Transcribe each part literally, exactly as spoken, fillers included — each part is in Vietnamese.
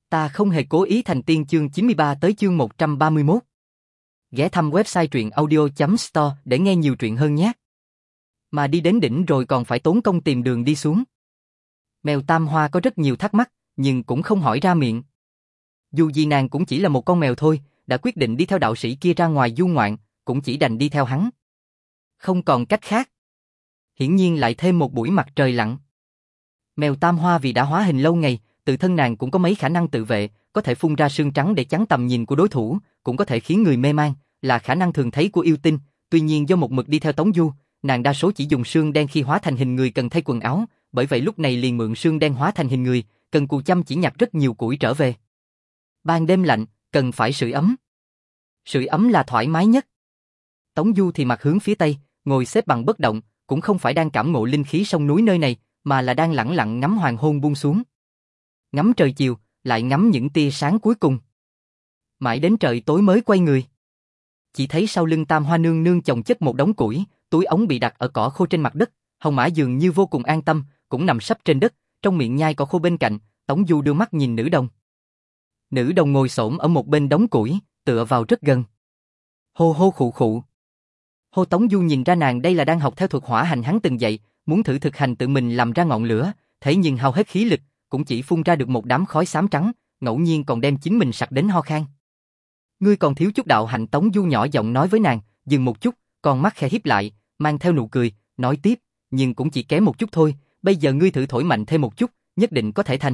Ta không hề cố ý thành tiên chương chín mươi ba tới chương một trăm ba mươi mốt. Ghé thăm website truyện audio chấm store để nghe nhiều truyện hơn nhé. Mà đi đến đỉnh rồi còn phải tốn công tìm đường đi xuống. Mèo Tam Hoa có rất nhiều thắc mắc, nhưng cũng không hỏi ra miệng. Dù gì nàng cũng chỉ là một con mèo thôi, đã quyết định đi theo đạo sĩ kia ra ngoài du ngoạn, cũng chỉ đành đi theo hắn. Không còn cách khác. Hiển nhiên lại thêm một buổi mặt trời lặn. Mèo Tam Hoa vì đã hóa hình lâu ngày, tự thân nàng cũng có mấy khả năng tự vệ, có thể phun ra sương trắng để chắn tầm nhìn của đối thủ, cũng có thể khiến người mê man, là khả năng thường thấy của yêu tinh. Tuy nhiên do một mực đi theo Tống Du, nàng đa số chỉ dùng sương đen khi hóa thành hình người cần thay quần áo, bởi vậy lúc này liền mượn sương đen hóa thành hình người, cần cù chăm chỉ nhặt rất nhiều củi trở về. Ban đêm lạnh, cần phải sưởi ấm. Sưởi ấm là thoải mái nhất. Tống Du thì mặt hướng phía tây, ngồi xếp bằng bất động, cũng không phải đang cảm ngộ linh khí sông núi nơi này, mà là đang lẳng lặng ngắm hoàng hôn buông xuống. Ngắm trời chiều, lại ngắm những tia sáng cuối cùng. Mãi đến trời tối mới quay người. Chỉ thấy sau lưng Tam Hoa nương nương chồng chất một đống củi, túi ống bị đặt ở cỏ khô trên mặt đất, Hồng Mã dường như vô cùng an tâm, cũng nằm sấp trên đất, trong miệng nhai cỏ khô bên cạnh. Tống Du đưa mắt nhìn nữ đồng. Nữ đồng ngồi xổm ở một bên đống củi, tựa vào rất gần. Hô hô khụ khụ. Hô Tống Du nhìn ra nàng đây là đang học theo thuật hỏa hành hắn từng dạy, muốn thử thực hành tự mình làm ra ngọn lửa, thế nhưng hao hết khí lực, cũng chỉ phun ra được một đám khói xám trắng, ngẫu nhiên còn đem chính mình sặc đến ho khan. Ngươi còn thiếu chút đạo hạnh. Tống Du nhỏ giọng nói với nàng, dừng một chút, con mắt khẽ híp lại, mang theo nụ cười, nói tiếp, nhưng cũng chỉ kém một chút thôi, bây giờ ngươi thử thổi mạnh thêm một chút, nhất định có thể thành.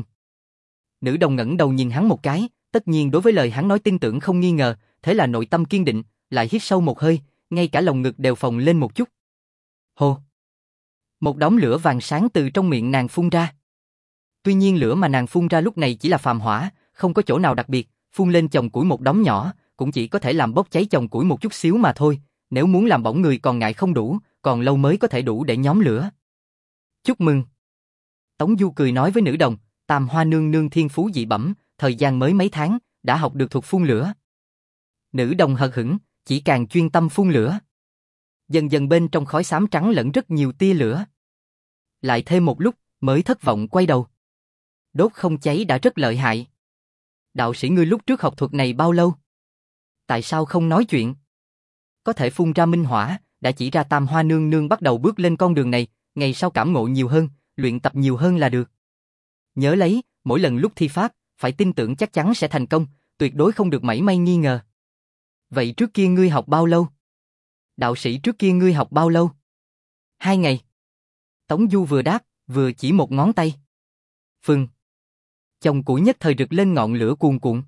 Nữ đồng ngẩng đầu nhìn hắn một cái, tất nhiên đối với lời hắn nói tin tưởng không nghi ngờ, thế là nội tâm kiên định, lại hít sâu một hơi, ngay cả lồng ngực đều phồng lên một chút. Hô! Một đống lửa vàng sáng từ trong miệng nàng phun ra. Tuy nhiên lửa mà nàng phun ra lúc này chỉ là phàm hỏa, không có chỗ nào đặc biệt, phun lên chồng củi một đống nhỏ, cũng chỉ có thể làm bốc cháy chồng củi một chút xíu mà thôi, nếu muốn làm bỏng người còn ngại không đủ, còn lâu mới có thể đủ để nhóm lửa. Chúc mừng! Tống Du cười nói với nữ đồng, Tam Hoa nương nương thiên phú dị bẩm, thời gian mới mấy tháng, đã học được thuật phun lửa. Nữ đồng hờ hững, chỉ càng chuyên tâm phun lửa. Dần dần bên trong khói xám trắng lẫn rất nhiều tia lửa. Lại thêm một lúc, mới thất vọng quay đầu. Đốt không cháy đã rất lợi hại. Đạo sĩ ngươi lúc trước học thuật này bao lâu? Tại sao không nói chuyện? Có thể phun ra minh hỏa, đã chỉ ra Tam Hoa nương nương bắt đầu bước lên con đường này, ngày sau cảm ngộ nhiều hơn, luyện tập nhiều hơn là được. Nhớ lấy, mỗi lần lúc thi pháp, phải tin tưởng chắc chắn sẽ thành công, tuyệt đối không được mảy may nghi ngờ. Vậy trước kia ngươi học bao lâu? Đạo sĩ trước kia ngươi học bao lâu? Hai ngày. Tống Du vừa đáp, vừa chỉ một ngón tay. Phừng. Chồng củi nhất thời rực lên ngọn lửa cuồn cuộn.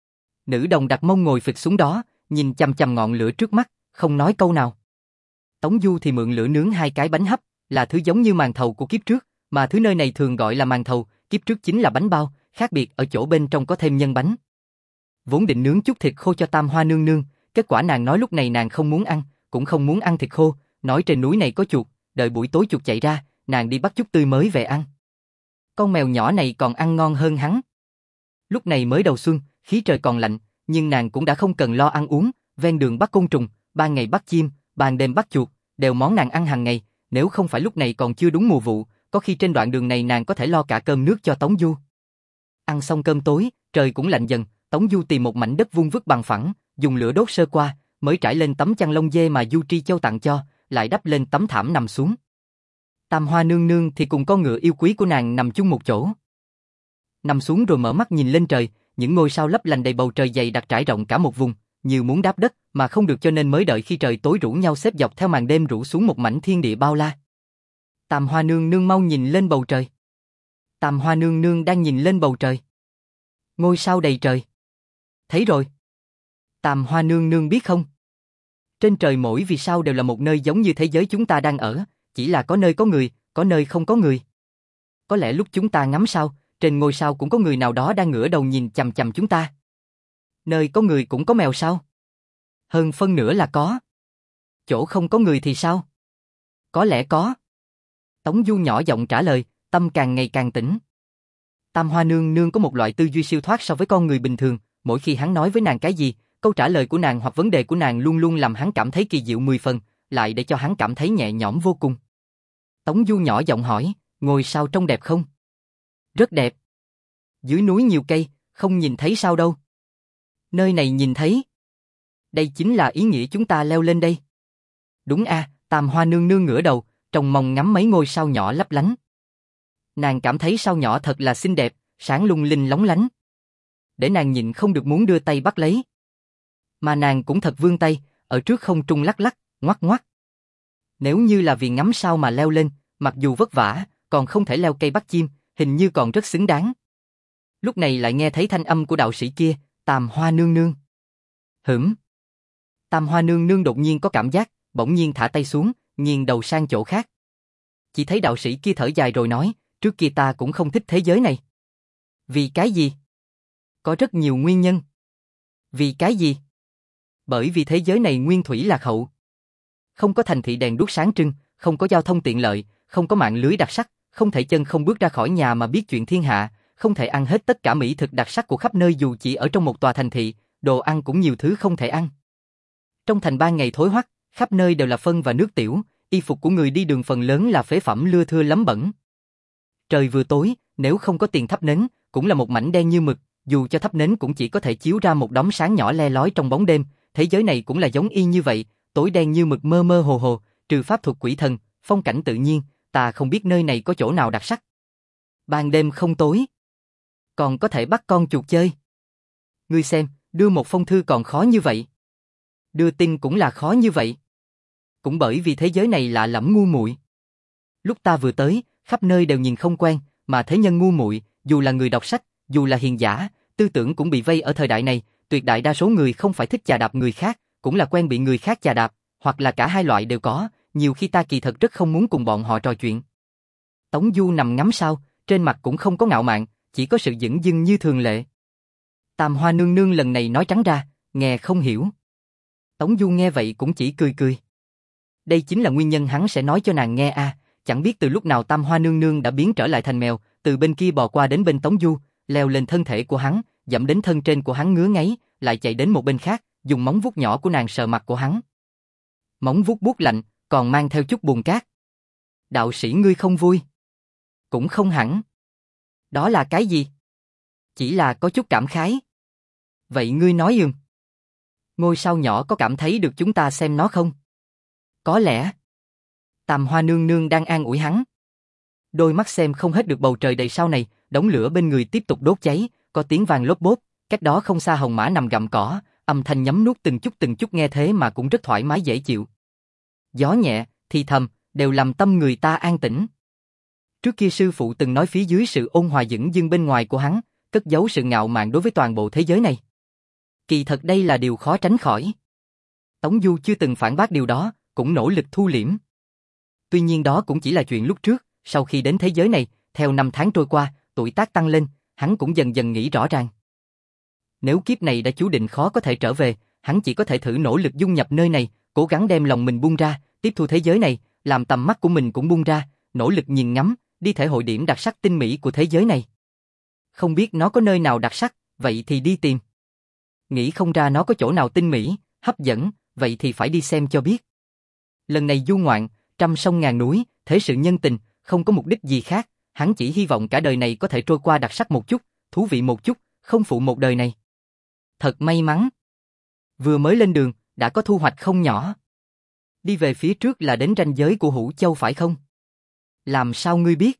Nữ đồng đặt mông ngồi phịch xuống đó, nhìn chằm chằm ngọn lửa trước mắt, không nói câu nào. Tống Du thì mượn lửa nướng hai cái bánh hấp, là thứ giống như màn thầu của kiếp trước, mà thứ nơi này thường gọi là màn thầu, kiếp trước chính là bánh bao, khác biệt ở chỗ bên trong có thêm nhân bánh. Vốn định nướng chút thịt khô cho Tam Hoa nương nương, kết quả nàng nói lúc này nàng không muốn ăn, cũng không muốn ăn thịt khô, nói trên núi này có chuột, đợi buổi tối chuột chạy ra, nàng đi bắt chút tươi mới về ăn. Con mèo nhỏ này còn ăn ngon hơn hắn. Lúc này mới đầu xuân, khí trời còn lạnh, nhưng nàng cũng đã không cần lo ăn uống, ven đường bắt côn trùng, ban ngày bắt chim, ban đêm bắt chuột, đều món nàng ăn hàng ngày, nếu không phải lúc này còn chưa đúng mùa vụ, có khi trên đoạn đường này nàng có thể lo cả cơm nước cho Tống Du. Ăn xong cơm tối, trời cũng lạnh dần, Tống Du tìm một mảnh đất vuông vức bằng phẳng, dùng lửa đốt sơ qua, mới trải lên tấm chăn lông dê mà Du Tri Châu tặng cho, lại đắp lên tấm thảm nằm xuống. Tam Hoa nương nương thì cùng con ngựa yêu quý của nàng nằm chung một chỗ. Nằm xuống rồi mở mắt nhìn lên trời, những ngôi sao lấp lánh đầy bầu trời dày đặc trải rộng cả một vùng, như muốn đáp đất mà không được cho nên mới đợi khi trời tối rủ nhau xếp dọc theo màn đêm rủ xuống một mảnh thiên địa bao la. Tam Hoa nương nương mau nhìn lên bầu trời. Tam Hoa nương nương đang nhìn lên bầu trời. Ngôi sao đầy trời. Thấy rồi. Tam Hoa nương nương biết không? Trên trời mỗi vì sao đều là một nơi giống như thế giới chúng ta đang ở, chỉ là có nơi có người, có nơi không có người. Có lẽ lúc chúng ta ngắm sao, trên ngôi sao cũng có người nào đó đang ngửa đầu nhìn chằm chằm chúng ta. Nơi có người cũng có mèo sao? Hơn phân nửa là có. Chỗ không có người thì sao? Có lẽ có. Tống Du nhỏ giọng trả lời, tâm càng ngày càng tĩnh. Tam Hoa nương nương có một loại tư duy siêu thoát so với con người bình thường, mỗi khi hắn nói với nàng cái gì, câu trả lời của nàng hoặc vấn đề của nàng luôn luôn làm hắn cảm thấy kỳ diệu mười phần, lại để cho hắn cảm thấy nhẹ nhõm vô cùng. Tống Du nhỏ giọng hỏi, ngôi sao trông đẹp không? Rất đẹp. Dưới núi nhiều cây, Không nhìn thấy sao đâu. Nơi này nhìn thấy. Đây chính là ý nghĩa chúng ta leo lên đây. Đúng a, Tam Hoa nương nương ngửa đầu, trông mong ngắm mấy ngôi sao nhỏ lấp lánh. Nàng cảm thấy sao nhỏ thật là xinh đẹp, sáng lung linh lóng lánh. Để nàng nhịn không được muốn đưa tay bắt lấy. Mà nàng cũng thật vươn tay, ở trước không trung lắc lắc, ngoắc ngoắc. Nếu như là vì ngắm sao mà leo lên, mặc dù vất vả, còn không thể leo cây bắt chim, hình như còn rất xứng đáng. Lúc này lại nghe thấy thanh âm của đạo sĩ kia, Tam Hoa nương nương. Hửm. Tam Hoa nương nương đột nhiên có cảm giác, bỗng nhiên thả tay xuống, nghiêng đầu sang chỗ khác. Chỉ thấy đạo sĩ kia thở dài rồi nói, trước kia ta cũng không thích thế giới này. Vì cái gì? Có rất nhiều nguyên nhân. Vì cái gì? Bởi vì thế giới này nguyên thủy lạc hậu. Không có thành thị đèn đuốc sáng trưng, không có giao thông tiện lợi, không có mạng lưới đặc sắc, không thể chân không bước ra khỏi nhà mà biết chuyện thiên hạ, không thể ăn hết tất cả mỹ thực đặc sắc của khắp nơi dù chỉ ở trong một tòa thành thị, đồ ăn cũng nhiều thứ không thể ăn. Trong thành ban ngày thối hoắc, khắp nơi đều là phân và nước tiểu, y phục của người đi đường phần lớn là phế phẩm lưa thưa lấm bẩn. Trời vừa tối, nếu không có tiền thắp nến, cũng là một mảnh đen như mực, dù cho thắp nến cũng chỉ có thể chiếu ra một đống sáng nhỏ le lói trong bóng đêm, thế giới này cũng là giống y như vậy, tối đen như mực mơ mơ hồ hồ, trừ pháp thuật quỷ thần, phong cảnh tự nhiên, ta không biết nơi này có chỗ nào đặc sắc. Ban đêm không tối, còn có thể bắt con chuột chơi. Ngươi xem, đưa một phong thư còn khó như vậy. Đưa tin cũng là khó như vậy. Cũng bởi vì thế giới này lạ lẫm ngu muội. Lúc ta vừa tới, khắp nơi đều nhìn không quen, mà thế nhân ngu muội, dù là người đọc sách, dù là hiền giả, tư tưởng cũng bị vây ở thời đại này, tuyệt đại đa số người không phải thích chà đạp người khác, cũng là quen bị người khác chà đạp, hoặc là cả hai loại đều có, nhiều khi ta kỳ thật rất không muốn cùng bọn họ trò chuyện. Tống Du nằm ngắm sao, trên mặt cũng không có ngạo mạn, chỉ có sự dửng dưng như thường lệ. Tam Hoa nương nương lần này nói trắng ra, nghe không hiểu. Tống Du nghe vậy cũng chỉ cười cười. Đây chính là nguyên nhân hắn sẽ nói cho nàng nghe a, à, chẳng biết từ lúc nào Tam Hoa nương nương đã biến trở lại thành mèo, từ bên kia bò qua đến bên Tống Du, leo lên thân thể của hắn, dẫm đến thân trên của hắn ngứa ngáy, lại chạy đến một bên khác, dùng móng vuốt nhỏ của nàng sờ mặt của hắn. Móng vuốt buốt lạnh, còn mang theo chút bùn cát. Đạo sĩ ngươi không vui? Cũng không hẳn. Đó là cái gì? Chỉ là có chút cảm khái. Vậy ngươi nói ừm. Ngôi sao nhỏ có cảm thấy được chúng ta xem nó không? Có lẽ. Tam Hoa nương nương đang an ủi hắn. Đôi mắt xem không hết được bầu trời đầy sao này, đống lửa bên người tiếp tục đốt cháy, có tiếng vang lốp bốp, cách đó không xa hồng mã nằm gặm cỏ, âm thanh nhấm nuốt từng chút từng chút nghe thế mà cũng rất thoải mái dễ chịu. Gió nhẹ, thì thầm, đều làm tâm người ta an tĩnh. Trước kia sư phụ từng nói phía dưới sự ôn hòa dửng dưng bên ngoài của hắn, cất giấu sự ngạo mạn đối với toàn bộ thế giới này. Kỳ thật đây là điều khó tránh khỏi. Tống Du chưa từng phản bác điều đó, cũng nỗ lực thu liễm. Tuy nhiên đó cũng chỉ là chuyện lúc trước, sau khi đến thế giới này, theo năm tháng trôi qua, tuổi tác tăng lên, hắn cũng dần dần nghĩ rõ ràng. Nếu kiếp này đã chú định khó có thể trở về, hắn chỉ có thể thử nỗ lực dung nhập nơi này, cố gắng đem lòng mình buông ra, tiếp thu thế giới này, làm tầm mắt của mình cũng buông ra, nỗ lực nhìn ngắm, đi thể hội điểm đặc sắc tinh mỹ của thế giới này. Không biết nó có nơi nào đặc sắc, vậy thì đi tìm. Nghĩ không ra nó có chỗ nào tinh mỹ, hấp dẫn, vậy thì phải đi xem cho biết. Lần này du ngoạn, trăm sông ngàn núi, thế sự nhân tình, không có mục đích gì khác, hắn chỉ hy vọng cả đời này có thể trôi qua đặc sắc một chút, thú vị một chút, không phụ một đời này. Thật may mắn. Vừa mới lên đường, đã có thu hoạch không nhỏ. Đi về phía trước là đến ranh giới của Hữu Châu phải không? Làm sao ngươi biết?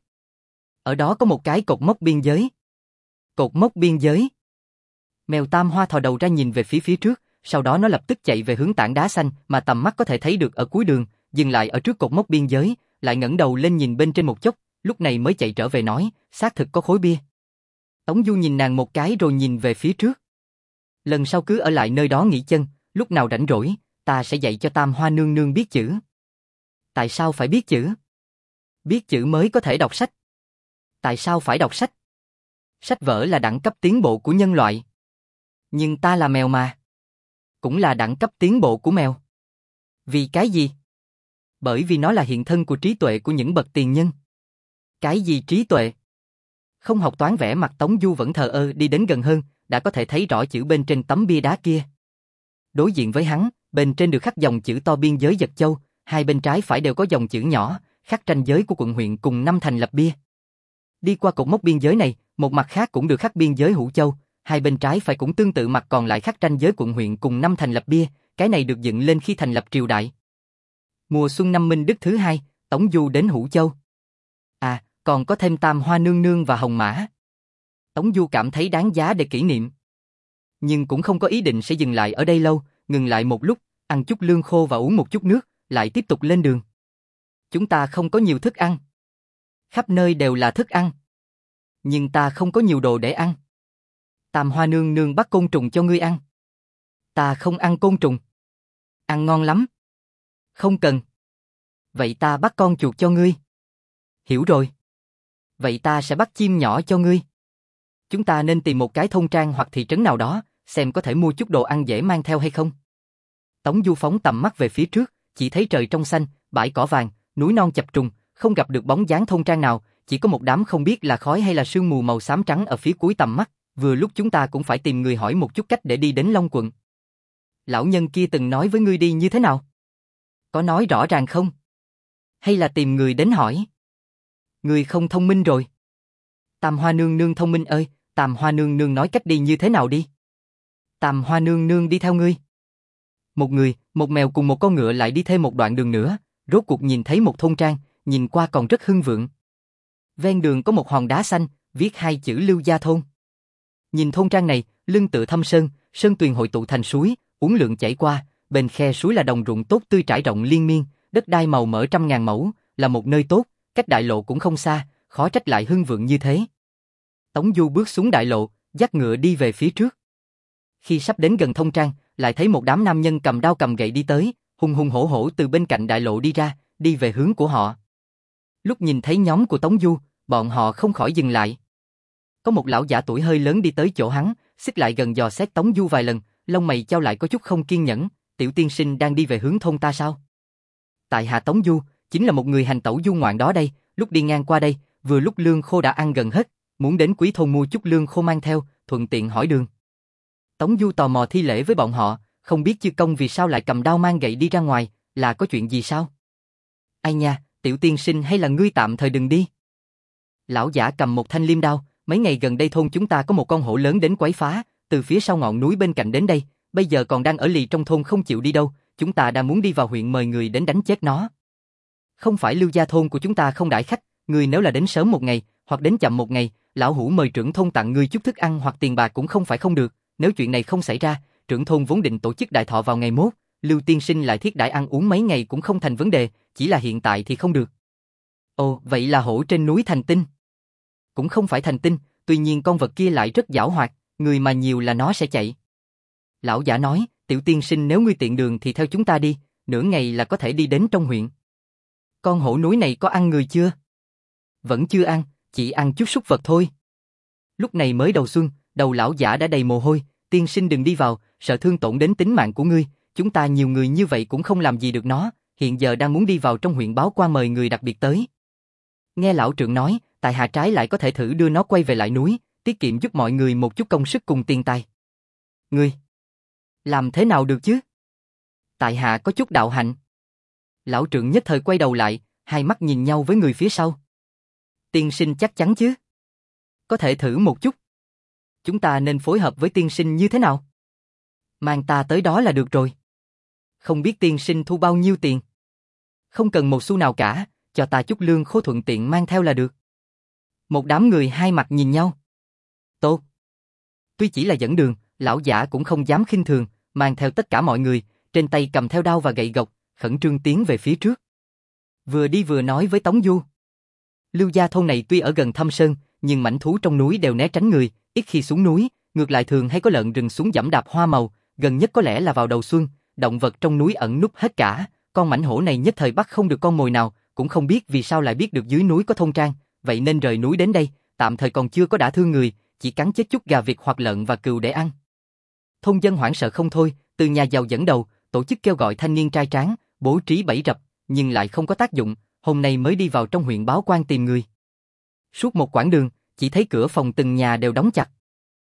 Ở đó có một cái cột mốc biên giới. Cột mốc biên giới. Mèo Tam Hoa thò đầu ra nhìn về phía phía trước, sau đó nó lập tức chạy về hướng tảng đá xanh mà tầm mắt có thể thấy được ở cuối đường, dừng lại ở trước cột mốc biên giới, lại ngẩng đầu lên nhìn bên trên một chốc, lúc này mới chạy trở về nói, xác thực có khối bia. Tống Du nhìn nàng một cái rồi nhìn về phía trước. Lần sau cứ ở lại nơi đó nghỉ chân, lúc nào rảnh rỗi, ta sẽ dạy cho Tam Hoa nương nương biết chữ. Tại sao phải biết chữ? Biết chữ mới có thể đọc sách. Tại sao phải đọc sách? Sách vở là đẳng cấp tiến bộ của nhân loại. Nhưng ta là mèo mà. Cũng là đẳng cấp tiến bộ của mèo. Vì cái gì? Bởi vì nó là hiện thân của trí tuệ của những bậc tiền nhân. Cái gì trí tuệ? Không học toán vẽ mặt Tống Du vẫn thờ ơ đi đến gần hơn, đã có thể thấy rõ chữ bên trên tấm bia đá kia. Đối diện với hắn, bên trên được khắc dòng chữ to biên giới Dật Châu, hai bên trái phải đều có dòng chữ nhỏ, khắc ranh giới của quận huyện cùng năm thành lập bia. Đi qua cột mốc biên giới này, một mặt khác cũng được khắc biên giới Hữu Châu, Hai bên trái phải cũng tương tự, mặt còn lại khắc ranh giới quận huyện cùng năm thành lập bia, cái này được dựng lên khi thành lập triều đại. Mùa xuân năm Minh Đức thứ hai, Tống Du đến Hữu Châu. À, còn có thêm Tam Hoa Nương Nương và Hồng Mã. Tống Du cảm thấy đáng giá để kỷ niệm. Nhưng cũng không có ý định sẽ dừng lại ở đây lâu, ngừng lại một lúc, ăn chút lương khô và uống một chút nước, lại tiếp tục lên đường. Chúng ta không có nhiều thức ăn. Khắp nơi đều là thức ăn. Nhưng ta không có nhiều đồ để ăn. Tam Hoa Nương Nương bắt côn trùng cho ngươi ăn. Ta không ăn côn trùng. Ăn ngon lắm. Không cần. Vậy ta bắt con chuột cho ngươi. Hiểu rồi. Vậy ta sẽ bắt chim nhỏ cho ngươi. Chúng ta nên tìm một cái thôn trang hoặc thị trấn nào đó, xem có thể mua chút đồ ăn dễ mang theo hay không. Tống Du phóng tầm mắt về phía trước, chỉ thấy trời trong xanh, bãi cỏ vàng, núi non chập trùng, không gặp được bóng dáng thôn trang nào, chỉ có một đám không biết là khói hay là sương mù màu xám trắng ở phía cuối tầm mắt. Vừa lúc chúng ta cũng phải tìm người hỏi một chút cách để đi đến Long quận. Lão nhân kia từng nói với ngươi đi như thế nào? Có nói rõ ràng không? Hay là tìm người đến hỏi? Ngươi không thông minh rồi. Tam Hoa Nương Nương thông minh ơi, Tam Hoa Nương Nương nói cách đi như thế nào đi. Tam Hoa Nương Nương đi theo ngươi. Một người, một mèo cùng một con ngựa lại đi thêm một đoạn đường nữa, rốt cuộc nhìn thấy một thôn trang, nhìn qua còn rất hưng vượng. Ven đường có một hòn đá xanh, viết hai chữ Lưu Gia Thôn. Nhìn thôn trang này, lưng tựa thâm sơn, sơn tuyền hội tụ thành suối, uốn lượn chảy qua, bên khe suối là đồng ruộng tốt tươi trải rộng liên miên, đất đai màu mỡ trăm ngàn mẫu, là một nơi tốt, cách đại lộ cũng không xa, khó trách lại hưng vượng như thế. Tống Du bước xuống đại lộ, dắt ngựa đi về phía trước. Khi sắp đến gần thôn trang, lại thấy một đám nam nhân cầm đao cầm gậy đi tới, hùng hùng hổ hổ từ bên cạnh đại lộ đi ra, đi về hướng của họ. Lúc nhìn thấy nhóm của Tống Du, bọn họ không khỏi dừng lại. Có một lão giả tuổi hơi lớn đi tới chỗ hắn, xích lại gần dò xét Tống Du vài lần, lông mày chau lại có chút không kiên nhẫn. Tiểu tiên sinh đang đi về hướng thôn ta sao? Tại hạ Tống Du, chính là một người hành tẩu du ngoạn đó đây, lúc đi ngang qua đây, vừa lúc lương khô đã ăn gần hết, muốn đến Quý thôn mua chút lương khô mang theo, thuận tiện hỏi đường. Tống Du tò mò thi lễ với bọn họ, không biết chư công vì sao lại cầm đao mang gậy đi ra ngoài, là có chuyện gì sao? Ai nha, tiểu tiên sinh hay là ngươi tạm thời đừng đi. Lão giả cầm một thanh liêm đao, mấy ngày gần đây thôn chúng ta có một con hổ lớn đến quấy phá, từ phía sau ngọn núi bên cạnh đến đây, bây giờ còn đang ở lì trong thôn không chịu đi đâu, chúng ta đang muốn đi vào huyện mời người đến đánh chết nó. Không phải Lưu Gia thôn của chúng ta không đãi khách, người nếu là đến sớm một ngày, hoặc đến chậm một ngày, lão hủ mời trưởng thôn tặng ngươi chút thức ăn hoặc tiền bạc cũng không phải không được, nếu chuyện này không xảy ra, trưởng thôn vốn định tổ chức đại thọ vào ngày mốt, Lưu tiên sinh lại thiết đãi ăn uống mấy ngày cũng không thành vấn đề, chỉ là hiện tại thì không được. Ồ, vậy là hổ trên núi thành tinh? Cũng không phải thành tinh, tuy nhiên con vật kia lại rất giảo hoạt, người mà nhiều là nó sẽ chạy. Lão giả nói, tiểu tiên sinh nếu ngươi tiện đường thì theo chúng ta đi, nửa ngày là có thể đi đến trong huyện. Con hổ núi này có ăn người chưa? Vẫn chưa ăn, chỉ ăn chút súc vật thôi. Lúc này mới đầu xuân, đầu lão giả đã đầy mồ hôi, tiên sinh đừng đi vào, sợ thương tổn đến tính mạng của ngươi, chúng ta nhiều người như vậy cũng không làm gì được nó, hiện giờ đang muốn đi vào trong huyện báo qua mời người đặc biệt tới. Nghe lão trượng nói, tại hạ trái lại có thể thử đưa nó quay về lại núi, tiết kiệm giúp mọi người một chút công sức cùng tiền tài. Ngươi, làm thế nào được chứ? Tại hạ có chút đạo hạnh. Lão trượng nhất thời quay đầu lại, hai mắt nhìn nhau với người phía sau. Tiên sinh chắc chắn chứ? Có thể thử một chút. Chúng ta nên phối hợp với tiên sinh như thế nào? Mang ta tới đó là được rồi. Không biết tiên sinh thu bao nhiêu tiền? Không cần một xu nào cả, cho ta chút lương khô thuận tiện mang theo là được. Một đám người hai mặt nhìn nhau. Tốt. Tuy chỉ là dẫn đường, lão giả cũng không dám khinh thường, mang theo tất cả mọi người, trên tay cầm theo đao và gậy gộc, khẩn trương tiến về phía trước. Vừa đi vừa nói với Tống Du. Lưu Gia thôn này tuy ở gần thâm sơn, nhưng mãnh thú trong núi đều né tránh người, ít khi xuống núi, ngược lại thường hay có lợn rừng xuống giẫm đạp hoa màu, gần nhất có lẽ là vào đầu xuân, động vật trong núi ẩn núp hết cả, con mãnh hổ này nhất thời bắt không được con mồi nào, cũng không biết vì sao lại biết được dưới núi có thôn trang, vậy nên rời núi đến đây, tạm thời còn chưa có đả thương người, chỉ cắn chết chút gà vịt hoặc lợn và cừu để ăn. Thôn dân hoảng sợ không thôi, từ nhà giàu dẫn đầu, tổ chức kêu gọi thanh niên trai tráng, bố trí bẫy rập, nhưng lại không có tác dụng, hôm nay mới đi vào trong huyện báo quan tìm người. Suốt một quãng đường, chỉ thấy cửa phòng từng nhà đều đóng chặt.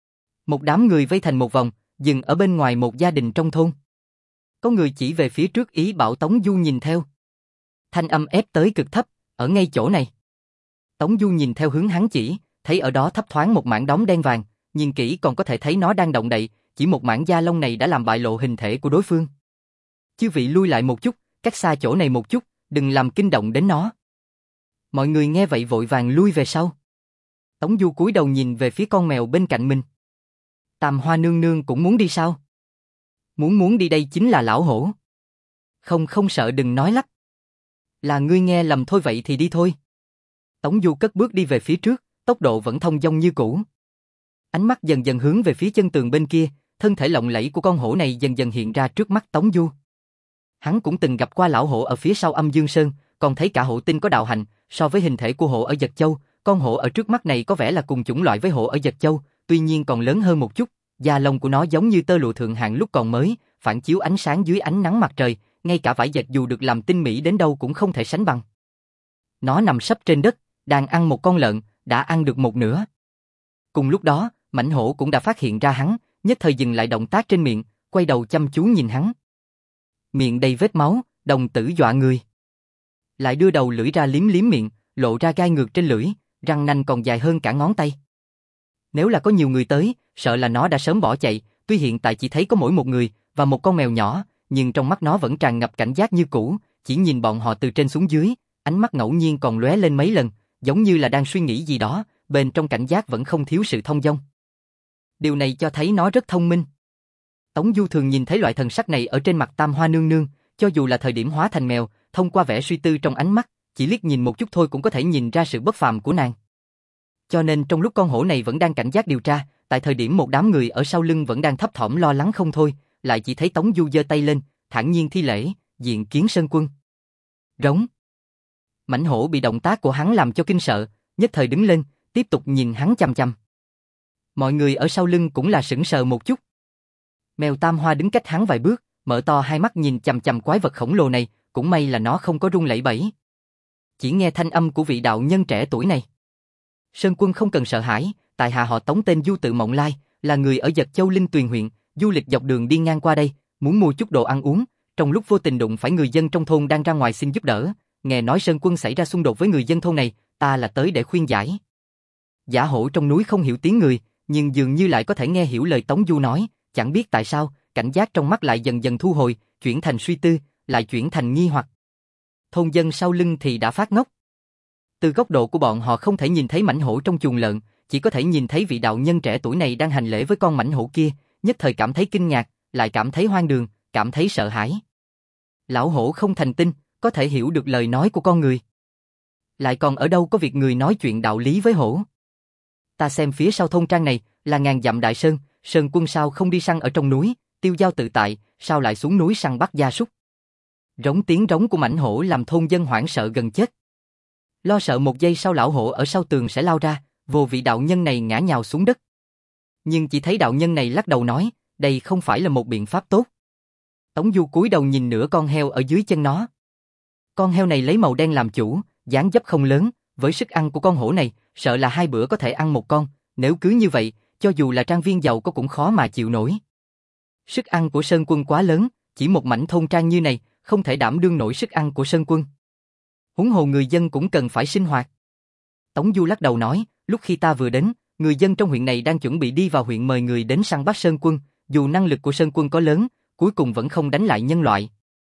Một đám người vây thành một vòng, dừng ở bên ngoài một gia đình trong thôn. Có người chỉ về phía trước ý bảo Tống Du nhìn theo. Thanh âm ép tới cực thấp, ở ngay chỗ này. Tống Du nhìn theo hướng hắn chỉ, thấy ở đó thấp thoáng một mảng đống đen vàng, nhìn kỹ còn có thể thấy nó đang động đậy, chỉ một mảng da lông này đã làm bại lộ hình thể của đối phương. Chư vị lui lại một chút, cách xa chỗ này một chút, đừng làm kinh động đến nó. Mọi người nghe vậy vội vàng lui về sau. Tống Du cúi đầu nhìn về phía con mèo bên cạnh mình. Tam Hoa nương nương cũng muốn đi sao? Muốn muốn đi đây chính là lão hổ. Không không sợ đừng nói lắp. Là ngươi nghe lầm thôi, vậy thì đi thôi. Tống Du cất bước đi về phía trước, tốc độ vẫn thông dong như cũ. Ánh mắt dần dần hướng về phía chân tường bên kia, thân thể lộng lẫy của con hổ này dần dần hiện ra trước mắt Tống Du. Hắn cũng từng gặp qua lão hổ ở phía sau Âm Dương Sơn, còn thấy cả hổ tinh có đạo hạnh, so với hình thể của hổ ở Dật Châu, con hổ ở trước mắt này có vẻ là cùng chủng loại với hổ ở Dật Châu, tuy nhiên còn lớn hơn một chút, da lông của nó giống như tơ lụa thượng hạng lúc còn mới, phản chiếu ánh sáng dưới ánh nắng mặt trời, ngay cả vải dệt dù được làm tinh mỹ đến đâu cũng không thể sánh bằng. Nó nằm sấp trên đất, đang ăn một con lợn, đã ăn được một nửa. Cùng lúc đó, mãnh hổ cũng đã phát hiện ra hắn, nhất thời dừng lại động tác trên miệng, quay đầu chăm chú nhìn hắn. Miệng đầy vết máu, đồng tử dọa người. Lại đưa đầu lưỡi ra liếm liếm miệng, lộ ra gai ngược trên lưỡi, răng nanh còn dài hơn cả ngón tay. Nếu là có nhiều người tới, sợ là nó đã sớm bỏ chạy, tuy hiện tại chỉ thấy có mỗi một người, và một con mèo nhỏ, nhưng trong mắt nó vẫn tràn ngập cảnh giác như cũ, chỉ nhìn bọn họ từ trên xuống dưới, ánh mắt ngẫu nhiên còn lóe lên mấy lần, giống như là đang suy nghĩ gì đó, bên trong cảnh giác vẫn không thiếu sự thông dong. Điều này cho thấy nó rất thông minh. Tống Du thường nhìn thấy loại thần sắc này ở trên mặt Tam Hoa nương nương, cho dù là thời điểm hóa thành mèo, thông qua vẻ suy tư trong ánh mắt, chỉ liếc nhìn một chút thôi cũng có thể nhìn ra sự bất phàm của nàng. Cho nên trong lúc con hổ này vẫn đang cảnh giác điều tra, tại thời điểm một đám người ở sau lưng vẫn đang thấp thỏm lo lắng không thôi, lại chỉ thấy Tống Du giơ tay lên, thản nhiên thi lễ, diện kiến Sơn Quân. Rống. Mãnh hổ bị động tác của hắn làm cho kinh sợ, nhất thời đứng lên, tiếp tục nhìn hắn chằm chằm. Mọi người ở sau lưng cũng là sững sờ một chút. Mèo Tam Hoa đứng cách hắn vài bước, mở to hai mắt nhìn chằm chằm quái vật khổng lồ này, cũng may là nó không có rung lẩy bẩy. Chỉ nghe thanh âm của vị đạo nhân trẻ tuổi này. Sơn Quân không cần sợ hãi, tại hạ họ Tống tên Du tự Mộng Lai, là người ở Dật Châu Linh Tuyền huyện, du lịch dọc đường đi ngang qua đây, muốn mua chút đồ ăn uống, trong lúc vô tình đụng phải người dân trong thôn đang ra ngoài xin giúp đỡ, nghe nói Sơn Quân xảy ra xung đột với người dân thôn này, ta là tới để khuyên giải. Giả hổ trong núi không hiểu tiếng người, nhưng dường như lại có thể nghe hiểu lời Tống Du nói, chẳng biết tại sao, cảnh giác trong mắt lại dần dần thu hồi, chuyển thành suy tư, lại chuyển thành nghi hoặc. Thôn dân sau lưng thì đã phát ngốc. Từ góc độ của bọn họ không thể nhìn thấy mãnh hổ trong chuồng lợn, chỉ có thể nhìn thấy vị đạo nhân trẻ tuổi này đang hành lễ với con mãnh hổ kia, nhất thời cảm thấy kinh ngạc, lại cảm thấy hoang đường, cảm thấy sợ hãi. Lão hổ không thành tinh, có thể hiểu được lời nói của con người. Lại còn ở đâu có việc người nói chuyện đạo lý với hổ. Ta xem phía sau thôn trang này là ngàn dặm đại sơn, Sơn Quân sao không đi săn ở trong núi, tiêu dao tự tại, sao lại xuống núi săn bắt gia súc. Rống tiếng rống của mãnh hổ làm thôn dân hoảng sợ gần chết. Lo sợ một giây sau lão hổ ở sau tường sẽ lao ra, vô vị đạo nhân này ngã nhào xuống đất. Nhưng chỉ thấy đạo nhân này lắc đầu nói, đây không phải là một biện pháp tốt. Tống Du cúi đầu nhìn nửa con heo ở dưới chân nó. Con heo này lấy màu đen làm chủ, dáng dấp không lớn, với sức ăn của con hổ này, sợ là hai bữa có thể ăn một con, nếu cứ như vậy, cho dù là trang viên giàu có cũng khó mà chịu nổi. Sức ăn của Sơn Quân quá lớn, chỉ một mảnh thôn trang như này, không thể đảm đương nổi sức ăn của Sơn Quân. Huống hồ người dân cũng cần phải sinh hoạt. Tống Du lắc đầu nói, lúc khi ta vừa đến, người dân trong huyện này đang chuẩn bị đi vào huyện mời người đến săn bắt Sơn Quân, dù năng lực của Sơn Quân có lớn, cuối cùng vẫn không đánh lại nhân loại.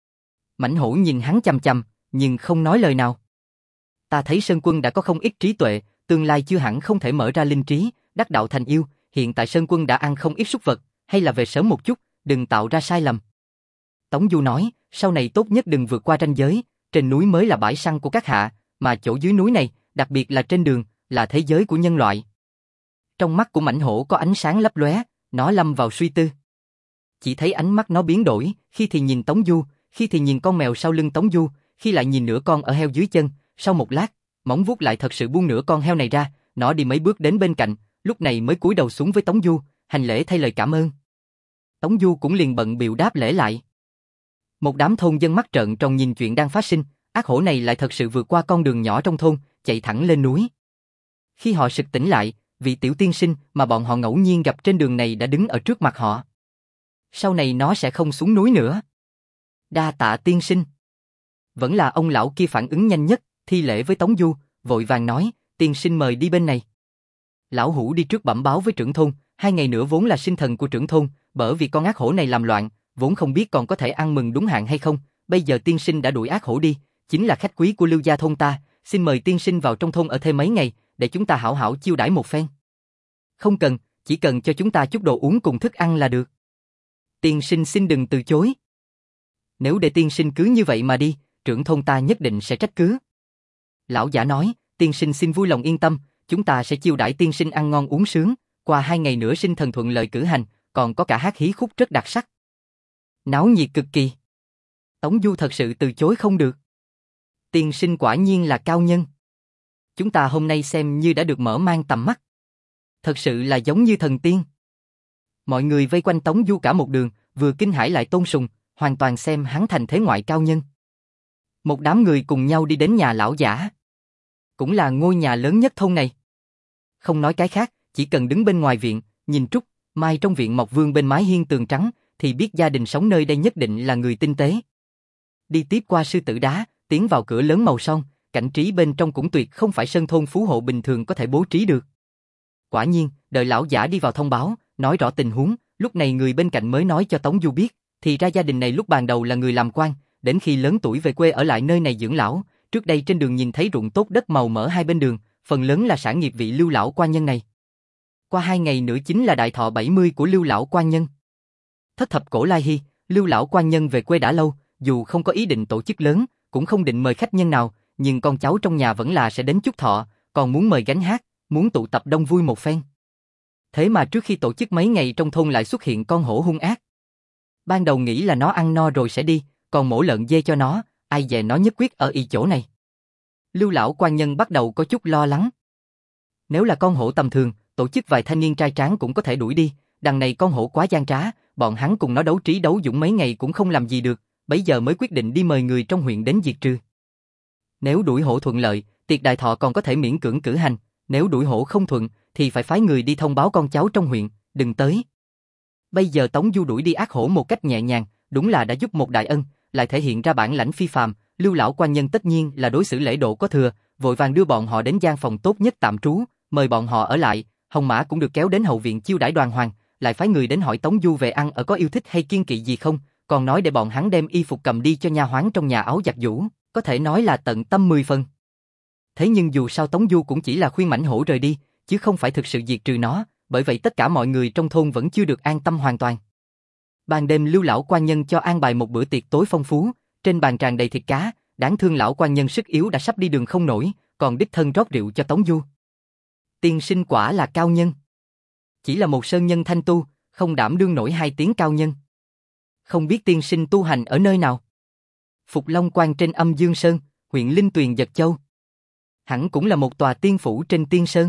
Mãnh hổ nhìn hắn chằm chằm, nhưng không nói lời nào. Ta thấy Sơn Quân đã có không ít trí tuệ, tương lai chưa hẳn không thể mở ra linh trí, đắc đạo thành yêu, hiện tại Sơn Quân đã ăn không ít súc vật, hay là về sớm một chút, đừng tạo ra sai lầm. Tống Du nói, sau này tốt nhất đừng vượt qua ranh giới, trên núi mới là bãi săn của các hạ, mà chỗ dưới núi này, đặc biệt là trên đường, là thế giới của nhân loại. Trong mắt của mãnh hổ có ánh sáng lấp lóe, nó lâm vào suy tư. Chỉ thấy ánh mắt nó biến đổi, khi thì nhìn Tống Du, khi thì nhìn con mèo sau lưng Tống Du, khi lại nhìn nửa con ở heo dưới chân, sau một lát, móng vuốt lại thật sự buông nửa con heo này ra, nó đi mấy bước đến bên cạnh, lúc này mới cúi đầu xuống với Tống Du, hành lễ thay lời cảm ơn. Tống Du cũng liền bận bịu đáp lễ lại. Một đám thôn dân mắt trợn tròn nhìn chuyện đang phát sinh, ác hổ này lại thật sự vượt qua con đường nhỏ trong thôn, chạy thẳng lên núi. Khi họ sực tỉnh lại, vị tiểu tiên sinh mà bọn họ ngẫu nhiên gặp trên đường này đã đứng ở trước mặt họ. Sau này nó sẽ không xuống núi nữa. Đa tạ tiên sinh. Vẫn là ông lão kia phản ứng nhanh nhất, thi lễ với Tống Du, vội vàng nói, tiên sinh mời đi bên này. Lão hủ đi trước bẩm báo với trưởng thôn, hai ngày nữa vốn là sinh thần của trưởng thôn, bởi vì con ác hổ này làm loạn, vốn không biết còn có thể ăn mừng đúng hạn hay không, bây giờ tiên sinh đã đuổi ác hổ đi, chính là khách quý của Lưu gia thôn ta, xin mời tiên sinh vào trong thôn ở thêm mấy ngày, để chúng ta hảo hảo chiêu đãi một phen. Không cần, chỉ cần cho chúng ta chút đồ uống cùng thức ăn là được. Tiên sinh xin đừng từ chối. Nếu để tiên sinh cứ như vậy mà đi, trưởng thôn ta nhất định sẽ trách cứ. Lão giả nói, tiên sinh xin vui lòng yên tâm, chúng ta sẽ chiêu đãi tiên sinh ăn ngon uống sướng, qua hai ngày nữa sinh thần thuận lợi cử hành, còn có cả hát hí khúc rất đặc sắc. Náo nhiệt cực kỳ. Tống Du thật sự từ chối không được. Tiên sinh quả nhiên là cao nhân. Chúng ta hôm nay xem như đã được mở mang tầm mắt. Thật sự là giống như thần tiên. Mọi người vây quanh Tống Du cả một đường, vừa kinh hãi lại tôn sùng, hoàn toàn xem hắn thành thế ngoại cao nhân. Một đám người cùng nhau đi đến nhà lão giả. Cũng là ngôi nhà lớn nhất thôn này. Không nói cái khác, chỉ cần đứng bên ngoài viện, nhìn Trúc, Mai trong viện mọc vương bên mái hiên tường trắng, thì biết gia đình sống nơi đây nhất định là người tinh tế. Đi tiếp qua sư tử đá, tiến vào cửa lớn màu son, cảnh trí bên trong cũng tuyệt không phải sân thôn phú hộ bình thường có thể bố trí được. Quả nhiên, đợi lão giả đi vào thông báo, nói rõ tình huống, lúc này người bên cạnh mới nói cho Tống Du biết, thì ra gia đình này lúc ban đầu là người làm quan, đến khi lớn tuổi về quê ở lại nơi này dưỡng lão, trước đây trên đường nhìn thấy ruộng tốt đất màu mỡ hai bên đường, phần lớn là sản nghiệp vị Lưu lão quan nhân này. Qua hai ngày nữa chính là đại thọ bảy mươi của Lưu lão quan nhân. Thất thập cổ lai hy, Lưu lão quan nhân về quê đã lâu, dù không có ý định tổ chức lớn, cũng không định mời khách nhân nào, nhưng con cháu trong nhà vẫn là sẽ đến chúc thọ, còn muốn mời gánh hát, muốn tụ tập đông vui một phen. Thế mà trước khi tổ chức mấy ngày trong thôn lại xuất hiện con hổ hung ác. Ban đầu nghĩ là nó ăn no rồi sẽ đi, còn mổ lợn dê cho nó, ai dè nó nhất quyết ở y chỗ này. Lưu lão quan nhân bắt đầu có chút lo lắng. Nếu là con hổ tầm thường, tổ chức vài thanh niên trai tráng cũng có thể đuổi đi, đằng này con hổ quá gian trá, bọn hắn cùng nó đấu trí đấu dũng mấy ngày cũng không làm gì được, bấy giờ mới quyết định đi mời người trong huyện đến diệt trừ. Nếu đuổi hổ thuận lợi, tiệc đại thọ còn có thể miễn cưỡng cử hành, nếu đuổi hổ không thuận, thì phải phái người đi thông báo con cháu trong huyện, đừng tới. Bây giờ Tống Du đuổi đi ác hổ một cách nhẹ nhàng, đúng là đã giúp một đại ân, lại thể hiện ra bản lãnh phi phàm. Lưu lão quan nhân tất nhiên là đối xử lễ độ có thừa, vội vàng đưa bọn họ đến gian phòng tốt nhất tạm trú, mời bọn họ ở lại. Hồng Mã cũng được kéo đến hậu viện chiêu đãi đoàn hoàng, lại phái người đến hỏi Tống Du về ăn ở có yêu thích hay kiêng kỵ gì không, còn nói để bọn hắn đem y phục cầm đi cho nha hoán trong nhà áo giặt giũ, có thể nói là tận tâm mười phần. Thế nhưng dù sao Tống Du cũng chỉ là khuyên mãnh hổ rời đi, chứ không phải thực sự diệt trừ nó, bởi vậy tất cả mọi người trong thôn vẫn chưa được an tâm hoàn toàn. Ban đêm Lưu lão quan nhân cho an bài một bữa tiệc tối phong phú, trên bàn tràn đầy thịt cá, đáng thương lão quan nhân sức yếu đã sắp đi đường không nổi, còn đích thân rót rượu cho Tống Du. Tiên sinh quả là cao nhân. Chỉ là một sơn nhân thanh tu, không đảm đương nổi hai tiếng cao nhân. Không biết tiên sinh tu hành ở nơi nào? Phục Long Quan trên Âm Dương Sơn, huyện Linh Tuyền Giật Châu. Hẳn cũng là một tòa tiên phủ trên Tiên Sơn.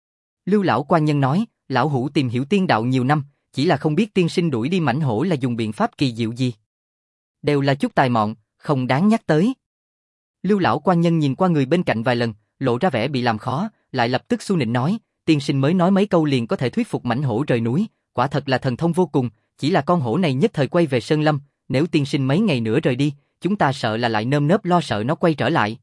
Lưu lão quan nhân nói, lão hữu tìm hiểu tiên đạo nhiều năm, chỉ là không biết tiên sinh đuổi đi mãnh hổ là dùng biện pháp kỳ diệu gì. Đều là chút tài mọn, không đáng nhắc tới. Lưu lão quan nhân nhìn qua người bên cạnh vài lần, lộ ra vẻ bị làm khó, lại lập tức xu nịnh nói, tiên sinh mới nói mấy câu liền có thể thuyết phục mãnh hổ rời núi, quả thật là thần thông vô cùng, chỉ là con hổ này nhất thời quay về Sơn Lâm, nếu tiên sinh mấy ngày nữa rời đi, chúng ta sợ là lại nơm nớp lo sợ nó quay trở lại.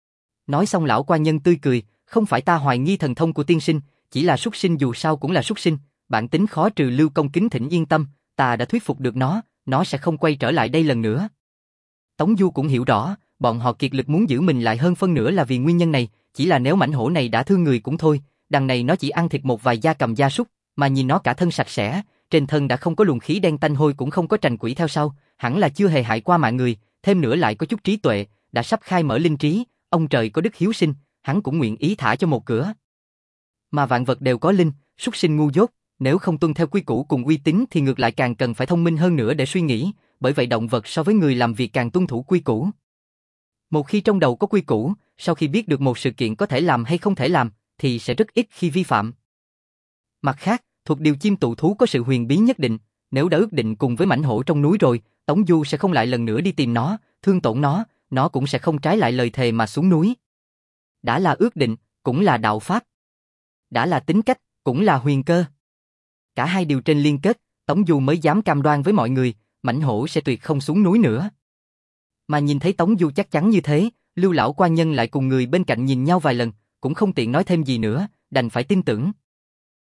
Nói xong lão quan nhân tươi cười, không phải ta hoài nghi thần thông của tiên sinh, chỉ là súc sinh dù sao cũng là súc sinh, bản tính khó trừ. Lưu công kính thỉnh yên tâm, ta đã thuyết phục được nó, nó sẽ không quay trở lại đây lần nữa. Tống Du cũng hiểu rõ, bọn họ kiệt lực muốn giữ mình lại hơn phân nửa là vì nguyên nhân này, chỉ là nếu mãnh hổ này đã thương người cũng thôi, đằng này nó chỉ ăn thịt một vài gia cầm gia súc, mà nhìn nó cả thân sạch sẽ, trên thân đã không có luồng khí đen tanh hôi cũng không có trành quỷ theo sau, hẳn là chưa hề hại qua mạng người, thêm nữa lại có chút trí tuệ, đã sắp khai mở linh trí, ông trời có đức hiếu sinh, hắn cũng nguyện ý thả cho một cửa. Mà vạn vật đều có linh, súc sinh ngu dốt, nếu không tuân theo quy củ cùng uy tín thì ngược lại càng cần phải thông minh hơn nữa để suy nghĩ, bởi vậy động vật so với người làm việc càng tuân thủ quy củ. Một khi trong đầu có quy củ, sau khi biết được một sự kiện có thể làm hay không thể làm, thì sẽ rất ít khi vi phạm. Mặt khác, thuộc điều chim tụ thú có sự huyền bí nhất định, nếu đã ước định cùng với mãnh hổ trong núi rồi, Tống Du sẽ không lại lần nữa đi tìm nó, thương tổn nó, nó cũng sẽ không trái lại lời thề mà xuống núi. Đã là ước định, cũng là đạo pháp. Đã là tính cách, cũng là huyền cơ. Cả hai điều trên liên kết, Tống Du mới dám cam đoan với mọi người, mãnh hổ sẽ tuyệt không xuống núi nữa. Mà nhìn thấy Tống Du chắc chắn như thế, Lưu lão quan nhân lại cùng người bên cạnh nhìn nhau vài lần, cũng không tiện nói thêm gì nữa, đành phải tin tưởng.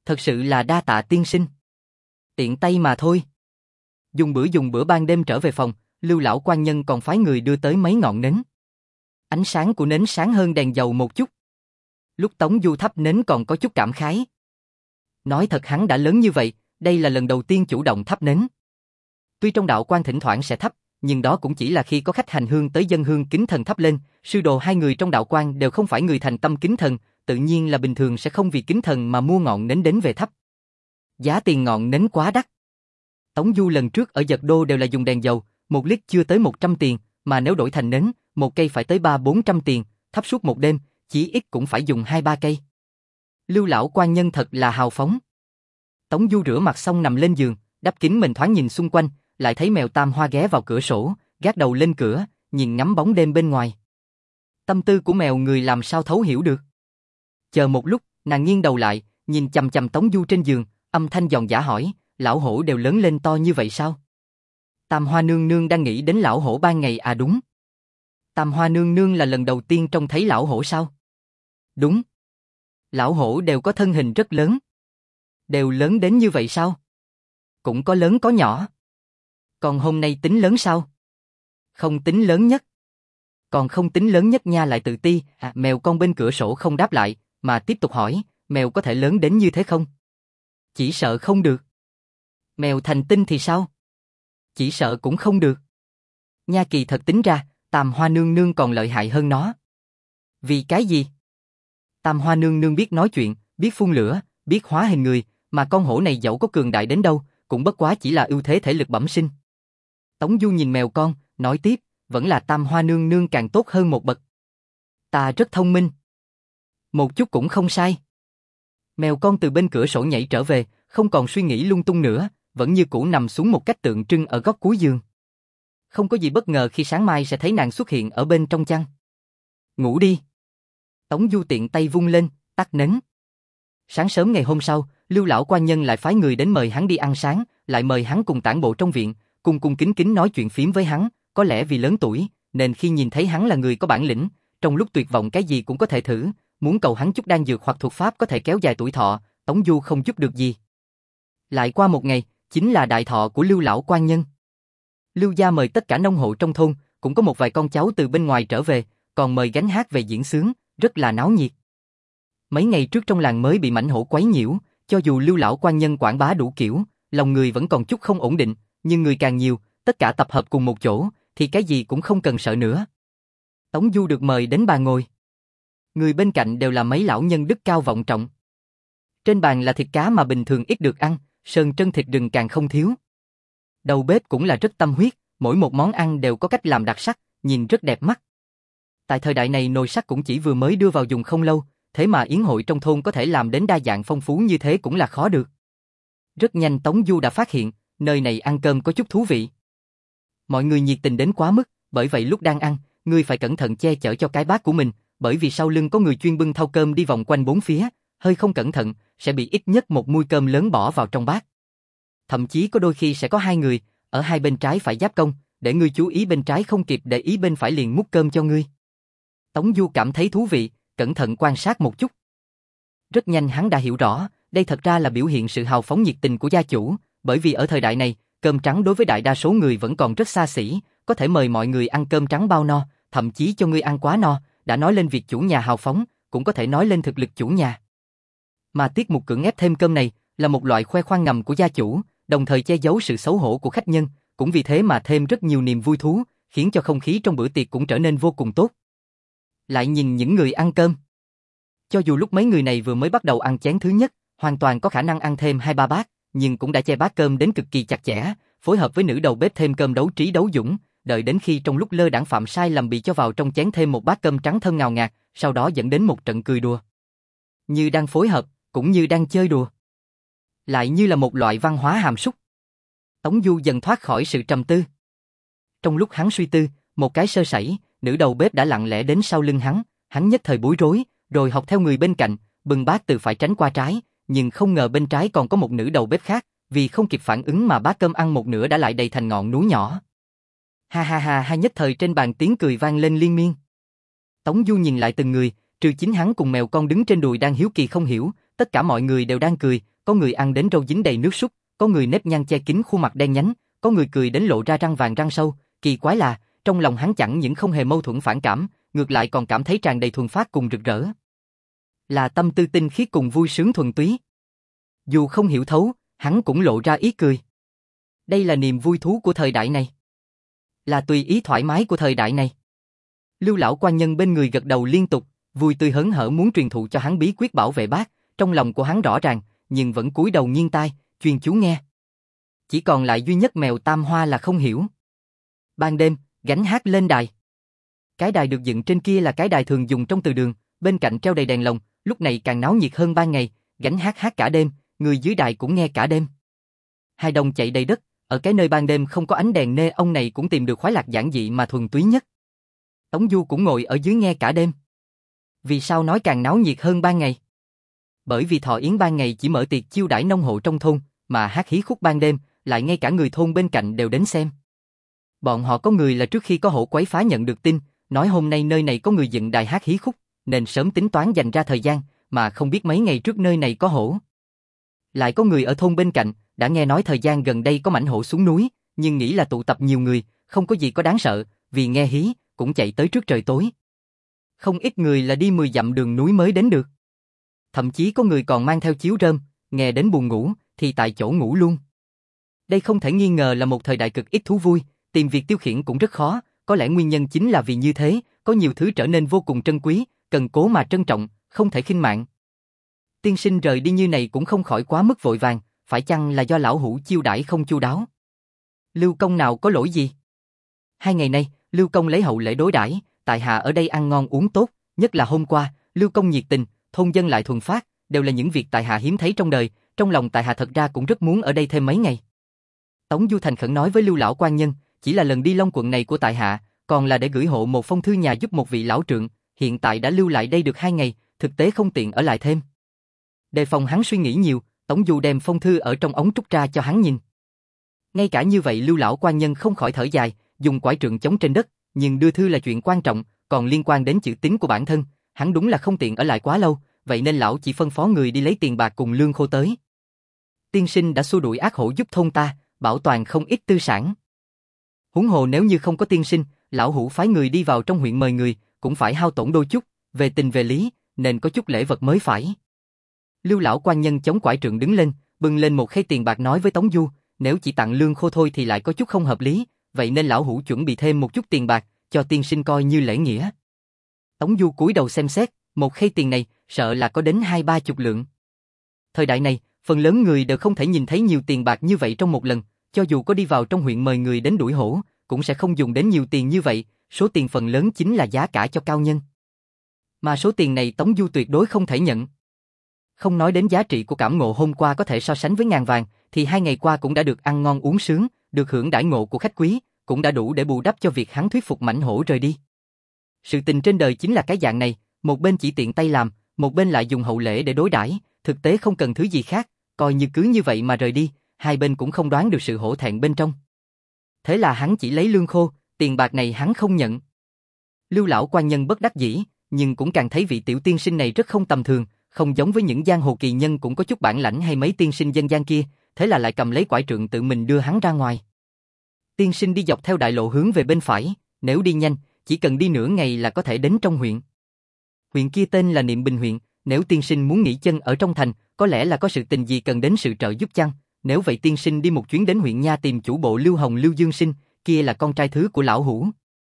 Thật sự là đa tạ tiên sinh. Tiện tay mà thôi. Dùng bữa dùng bữa ban đêm trở về phòng, Lưu lão quan nhân còn phái người đưa tới mấy ngọn nến. Ánh sáng của nến sáng hơn đèn dầu một chút. Lúc Tống Du thắp nến còn có chút cảm khái. Nói thật hắn đã lớn như vậy, đây là lần đầu tiên chủ động thắp nến. Tuy trong đạo quan thỉnh thoảng sẽ thắp, nhưng đó cũng chỉ là khi có khách hành hương tới dân hương kính thần thắp lên, sư đồ hai người trong đạo quan đều không phải người thành tâm kính thần, tự nhiên là bình thường sẽ không vì kính thần mà mua ngọn nến đến về thắp. Giá tiền ngọn nến quá đắt. Tống Du lần trước ở Dật Đô đều là dùng đèn dầu, một lít chưa tới một trăm tiền, mà nếu đổi thành nến, một cây phải tới ba bốn trăm tiền, thắp suốt một đêm, chỉ ít cũng phải dùng hai ba cây. Lưu lão quan nhân thật là hào phóng. Tống Du rửa mặt xong nằm lên giường, đắp kín mình thoáng nhìn xung quanh, lại thấy mèo Tam Hoa ghé vào cửa sổ, gác đầu lên cửa, nhìn ngắm bóng đêm bên ngoài. Tâm tư của mèo người làm sao thấu hiểu được. Chờ một lúc, nàng nghiêng đầu lại, nhìn chằm chằm Tống Du trên giường, âm thanh giòn giã hỏi, lão hổ đều lớn lên to như vậy sao? Tam Hoa nương nương đang nghĩ đến lão hổ ban ngày à đúng. Tam Hoa nương nương là lần đầu tiên trông thấy lão hổ sao? Đúng. Lão hổ đều có thân hình rất lớn. Đều lớn đến như vậy sao? Cũng có lớn có nhỏ. Còn hôm nay tính lớn sao? Không tính lớn nhất. Còn không tính lớn nhất nha lại tự ti, à, mèo con bên cửa sổ không đáp lại, mà tiếp tục hỏi, mèo có thể lớn đến như thế không? Chỉ sợ không được. Mèo thành tinh thì sao? Chỉ sợ cũng không được. Nha kỳ thật tính ra, Tam Hoa nương nương còn lợi hại hơn nó. Vì cái gì? Tam Hoa nương nương biết nói chuyện, biết phun lửa, biết hóa hình người, mà con hổ này dẫu có cường đại đến đâu, cũng bất quá chỉ là ưu thế thể lực bẩm sinh. Tống Du nhìn mèo con, nói tiếp, vẫn là Tam Hoa nương nương càng tốt hơn một bậc. Ta rất thông minh. Một chút cũng không sai. Mèo con từ bên cửa sổ nhảy trở về, không còn suy nghĩ lung tung nữa, vẫn như cũ nằm xuống một cách tượng trưng ở góc cuối giường. Không có gì bất ngờ khi sáng mai sẽ thấy nàng xuất hiện ở bên trong chăn. Ngủ đi. Tống Du tiện tay vung lên, tắt nến. Sáng sớm ngày hôm sau, Lưu lão quan nhân lại phái người đến mời hắn đi ăn sáng, lại mời hắn cùng tản bộ trong viện, cùng cùng kính kính nói chuyện phím với hắn, có lẽ vì lớn tuổi, nên khi nhìn thấy hắn là người có bản lĩnh, trong lúc tuyệt vọng cái gì cũng có thể thử, muốn cầu hắn chút đan dược hoặc thuật pháp có thể kéo dài tuổi thọ, Tống Du không giúp được gì. Lại qua một ngày, chính là đại thọ của Lưu lão quan nhân. Lưu gia mời tất cả nông hộ trong thôn, cũng có một vài con cháu từ bên ngoài trở về, còn mời gánh hát về diễn xướng, rất là náo nhiệt. Mấy ngày trước trong làng mới bị mãnh hổ quấy nhiễu, cho dù Lưu lão quan nhân quảng bá đủ kiểu, lòng người vẫn còn chút không ổn định, nhưng người càng nhiều, tất cả tập hợp cùng một chỗ, thì cái gì cũng không cần sợ nữa. Tống Du được mời đến bàn ngồi. Người bên cạnh đều là mấy lão nhân đức cao vọng trọng. Trên bàn là thịt cá mà bình thường ít được ăn, sơn trân thịt rừng càng không thiếu. Đầu bếp cũng là rất tâm huyết, mỗi một món ăn đều có cách làm đặc sắc, nhìn rất đẹp mắt. Tại thời đại này nồi sắt cũng chỉ vừa mới đưa vào dùng không lâu, thế mà yến hội trong thôn có thể làm đến đa dạng phong phú như thế cũng là khó được. Rất nhanh Tống Du đã phát hiện, nơi này ăn cơm có chút thú vị. Mọi người nhiệt tình đến quá mức, bởi vậy lúc đang ăn, ngươi phải cẩn thận che chở cho cái bát của mình, bởi vì sau lưng có người chuyên bưng thau cơm đi vòng quanh bốn phía, hơi không cẩn thận, sẽ bị ít nhất một muôi cơm lớn bỏ vào trong bát. Thậm chí có đôi khi sẽ có hai người, ở hai bên trái phải giáp công, để ngươi chú ý bên trái không kịp để ý bên phải liền múc cơm cho ngươi. Tống Du cảm thấy thú vị, cẩn thận quan sát một chút. Rất nhanh hắn đã hiểu rõ, đây thật ra là biểu hiện sự hào phóng nhiệt tình của gia chủ, bởi vì ở thời đại này, cơm trắng đối với đại đa số người vẫn còn rất xa xỉ, có thể mời mọi người ăn cơm trắng bao no, thậm chí cho ngươi ăn quá no, đã nói lên việc chủ nhà hào phóng, cũng có thể nói lên thực lực chủ nhà. Mà tiết mục cưỡng ép thêm cơm này là một loại khoe khoang ngầm của gia chủ, đồng thời che giấu sự xấu hổ của khách nhân, cũng vì thế mà thêm rất nhiều niềm vui thú, khiến cho không khí trong bữa tiệc cũng trở nên vô cùng tốt. Lại nhìn những người ăn cơm. Cho dù lúc mấy người này vừa mới bắt đầu ăn chén thứ nhất, hoàn toàn có khả năng ăn thêm hai ba bát, nhưng cũng đã che bát cơm đến cực kỳ chặt chẽ, phối hợp với nữ đầu bếp thêm cơm đấu trí đấu dũng, đợi đến khi trong lúc lơ đãng phạm sai lầm bị cho vào trong chén thêm một bát cơm trắng thơm ngào ngạt, sau đó dẫn đến một trận cười đùa. Như đang phối hợp, cũng như đang chơi đùa. Lại như là một loại văn hóa hàm súc. Tống Du dần thoát khỏi sự trầm tư. Trong lúc hắn suy tư, một cái sơ sẩy, nữ đầu bếp đã lặng lẽ đến sau lưng hắn, hắn nhất thời bối rối, rồi học theo người bên cạnh, bưng bát từ phải tránh qua trái, nhưng không ngờ bên trái còn có một nữ đầu bếp khác, vì không kịp phản ứng mà bát cơm ăn một nửa đã lại đầy thành ngọn núi nhỏ. Ha ha ha ha, nhất thời trên bàn tiếng cười vang lên liên miên. Tống Du nhìn lại từng người, trừ chính hắn cùng mèo con đứng trên đùi đang hiếu kỳ không hiểu, tất cả mọi người đều đang cười, có người ăn đến râu dính đầy nước súc, có người nếp nhăn che kín khuôn mặt đen nhánh, có người cười đến lộ ra răng vàng răng sâu, kỳ quái là, trong lòng hắn chẳng những không hề mâu thuẫn phản cảm, ngược lại còn cảm thấy tràn đầy thuần phát cùng rực rỡ. Là tâm tư tinh khiết cùng vui sướng thuần túy. Dù không hiểu thấu, hắn cũng lộ ra ý cười. Đây là niềm vui thú của thời đại này. Là tùy ý thoải mái của thời đại này. Lưu lão quan nhân bên người gật đầu liên tục, vui tươi hớn hở muốn truyền thụ cho hắn bí quyết bảo vệ bác, trong lòng của hắn rõ ràng, nhưng vẫn cúi đầu nghiêng tai, chuyên chú nghe. Chỉ còn lại duy nhất mèo Tam Hoa là không hiểu. Ban đêm, gánh hát lên đài. Cái đài được dựng trên kia là cái đài thường dùng trong từ đường, bên cạnh treo đầy đèn lồng, lúc này càng náo nhiệt hơn ban ngày, gánh hát hát cả đêm, người dưới đài cũng nghe cả đêm. Hai đồng chạy đầy đất, ở cái nơi ban đêm không có ánh đèn nê ông này cũng tìm được khoái lạc giản dị mà thuần túy nhất. Tống Du cũng ngồi ở dưới nghe cả đêm. Vì sao nói càng náo nhiệt hơn ban ngày? Bởi vì thọ yến ban ngày chỉ mở tiệc chiêu đãi nông hộ trong thôn, mà hát hí khúc ban đêm, lại ngay cả người thôn bên cạnh đều đến xem. Bọn họ có người là trước khi có hổ quấy phá nhận được tin, nói hôm nay nơi này có người dựng đài hát hí khúc, nên sớm tính toán dành ra thời gian, mà không biết mấy ngày trước nơi này có hổ. Lại có người ở thôn bên cạnh, đã nghe nói thời gian gần đây có mãnh hổ xuống núi, nhưng nghĩ là tụ tập nhiều người, không có gì có đáng sợ, vì nghe hí, cũng chạy tới trước trời tối. Không ít người là đi mười dặm đường núi mới đến được. Thậm chí có người còn mang theo chiếu rơm, nghe đến buồn ngủ, thì tại chỗ ngủ luôn. Đây không thể nghi ngờ là một thời đại cực ít thú vui, tìm việc tiêu khiển cũng rất khó, có lẽ nguyên nhân chính là vì như thế, có nhiều thứ trở nên vô cùng trân quý, cần cố mà trân trọng, không thể khinh mạng. Tiên sinh rời đi như này cũng không khỏi quá mức vội vàng, phải chăng là do lão hủ chiêu đãi không chu đáo? Lưu công nào có lỗi gì? Hai ngày nay, Lưu công lấy hậu lễ đối đãi, tại hạ ở đây ăn ngon uống tốt, nhất là hôm qua, Lưu công nhiệt tình, thôn dân lại thuần phát, đều là những việc tại hạ hiếm thấy trong đời, trong lòng tại hạ thật ra cũng rất muốn ở đây thêm mấy ngày. Tống Du thành khẩn nói với Lưu lão quan nhân, chỉ là lần đi Long quận này của tại hạ, còn là để gửi hộ một phong thư nhà giúp một vị lão trượng, hiện tại đã lưu lại đây được hai ngày, thực tế không tiện ở lại thêm. Đề phòng hắn suy nghĩ nhiều, Tống Du đem phong thư ở trong ống trúc ra cho hắn nhìn. Ngay cả như vậy Lưu lão quan nhân không khỏi thở dài, dùng quải trượng chống trên đất, nhưng đưa thư là chuyện quan trọng, còn liên quan đến chữ tín của bản thân, hắn đúng là không tiện ở lại quá lâu, vậy nên lão chỉ phân phó người đi lấy tiền bạc cùng lương khô tới. Tiên sinh đã xua đuổi ác hổ giúp thôn ta, bảo toàn không ít tư sản. Huống hồ nếu như không có tiên sinh, lão hủ phái người đi vào trong huyện mời người, cũng phải hao tổn đôi chút, về tình về lý, nên có chút lễ vật mới phải. Lưu lão quan nhân chống quải trượng đứng lên, bưng lên một khay tiền bạc nói với Tống Du, nếu chỉ tặng lương khô thôi thì lại có chút không hợp lý, vậy nên lão hủ chuẩn bị thêm một chút tiền bạc, cho tiên sinh coi như lễ nghĩa. Tống Du cúi đầu xem xét, một khay tiền này, sợ là có đến hai ba chục lượng. Thời đại này, phần lớn người đều không thể nhìn thấy nhiều tiền bạc như vậy trong một lần, cho dù có đi vào trong huyện mời người đến đuổi hổ, cũng sẽ không dùng đến nhiều tiền như vậy, số tiền phần lớn chính là giá cả cho cao nhân. Mà số tiền này Tống Du tuyệt đối không thể nhận. Không nói đến giá trị của cảm ngộ hôm qua có thể so sánh với ngàn vàng, thì hai ngày qua cũng đã được ăn ngon uống sướng, được hưởng đãi ngộ của khách quý, cũng đã đủ để bù đắp cho việc hắn thuyết phục mãnh hổ rời đi. Sự tình trên đời chính là cái dạng này, một bên chỉ tiện tay làm, một bên lại dùng hậu lễ để đối đãi, thực tế không cần thứ gì khác, coi như cứ như vậy mà rời đi, hai bên cũng không đoán được sự hổ thẹn bên trong. Thế là hắn chỉ lấy lương khô, tiền bạc này hắn không nhận. Lưu lão quan nhân bất đắc dĩ, nhưng cũng càng thấy vị tiểu tiên sinh này rất không tầm thường, không giống với những giang hồ kỳ nhân cũng có chút bản lãnh hay mấy tiên sinh dân gian kia, thế là lại cầm lấy quải trượng tự mình đưa hắn ra ngoài. Tiên sinh đi dọc theo đại lộ hướng về bên phải, nếu đi nhanh, chỉ cần đi nửa ngày là có thể đến trong huyện. Huyện kia tên là Niệm Bình huyện, nếu tiên sinh muốn nghỉ chân ở trong thành, có lẽ là có sự tình gì cần đến sự trợ giúp chăng? Nếu vậy tiên sinh đi một chuyến đến huyện nha tìm chủ bộ Lưu Hồng Lưu Dương Sinh, kia là con trai thứ của lão hủ.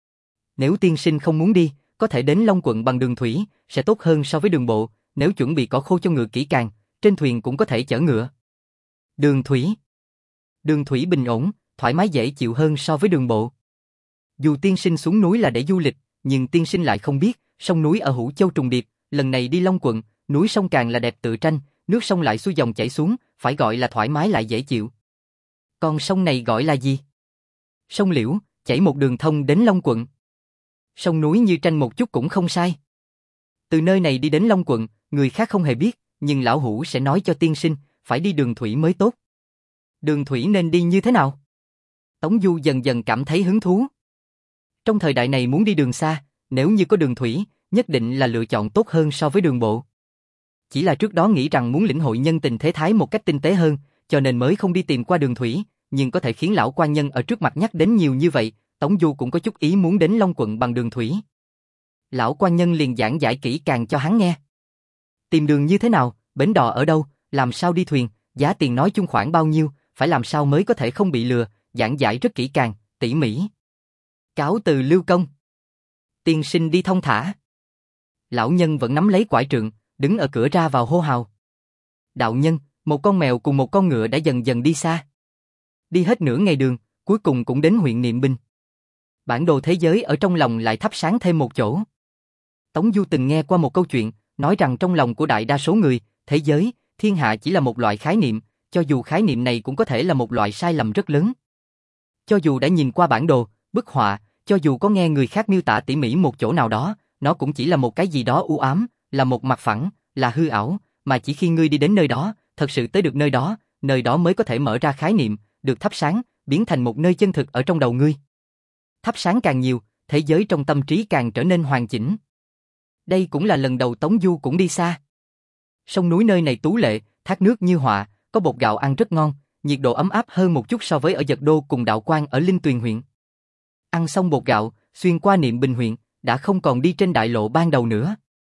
Nếu tiên sinh không muốn đi, có thể đến Long quận bằng đường thủy, sẽ tốt hơn so với đường bộ, nếu chuẩn bị cỏ khô cho ngựa kỹ càng, trên thuyền cũng có thể chở ngựa. Đường thủy. Đường thủy bình ổn, thoải mái dễ chịu hơn so với đường bộ. Dù tiên sinh xuống núi là để du lịch, nhưng tiên sinh lại không biết, sông núi ở Hữu Châu trùng điệp, lần này đi Long quận, núi sông càng là đẹp tự tranh, nước sông lại xuôi dòng chảy xuống, phải gọi là thoải mái lại dễ chịu. Còn sông này gọi là gì? Sông Liễu, chảy một đường thông đến Long quận. Sông núi như tranh một chút cũng không sai. Từ nơi này đi đến Long quận, người khác không hề biết, nhưng lão hủ sẽ nói cho tiên sinh, phải đi đường thủy mới tốt. Đường thủy nên đi như thế nào? Tống Du dần dần cảm thấy hứng thú. Trong thời đại này muốn đi đường xa, nếu như có đường thủy, nhất định là lựa chọn tốt hơn so với đường bộ. Chỉ là trước đó nghĩ rằng muốn lĩnh hội nhân tình thế thái một cách tinh tế hơn, cho nên mới không đi tìm qua đường thủy, nhưng có thể khiến lão quan nhân ở trước mặt nhắc đến nhiều như vậy, Tống Du cũng có chút ý muốn đến Long Quận bằng đường thủy. Lão quan nhân liền giảng giải kỹ càng cho hắn nghe. Tìm đường như thế nào, bến đò ở đâu, làm sao đi thuyền, giá tiền nói chung khoảng bao nhiêu, phải làm sao mới có thể không bị lừa, giảng giải rất kỹ càng, tỉ mỉ. Cáo từ Lưu công. Tiên sinh đi thông thả. Lão nhân vẫn nắm lấy quải trượng, đứng ở cửa ra vào hô hào. Đạo nhân, một con mèo cùng một con ngựa đã dần dần đi xa. Đi hết nửa ngày đường, cuối cùng cũng đến huyện Niệm Binh. Bản đồ thế giới ở trong lòng lại thắp sáng thêm một chỗ. Tống Du từng nghe qua một câu chuyện, nói rằng trong lòng của đại đa số người, thế giới, thiên hạ chỉ là một loại khái niệm, cho dù khái niệm này cũng có thể là một loại sai lầm rất lớn. Cho dù đã nhìn qua bản đồ, bức họa, cho dù có nghe người khác miêu tả tỉ mỉ một chỗ nào đó, nó cũng chỉ là một cái gì đó u ám, là một mặt phẳng, là hư ảo, mà chỉ khi ngươi đi đến nơi đó, thật sự tới được nơi đó, nơi đó mới có thể mở ra khái niệm, được thắp sáng, biến thành một nơi chân thực ở trong đầu ngươi. Thắp sáng càng nhiều, thế giới trong tâm trí càng trở nên hoàn chỉnh. Đây cũng là lần đầu Tống Du cũng đi xa. Sông núi nơi này tú lệ, thác nước như họa, có bột gạo ăn rất ngon, nhiệt độ ấm áp hơn một chút so với ở Dật Đô cùng Đạo Quan ở Linh Tuyền huyện. Ăn xong bột gạo, xuyên qua Niệm Bình huyện, đã không còn đi trên đại lộ ban đầu nữa.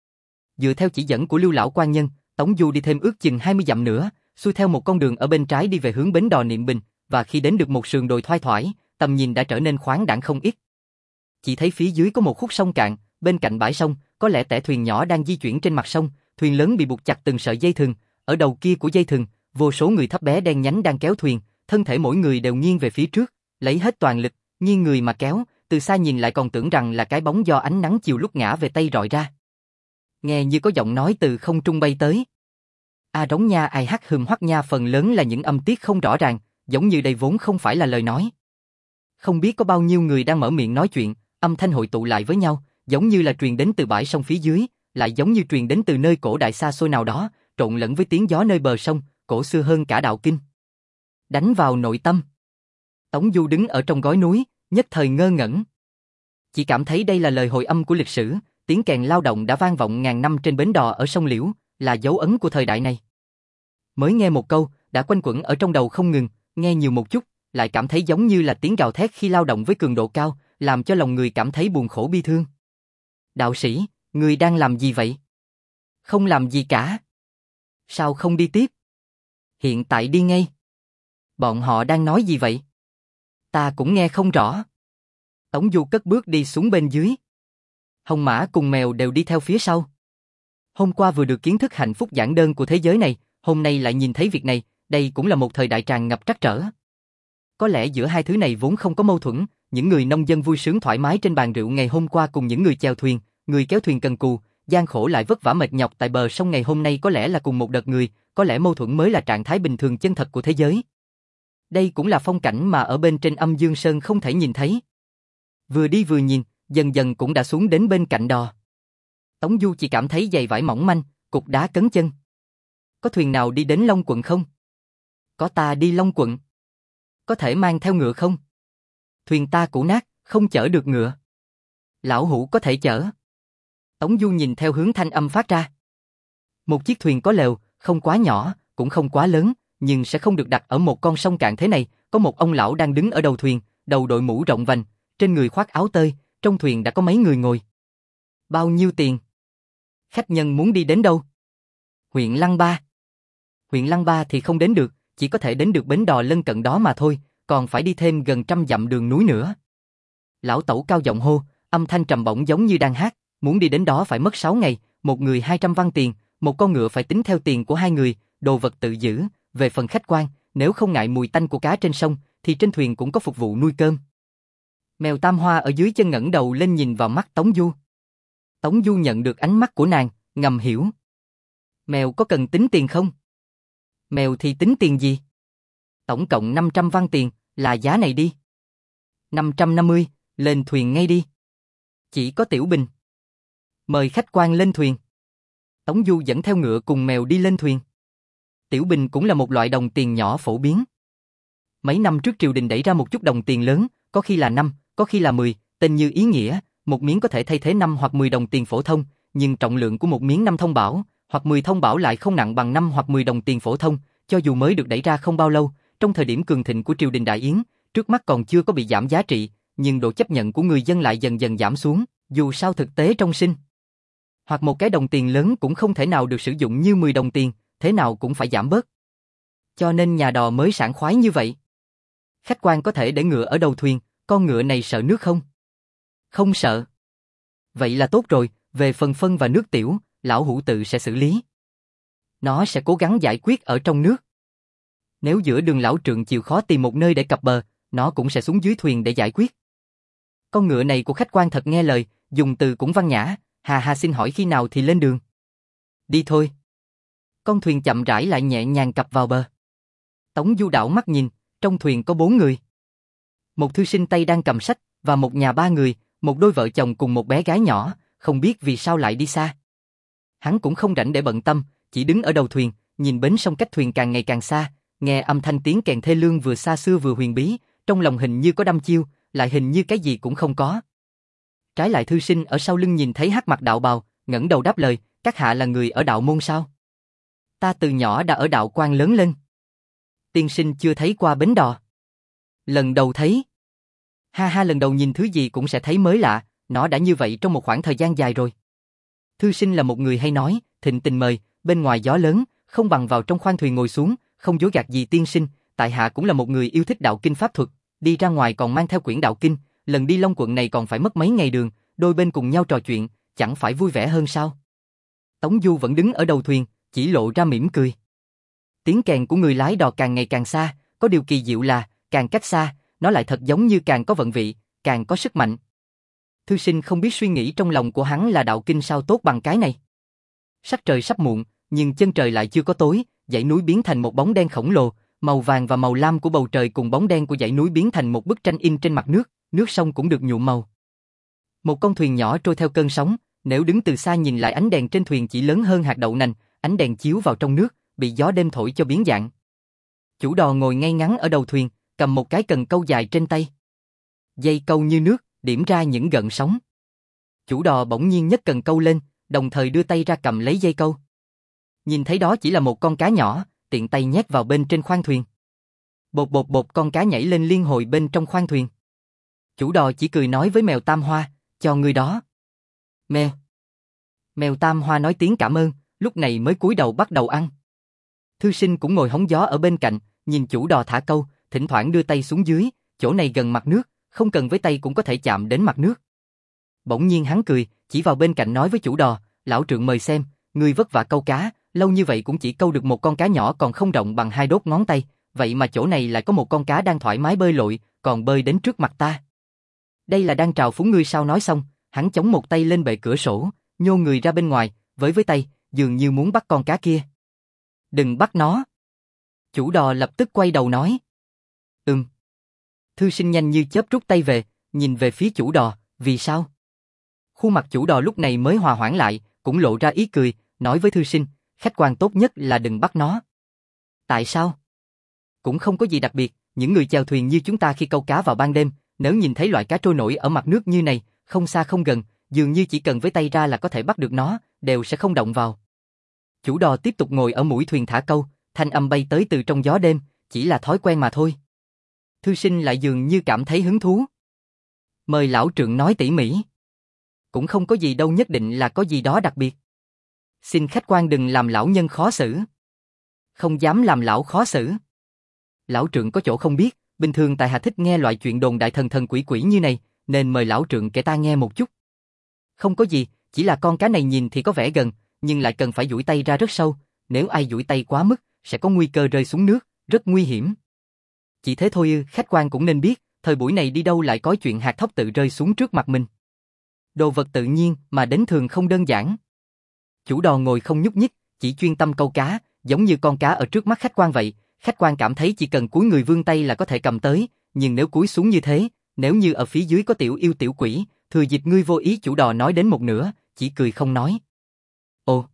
Dựa theo chỉ dẫn của Lưu lão quan nhân, Tống Du đi thêm ước chừng hai mươi dặm nữa, xuôi theo một con đường ở bên trái đi về hướng bến đò Niệm Bình, và khi đến được một sườn đồi thoai thoải, tầm nhìn đã trở nên khoáng đãng không ít. Chỉ thấy phía dưới có một khúc sông cạn, bên cạnh bãi sông, có lẽ tẻ thuyền nhỏ đang di chuyển trên mặt sông, thuyền lớn bị buộc chặt từng sợi dây thừng, ở đầu kia của dây thừng, vô số người thấp bé đen nhánh đang kéo thuyền, thân thể mỗi người đều nghiêng về phía trước, lấy hết toàn lực, nghiêng người mà kéo, từ xa nhìn lại còn tưởng rằng là cái bóng do ánh nắng chiều lúc ngã về tây rọi ra. Nghe như có giọng nói từ không trung bay tới. A đống nha ai hắc hừm hoắc nha, phần lớn là những âm tiết không rõ ràng, giống như đây vốn không phải là lời nói. Không biết có bao nhiêu người đang mở miệng nói chuyện, âm thanh hội tụ lại với nhau, giống như là truyền đến từ bãi sông phía dưới, lại giống như truyền đến từ nơi cổ đại xa xôi nào đó, trộn lẫn với tiếng gió nơi bờ sông, cổ xưa hơn cả đạo kinh. Đánh vào nội tâm. Tống Du đứng ở trong gói núi, nhất thời ngơ ngẩn. Chỉ cảm thấy đây là lời hồi âm của lịch sử, tiếng kèn lao động đã vang vọng ngàn năm trên bến đò ở sông Liễu, là dấu ấn của thời đại này. Mới nghe một câu, đã quanh quẩn ở trong đầu không ngừng, nghe nhiều một chút, lại cảm thấy giống như là tiếng gào thét khi lao động với cường độ cao, làm cho lòng người cảm thấy buồn khổ bi thương. Đạo sĩ, người đang làm gì vậy? Không làm gì cả. Sao không đi tiếp? Hiện tại đi ngay. Bọn họ đang nói gì vậy? Ta cũng nghe không rõ. Tống Du cất bước đi xuống bên dưới. Hồng Mã cùng mèo đều đi theo phía sau. Hôm qua vừa được kiến thức hạnh phúc giản đơn của thế giới này, hôm nay lại nhìn thấy việc này, đây cũng là một thời đại tràn ngập trắc trở. Có lẽ giữa hai thứ này vốn không có mâu thuẫn, những người nông dân vui sướng thoải mái trên bàn rượu ngày hôm qua cùng những người chèo thuyền, người kéo thuyền cần cù, gian khổ lại vất vả mệt nhọc tại bờ sông ngày hôm nay có lẽ là cùng một đợt người, có lẽ mâu thuẫn mới là trạng thái bình thường chân thật của thế giới. Đây cũng là phong cảnh mà ở bên trên Âm Dương Sơn không thể nhìn thấy. Vừa đi vừa nhìn, dần dần cũng đã xuống đến bên cạnh đò. Tống Du chỉ cảm thấy giày vải mỏng manh, cục đá cấn chân. Có thuyền nào đi đến Long Quận không? Có, ta đi Long Quận. Có thể mang theo ngựa không? Thuyền ta cũ nát, không chở được ngựa. Lão hữu có thể chở. Tống Du nhìn theo hướng thanh âm phát ra. Một chiếc thuyền có lều, không quá nhỏ, cũng không quá lớn, nhưng sẽ không được đặt ở một con sông cạn thế này. Có một ông lão đang đứng ở đầu thuyền, đầu đội mũ rộng vành, trên người khoác áo tơi, trong thuyền đã có mấy người ngồi. Bao nhiêu tiền? Khách nhân muốn đi đến đâu? Huyện Lăng Ba. Huyện Lăng Ba thì không đến được, chỉ có thể đến được bến đò lân cận đó mà thôi, còn phải đi thêm gần trăm dặm đường núi nữa. Lão tẩu cao giọng hô, âm thanh trầm bổng giống như đang hát, muốn đi đến đó phải mất sáu ngày, một người hai trăm văn tiền, một con ngựa phải tính theo tiền của hai người, đồ vật tự giữ, về phần khách quan, nếu không ngại mùi tanh của cá trên sông, thì trên thuyền cũng có phục vụ nuôi cơm. Mèo Tam Hoa ở dưới chân ngẩng đầu lên nhìn vào mắt Tống Du. Tống Du nhận được ánh mắt của nàng, ngầm hiểu. Mèo có cần tính tiền không? Mèo thì tính tiền gì? Tổng cộng năm trăm văn tiền, là giá này đi. năm trăm năm mươi, lên thuyền ngay đi. Chỉ có Tiểu Bình. Mời khách quan lên thuyền. Tống Du dẫn theo ngựa cùng mèo đi lên thuyền. Tiểu Bình cũng là một loại đồng tiền nhỏ phổ biến. Mấy năm trước triều đình đẩy ra một chút đồng tiền lớn, có khi là năm, có khi là mười, tên như ý nghĩa, một miếng có thể thay thế năm hoặc mười đồng tiền phổ thông, nhưng trọng lượng của một miếng năm thông bảo, hoặc mười thông bảo lại không nặng bằng năm hoặc mười đồng tiền phổ thông, cho dù mới được đẩy ra không bao lâu, trong thời điểm cường thịnh của triều đình Đại Yến, trước mắt còn chưa có bị giảm giá trị, nhưng độ chấp nhận của người dân lại dần dần giảm xuống, dù sao thực tế trong sinh. Hoặc một cái đồng tiền lớn cũng không thể nào được sử dụng như mười đồng tiền, thế nào cũng phải giảm bớt. Cho nên nhà đò mới sảng khoái như vậy. Khách quan có thể để ngựa ở đầu thuyền, con ngựa này sợ nước không? Không sợ. Vậy là tốt rồi, về phần phân và nước tiểu, lão hữu tự sẽ xử lý. Nó sẽ cố gắng giải quyết ở trong nước. Nếu giữa đường lão trượng chịu khó tìm một nơi để cập bờ, nó cũng sẽ xuống dưới thuyền để giải quyết. Con ngựa này của khách quan thật nghe lời, dùng từ cũng văn nhã, hà hà xin hỏi khi nào thì lên đường. Đi thôi. Con thuyền chậm rãi lại nhẹ nhàng cập vào bờ. Tống Du đảo mắt nhìn, trong thuyền có bốn người. Một thư sinh tay đang cầm sách, và một nhà ba người, một đôi vợ chồng cùng một bé gái nhỏ, không biết vì sao lại đi xa. Hắn cũng không rảnh để bận tâm, chỉ đứng ở đầu thuyền, nhìn bến sông cách thuyền càng ngày càng xa, nghe âm thanh tiếng kèn thê lương vừa xa xưa vừa huyền bí, trong lòng hình như có đăm chiêu, lại hình như cái gì cũng không có. Trái lại thư sinh ở sau lưng nhìn thấy hắc mặt đạo bào, ngẩng đầu đáp lời, các hạ là người ở đạo môn sao? Ta từ nhỏ đã ở đạo quan lớn lên. Tiên sinh chưa thấy qua bến đò. Lần đầu thấy. Ha ha, lần đầu nhìn thứ gì cũng sẽ thấy mới lạ, nó đã như vậy trong một khoảng thời gian dài rồi. Thư sinh là một người hay nói, thịnh tình mời, bên ngoài gió lớn, không bằng vào trong khoang thuyền ngồi xuống, không dối gạt gì tiên sinh, tại hạ cũng là một người yêu thích đạo kinh pháp thuật, đi ra ngoài còn mang theo quyển đạo kinh, lần đi Long Quận này còn phải mất mấy ngày đường, đôi bên cùng nhau trò chuyện, chẳng phải vui vẻ hơn sao? Tống Du vẫn đứng ở đầu thuyền, chỉ lộ ra mỉm cười. Tiếng kèn của người lái đò càng ngày càng xa, có điều kỳ diệu là, càng cách xa, nó lại thật giống như càng có vận vị, càng có sức mạnh. Thư sinh không biết suy nghĩ trong lòng của hắn là đạo kinh sao tốt bằng cái này. Sắc trời sắp muộn, nhưng chân trời lại chưa có tối, dãy núi biến thành một bóng đen khổng lồ, màu vàng và màu lam của bầu trời cùng bóng đen của dãy núi biến thành một bức tranh in trên mặt nước, nước sông cũng được nhuộm màu. Một con thuyền nhỏ trôi theo cơn sóng, nếu đứng từ xa nhìn lại ánh đèn trên thuyền chỉ lớn hơn hạt đậu nành, ánh đèn chiếu vào trong nước, bị gió đêm thổi cho biến dạng. Chủ đò ngồi ngay ngắn ở đầu thuyền, cầm một cái cần câu dài trên tay. Dây câu như nước, điểm ra những gợn sóng. Chủ đò bỗng nhiên nhấc cần câu lên, đồng thời đưa tay ra cầm lấy dây câu. Nhìn thấy đó chỉ là một con cá nhỏ, tiện tay nhét vào bên trên khoang thuyền. Bột bột bột, con cá nhảy lên liên hồi bên trong khoang thuyền. Chủ đò chỉ cười nói với mèo Tam Hoa, cho ngươi đó. Mèo. Mèo Tam Hoa nói tiếng cảm ơn, lúc này mới cúi đầu bắt đầu ăn. Thư sinh cũng ngồi hóng gió ở bên cạnh, nhìn chủ đò thả câu, thỉnh thoảng đưa tay xuống dưới, chỗ này gần mặt nước, không cần với tay cũng có thể chạm đến mặt nước. Bỗng nhiên hắn cười, chỉ vào bên cạnh nói với chủ đò, lão trượng mời xem, ngươi vất vả câu cá, lâu như vậy cũng chỉ câu được một con cá nhỏ còn không rộng bằng hai đốt ngón tay, vậy mà chỗ này lại có một con cá đang thoải mái bơi lội, còn bơi đến trước mặt ta. Đây là đang trào phúng ngươi sao? Nói xong, hắn chống một tay lên bệ cửa sổ, nhô người ra bên ngoài, với với tay, dường như muốn bắt con cá kia. Đừng bắt nó. Chủ đò lập tức quay đầu nói. Ừm. Thư sinh nhanh như chớp rút tay về, nhìn về phía chủ đò, vì sao? Khuôn mặt chủ đò lúc này mới hòa hoãn lại, cũng lộ ra ý cười, nói với thư sinh, khách quan tốt nhất là đừng bắt nó. Tại sao? Cũng không có gì đặc biệt, những người chèo thuyền như chúng ta khi câu cá vào ban đêm, nếu nhìn thấy loại cá trôi nổi ở mặt nước như này, không xa không gần, dường như chỉ cần với tay ra là có thể bắt được nó, đều sẽ không động vào. Chủ đò tiếp tục ngồi ở mũi thuyền thả câu, thanh âm bay tới từ trong gió đêm, chỉ là thói quen mà thôi. Thư sinh lại dường như cảm thấy hứng thú. Mời lão trượng nói tỉ mỉ. Cũng không có gì đâu, nhất định là có gì đó đặc biệt. Xin khách quan đừng làm lão nhân khó xử. Không dám làm lão khó xử. Lão trượng có chỗ không biết, bình thường tại hạ thích nghe loại chuyện đồn đại thần thần quỷ quỷ như này, nên mời lão trượng kể ta nghe một chút. Không có gì, chỉ là con cá này nhìn thì có vẻ gần, nhưng lại cần phải duỗi tay ra rất sâu, nếu ai duỗi tay quá mức, sẽ có nguy cơ rơi xuống nước, rất nguy hiểm. Chỉ thế thôi ư? Khách quan cũng nên biết, thời buổi này đi đâu lại có chuyện hạt thóc tự rơi xuống trước mặt mình. Đồ vật tự nhiên mà đến thường không đơn giản. Chủ đò ngồi không nhúc nhích, chỉ chuyên tâm câu cá, giống như con cá ở trước mắt khách quan vậy. Khách quan cảm thấy chỉ cần cúi người vươn tay là có thể cầm tới, nhưng nếu cúi xuống như thế, nếu như ở phía dưới có tiểu yêu tiểu quỷ, thừa dịp ngươi vô ý. Chủ đò nói đến một nửa, chỉ cười không nói. Ồ.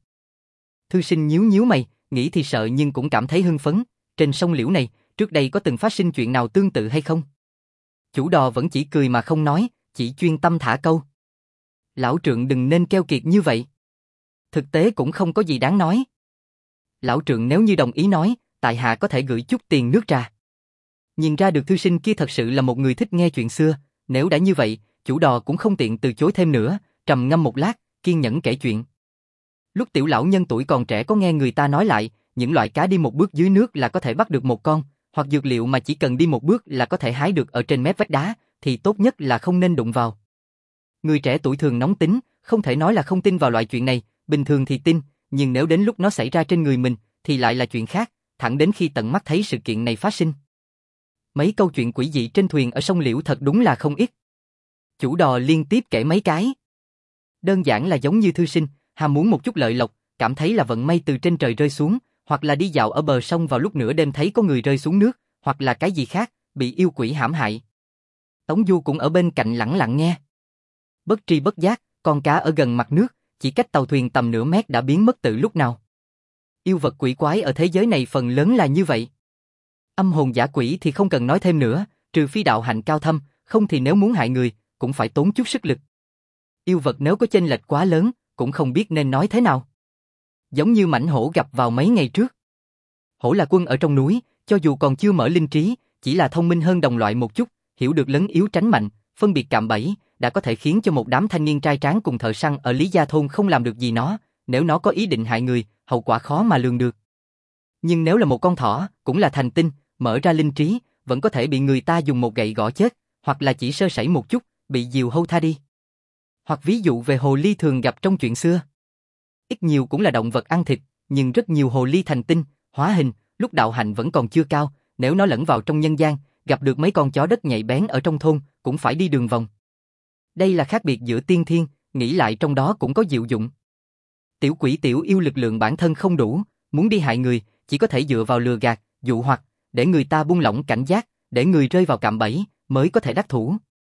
Thư sinh nhíu nhíu mày, nghĩ thì sợ nhưng cũng cảm thấy hưng phấn. Trên sông Liễu này, trước đây có từng phát sinh chuyện nào tương tự hay không? Chủ đò vẫn chỉ cười mà không nói, chỉ chuyên tâm thả câu. Lão trượng đừng nên keo kiệt như vậy. Thực tế cũng không có gì đáng nói. Lão Trượng nếu như đồng ý nói, tại hạ có thể gửi chút tiền nước trà. Nhìn ra được thư sinh kia thật sự là một người thích nghe chuyện xưa, nếu đã như vậy, chủ đò cũng không tiện từ chối thêm nữa, trầm ngâm một lát, kiên nhẫn kể chuyện. Lúc tiểu lão nhân tuổi còn trẻ có nghe người ta nói lại, những loại cá đi một bước dưới nước là có thể bắt được một con, hoặc dược liệu mà chỉ cần đi một bước là có thể hái được ở trên mép vách đá, thì tốt nhất là không nên đụng vào. Người trẻ tuổi thường nóng tính, không thể nói là không tin vào loại chuyện này, bình thường thì tin, nhưng nếu đến lúc nó xảy ra trên người mình, thì lại là chuyện khác, thẳng đến khi tận mắt thấy sự kiện này phát sinh. Mấy câu chuyện quỷ dị trên thuyền ở sông Liễu thật đúng là không ít. Chủ đò liên tiếp kể mấy cái. Đơn giản là giống như thư sinh, ham muốn một chút lợi lộc, cảm thấy là vận may từ trên trời rơi xuống, hoặc là đi dạo ở bờ sông vào lúc nửa đêm thấy có người rơi xuống nước, hoặc là cái gì khác, bị yêu quỷ hãm hại. Tống Du cũng ở bên cạnh lặng lặng nghe. Bất tri bất giác, con cá ở gần mặt nước, chỉ cách tàu thuyền tầm nửa mét đã biến mất từ lúc nào. Yêu vật quỷ quái ở thế giới này phần lớn là như vậy. Âm hồn dã quỷ thì không cần nói thêm nữa, trừ phi đạo hạnh cao thâm, không thì nếu muốn hại người, cũng phải tốn chút sức lực. Yêu vật nếu có chênh lệch quá lớn, cũng không biết nên nói thế nào. Giống như mãnh hổ gặp vào mấy ngày trước. Hổ là quân ở trong núi, cho dù còn chưa mở linh trí, chỉ là thông minh hơn đồng loại một chút, hiểu được lấn yếu tránh mạnh, phân biệt cạm bẫy, đã có thể khiến cho một đám thanh niên trai tráng cùng thợ săn ở Lý Gia Thôn không làm được gì nó, nếu nó có ý định hại người, hậu quả khó mà lường được. Nhưng nếu là một con thỏ, cũng là thành tinh, mở ra linh trí, vẫn có thể bị người ta dùng một gậy gõ chết, hoặc là chỉ sơ sẩy một chút, bị diều hâu tha đi. Hoặc ví dụ về hồ ly thường gặp trong chuyện xưa. Ít nhiều cũng là động vật ăn thịt, nhưng rất nhiều hồ ly thành tinh, hóa hình, lúc đạo hạnh vẫn còn chưa cao, nếu nó lẫn vào trong nhân gian, gặp được mấy con chó đất nhạy bén ở trong thôn, cũng phải đi đường vòng. Đây là khác biệt giữa tiên thiên, nghĩ lại trong đó cũng có diệu dụng. Tiểu quỷ tiểu yêu lực lượng bản thân không đủ, muốn đi hại người, chỉ có thể dựa vào lừa gạt, dụ hoặc, để người ta buông lỏng cảnh giác, để người rơi vào cạm bẫy, mới có thể đắc thủ.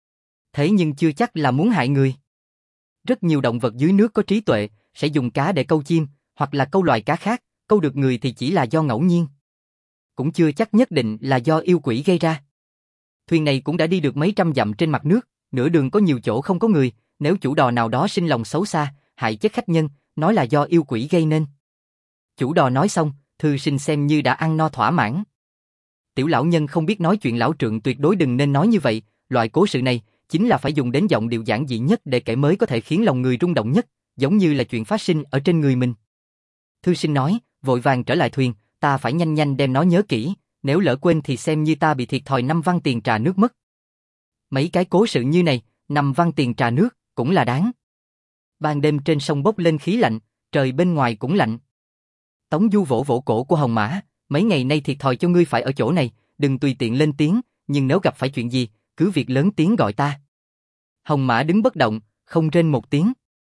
Thế nhưng chưa chắc là muốn hại người. Rất nhiều động vật dưới nước có trí tuệ, sẽ dùng cá để câu chim, hoặc là câu loài cá khác, câu được người thì chỉ là do ngẫu nhiên. Cũng chưa chắc nhất định là do yêu quỷ gây ra. Thuyền này cũng đã đi được mấy trăm dặm trên mặt nước, nửa đường có nhiều chỗ không có người, nếu chủ đò nào đó sinh lòng xấu xa, hại chết khách nhân, nói là do yêu quỷ gây nên. Chủ đò nói xong, thư sinh xem như đã ăn no thỏa mãn. Tiểu lão nhân không biết nói chuyện, lão Trượng tuyệt đối đừng nên nói như vậy, loại cố sự này chính là phải dùng đến giọng điệu giản dị nhất để kể mới có thể khiến lòng người rung động nhất, giống như là chuyện phát sinh ở trên người mình. Thư sinh nói, vội vàng trở lại thuyền, ta phải nhanh nhanh đem nó nhớ kỹ, nếu lỡ quên thì xem như ta bị thiệt thòi năm văn tiền trà nước mất. Mấy cái cố sự như này, năm văn tiền trà nước, cũng là đáng. Ban đêm trên sông bốc lên khí lạnh, trời bên ngoài cũng lạnh. Tống Du vỗ vỗ cổ của Hồng Mã, mấy ngày nay thiệt thòi cho ngươi phải ở chỗ này, đừng tùy tiện lên tiếng, nhưng nếu gặp phải chuyện gì, cứ việc lớn tiếng gọi ta. Hồng Mã đứng bất động, không rên một tiếng.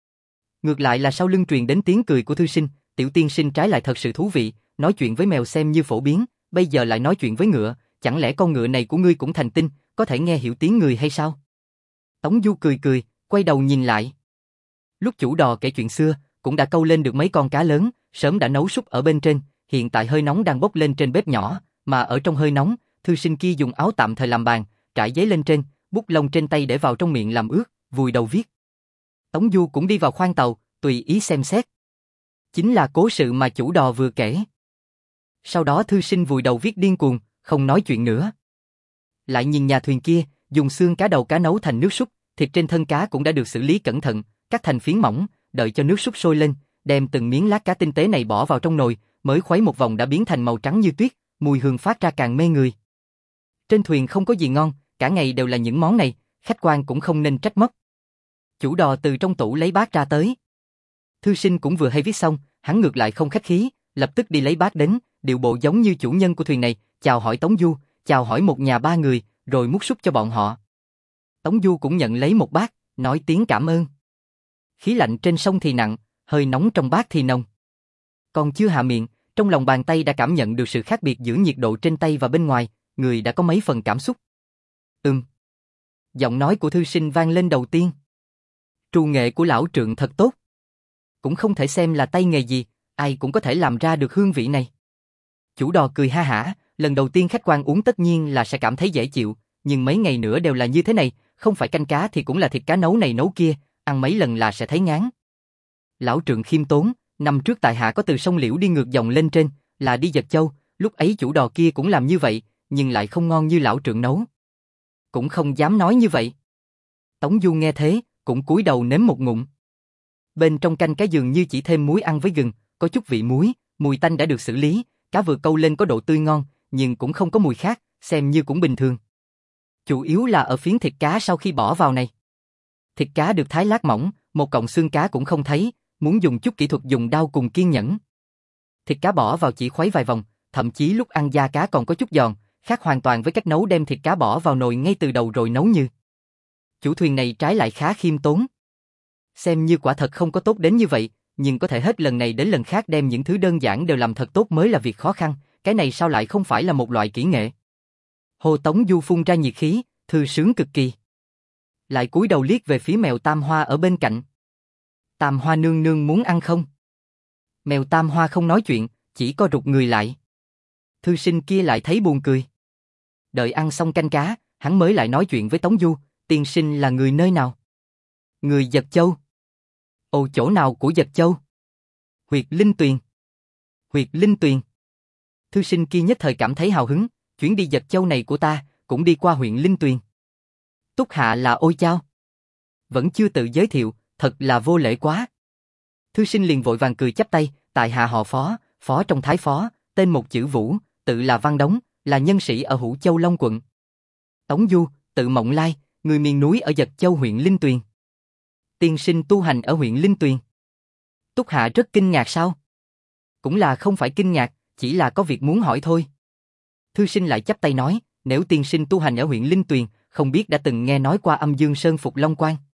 Ngược lại là sau lưng truyền đến tiếng cười của thư sinh, tiểu tiên sinh trái lại thật sự thú vị, nói chuyện với mèo xem như phổ biến, bây giờ lại nói chuyện với ngựa, chẳng lẽ con ngựa này của ngươi cũng thành tinh, có thể nghe hiểu tiếng người hay sao? Tống Du cười cười, quay đầu nhìn lại. Lúc chủ đò kể chuyện xưa, cũng đã câu lên được mấy con cá lớn, sớm đã nấu súp ở bên trên, hiện tại hơi nóng đang bốc lên trên bếp nhỏ, mà ở trong hơi nóng, thư sinh kia dùng áo tạm thời làm bàn, trải giấy lên trên, bút lông trên tay để vào trong miệng làm ướt, vùi đầu viết. Tống Du cũng đi vào khoang tàu, tùy ý xem xét. Chính là cố sự mà chủ đò vừa kể. Sau đó thư sinh vùi đầu viết điên cuồng, không nói chuyện nữa. Lại nhìn nhà thuyền kia, dùng xương cá đầu cá nấu thành nước súp, thịt trên thân cá cũng đã được xử lý cẩn thận, cắt thành phiến mỏng, đợi cho nước súp sôi lên, đem từng miếng lát cá tinh tế này bỏ vào trong nồi, mới khuấy một vòng đã biến thành màu trắng như tuyết, mùi hương phát ra càng mê người. Trên thuyền không có gì ngon, cả ngày đều là những món này, khách quan cũng không nên trách móc. Chủ đò từ trong tủ lấy bát ra tới. Thư sinh cũng vừa hay viết xong, hắn ngược lại không khách khí, lập tức đi lấy bát đến, điệu bộ giống như chủ nhân của thuyền này, chào hỏi Tống Du, chào hỏi một nhà ba người, rồi múc súp cho bọn họ. Tống Du cũng nhận lấy một bát, nói tiếng cảm ơn. Khí lạnh trên sông thì nặng, hơi nóng trong bát thì nồng. Còn chưa hạ miệng, trong lòng bàn tay đã cảm nhận được sự khác biệt giữa nhiệt độ trên tay và bên ngoài, người đã có mấy phần cảm xúc. Ừm. Giọng nói của thư sinh vang lên đầu tiên. Trù nghệ của lão Trượng thật tốt. Cũng không thể xem là tay nghề gì, ai cũng có thể làm ra được hương vị này. Chủ đò cười ha hả, lần đầu tiên khách quan uống tất nhiên là sẽ cảm thấy dễ chịu, nhưng mấy ngày nữa đều là như thế này, không phải canh cá thì cũng là thịt cá nấu này nấu kia, ăn mấy lần là sẽ thấy ngán. Lão trượng khiêm tốn, năm trước tại hạ có từ sông Liễu đi ngược dòng lên trên, là đi Giật Châu, lúc ấy chủ đò kia cũng làm như vậy, nhưng lại không ngon như lão trượng nấu. Cũng không dám nói như vậy. Tống Du nghe thế, cũng cúi đầu nếm một ngụm. Bên trong canh cá dường như chỉ thêm muối ăn với gừng, có chút vị muối, mùi tanh đã được xử lý, cá vừa câu lên có độ tươi ngon, nhưng cũng không có mùi khác, xem như cũng bình thường. Chủ yếu là ở phiến thịt cá sau khi bỏ vào này. Thịt cá được thái lát mỏng, một cọng xương cá cũng không thấy, muốn dùng chút kỹ thuật dùng đao cùng kiên nhẫn. Thịt cá bỏ vào chỉ khuấy vài vòng, thậm chí lúc ăn da cá còn có chút giòn, khác hoàn toàn với cách nấu đem thịt cá bỏ vào nồi ngay từ đầu rồi nấu như. Chủ thuyền này trái lại khá khiêm tốn. Xem như quả thật không có tốt đến như vậy, nhưng có thể hết lần này đến lần khác đem những thứ đơn giản đều làm thật tốt mới là việc khó khăn, cái này sao lại không phải là một loại kỹ nghệ. Hồ Tống Du phun ra nhiệt khí, thư sướng cực kỳ. Lại cúi đầu liếc về phía mèo Tam Hoa ở bên cạnh. Tam Hoa nương nương muốn ăn không? Mèo Tam Hoa không nói chuyện, chỉ co rụt người lại. Thư sinh kia lại thấy buồn cười. Đợi ăn xong canh cá, hắn mới lại nói chuyện với Tống Du, tiên sinh là người nơi nào? Người Giật Châu. Ồ, chỗ nào của Giật Châu? Huyệt Linh Tuyền. Huyệt Linh Tuyền. Thư sinh kia nhất thời cảm thấy hào hứng, chuyến đi Giật Châu này của ta, cũng đi qua huyện Linh Tuyền. Túc hạ là Ôi Chao. Vẫn chưa tự giới thiệu, thật là vô lễ quá. Thư sinh liền vội vàng cười chắp tay, tại hạ họ Phó, Phó trong Thái Phó, tên một chữ Vũ, tự là Văn Đống, là nhân sĩ ở Hữu Châu Long quận. Tống Du, tự Mộng Lai, người miền núi ở Giật Châu huyện Linh Tuyền. Tiên sinh tu hành ở huyện Linh Tuyền. Túc hạ rất kinh ngạc sao? Cũng là không phải kinh ngạc, chỉ là có việc muốn hỏi thôi. Thư sinh lại chắp tay nói, nếu tiên sinh tu hành ở huyện Linh Tuyền, không biết đã từng nghe nói qua Âm Dương Sơn Phục Long Quan.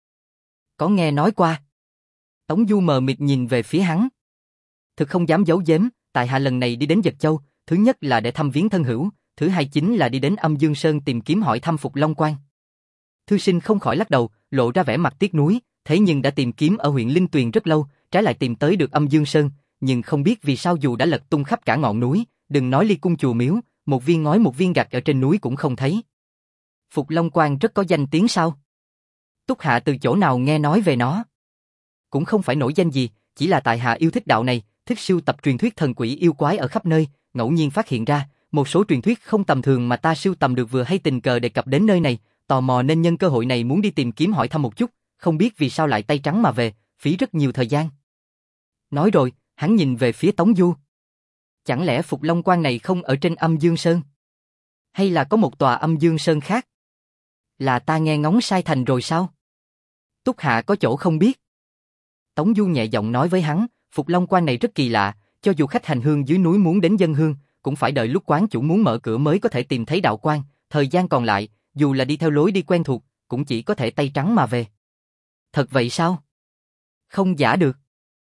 Có nghe nói qua. Tống Du mờ mịt nhìn về phía hắn. Thực không dám giấu giếm, tại hạ lần này đi đến Giật Châu, thứ nhất là để thăm viếng thân hữu, thứ hai chính là đi đến Âm Dương Sơn tìm kiếm hỏi thăm Phục Long Quan. Thư sinh không khỏi lắc đầu, lộ ra vẻ mặt tiếc nuối, thế nhưng đã tìm kiếm ở huyện Linh Tuyền rất lâu, trái lại tìm tới được Âm Dương Sơn, nhưng không biết vì sao dù đã lật tung khắp cả ngọn núi, đừng nói ly cung chùa miếu, một viên ngói một viên gạch ở trên núi cũng không thấy. Phục Long Quan rất có danh tiếng sao? Túc hạ từ chỗ nào nghe nói về nó? Cũng không phải nổi danh gì, chỉ là tại hạ yêu thích đạo này, thích sưu tập truyền thuyết thần quỷ yêu quái ở khắp nơi, ngẫu nhiên phát hiện ra, một số truyền thuyết không tầm thường mà ta sưu tầm được vừa hay tình cờ đề cập đến nơi này, tò mò nên nhân cơ hội này muốn đi tìm kiếm hỏi thăm một chút, không biết vì sao lại tay trắng mà về, phí rất nhiều thời gian. Nói rồi, hắn nhìn về phía Tống Du. Chẳng lẽ Phục Long Quan này không ở trên Âm Dương Sơn? Hay là có một tòa Âm Dương Sơn khác? Là ta nghe ngóng sai thành rồi sao? Túc hạ có chỗ không biết. Tống Du nhẹ giọng nói với hắn, Phục Long Quan này rất kỳ lạ, cho dù khách hành hương dưới núi muốn đến dân hương, cũng phải đợi lúc quán chủ muốn mở cửa mới có thể tìm thấy đạo quan, thời gian còn lại, dù là đi theo lối đi quen thuộc, cũng chỉ có thể tay trắng mà về. Thật vậy sao? Không giả được.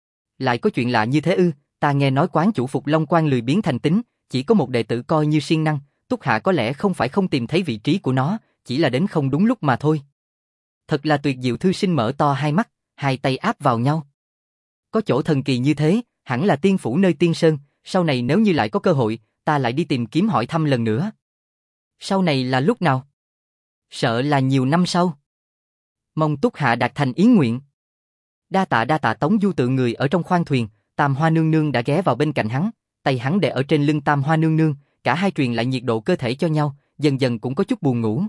Lại có chuyện lạ như thế ư? Ta nghe nói quán chủ Phục Long Quan lười biếng thành tính, chỉ có một đệ tử coi như siêng năng, Túc hạ có lẽ không phải không tìm thấy vị trí của nó, chỉ là đến không đúng lúc mà thôi. Thật là tuyệt diệu. Thư sinh mở to hai mắt, hai tay áp vào nhau. Có chỗ thần kỳ như thế, hẳn là tiên phủ nơi tiên sơn, sau này nếu như lại có cơ hội, ta lại đi tìm kiếm hỏi thăm lần nữa. Sau này là lúc nào? Sợ là nhiều năm sau. Mong Túc hạ đạt thành ý nguyện. Đa tạ đa tạ. Tống Du tự người ở trong khoang thuyền, Tam Hoa nương nương đã ghé vào bên cạnh hắn, tay hắn để ở trên lưng Tam Hoa nương nương, cả hai truyền lại nhiệt độ cơ thể cho nhau, dần dần cũng có chút buồn ngủ.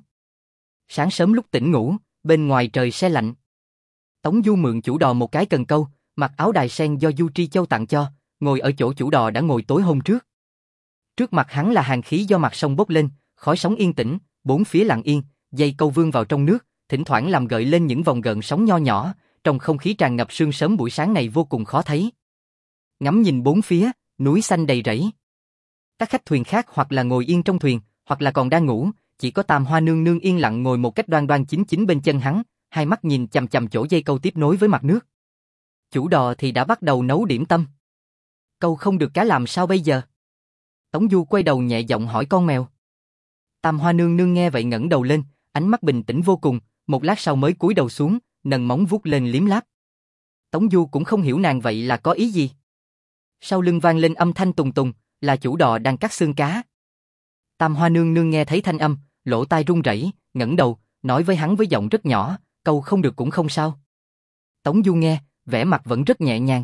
Sáng sớm lúc tỉnh ngủ, bên ngoài trời se lạnh. Tống Du mượn chủ đò một cái cần câu, mặc áo đài sen do Du Tri Châu tặng cho, ngồi ở chỗ chủ đò đã ngồi tối hôm trước. Trước mặt hắn là hàn khí do mặt sông bốc lên, khói sóng yên tĩnh, bốn phía lặng yên, dây câu vươn vào trong nước, thỉnh thoảng làm gợi lên những vòng gợn sóng nho nhỏ, trong không khí tràn ngập sương sớm buổi sáng này vô cùng khó thấy. Ngắm nhìn bốn phía, núi xanh đầy rẫy. Các khách thuyền khác hoặc là ngồi yên trong thuyền, hoặc là còn đang ngủ, chỉ có Tam Hoa nương nương yên lặng ngồi một cách đoan đoan chính chính bên chân hắn, hai mắt nhìn chằm chằm chỗ dây câu tiếp nối với mặt nước. Chủ đò thì đã bắt đầu nấu điểm tâm. Câu không được cá làm sao bây giờ? Tống Du quay đầu nhẹ giọng hỏi con mèo. Tam Hoa nương nương nghe vậy ngẩng đầu lên, ánh mắt bình tĩnh vô cùng, một lát sau mới cúi đầu xuống, nâng móng vuốt lên liếm láp. Tống Du cũng không hiểu nàng vậy là có ý gì. Sau lưng vang lên âm thanh tùng tùng, là chủ đò đang cắt xương cá. Tam Hoa nương nương nghe thấy thanh âm, lỗ tai run rẩy, ngẩng đầu, nói với hắn với giọng rất nhỏ, câu không được cũng không sao. Tống Du nghe, vẻ mặt vẫn rất nhẹ nhàng.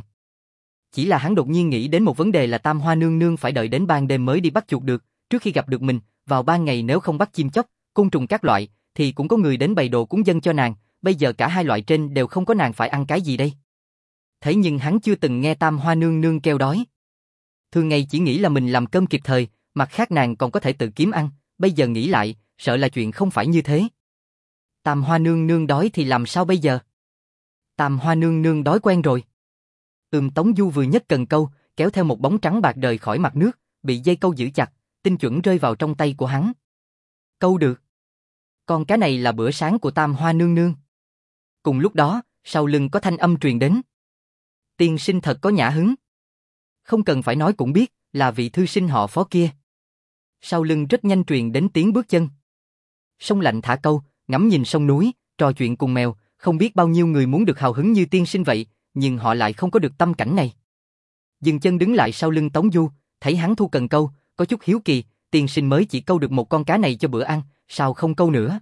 Chỉ là hắn đột nhiên nghĩ đến một vấn đề là Tam Hoa nương nương phải đợi đến ban đêm mới đi bắt chuột được, trước khi gặp được mình, vào ban ngày nếu không bắt chim chóc, côn trùng các loại, thì cũng có người đến bày đồ cúng dâng cho nàng, bây giờ cả hai loại trên đều không có, nàng phải ăn cái gì đây? Thế nhưng hắn chưa từng nghe Tam Hoa nương nương kêu đói. Thường ngày chỉ nghĩ là mình làm cơm kịp thời, mặt khác nàng còn có thể tự kiếm ăn, bây giờ nghĩ lại, sợ là chuyện không phải như thế. Tam Hoa nương nương đói thì làm sao bây giờ? Tam Hoa nương nương đói quen rồi. Ừm Tống Du vừa nhấc cần câu, kéo theo một bóng trắng bạc rời khỏi mặt nước, bị dây câu giữ chặt, tinh chuẩn rơi vào trong tay của hắn. Câu được. Con cá này là bữa sáng của Tam Hoa nương nương. Cùng lúc đó, sau lưng có thanh âm truyền đến. Tiên sinh thật có nhã hứng. Không cần phải nói cũng biết, là vị thư sinh họ Phó kia. Sau lưng rất nhanh truyền đến tiếng bước chân. Sông lạnh thả câu, ngắm nhìn sông núi, trò chuyện cùng mèo, không biết bao nhiêu người muốn được hào hứng như tiên sinh vậy, nhưng họ lại không có được tâm cảnh này. Dừng chân đứng lại sau lưng Tống Du, thấy hắn thu cần câu, có chút hiếu kỳ, tiên sinh mới chỉ câu được một con cá này cho bữa ăn, sao không câu nữa?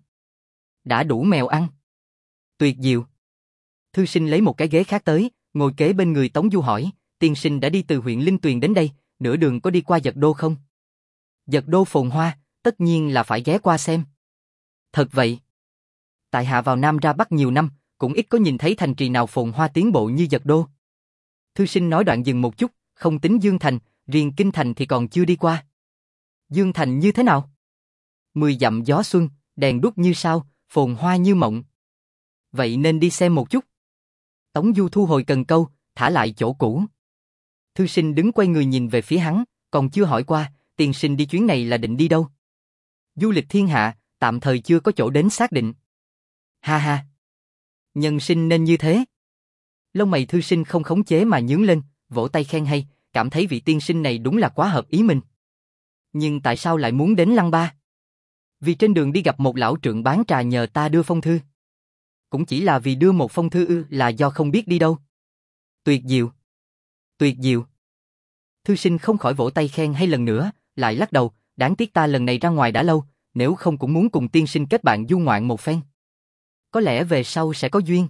Đã đủ mèo ăn. Tuyệt diệu. Thư sinh lấy một cái ghế khác tới, ngồi kế bên người Tống Du hỏi, tiên sinh đã đi từ huyện Linh Tuyền đến đây, nửa đường có đi qua Dật Đô không? Dật Đô phồn hoa, tất nhiên là phải ghé qua xem. Thật vậy. Tại hạ vào Nam ra Bắc nhiều năm, cũng ít có nhìn thấy thành trì nào phồn hoa tiến bộ như Dật Đô. Thư sinh nói đoạn dừng một chút, không tính Dương Thành, riêng Kinh Thành thì còn chưa đi qua. Dương Thành như thế nào? Mười dặm gió xuân, đèn đuốc như sao, phồn hoa như mộng. Vậy nên đi xem một chút. Tống Du thu hồi cần câu, thả lại chỗ cũ. Thư sinh đứng quay người nhìn về phía hắn, còn chưa hỏi qua, tiên sinh đi chuyến này là định đi đâu? Du lịch thiên hạ, tạm thời chưa có chỗ đến xác định. Ha ha. Nhân sinh nên như thế. Lông mày thư sinh không khống chế mà nhướng lên, vỗ tay khen hay, cảm thấy vị tiên sinh này đúng là quá hợp ý mình. Nhưng tại sao lại muốn đến Lăng Ba? Vì trên đường đi gặp một lão trượng bán trà nhờ ta đưa phong thư. Cũng chỉ là vì đưa một phong thư ư, là do không biết đi đâu. Tuyệt diệu. Tuyệt diệu. Thư sinh không khỏi vỗ tay khen hay lần nữa, lại lắc đầu, đáng tiếc ta lần này ra ngoài đã lâu, nếu không cũng muốn cùng tiên sinh kết bạn du ngoạn một phen. Có lẽ về sau sẽ có duyên.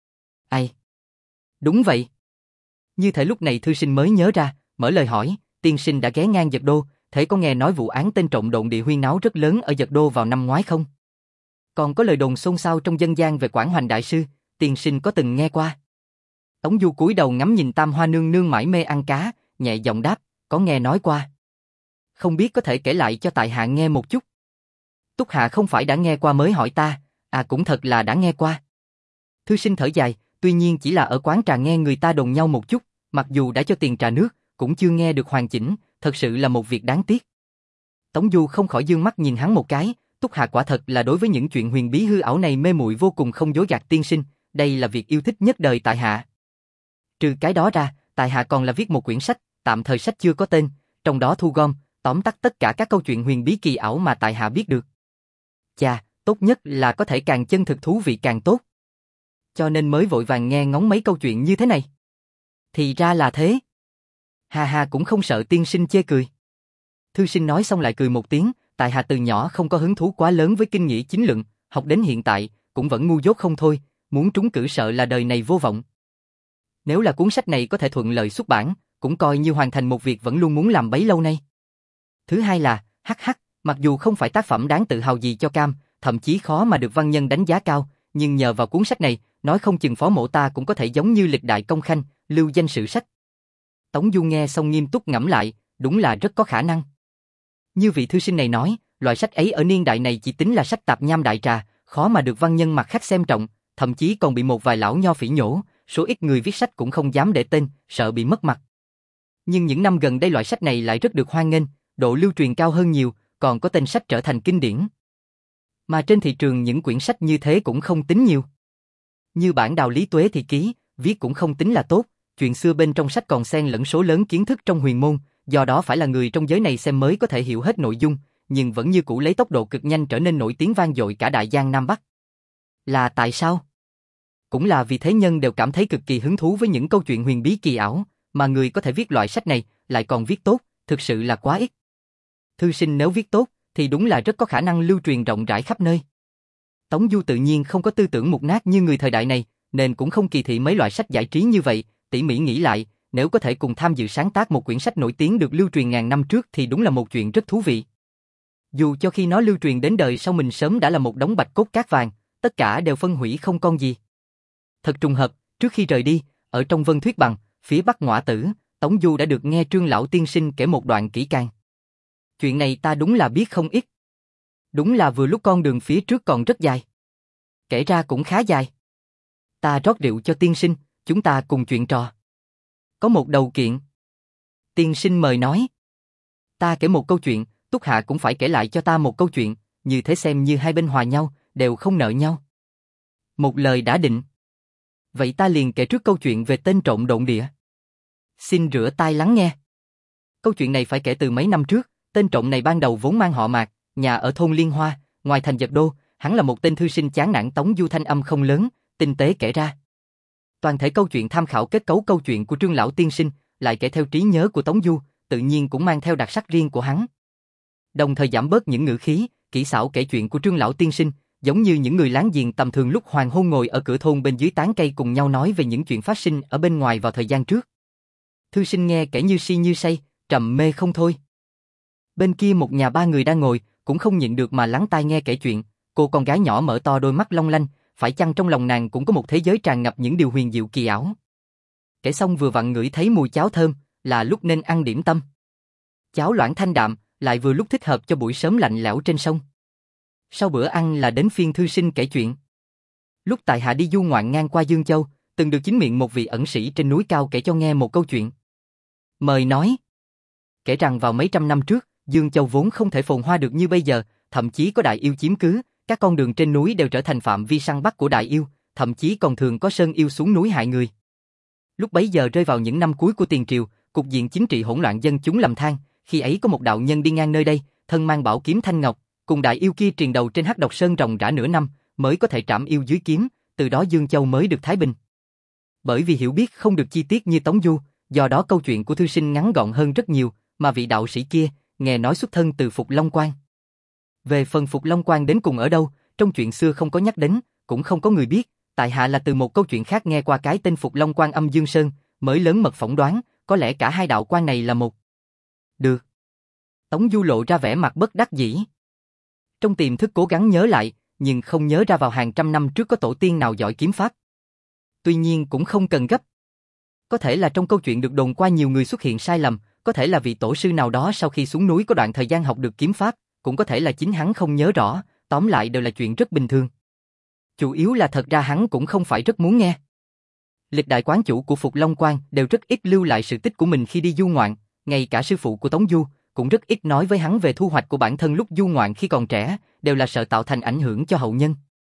Ai? Đúng vậy. Như thể lúc này thư sinh mới nhớ ra, mở lời hỏi, tiên sinh đã ghé ngang Dật Đô, thể có nghe nói vụ án tên trộm độn địa huyên náo rất lớn ở Dật Đô vào năm ngoái không? Còn có lời đồn xôn xao trong dân gian về Quảng Hoành đại sư, tiên sinh có từng nghe qua? Tống Du cúi đầu ngắm nhìn Tam Hoa nương nương mải mê ăn cá, nhẹ giọng đáp, có nghe nói qua. Không biết có thể kể lại cho tại hạ nghe một chút. Túc hạ không phải đã nghe qua mới hỏi ta, à cũng thật là đã nghe qua. Thư sinh thở dài, tuy nhiên chỉ là ở quán trà nghe người ta đồn nhau một chút, mặc dù đã cho tiền trà nước, cũng chưa nghe được hoàn chỉnh, thật sự là một việc đáng tiếc. Tống Du không khỏi dương mắt nhìn hắn một cái, Túc hạ quả thật là đối với những chuyện huyền bí hư ảo này mê muội vô cùng, không dối gạt tiên sinh, đây là việc yêu thích nhất đời tại hạ. Trừ cái đó ra, tại hạ còn là viết một quyển sách, tạm thời sách chưa có tên, trong đó thu gom, tóm tắt tất cả các câu chuyện huyền bí kỳ ảo mà tại hạ biết được. Chà, tốt nhất là có thể càng chân thực thú vị càng tốt. Cho nên mới vội vàng nghe ngóng mấy câu chuyện như thế này. Thì ra là thế. Hà hà cũng không sợ tiên sinh chê cười. Thư sinh nói xong lại cười một tiếng, tại hạ từ nhỏ không có hứng thú quá lớn với kinh nghĩa chính luận, học đến hiện tại, cũng vẫn ngu dốt không thôi, muốn trúng cử sợ là đời này vô vọng. Nếu là cuốn sách này có thể thuận lợi xuất bản, cũng coi như hoàn thành một việc vẫn luôn muốn làm bấy lâu nay. Thứ hai là, hắc hắc, mặc dù không phải tác phẩm đáng tự hào gì cho cam, thậm chí khó mà được văn nhân đánh giá cao, nhưng nhờ vào cuốn sách này, nói không chừng phó mộ ta cũng có thể giống như lịch đại công khanh, lưu danh sử sách. Tống Du nghe xong nghiêm túc ngẫm lại, đúng là rất có khả năng. Như vị thư sinh này nói, loại sách ấy ở niên đại này chỉ tính là sách tạp nham đại trà, khó mà được văn nhân mặt khác xem trọng, thậm chí còn bị một vài lão nho phỉ nhổ, số ít người viết sách cũng không dám để tên, sợ bị mất mặt. Nhưng những năm gần đây loại sách này lại rất được hoan nghênh, độ lưu truyền cao hơn nhiều, còn có tên sách trở thành kinh điển. Mà trên thị trường những quyển sách như thế cũng không tính nhiều. Như bản Đào Lý Tuế thì ký, viết cũng không tính là tốt, chuyện xưa bên trong sách còn xen lẫn số lớn kiến thức trong huyền môn, do đó phải là người trong giới này xem mới có thể hiểu hết nội dung, nhưng vẫn như cũ lấy tốc độ cực nhanh trở nên nổi tiếng vang dội cả đại giang Nam Bắc. Là tại sao? Cũng là vì thế nhân đều cảm thấy cực kỳ hứng thú với những câu chuyện huyền bí kỳ ảo, mà người có thể viết loại sách này, lại còn viết tốt, thực sự là quá ít. Thư sinh nếu viết tốt, thì đúng là rất có khả năng lưu truyền rộng rãi khắp nơi. Tống Du tự nhiên không có tư tưởng mục nát như người thời đại này, nên cũng không kỳ thị mấy loại sách giải trí như vậy, tỉ mỉ nghĩ lại, nếu có thể cùng tham dự sáng tác một quyển sách nổi tiếng được lưu truyền ngàn năm trước thì đúng là một chuyện rất thú vị. Dù cho khi nó lưu truyền đến đời sau mình sớm đã là một đống bạch cốt cát vàng, tất cả đều phân hủy không còn gì. Thật trùng hợp, trước khi rời đi, ở trong Vân Thuyết Bằng, phía Bắc Ngõa Tử, Tống Du đã được nghe Trương lão tiên sinh kể một đoạn kỹ càng. Chuyện này ta đúng là biết không ít. Đúng là vừa lúc con đường phía trước còn rất dài. Kể ra cũng khá dài. Ta rót rượu cho tiên sinh, chúng ta cùng chuyện trò. Có một đầu kiện. Tiên sinh mời nói. Ta kể một câu chuyện, Túc Hạ cũng phải kể lại cho ta một câu chuyện, như thế xem như hai bên hòa nhau, đều không nợ nhau. Một lời đã định. Vậy ta liền kể trước câu chuyện về tên trộm độn địa. Xin rửa tai lắng nghe. Câu chuyện này phải kể từ mấy năm trước, tên trộm này ban đầu vốn mang họ Mạc, nhà ở thôn Liên Hoa, ngoài thành Dật Đô, hắn là một tên thư sinh chán nản. Tống Du thanh âm không lớn, tinh tế kể ra. Toàn thể câu chuyện tham khảo kết cấu câu chuyện của Trương lão tiên sinh, lại kể theo trí nhớ của Tống Du, tự nhiên cũng mang theo đặc sắc riêng của hắn. Đồng thời giảm bớt những ngữ khí, kỹ xảo kể chuyện của Trương lão tiên sinh, giống như những người láng giềng tầm thường lúc hoàng hôn ngồi ở cửa thôn bên dưới tán cây cùng nhau nói về những chuyện phát sinh ở bên ngoài vào thời gian trước. Thư sinh nghe kể như si như say, trầm mê không thôi. Bên kia một nhà ba người đang ngồi, cũng không nhịn được mà lắng tai nghe kể chuyện. Cô con gái nhỏ mở to đôi mắt long lanh, phải chăng trong lòng nàng cũng có một thế giới tràn ngập những điều huyền diệu kỳ ảo. Kể xong vừa vặn ngửi thấy mùi cháo thơm, là lúc nên ăn điểm tâm. Cháo loãng thanh đạm, lại vừa lúc thích hợp cho buổi sớm lạnh lẽo trên sông. Sau bữa ăn là đến phiên thư sinh kể chuyện. Lúc tại hạ đi du ngoạn ngang qua Dương Châu, từng được chính miệng một vị ẩn sĩ trên núi cao kể cho nghe một câu chuyện. Mời nói. Kể rằng vào mấy trăm năm trước, Dương Châu vốn không thể phồn hoa được như bây giờ, thậm chí có đại yêu chiếm cứ, các con đường trên núi đều trở thành phạm vi săn bắt của đại yêu, thậm chí còn thường có sơn yêu xuống núi hại người. Lúc bấy giờ rơi vào những năm cuối của tiền triều, cục diện chính trị hỗn loạn, dân chúng lầm than, khi ấy có một đạo nhân đi ngang nơi đây, thân mang bảo kiếm thanh ngọc, cùng đại yêu kia triền đầu trên Hắc Độc Sơn ròng rã nửa năm, mới có thể trảm yêu dưới kiếm, từ đó Dương Châu mới được thái bình. Bởi vì hiểu biết không được chi tiết như Tống Du, do đó câu chuyện của thư sinh ngắn gọn hơn rất nhiều, mà vị đạo sĩ kia, nghe nói xuất thân từ Phục Long Quan. Về phần Phục Long Quan đến cùng ở đâu, trong chuyện xưa không có nhắc đến, cũng không có người biết, tại hạ là từ một câu chuyện khác nghe qua cái tên Phục Long Quan Âm Dương Sơn, mới lớn mật phỏng đoán, có lẽ cả hai đạo quan này là một. Được. Tống Du lộ ra vẻ mặt bất đắc dĩ. Trong tiềm thức cố gắng nhớ lại, nhưng không nhớ ra vào hàng trăm năm trước có tổ tiên nào giỏi kiếm pháp. Tuy nhiên cũng không cần gấp. Có thể là trong câu chuyện được đồn qua nhiều người xuất hiện sai lầm, có thể là vị tổ sư nào đó sau khi xuống núi có đoạn thời gian học được kiếm pháp, cũng có thể là chính hắn không nhớ rõ, tóm lại đều là chuyện rất bình thường. Chủ yếu là thật ra hắn cũng không phải rất muốn nghe. Lịch đại quán chủ của Phục Long Quan đều rất ít lưu lại sự tích của mình khi đi du ngoạn, ngay cả sư phụ của Tống Du cũng rất ít nói với hắn về thu hoạch của bản thân lúc du ngoạn khi còn trẻ, đều là sợ tạo thành ảnh hưởng cho hậu nhân.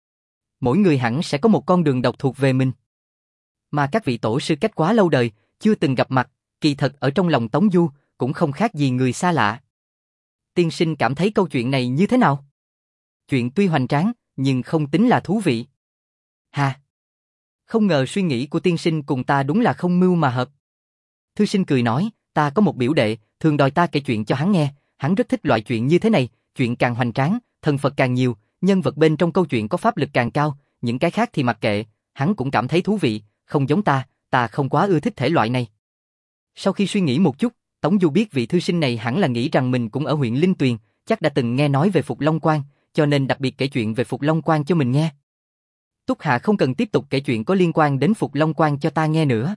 Mỗi người hẳn sẽ có một con đường độc thuộc về mình. Mà các vị tổ sư cách quá lâu đời, chưa từng gặp mặt, kỳ thật ở trong lòng Tống Du cũng không khác gì người xa lạ. Tiên sinh cảm thấy câu chuyện này như thế nào? Chuyện tuy hoành tráng, nhưng không tính là thú vị. Hà! Không ngờ suy nghĩ của tiên sinh cùng ta đúng là không mưu mà hợp. Thư sinh cười nói, ta có một biểu đệ, thường đòi ta kể chuyện cho hắn nghe, hắn rất thích loại chuyện như thế này, chuyện càng hoành tráng, thần Phật càng nhiều, nhân vật bên trong câu chuyện có pháp lực càng cao, những cái khác thì mặc kệ, hắn cũng cảm thấy thú vị, không giống ta, ta không quá ưa thích thể loại này. Sau khi suy nghĩ một chút, Tống Du biết vị thư sinh này hẳn là nghĩ rằng mình cũng ở huyện Linh Tuyền, chắc đã từng nghe nói về Phục Long Quan, cho nên đặc biệt kể chuyện về Phục Long Quan cho mình nghe. Túc Hạ không cần tiếp tục kể chuyện có liên quan đến Phục Long Quan cho ta nghe nữa.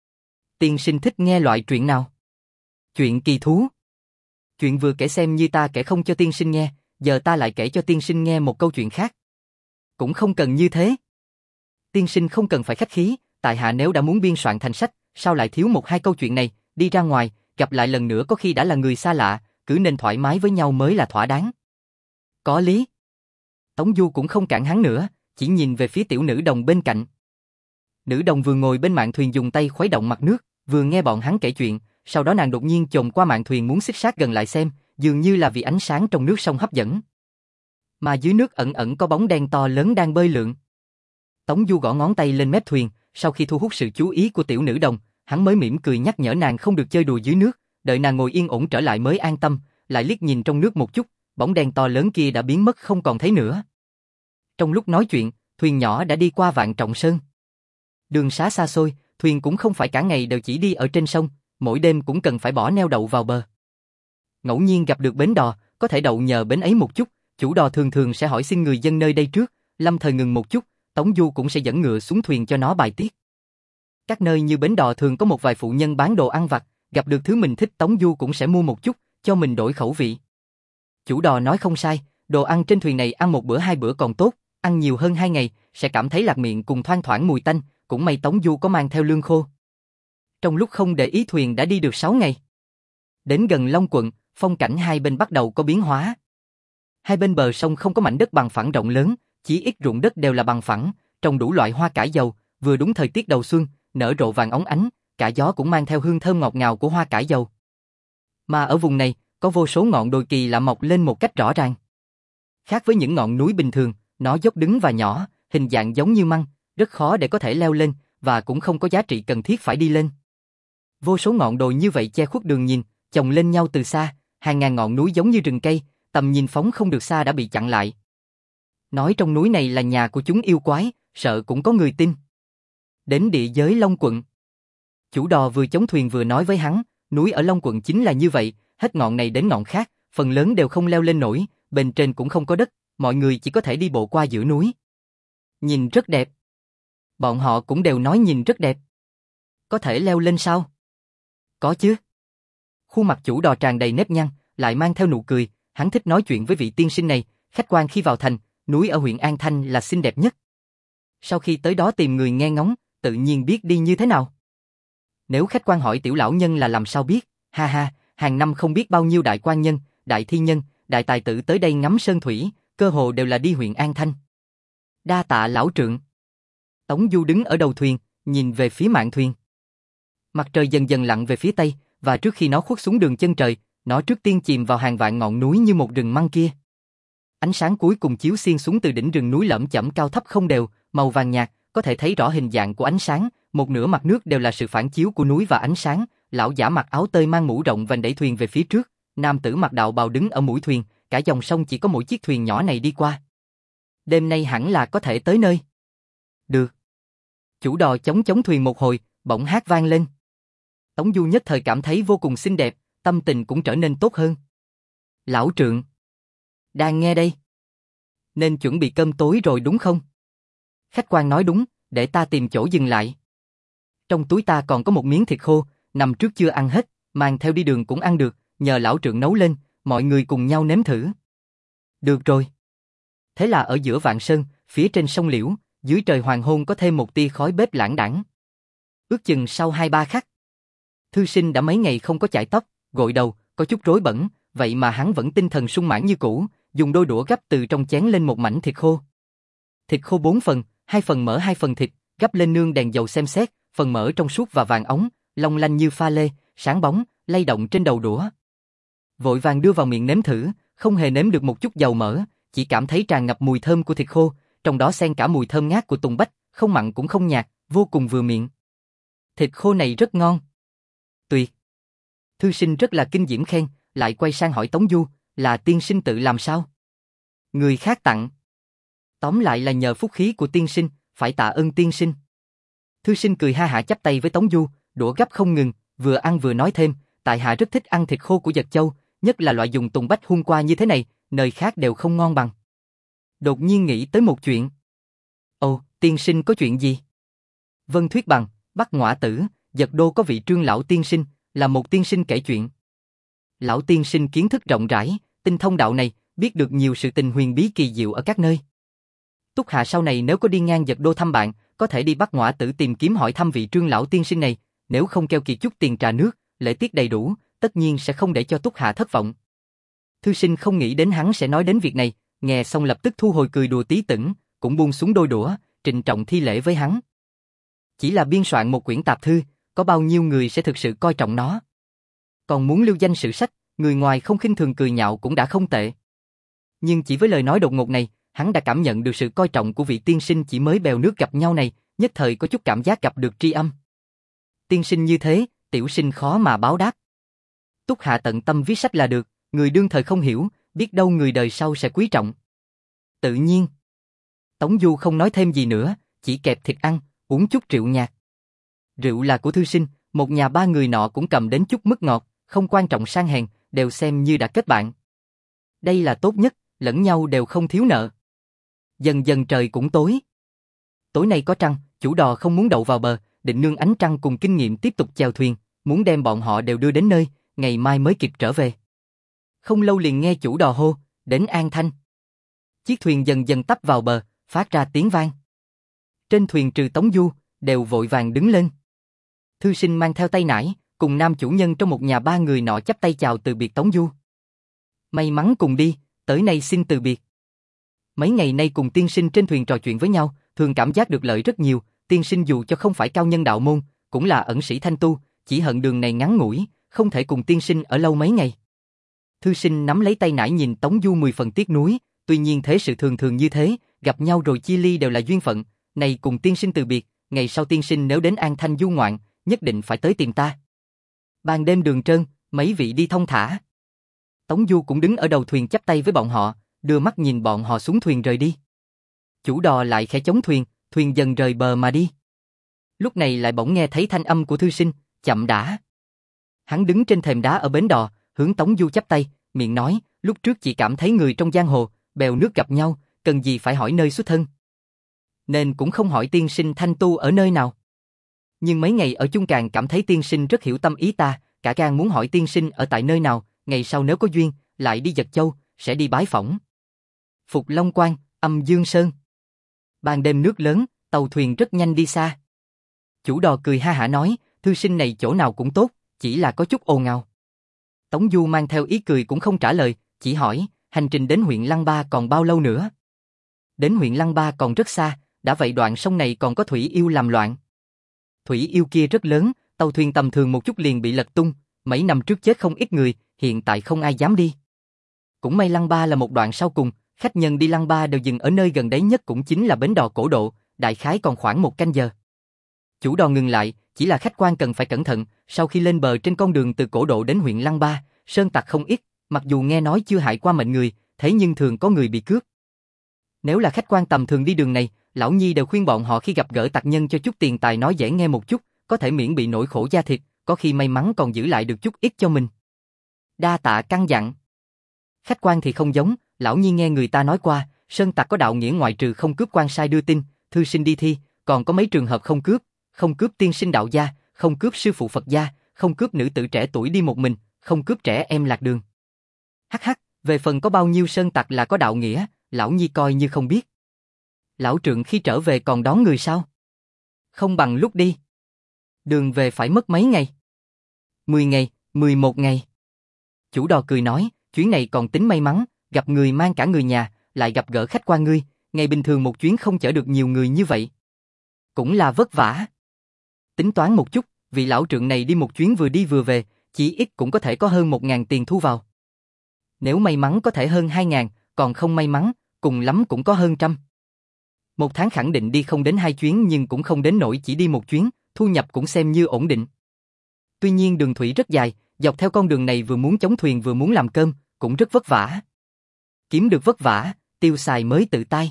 Tiên sinh thích nghe loại truyện nào? Chuyện kỳ thú. Chuyện vừa kể xem như ta kể không cho tiên sinh nghe, giờ ta lại kể cho tiên sinh nghe một câu chuyện khác. Cũng không cần như thế. Tiên sinh không cần phải khách khí, tại hạ nếu đã muốn biên soạn thành sách, sao lại thiếu một hai câu chuyện này, đi ra ngoài, gặp lại lần nữa có khi đã là người xa lạ, cứ nên thoải mái với nhau mới là thỏa đáng. Có lý. Tống Du cũng không cản hắn nữa, chỉ nhìn về phía tiểu nữ đồng bên cạnh. Nữ đồng vừa ngồi bên mạn thuyền dùng tay khuấy động mặt nước, vừa nghe bọn hắn kể chuyện, sau đó nàng đột nhiên chồm qua mạn thuyền muốn xích sát gần lại xem, dường như là vì ánh sáng trong nước sông hấp dẫn. Mà dưới nước ẩn ẩn có bóng đen to lớn đang bơi lượn. Tống Du gõ ngón tay lên mép thuyền, sau khi thu hút sự chú ý của tiểu nữ đồng, hắn mới mỉm cười nhắc nhở nàng không được chơi đùa dưới nước, đợi nàng ngồi yên ổn trở lại mới an tâm, lại liếc nhìn trong nước một chút, bóng đen to lớn kia đã biến mất không còn thấy nữa. Trong lúc nói chuyện, thuyền nhỏ đã đi qua Vạn Trọng Sơn. Đường xá xa xôi, thuyền cũng không phải cả ngày đều chỉ đi ở trên sông, mỗi đêm cũng cần phải bỏ neo đậu vào bờ. Ngẫu nhiên gặp được bến đò, có thể đậu nhờ bến ấy một chút, chủ đò thường thường sẽ hỏi xin người dân nơi đây trước, lâm thời ngừng một chút, Tống Du cũng sẽ dẫn ngựa xuống thuyền cho nó bài tiết. Các nơi như bến đò thường có một vài phụ nhân bán đồ ăn vặt, gặp được thứ mình thích Tống Du cũng sẽ mua một chút, cho mình đổi khẩu vị. Chủ đò nói không sai, đồ ăn trên thuyền này ăn một bữa hai bữa còn tốt, ăn nhiều hơn hai ngày, sẽ cảm thấy lạc miệng cùng thoang thoảng mùi tanh, cũng may Tống Du có mang theo lương khô. Trong lúc không để ý thuyền đã đi được sáu ngày. Đến gần Long Quận, phong cảnh hai bên bắt đầu có biến hóa. Hai bên bờ sông không có mảnh đất bằng phẳng rộng lớn, chỉ ít ruộng đất đều là bằng phẳng, trồng đủ loại hoa cải dầu, vừa đúng thời tiết đầu xuân, nở rộ vàng óng ánh, cả gió cũng mang theo hương thơm ngọt ngào của hoa cải dầu. Mà ở vùng này, có vô số ngọn đồi kỳ lạ mọc lên một cách rõ ràng. Khác với những ngọn núi bình thường, nó dốc đứng và nhỏ, hình dạng giống như măng, rất khó để có thể leo lên, và cũng không có giá trị cần thiết phải đi lên. Vô số ngọn đồi như vậy che khuất đường nhìn, chồng lên nhau từ xa, hàng ngàn ngọn núi giống như rừng cây, tầm nhìn phóng không được xa đã bị chặn lại. Nói trong núi này là nhà của chúng yêu quái, sợ cũng có người tin. Đến địa giới Long Quận. Chủ đò vừa chống thuyền vừa nói với hắn, núi ở Long Quận chính là như vậy, hết ngọn này đến ngọn khác, phần lớn đều không leo lên nổi, bên trên cũng không có đất, mọi người chỉ có thể đi bộ qua giữa núi. Nhìn rất đẹp. Bọn họ cũng đều nói nhìn rất đẹp. Có thể leo lên sao? Có chứ. Khuôn mặt chủ đò tràn đầy nếp nhăn, lại mang theo nụ cười, hắn thích nói chuyện với vị tiên sinh này, khách quan khi vào thành, núi ở huyện An Thanh là xinh đẹp nhất. Sau khi tới đó tìm người nghe ngóng, tự nhiên biết đi như thế nào. Nếu khách quan hỏi tiểu lão nhân là làm sao biết, ha ha, hàng năm không biết bao nhiêu đại quan nhân, đại thi nhân, đại tài tử tới đây ngắm sơn thủy, cơ hồ đều là đi huyện An Thanh. Đa tạ lão trượng. Tống Du đứng ở đầu thuyền, nhìn về phía mạn thuyền. Mặt trời dần dần lặn về phía tây, và trước khi nó khuất xuống đường chân trời, nó trước tiên chìm vào hàng vạn ngọn núi như một rừng măng kia. Ánh sáng cuối cùng chiếu xiên xuống từ đỉnh rừng núi lởm chởm cao thấp không đều, màu vàng nhạt, có thể thấy rõ hình dạng của ánh sáng, một nửa mặt nước đều là sự phản chiếu của núi và ánh sáng. Lão giả mặc áo tơi mang mũ rộng vành đẩy thuyền về phía trước, nam tử mặc đạo bào đứng ở mũi thuyền, cả dòng sông chỉ có mỗi chiếc thuyền nhỏ này đi qua. Đêm nay hẳn là có thể tới nơi. Được. Chủ đò chống chống thuyền một hồi, bỗng hát vang lên. Tống Du nhất thời cảm thấy vô cùng xinh đẹp, tâm tình cũng trở nên tốt hơn. Lão trượng. Đang nghe đây. Nên chuẩn bị cơm tối rồi đúng không? Khách quan nói đúng, để ta tìm chỗ dừng lại. Trong túi ta còn có một miếng thịt khô, năm trước chưa ăn hết, mang theo đi đường cũng ăn được, nhờ lão trượng nấu lên, mọi người cùng nhau nếm thử. Được rồi. Thế là ở giữa Vạn Sơn, phía trên sông Liễu, dưới trời hoàng hôn có thêm một tia khói bếp lãng đãng. Ước chừng sau hai ba khắc, thư sinh đã mấy ngày không có chải tóc, gội đầu, có chút rối bẩn, vậy mà hắn vẫn tinh thần sung mãn như cũ, dùng đôi đũa gắp từ trong chén lên một mảnh thịt khô. Thịt khô bốn phần, hai phần mỡ hai phần thịt, gắp lên nương đèn dầu xem xét, phần mỡ trong suốt và vàng óng, long lanh như pha lê, sáng bóng, lay động trên đầu đũa. Vội vàng đưa vào miệng nếm thử, không hề nếm được một chút dầu mỡ, chỉ cảm thấy tràn ngập mùi thơm của thịt khô, trong đó xen cả mùi thơm ngát của tùng bách, không mặn cũng không nhạt, vô cùng vừa miệng. Thịt khô này rất ngon. Tuyệt. Thư sinh rất là kinh diễm khen, lại quay sang hỏi Tống Du, là tiên sinh tự làm sao? Người khác tặng. Tóm lại là nhờ phúc khí của tiên sinh, phải tạ ơn tiên sinh. Thư sinh cười ha hả chắp tay với Tống Du, đũa gắp không ngừng, vừa ăn vừa nói thêm, tại hạ rất thích ăn thịt khô của Dật Châu, nhất là loại dùng tùng bách hun qua như thế này, nơi khác đều không ngon bằng. Đột nhiên nghĩ tới một chuyện. Ồ, tiên sinh có chuyện gì? Vân Thuyết Bằng, Bắc Ngõa Tử, Dật Đô có vị Trương lão tiên sinh, là một tiên sinh kể chuyện. Lão tiên sinh kiến thức rộng rãi, tinh thông đạo này, biết được nhiều sự tình huyền bí kỳ diệu ở các nơi. Túc Hạ sau này nếu có đi ngang Dật Đô thăm bạn, có thể đi Bắc Ngõa Tử tìm kiếm hỏi thăm vị Trương lão tiên sinh này, nếu không keo kiệt chút tiền trà nước, lễ tiết đầy đủ, tất nhiên sẽ không để cho Túc Hạ thất vọng. Thư sinh không nghĩ đến hắn sẽ nói đến việc này, nghe xong lập tức thu hồi cười đùa tí tửng, cũng buông xuống đôi đũa, trịnh trọng thi lễ với hắn. Chỉ là biên soạn một quyển tạp thư, có bao nhiêu người sẽ thực sự coi trọng nó. Còn muốn lưu danh sử sách, người ngoài không khinh thường cười nhạo cũng đã không tệ. Nhưng chỉ với lời nói đột ngột này, hắn đã cảm nhận được sự coi trọng của vị tiên sinh chỉ mới bèo nước gặp nhau này, nhất thời có chút cảm giác gặp được tri âm. Tiên sinh như thế, tiểu sinh khó mà báo đáp. Túc Hạ tận tâm viết sách là được, người đương thời không hiểu, biết đâu người đời sau sẽ quý trọng. Tự nhiên. Tống Du không nói thêm gì nữa, chỉ kẹp thịt ăn, uống chút rượu nhạt. Rượu là của thư sinh, một nhà ba người nọ cũng cầm đến chút mức ngọt, không quan trọng sang hèn, đều xem như đã kết bạn. Đây là tốt nhất, lẫn nhau đều không thiếu nợ. Dần dần trời cũng tối. Tối nay có trăng, chủ đò không muốn đậu vào bờ, định nương ánh trăng cùng kinh nghiệm tiếp tục chèo thuyền, muốn đem bọn họ đều đưa đến nơi, ngày mai mới kịp trở về. Không lâu liền nghe chủ đò hô, đến An Thanh. Chiếc thuyền dần dần tấp vào bờ, phát ra tiếng vang. Trên thuyền trừ Tống Du, đều vội vàng đứng lên. Thư sinh mang theo tay nải, cùng nam chủ nhân trong một nhà ba người nọ chắp tay chào từ biệt Tống Du. May mắn cùng đi, tới nay xin từ biệt. Mấy ngày nay cùng tiên sinh trên thuyền trò chuyện với nhau, thường cảm giác được lợi rất nhiều, tiên sinh dù cho không phải cao nhân đạo môn, cũng là ẩn sĩ thanh tu, chỉ hận đường này ngắn ngủi, không thể cùng tiên sinh ở lâu mấy ngày. Thư sinh nắm lấy tay nải nhìn Tống Du mười phần tiếc nuối, tuy nhiên thế sự thường thường như thế, gặp nhau rồi chia ly đều là duyên phận, này cùng tiên sinh từ biệt, ngày sau tiên sinh nếu đến An Thanh du ngoạn, nhất định phải tới tìm ta. Ban đêm đường trơn, mấy vị đi thông thả. Tống Du cũng đứng ở đầu thuyền chắp tay với bọn họ, đưa mắt nhìn bọn họ xuống thuyền rời đi. Chủ đò lại khẽ chống thuyền, thuyền dần rời bờ mà đi. Lúc này lại bỗng nghe thấy thanh âm của thư sinh, chậm đã. Hắn đứng trên thềm đá ở bến đò, hướng Tống Du chắp tay, miệng nói, lúc trước chỉ cảm thấy người trong giang hồ, bèo nước gặp nhau, cần gì phải hỏi nơi xuất thân. Nên cũng không hỏi tiên sinh thanh tu ở nơi nào. Nhưng mấy ngày ở chung càng cảm thấy tiên sinh rất hiểu tâm ý ta, cả gan muốn hỏi tiên sinh ở tại nơi nào, ngày sau nếu có duyên, lại đi Dật Châu, sẽ đi bái phỏng. Phục Long Quan, Âm Dương Sơn. Ban đêm nước lớn, tàu thuyền rất nhanh đi xa. Chủ đò cười ha hả nói, thư sinh này chỗ nào cũng tốt, chỉ là có chút ồn ào. Tống Du mang theo ý cười cũng không trả lời, chỉ hỏi, hành trình đến huyện Lăng Ba còn bao lâu nữa? Đến huyện Lăng Ba còn rất xa, đã vậy đoạn sông này còn có thủy yêu làm loạn. Thủy yêu kia rất lớn, tàu thuyền tầm thường một chút liền bị lật tung, mấy năm trước chết không ít người, hiện tại không ai dám đi. Cũng may Lăng Ba là một đoạn sau cùng, khách nhân đi Lăng Ba đều dừng ở nơi gần đấy nhất cũng chính là bến đò Cổ Độ, đại khái còn khoảng một canh giờ. Chủ đò ngừng lại, chỉ là khách quan cần phải cẩn thận, sau khi lên bờ trên con đường từ Cổ Độ đến huyện Lăng Ba, sơn tặc không ít, mặc dù nghe nói chưa hại qua mệnh người, thế nhưng thường có người bị cướp. Nếu là khách quan tầm thường đi đường này, lão Nhi đều khuyên bọn họ khi gặp gỡ tặc nhân cho chút tiền tài nói dễ nghe một chút, có thể miễn bị nỗi khổ da thịt, có khi may mắn còn giữ lại được chút ít cho mình. Đa tạ căn dặn. Khách quan thì không giống, lão Nhi nghe người ta nói qua, sơn tặc có đạo nghĩa ngoại trừ không cướp quan sai đưa tin, thư sinh đi thi, còn có mấy trường hợp không cướp, không cướp tiên sinh đạo gia, không cướp sư phụ Phật gia, không cướp nữ tử trẻ tuổi đi một mình, không cướp trẻ em lạc đường. Hắc hắc, về phần có bao nhiêu sơn tặc là có đạo nghĩa, lão Nhi coi như không biết. Lão trượng khi trở về còn đón người sao? Không bằng lúc đi. Đường về phải mất mấy ngày? Mười ngày, mười một ngày. Chủ đò cười nói, chuyến này còn tính may mắn, gặp người mang cả người nhà, lại gặp gỡ khách qua ngươi, ngày bình thường một chuyến không chở được nhiều người như vậy. Cũng là vất vả. Tính toán một chút, vị lão trượng này đi một chuyến vừa đi vừa về, chỉ ít cũng có thể có hơn một ngàn tiền thu vào. Nếu may mắn có thể hơn hai ngàn, còn không may mắn, cùng lắm cũng có hơn trăm. Một tháng khẳng định đi không đến hai chuyến nhưng cũng không đến nỗi chỉ đi một chuyến, thu nhập cũng xem như ổn định. Tuy nhiên đường thủy rất dài, dọc theo con đường này vừa muốn chống thuyền vừa muốn làm cơm, cũng rất vất vả. Kiếm được vất vả, tiêu xài mới tự tay.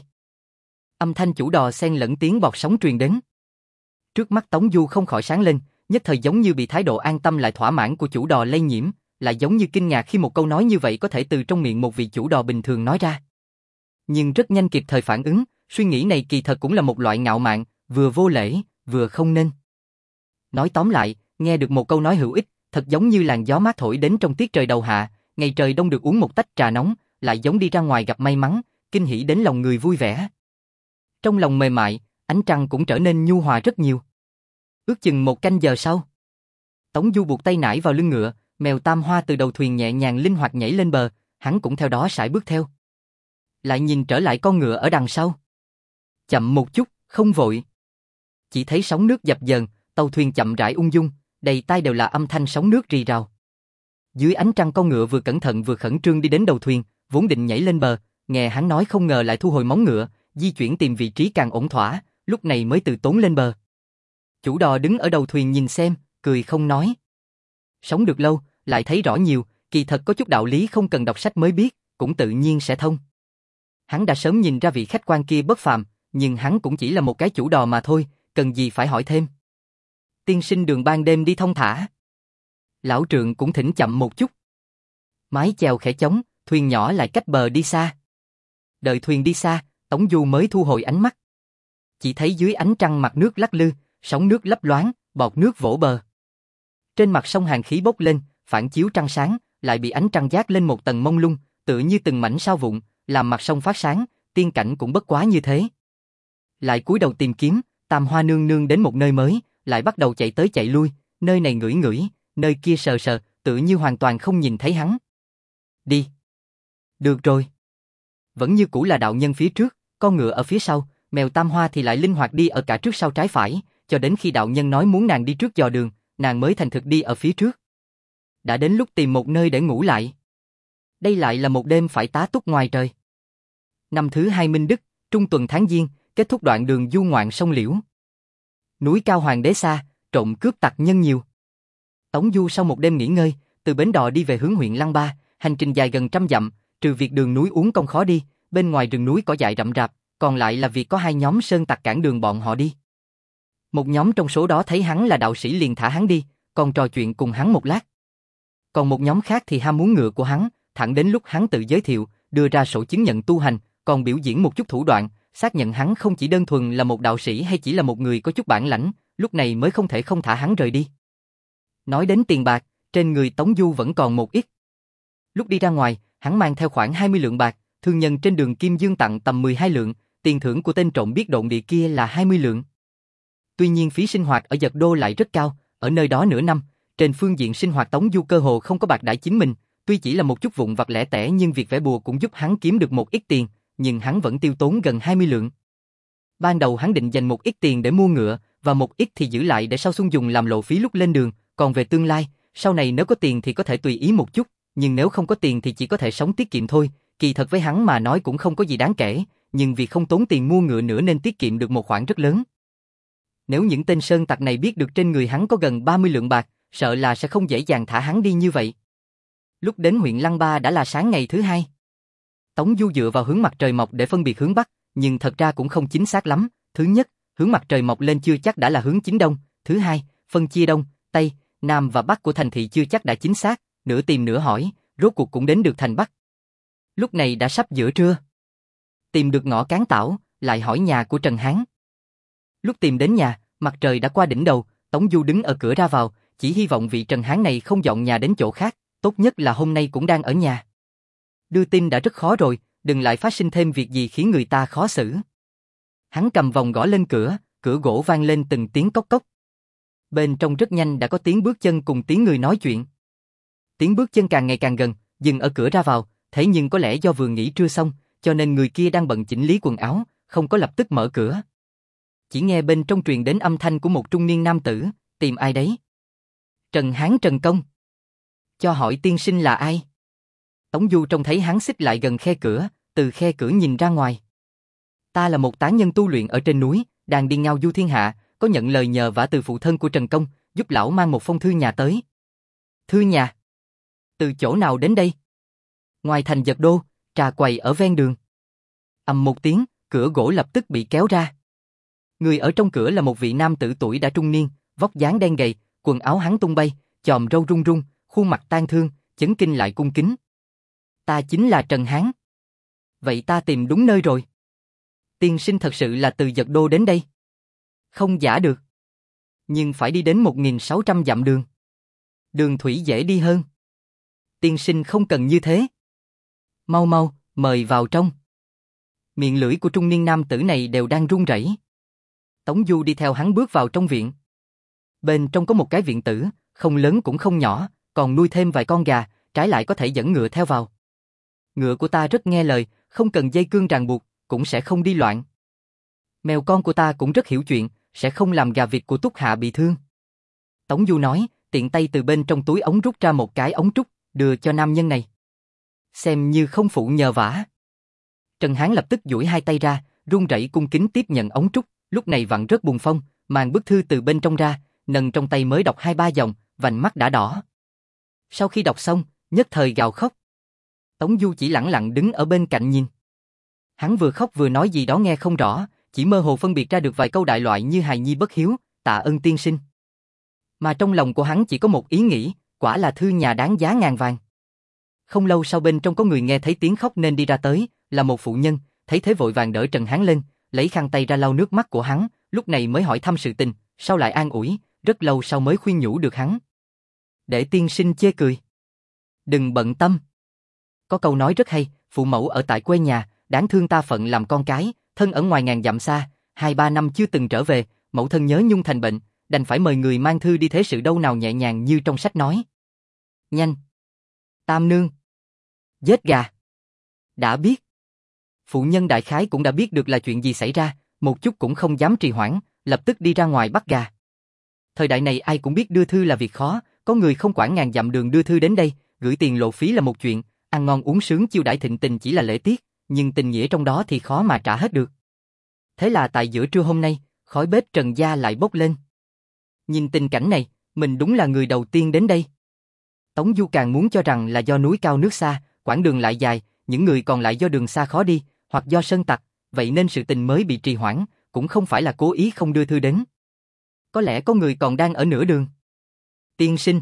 Âm thanh chủ đò xen lẫn tiếng bọt sóng truyền đến. Trước mắt Tống Du không khỏi sáng lên, nhất thời giống như bị thái độ an tâm lại thỏa mãn của chủ đò lây nhiễm, lại giống như kinh ngạc khi một câu nói như vậy có thể từ trong miệng một vị chủ đò bình thường nói ra. Nhưng rất nhanh kịp thời phản ứng, suy nghĩ này kỳ thật cũng là một loại ngạo mạn, vừa vô lễ, vừa không nên. Nói tóm lại, nghe được một câu nói hữu ích, thật giống như làn gió mát thổi đến trong tiết trời đầu hạ, ngày trời đông được uống một tách trà nóng, lại giống đi ra ngoài gặp may mắn, kinh hỉ đến lòng người vui vẻ. Trong lòng mềm mại, ánh trăng cũng trở nên nhu hòa rất nhiều. Ước chừng một canh giờ sau, Tống Du buộc tay nải vào lưng ngựa, mèo Tam Hoa từ đầu thuyền nhẹ nhàng linh hoạt nhảy lên bờ, hắn cũng theo đó sải bước theo. Lại nhìn trở lại con ngựa ở đằng sau. Chậm một chút, không vội. Chỉ thấy sóng nước dập dờn, tàu thuyền chậm rãi ung dung, đầy tai đều là âm thanh sóng nước rì rào. Dưới ánh trăng con ngựa vừa cẩn thận vừa khẩn trương đi đến đầu thuyền, vốn định nhảy lên bờ, nghe hắn nói không ngờ lại thu hồi móng ngựa, di chuyển tìm vị trí càng ổn thỏa, lúc này mới từ tốn lên bờ. Chủ đò đứng ở đầu thuyền nhìn xem, cười không nói. Sống được lâu, lại thấy rõ nhiều, kỳ thật có chút đạo lý không cần đọc sách mới biết, cũng tự nhiên sẽ thông. Hắn đã sớm nhìn ra vị khách quan kia bất phàm, nhưng hắn cũng chỉ là một cái chủ đò mà thôi, cần gì phải hỏi thêm. Tiên sinh đường ban đêm đi thông thả. Lão trượng cũng thỉnh chậm một chút. Mái chèo khẽ chống, thuyền nhỏ lại cách bờ đi xa. Đợi thuyền đi xa, Tống Du mới thu hồi ánh mắt. Chỉ thấy dưới ánh trăng mặt nước lắc lư, sóng nước lấp loáng, bọt nước vỗ bờ. Trên mặt sông hàn khí bốc lên, phản chiếu trăng sáng, lại bị ánh trăng dát lên một tầng mông lung, tựa như từng mảnh sao vụn, làm mặt sông phát sáng, tiên cảnh cũng bất quá như thế. Lại cúi đầu tìm kiếm, Tam Hoa nương nương đến một nơi mới, lại bắt đầu chạy tới chạy lui, nơi này ngửi ngửi, nơi kia sờ sờ, tựa như hoàn toàn không nhìn thấy hắn. Đi. Được rồi. Vẫn như cũ là đạo nhân phía trước, con ngựa ở phía sau, mèo Tam Hoa thì lại linh hoạt đi ở cả trước sau trái phải, cho đến khi đạo nhân nói muốn nàng đi trước dò đường, nàng mới thành thực đi ở phía trước. Đã đến lúc tìm một nơi để ngủ lại. Đây lại là một đêm phải tá túc ngoài trời. Năm thứ hai Minh Đức, trung tuần tháng Giêng, kết thúc đoạn đường du ngoạn sông Liễu. Núi cao hoàng đế xa, trộm cướp tặc nhân nhiều. Tống Du sau một đêm nghỉ ngơi, từ bến đò đi về hướng huyện Lăng Ba, hành trình dài gần trăm dặm, trừ việc đường núi uốn cong khó đi, bên ngoài rừng núi cỏ dại rậm rạp, còn lại là việc có hai nhóm sơn tặc cản đường bọn họ đi. Một nhóm trong số đó thấy hắn là đạo sĩ liền thả hắn đi, còn trò chuyện cùng hắn một lát. Còn một nhóm khác thì ham muốn ngựa của hắn, thẳng đến lúc hắn tự giới thiệu, đưa ra sổ chứng nhận tu hành, còn biểu diễn một chút thủ đoạn, xác nhận hắn không chỉ đơn thuần là một đạo sĩ hay chỉ là một người có chút bản lãnh, lúc này mới không thể không thả hắn rời đi. Nói đến tiền bạc, trên người Tống Du vẫn còn một ít. Lúc đi ra ngoài, hắn mang theo khoảng hai mươi lượng bạc, thương nhân trên đường Kim Dương tặng tầm mười hai lượng, tiền thưởng của tên trộm biết độn địa kia là hai mươi lượng. Tuy nhiên phí sinh hoạt ở Dật Đô lại rất cao, ở nơi đó nửa năm, trên phương diện sinh hoạt Tống Du cơ hồ không có bạc đãi chính mình, tuy chỉ là một chút vụn vặt lẻ tẻ nhưng việc vẽ bùa cũng giúp hắn kiếm được một ít tiền, nhưng hắn vẫn tiêu tốn gần hai mươi lượng. Ban đầu hắn định dành một ít tiền để mua ngựa, và một ít thì giữ lại để sau xuân dùng làm lộ phí lúc lên đường, còn về tương lai, sau này nếu có tiền thì có thể tùy ý một chút, nhưng nếu không có tiền thì chỉ có thể sống tiết kiệm thôi, kỳ thật với hắn mà nói cũng không có gì đáng kể, nhưng vì không tốn tiền mua ngựa nữa nên tiết kiệm được một khoản rất lớn. Nếu những tên sơn tặc này biết được trên người hắn có gần ba mươi lượng bạc, sợ là sẽ không dễ dàng thả hắn đi như vậy. Lúc đến huyện Lăng Ba đã là sáng ngày thứ hai. Tống Du dựa vào hướng mặt trời mọc để phân biệt hướng Bắc, nhưng thật ra cũng không chính xác lắm. Thứ nhất, hướng mặt trời mọc lên chưa chắc đã là hướng chính Đông. Thứ hai, phân chia Đông, Tây, Nam và Bắc của thành thị chưa chắc đã chính xác. Nửa tìm nửa hỏi, rốt cuộc cũng đến được thành Bắc. Lúc này đã sắp giữa trưa. Tìm được ngõ Cán Tảo, lại hỏi nhà của Trần Hán. Lúc tìm đến nhà, mặt trời đã qua đỉnh đầu, Tống Du đứng ở cửa ra vào, chỉ hy vọng vị Trần Hán này không dọn nhà đến chỗ khác, tốt nhất là hôm nay cũng đang ở nhà. Đưa tin đã rất khó rồi, đừng lại phát sinh thêm việc gì khiến người ta khó xử. Hắn cầm vòng gõ lên cửa, cửa gỗ vang lên từng tiếng cốc cốc. Bên trong rất nhanh đã có tiếng bước chân cùng tiếng người nói chuyện. Tiếng bước chân càng ngày càng gần, dừng ở cửa ra vào, thế nhưng có lẽ do vừa nghỉ trưa xong, cho nên người kia đang bận chỉnh lý quần áo, không có lập tức mở cửa. Chỉ nghe bên trong truyền đến âm thanh của một trung niên nam tử, tìm ai đấy? Trần Hán Trần Công. Cho hỏi tiên sinh là ai? Tống Du trông thấy hắn xích lại gần khe cửa, từ khe cửa nhìn ra ngoài. Ta là một tán nhân tu luyện ở trên núi, đang đi ngao du thiên hạ, có nhận lời nhờ vả từ phụ thân của Trần Công, giúp lão mang một phong thư nhà tới. Thư nhà? Từ chỗ nào đến đây? Ngoài thành Dật Đô, trà quầy ở ven đường. Ầm một tiếng, cửa gỗ lập tức bị kéo ra. Người ở trong cửa là một vị nam tử tuổi đã trung niên, vóc dáng đen gầy, quần áo hắn tung bay, chòm râu rung rung, khuôn mặt tang thương, chấn kinh lại cung kính. Ta chính là Trần Hán. Vậy ta tìm đúng nơi rồi. Tiên sinh thật sự là từ Dật Đô đến đây? Không giả được. Nhưng phải đi đến một nghìn sáu trăm dặm đường. Đường thủy dễ đi hơn. Tiên sinh không cần như thế. Mau mau, mời vào trong. Miệng lưỡi của trung niên nam tử này đều đang run rẩy. Tống Du đi theo hắn bước vào trong viện. Bên trong có một cái viện tử, không lớn cũng không nhỏ, còn nuôi thêm vài con gà, trái lại có thể dẫn ngựa theo vào. Ngựa của ta rất nghe lời, không cần dây cương ràng buộc, cũng sẽ không đi loạn. Mèo con của ta cũng rất hiểu chuyện, sẽ không làm gà vịt của Túc Hạ bị thương. Tống Du nói, tiện tay từ bên trong túi ống rút ra một cái ống trúc, đưa cho nam nhân này. Xem như không phụ nhờ vả. Trần Hán lập tức duỗi hai tay ra, run rẩy cung kính tiếp nhận ống trúc, lúc này vặn rớt bùn phong, mang bức thư từ bên trong ra, nâng trong tay mới đọc hai ba dòng, vành mắt đã đỏ. Sau khi đọc xong, nhất thời gào khóc. Tống Du chỉ lẳng lặng đứng ở bên cạnh nhìn. Hắn vừa khóc vừa nói gì đó nghe không rõ, chỉ mơ hồ phân biệt ra được vài câu đại loại như hài nhi bất hiếu, tạ ơn tiên sinh. Mà trong lòng của hắn chỉ có một ý nghĩ, quả là thư nhà đáng giá ngàn vàng. Không lâu sau bên trong có người nghe thấy tiếng khóc nên đi ra tới, là một phụ nhân, thấy thế vội vàng đỡ Trần Hán lên, lấy khăn tay ra lau nước mắt của hắn, lúc này mới hỏi thăm sự tình, sau lại an ủi, rất lâu sau mới khuyên nhủ được hắn. Để tiên sinh chê cười. Đừng bận tâm. Có câu nói rất hay, phụ mẫu ở tại quê nhà, đáng thương ta phận làm con cái, thân ở ngoài ngàn dặm xa, hai ba năm chưa từng trở về, mẫu thân nhớ nhung thành bệnh, đành phải mời người mang thư đi thế sự đâu nào nhẹ nhàng như trong sách nói. Nhanh. Tam nương. Giết gà. Đã biết. Phụ nhân đại khái cũng đã biết được là chuyện gì xảy ra, một chút cũng không dám trì hoãn, lập tức đi ra ngoài bắt gà. Thời đại này ai cũng biết đưa thư là việc khó, có người không quản ngàn dặm đường đưa thư đến đây, gửi tiền lộ phí là một chuyện, ăn ngon uống sướng chiêu đãi thịnh tình chỉ là lễ tiết, nhưng tình nghĩa trong đó thì khó mà trả hết được. Thế là tại giữa trưa hôm nay, khói bếp Trần gia lại bốc lên. Nhìn tình cảnh này, mình đúng là người đầu tiên đến đây. Tống Du càng muốn cho rằng là do núi cao nước xa, quãng đường lại dài, những người còn lại do đường xa khó đi, hoặc do sơn tặc, vậy nên sự tình mới bị trì hoãn, cũng không phải là cố ý không đưa thư đến. Có lẽ có người còn đang ở nửa đường. Tiên sinh.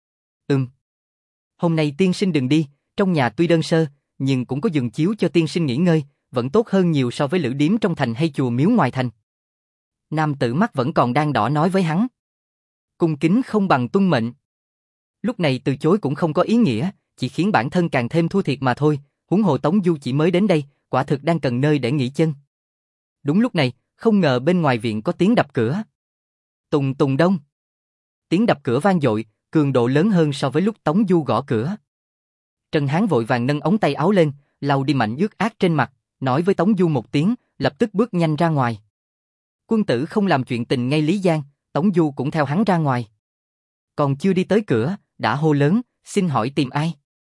Ừm. Hôm nay tiên sinh đừng đi, trong nhà tuy đơn sơ, nhưng cũng có giường chiếu cho tiên sinh nghỉ ngơi, vẫn tốt hơn nhiều so với lữ điếm trong thành hay chùa miếu ngoài thành. Nam tử mắt vẫn còn đang đỏ nói với hắn. Cung kính không bằng tuân mệnh. Lúc này từ chối cũng không có ý nghĩa, chỉ khiến bản thân càng thêm thua thiệt mà thôi, huống hồ Tống Du chỉ mới đến đây, quả thực đang cần nơi để nghỉ chân. Đúng lúc này, không ngờ bên ngoài viện có tiếng đập cửa. Tùng tùng đông. Tiếng đập cửa vang dội, cường độ lớn hơn so với lúc Tống Du gõ cửa. Trần Hán vội vàng nâng ống tay áo lên, lau đi mảnh ướt át trên mặt, nói với Tống Du một tiếng, lập tức bước nhanh ra ngoài. Quân tử không làm chuyện tình ngay Lý Giang, Tống Du cũng theo hắn ra ngoài. Còn chưa đi tới cửa, đã hô lớn, xin hỏi tìm ai?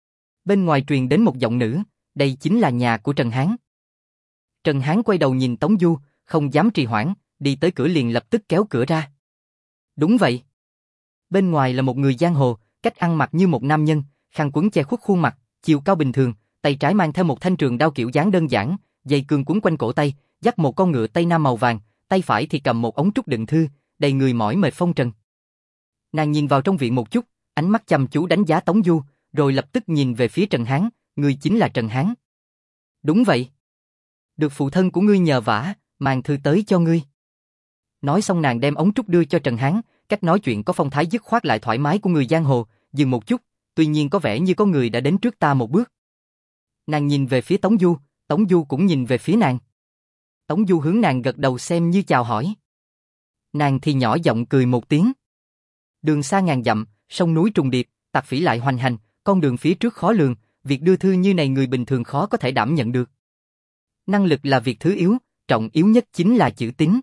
Bên ngoài truyền đến một giọng nữ, đây chính là nhà của Trần Hán. Trần Hán quay đầu nhìn Tống Du, không dám trì hoãn, đi tới cửa liền lập tức kéo cửa ra. Đúng vậy. Bên ngoài là một người giang hồ, cách ăn mặc như một nam nhân, khăn quấn che khuất khuôn mặt, chiều cao bình thường, tay trái mang theo một thanh trường đao kiểu dáng đơn giản, dây cương quấn quanh cổ tay, dắt một con ngựa tây nam màu vàng, tay phải thì cầm một ống trúc đựng thư, đầy người mỏi mệt phong trần. Nàng nhìn vào trong viện một chút, ánh mắt chăm chú đánh giá Tống Du, rồi lập tức nhìn về phía Trần Hán, ngươi chính là Trần Hán. Đúng vậy. Được phụ thân của ngươi nhờ vả, mang thư tới cho ngươi. Nói xong nàng đem ống trúc đưa cho Trần Hán, cách nói chuyện có phong thái dứt khoát lại thoải mái của người giang hồ, dừng một chút, tuy nhiên có vẻ như có người đã đến trước ta một bước. Nàng nhìn về phía Tống Du, Tống Du cũng nhìn về phía nàng. Tống Du hướng nàng gật đầu xem như chào hỏi. Nàng thì nhỏ giọng cười một tiếng. Đường xa ngàn dặm, sông núi trùng điệp, tặc phỉ lại hoành hành, con đường phía trước khó lường, việc đưa thư như này người bình thường khó có thể đảm nhận được. Năng lực là việc thứ yếu, trọng yếu nhất chính là chữ tín.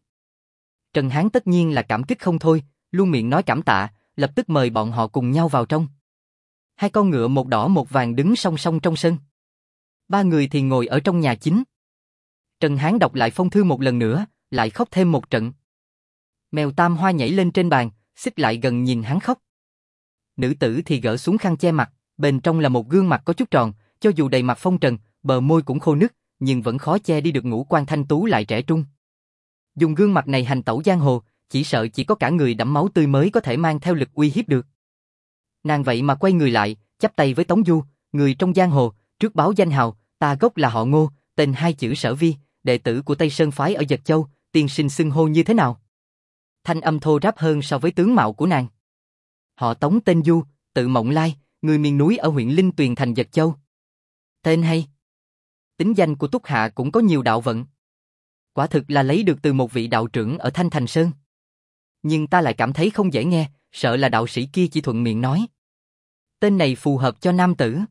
Trần Hán tất nhiên là cảm kích không thôi, luôn miệng nói cảm tạ, lập tức mời bọn họ cùng nhau vào trong. Hai con ngựa một đỏ một vàng đứng song song trong sân. Ba người thì ngồi ở trong nhà chính. Trần Hán đọc lại phong thư một lần nữa, lại khóc thêm một trận. Mèo Tam Hoa nhảy lên trên bàn, xích lại gần nhìn hắn khóc. Nữ tử thì gỡ xuống khăn che mặt, bên trong là một gương mặt có chút tròn, cho dù đầy mặt phong trần, bờ môi cũng khô nứt, nhưng vẫn khó che đi được ngũ quan thanh tú lại trẻ trung. Dùng gương mặt này hành tẩu giang hồ, chỉ sợ chỉ có cả người đẫm máu tươi mới có thể mang theo lực uy hiếp được. Nàng vậy mà quay người lại, chắp tay với Tống Du, người trong giang hồ, trước báo danh hào, ta gốc là họ Ngô, tên hai chữ Sở Vi, đệ tử của Tây Sơn phái ở Dật Châu, tiên sinh xưng hô như thế nào? Thanh âm thô ráp hơn so với tướng mạo của nàng. Họ Tống tên Du, tự Mộng Lai, người miền núi ở huyện Linh Tuyền thành Dật Châu. Tên hay. Tính danh của Túc Hạ cũng có nhiều đạo vận. Quả thực là lấy được từ một vị đạo trưởng ở Thanh Thành Sơn. Nhưng ta lại cảm thấy không dễ nghe, sợ là đạo sĩ kia chỉ thuận miệng nói. Tên này phù hợp cho nam tử.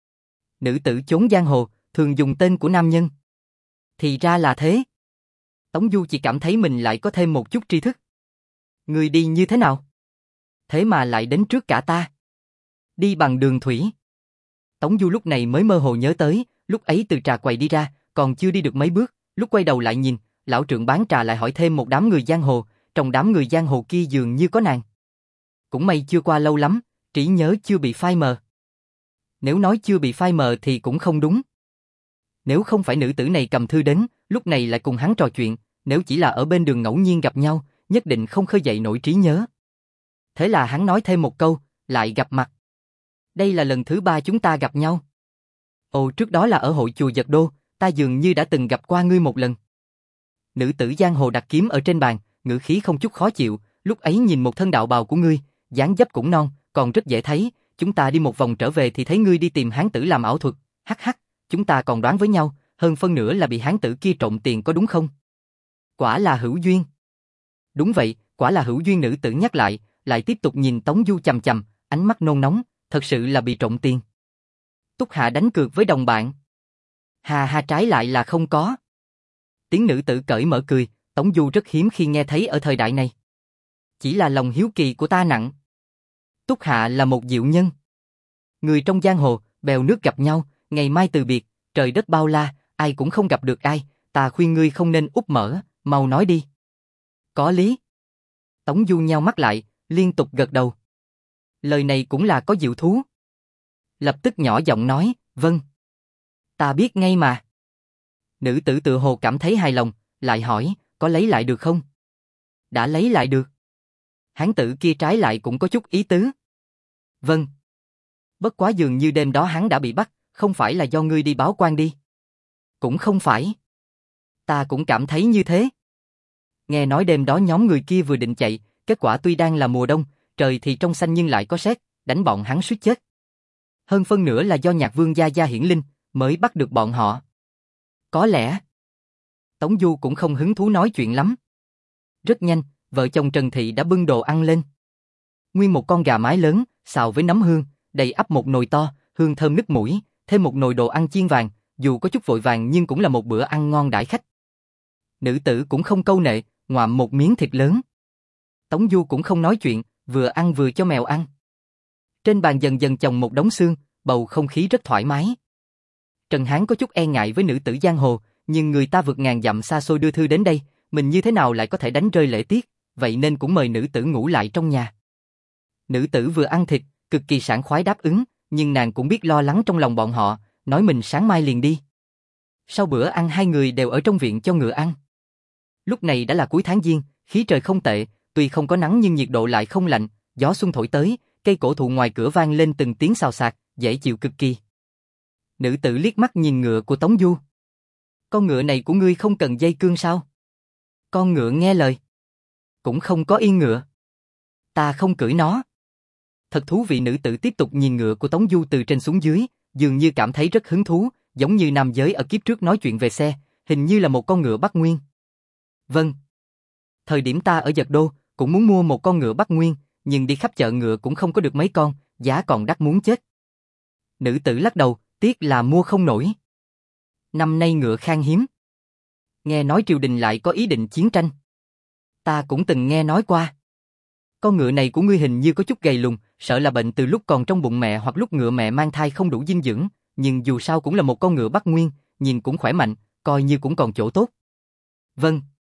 Nữ tử chốn giang hồ, thường dùng tên của nam nhân. Thì ra là thế. Tống Du chỉ cảm thấy mình lại có thêm một chút tri thức. Người đi như thế nào? Thế mà lại đến trước cả ta. Đi bằng đường thủy. Tống Du lúc này mới mơ hồ nhớ tới, lúc ấy từ trà quầy đi ra, còn chưa đi được mấy bước, lúc quay đầu lại nhìn, lão trượng bán trà lại hỏi thêm một đám người giang hồ, trong đám người giang hồ kia dường như có nàng. Cũng may chưa qua lâu lắm, trí nhớ chưa bị phai mờ. Nếu nói chưa bị phai mờ thì cũng không đúng. Nếu không phải nữ tử này cầm thư đến, lúc này lại cùng hắn trò chuyện, nếu chỉ là ở bên đường ngẫu nhiên gặp nhau, nhất định không khơi dậy nổi trí nhớ. Thế là hắn nói thêm một câu, lại gặp mặt. Đây là lần thứ ba chúng ta gặp nhau. Ồ, trước đó là ở hội chùa Giật Đô, ta dường như đã từng gặp qua ngươi một lần. Nữ tử giang hồ đặt kiếm ở trên bàn, ngữ khí không chút khó chịu, lúc ấy nhìn một thân đạo bào của ngươi, dáng dấp cũng non, còn rất dễ thấy, chúng ta đi một vòng trở về thì thấy ngươi đi tìm hán tử làm ảo thuật, hắc hắc, chúng ta còn đoán với nhau, hơn phân nửa là bị hán tử kia trộm tiền có đúng không? Quả là hữu duyên. Đúng vậy, quả là hữu duyên, nữ tử nhắc lại, lại tiếp tục nhìn Tống Du chằm chằm, ánh mắt nôn nóng, thật sự là bị trộm tiền. Túc Hạ đánh cược với đồng bạn. Hà hà, trái lại là không có. Tiếng nữ tử cởi mở cười, Tống Du rất hiếm khi nghe thấy ở thời đại này. Chỉ là lòng hiếu kỳ của ta nặng. Túc Hạ là một diệu nhân. Người trong giang hồ, bèo nước gặp nhau, ngày mai từ biệt, trời đất bao la, ai cũng không gặp được ai, ta khuyên ngươi không nên úp mở, mau nói đi. Có lý. Tống Du nheo mắt lại, liên tục gật đầu. Lời này cũng là có diệu thú. Lập tức nhỏ giọng nói, vâng. Ta biết ngay mà. Nữ tử tự hồ cảm thấy hài lòng, lại hỏi, có lấy lại được không? Đã lấy lại được. Hán tử kia trái lại cũng có chút ý tứ. Vâng. Bất quá dường như đêm đó hắn đã bị bắt, không phải là do ngươi đi báo quan đi. Cũng không phải. Ta cũng cảm thấy như thế. Nghe nói đêm đó nhóm người kia vừa định chạy, kết quả tuy đang là mùa đông, trời thì trong xanh nhưng lại có sét, đánh bọn hắn suýt chết. Hơn phân nửa là do Nhạc Vương gia gia hiển linh, mới bắt được bọn họ. Có lẽ. Tống Du cũng không hứng thú nói chuyện lắm. Rất nhanh, vợ chồng Trần Thị đã bưng đồ ăn lên. Nguyên một con gà mái lớn, xào với nấm hương, đầy ắp một nồi to, hương thơm nức mũi, thêm một nồi đồ ăn chiên vàng, dù có chút vội vàng nhưng cũng là một bữa ăn ngon đãi khách. Nữ tử cũng không câu nệ, ngoạm một miếng thịt lớn. Tống Du cũng không nói chuyện, vừa ăn vừa cho mèo ăn. Trên bàn dần dần chồng một đống xương, bầu không khí rất thoải mái. Trần Hán có chút e ngại với nữ tử giang hồ, nhưng người ta vượt ngàn dặm xa xôi đưa thư đến đây, mình như thế nào lại có thể đánh rơi lễ tiết, vậy nên cũng mời nữ tử ngủ lại trong nhà. Nữ tử vừa ăn thịt, cực kỳ sảng khoái đáp ứng, nhưng nàng cũng biết lo lắng trong lòng bọn họ, nói mình sáng mai liền đi. Sau bữa ăn hai người đều ở trong viện cho ngựa ăn. Lúc này đã là cuối tháng Giêng, khí trời không tệ, tuy không có nắng nhưng nhiệt độ lại không lạnh, gió xuân thổi tới, cây cổ thụ ngoài cửa vang lên từng tiếng xào xạc, dễ chịu cực kỳ. Nữ tử liếc mắt nhìn ngựa của Tống Du. Con ngựa này của ngươi không cần dây cương sao? Con ngựa nghe lời. Cũng không có yên ngựa. Ta không cưỡi nó. Thật thú vị, nữ tử tiếp tục nhìn ngựa của Tống Du từ trên xuống dưới, dường như cảm thấy rất hứng thú, giống như nam giới ở kiếp trước nói chuyện về xe, hình như là một con ngựa Bắc Nguyên. Vâng. Thời điểm ta ở Giật Đô, cũng muốn mua một con ngựa Bắc Nguyên, nhưng đi khắp chợ ngựa cũng không có được mấy con, giá còn đắt muốn chết. Nữ tử lắc đầu, tiếc là mua không nổi. Năm nay ngựa khan hiếm. Nghe nói triều đình lại có ý định chiến tranh. Ta cũng từng nghe nói qua. Con ngựa này của ngươi hình như có chút gầy lùn, sợ là bệnh từ lúc còn trong bụng mẹ hoặc lúc ngựa mẹ mang thai không đủ dinh dưỡng, nhưng dù sao cũng là một con ngựa Bắc Nguyên, nhìn cũng khỏe mạnh, coi như cũng còn chỗ tốt. Vâng.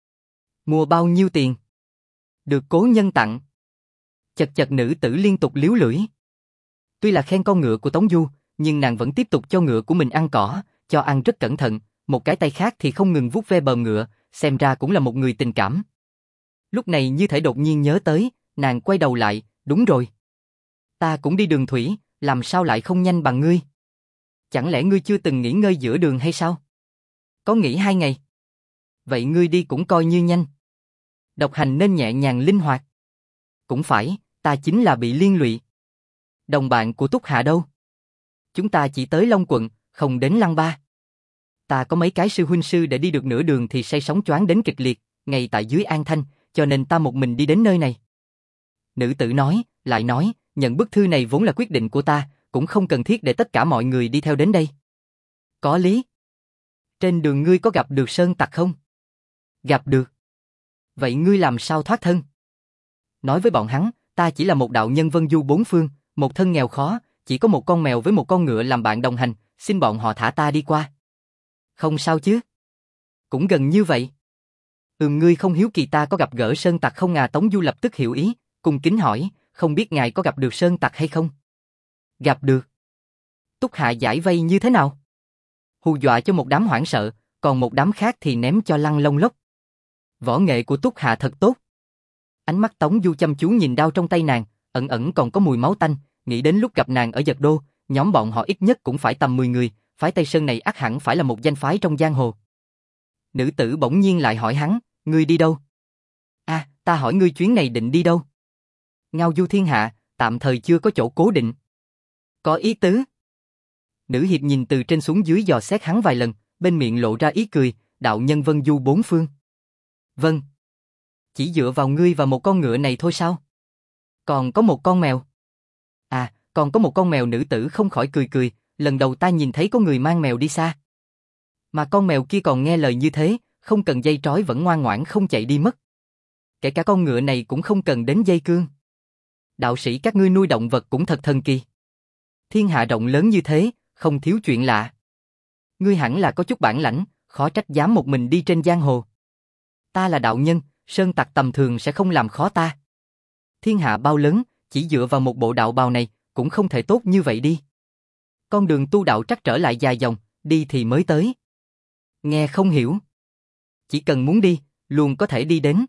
Mua bao nhiêu tiền? Được cố nhân tặng. Chật chật, nữ tử liên tục liếu lưỡi. Tuy là khen con ngựa của Tống Du, nhưng nàng vẫn tiếp tục cho ngựa của mình ăn cỏ, cho ăn rất cẩn thận, một cái tay khác thì không ngừng vuốt ve bờ ngựa, xem ra cũng là một người tình cảm. Lúc này như thể đột nhiên nhớ tới, nàng quay đầu lại, đúng rồi. Ta cũng đi đường thủy, làm sao lại không nhanh bằng ngươi? Chẳng lẽ ngươi chưa từng nghỉ ngơi giữa đường hay sao? Có nghỉ hai ngày. Vậy ngươi đi cũng coi như nhanh. Độc hành nên nhẹ nhàng linh hoạt. Cũng phải, ta chính là bị liên lụy. Đồng bạn của Túc Hạ đâu? Chúng ta chỉ tới Long Quận, không đến Lăng Ba. Ta có mấy cái sư huynh sư để đi được nửa đường thì say sóng choáng đến kịch liệt, ngay tại dưới An Thanh, cho nên ta một mình đi đến nơi này. Nữ tử nói, lại nói, nhận bức thư này vốn là quyết định của ta, cũng không cần thiết để tất cả mọi người đi theo đến đây. Có lý. Trên đường ngươi có gặp được sơn tặc không? Gặp được. Vậy ngươi làm sao thoát thân? Nói với bọn hắn, ta chỉ là một đạo nhân vân du bốn phương, một thân nghèo khó, chỉ có một con mèo với một con ngựa làm bạn đồng hành, xin bọn họ thả ta đi qua. Không sao chứ? Cũng gần như vậy. Ừm, ngươi không hiếu kỳ ta có gặp gỡ sơn tặc không à? Tống Du lập tức hiểu ý, cung kính hỏi, không biết ngài có gặp được sơn tặc hay không? Gặp được. Túc Hạ giải vây như thế nào? Hù dọa cho một đám hoảng sợ, còn một đám khác thì ném cho lăn lông lốc. Võ nghệ của Túc Hạ thật tốt. Ánh mắt Tống Du chăm chú nhìn đao trong tay nàng, ẩn ẩn còn có mùi máu tanh, nghĩ đến lúc gặp nàng ở Giật Đô, nhóm bọn họ ít nhất cũng phải tầm mười người, phái Tây Sơn này ắt hẳn phải là một danh phái trong giang hồ. Nữ tử bỗng nhiên lại hỏi hắn, ngươi đi đâu? A, à, ta hỏi ngươi chuyến này định đi đâu? Ngao du thiên hạ, tạm thời chưa có chỗ cố định. Có ý tứ. Nữ hiệp nhìn từ trên xuống dưới dò xét hắn vài lần, bên miệng lộ ra ý cười, đạo nhân vân du bốn phương. Vâng. Chỉ dựa vào ngươi và một con ngựa này thôi sao? Còn có một con mèo. À, còn có một con mèo. Nữ tử không khỏi cười cười, lần đầu ta nhìn thấy có người mang mèo đi xa. Mà con mèo kia còn nghe lời như thế, không cần dây trói vẫn ngoan ngoãn không chạy đi mất. Kể cả con ngựa này cũng không cần đến dây cương. Đạo sĩ các ngươi nuôi động vật cũng thật thần kỳ. Thiên hạ rộng lớn như thế, không thiếu chuyện lạ. Ngươi hẳn là có chút bản lãnh, khó trách dám một mình đi trên giang hồ. Ta là đạo nhân, sơn tặc tầm thường sẽ không làm khó ta. Thiên hạ bao lớn, chỉ dựa vào một bộ đạo bào này, cũng không thể tốt như vậy đi. Con đường tu đạo trắc trở lại dài dòng, đi thì mới tới. Nghe không hiểu. Chỉ cần muốn đi, luôn có thể đi đến.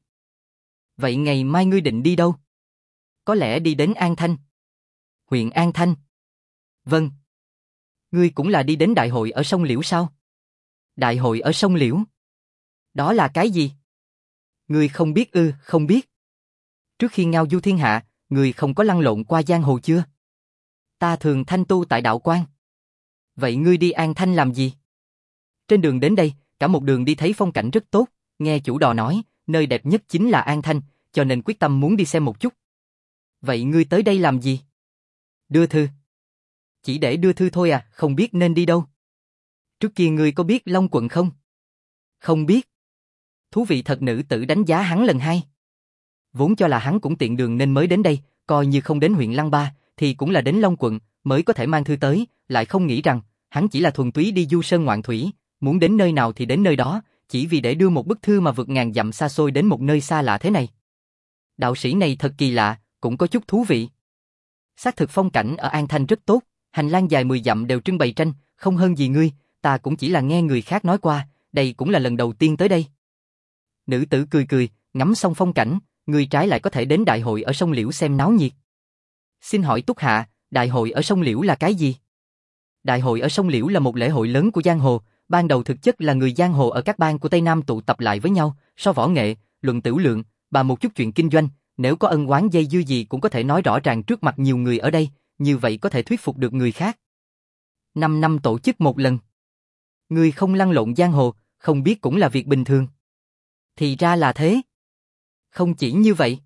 Vậy ngày mai ngươi định đi đâu? Có lẽ đi đến An Thanh. Huyện An Thanh. Vâng. Ngươi cũng là đi đến đại hội ở sông Liễu sao? Đại hội ở sông Liễu? Đó là cái gì? Ngươi không biết ư? Không biết. Trước khi ngao du thiên hạ, ngươi không có lăn lộn qua giang hồ chưa? Ta thường thanh tu tại đạo quan. Vậy ngươi đi An Thanh làm gì? Trên đường đến đây, cả một đường đi thấy phong cảnh rất tốt, nghe chủ đò nói, nơi đẹp nhất chính là An Thanh, cho nên quyết tâm muốn đi xem một chút. Vậy ngươi tới đây làm gì? Đưa thư. Chỉ để đưa thư thôi à, không biết nên đi đâu. Trước kia ngươi có biết Long Quận không? Không biết. Thú vị thật. Nữ tử đánh giá hắn lần hai. Vốn cho là hắn cũng tiện đường nên mới đến đây, coi như không đến huyện Lăng Ba, thì cũng là đến Long Quận, mới có thể mang thư tới, lại không nghĩ rằng, hắn chỉ là thuần túy đi du sơn ngoạn thủy, muốn đến nơi nào thì đến nơi đó, chỉ vì để đưa một bức thư mà vượt ngàn dặm xa xôi đến một nơi xa lạ thế này. Đạo sĩ này thật kỳ lạ, cũng có chút thú vị. Xác thực phong cảnh ở An Thanh rất tốt, hành lang dài mười dặm đều trưng bày tranh, không hơn gì ngươi, ta cũng chỉ là nghe người khác nói qua, đây cũng là lần đầu tiên tới đây. Nữ tử cười cười, ngắm xong phong cảnh, ngươi trái lại có thể đến đại hội ở sông Liễu xem náo nhiệt. Xin hỏi Túc Hạ, đại hội ở sông Liễu là cái gì? Đại hội ở sông Liễu là một lễ hội lớn của giang hồ, ban đầu thực chất là người giang hồ ở các bang của Tây Nam tụ tập lại với nhau, so võ nghệ, luận tửu lượng, bàn một chút chuyện kinh doanh, nếu có ân oán dây dưa gì cũng có thể nói rõ ràng trước mặt nhiều người ở đây, như vậy có thể thuyết phục được người khác. Năm năm tổ chức một lần. Ngươi không lăn lộn giang hồ, không biết cũng là việc bình thường. Thì ra là thế. Không chỉ như vậy.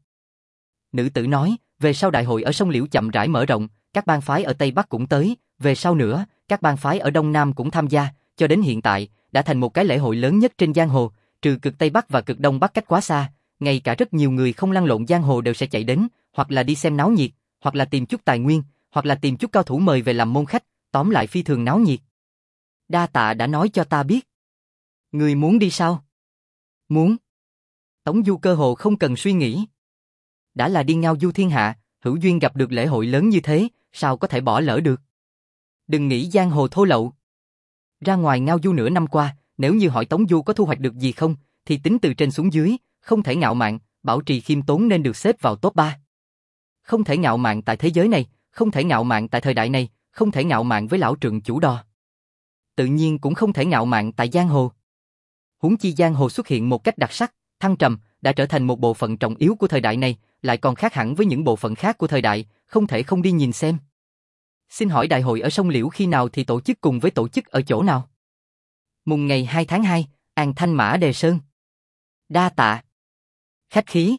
Nữ tử nói, về sau đại hội ở sông Liễu chậm rãi mở rộng, các bang phái ở Tây Bắc cũng tới, về sau nữa, các bang phái ở Đông Nam cũng tham gia, cho đến hiện tại, đã thành một cái lễ hội lớn nhất trên giang hồ, trừ cực Tây Bắc và cực Đông Bắc cách quá xa, ngay cả rất nhiều người không lăn lộn giang hồ đều sẽ chạy đến, hoặc là đi xem náo nhiệt, hoặc là tìm chút tài nguyên, hoặc là tìm chút cao thủ mời về làm môn khách, tóm lại phi thường náo nhiệt. Đa tạ đã nói cho ta biết. Người muốn đi sao? Muốn. Tống Du cơ hồ không cần suy nghĩ. Đã là đi ngao du thiên hạ, hữu duyên gặp được lễ hội lớn như thế, sao có thể bỏ lỡ được? Đừng nghĩ giang hồ thô lậu. Ra ngoài ngao du nửa năm qua, nếu như hỏi Tống Du có thu hoạch được gì không, thì tính từ trên xuống dưới, không thể ngạo mạn, bảo trì khiêm tốn nên được xếp vào top ba. Không thể ngạo mạn tại thế giới này, không thể ngạo mạn tại thời đại này, không thể ngạo mạn với lão trượng chủ đò. Tự nhiên cũng không thể ngạo mạn tại giang hồ. Huống chi giang hồ xuất hiện một cách đặc sắc, thăng trầm, đã trở thành một bộ phận trọng yếu của thời đại này, lại còn khác hẳn với những bộ phận khác của thời đại, không thể không đi nhìn xem. Xin hỏi đại hội ở sông Liễu khi nào thì tổ chức cùng với tổ chức ở chỗ nào? Mùng ngày hai tháng hai, An Thanh Mã Đề Sơn. Đa tạ. Khách khí.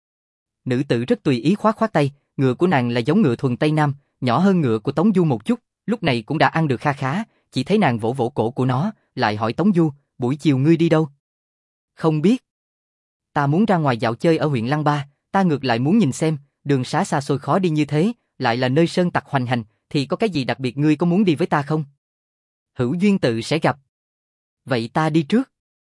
Nữ tử rất tùy ý khoát khoát tay, ngựa của nàng là giống ngựa thuần Tây Nam, nhỏ hơn ngựa của Tống Du một chút, lúc này cũng đã ăn được kha khá, chỉ thấy nàng vỗ vỗ cổ của nó, lại hỏi Tống Du, buổi chiều ngươi đi đâu? Không biết. Ta muốn ra ngoài dạo chơi ở huyện Lăng Ba, ta ngược lại muốn nhìn xem, đường xá xa xôi khó đi như thế, lại là nơi sơn tặc hoành hành, thì có cái gì đặc biệt ngươi có muốn đi với ta không? Hữu duyên tự sẽ gặp. Vậy ta đi trước.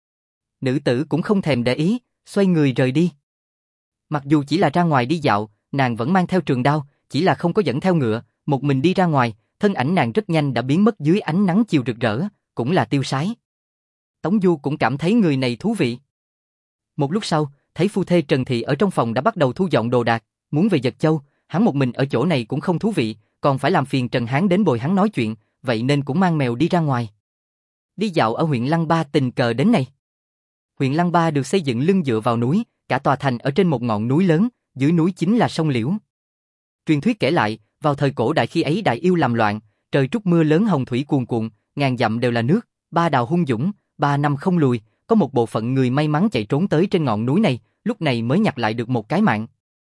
Nữ tử cũng không thèm để ý, xoay người rời đi. Mặc dù chỉ là ra ngoài đi dạo, nàng vẫn mang theo trường đao, chỉ là không có dẫn theo ngựa, một mình đi ra ngoài, thân ảnh nàng rất nhanh đã biến mất dưới ánh nắng chiều rực rỡ, cũng là tiêu sái. Tống Du cũng cảm thấy người này thú vị. Một lúc sau, thấy phu thê Trần Thị ở trong phòng đã bắt đầu thu dọn đồ đạc, muốn về Dật Châu, hắn một mình ở chỗ này cũng không thú vị, còn phải làm phiền Trần Hán đến bồi hắn nói chuyện, vậy nên cũng mang mèo đi ra ngoài. Đi dạo ở huyện Lăng Ba tình cờ đến này. Huyện Lăng Ba được xây dựng lưng dựa vào núi, cả tòa thành ở trên một ngọn núi lớn, dưới núi chính là sông Liễu. Truyền thuyết kể lại, vào thời cổ đại khi ấy đại yêu làm loạn, trời trút mưa lớn hồng thủy cuồn cuộn, ngàn dặm đều là nước, ba đào hung dũng, ba năm không lùi, có một bộ phận người may mắn chạy trốn tới trên ngọn núi này, lúc này mới nhặt lại được một cái mạng.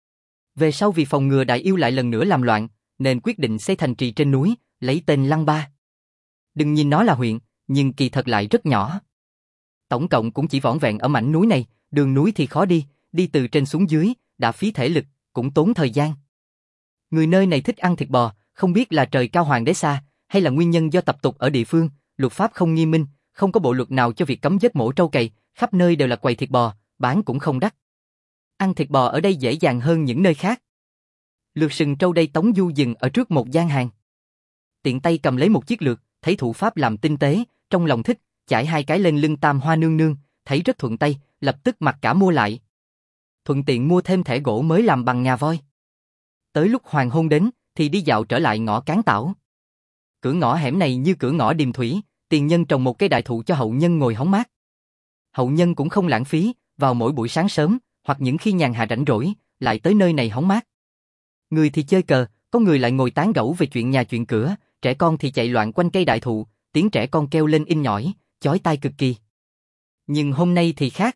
Về sau vì phòng ngừa đại yêu lại lần nữa làm loạn, nên quyết định xây thành trì trên núi, lấy tên Lăng Ba. Đừng nhìn nó là huyện, nhưng kỳ thật lại rất nhỏ. Tổng cộng cũng chỉ vỏn vẹn ở mảnh núi này, đường núi thì khó đi, đi từ trên xuống dưới, đã phí thể lực, cũng tốn thời gian. Người nơi này thích ăn thịt bò, không biết là trời cao hoàng đế xa, hay là nguyên nhân do tập tục ở địa phương, luật pháp không nghiêm minh, không có bộ luật nào cho việc cấm giết mổ trâu cày, khắp nơi đều là quầy thịt bò, bán cũng không đắt. Ăn thịt bò ở đây dễ dàng hơn những nơi khác. Lược sừng trâu đây Tống Du dừng ở trước một gian hàng. Tiện tay cầm lấy một chiếc lược, thấy thủ pháp làm tinh tế, trong lòng thích, chải hai cái lên lưng Tam Hoa nương nương, thấy rất thuận tay, lập tức mặc cả mua lại. Thuận tiện mua thêm thẻ gỗ mới làm bằng ngà voi. Tới lúc hoàng hôn đến, thì đi dạo trở lại ngõ Cán Tảo. Cửa ngõ hẻm này như cửa ngõ Điềm Thủy, tiền nhân trồng một cây đại thụ cho hậu nhân ngồi hóng mát. Hậu nhân cũng không lãng phí, vào mỗi buổi sáng sớm, hoặc những khi nhàn hạ rảnh rỗi, lại tới nơi này hóng mát. Người thì chơi cờ, có người lại ngồi tán gẫu về chuyện nhà chuyện cửa, trẻ con thì chạy loạn quanh cây đại thụ, tiếng trẻ con kêu lên in nhỏi, chói tai cực kỳ. Nhưng hôm nay thì khác.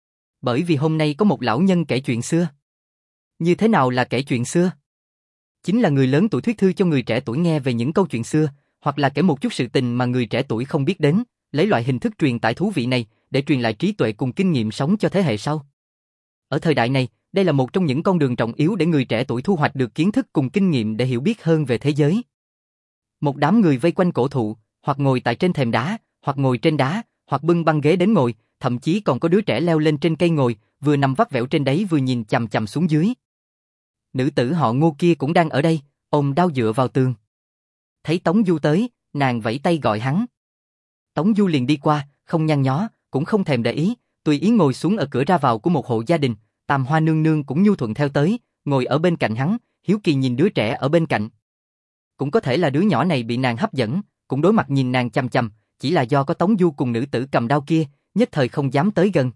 Bởi vì hôm nay có một lão nhân kể chuyện xưa. Như thế nào là kể chuyện xưa? Chính là người lớn tuổi thuyết thư cho người trẻ tuổi nghe về những câu chuyện xưa, hoặc là kể một chút sự tình mà người trẻ tuổi không biết đến, lấy loại hình thức truyền tải thú vị này để truyền lại trí tuệ cùng kinh nghiệm sống cho thế hệ sau. Ở thời đại này, đây là một trong những con đường trọng yếu để người trẻ tuổi thu hoạch được kiến thức cùng kinh nghiệm để hiểu biết hơn về thế giới. Một đám người vây quanh cổ thụ, hoặc ngồi tại trên thềm đá, hoặc ngồi trên đá, hoặc bưng băng ghế đến ngồi, thậm chí còn có đứa trẻ leo lên trên cây ngồi, vừa nằm vắt vẻo trên đấy vừa nhìn chằm chằm xuống dưới. Nữ tử họ Ngô kia cũng đang ở đây, ôm đao dựa vào tường. Thấy Tống Du tới, nàng vẫy tay gọi hắn. Tống Du liền đi qua, không nhăn nhó, cũng không thèm để ý, tùy ý ngồi xuống ở cửa ra vào của một hộ gia đình. Tam Hoa nương nương cũng nhu thuận theo tới, ngồi ở bên cạnh hắn, hiếu kỳ nhìn đứa trẻ ở bên cạnh. Cũng có thể là đứa nhỏ này bị nàng hấp dẫn, cũng đối mặt nhìn nàng chằm chằm, chỉ là do có Tống Du cùng nữ tử cầm đao kia, nhất thời không dám tới gần.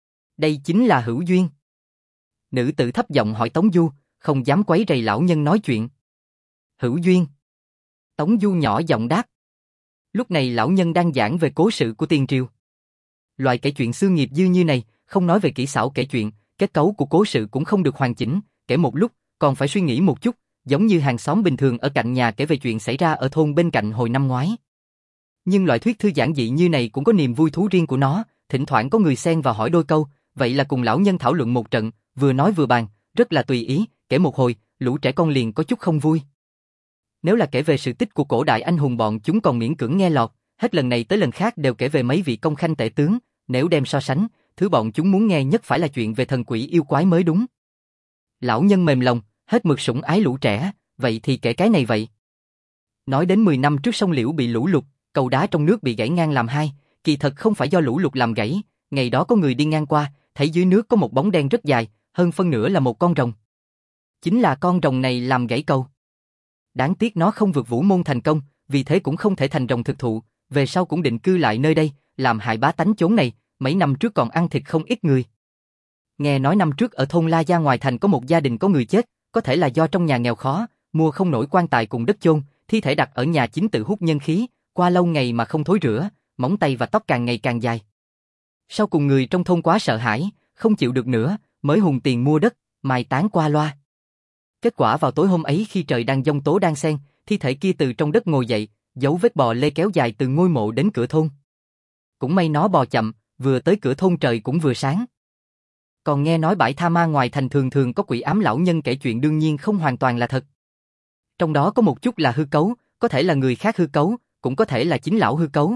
Đây chính là hữu duyên. Nữ tử thấp giọng hỏi Tống Du, không dám quấy rầy lão nhân nói chuyện. Hữu duyên. Tống Du nhỏ giọng đáp. Lúc này lão nhân đang giảng về cố sự của tiền triều. Loại kể chuyện xưa nghiệp dư như này, không nói về kỹ xảo kể chuyện, kết cấu của cố sự cũng không được hoàn chỉnh, kể một lúc, còn phải suy nghĩ một chút, giống như hàng xóm bình thường ở cạnh nhà kể về chuyện xảy ra ở thôn bên cạnh hồi năm ngoái. Nhưng loại thuyết thư giản dị như này cũng có niềm vui thú riêng của nó, thỉnh thoảng có người xen vào hỏi đôi câu, vậy là cùng lão nhân thảo luận một trận, vừa nói vừa bàn, rất là tùy ý, kể một hồi, lũ trẻ con liền có chút không vui. Nếu là kể về sự tích của cổ đại anh hùng bọn chúng còn miễn cưỡng nghe lọt, hết lần này tới lần khác đều kể về mấy vị công khanh tể tướng, nếu đem so sánh, thứ bọn chúng muốn nghe nhất phải là chuyện về thần quỷ yêu quái mới đúng. Lão nhân mềm lòng, hết mực sủng ái lũ trẻ, vậy thì kể cái này vậy. Nói đến mười năm trước sông Liễu bị lũ lụt, cầu đá trong nước bị gãy ngang làm hai, kỳ thật không phải do lũ lụt làm gãy, ngày đó có người đi ngang qua, thấy dưới nước có một bóng đen rất dài, hơn phân nửa là một con rồng. Chính là con rồng này làm gãy cầu. Đáng tiếc nó không vượt vũ môn thành công, vì thế cũng không thể thành rồng thực thụ, về sau cũng định cư lại nơi đây, làm hại bá tánh chốn này, mấy năm trước còn ăn thịt không ít người. Nghe nói năm trước ở thôn La Gia ngoài thành có một gia đình có người chết, có thể là do trong nhà nghèo khó, mua không nổi quan tài cùng đất chôn, thi thể đặt ở nhà chính tự hút nhân khí, qua lâu ngày mà không thối rữa, móng tay và tóc càng ngày càng dài. Sau cùng người trong thôn quá sợ hãi, không chịu được nữa, mới hùng tiền mua đất, mai táng qua loa. Kết quả vào tối hôm ấy khi trời đang giông tố đang xen, thi thể kia từ trong đất ngồi dậy, dấu vết bò lê kéo dài từ ngôi mộ đến cửa thôn. Cũng may nó bò chậm, vừa tới cửa thôn trời cũng vừa sáng. Còn nghe nói bãi tha ma ngoài thành thường thường có quỷ ám lão nhân kể chuyện đương nhiên không hoàn toàn là thật. Trong đó có một chút là hư cấu, có thể là người khác hư cấu, cũng có thể là chính lão hư cấu.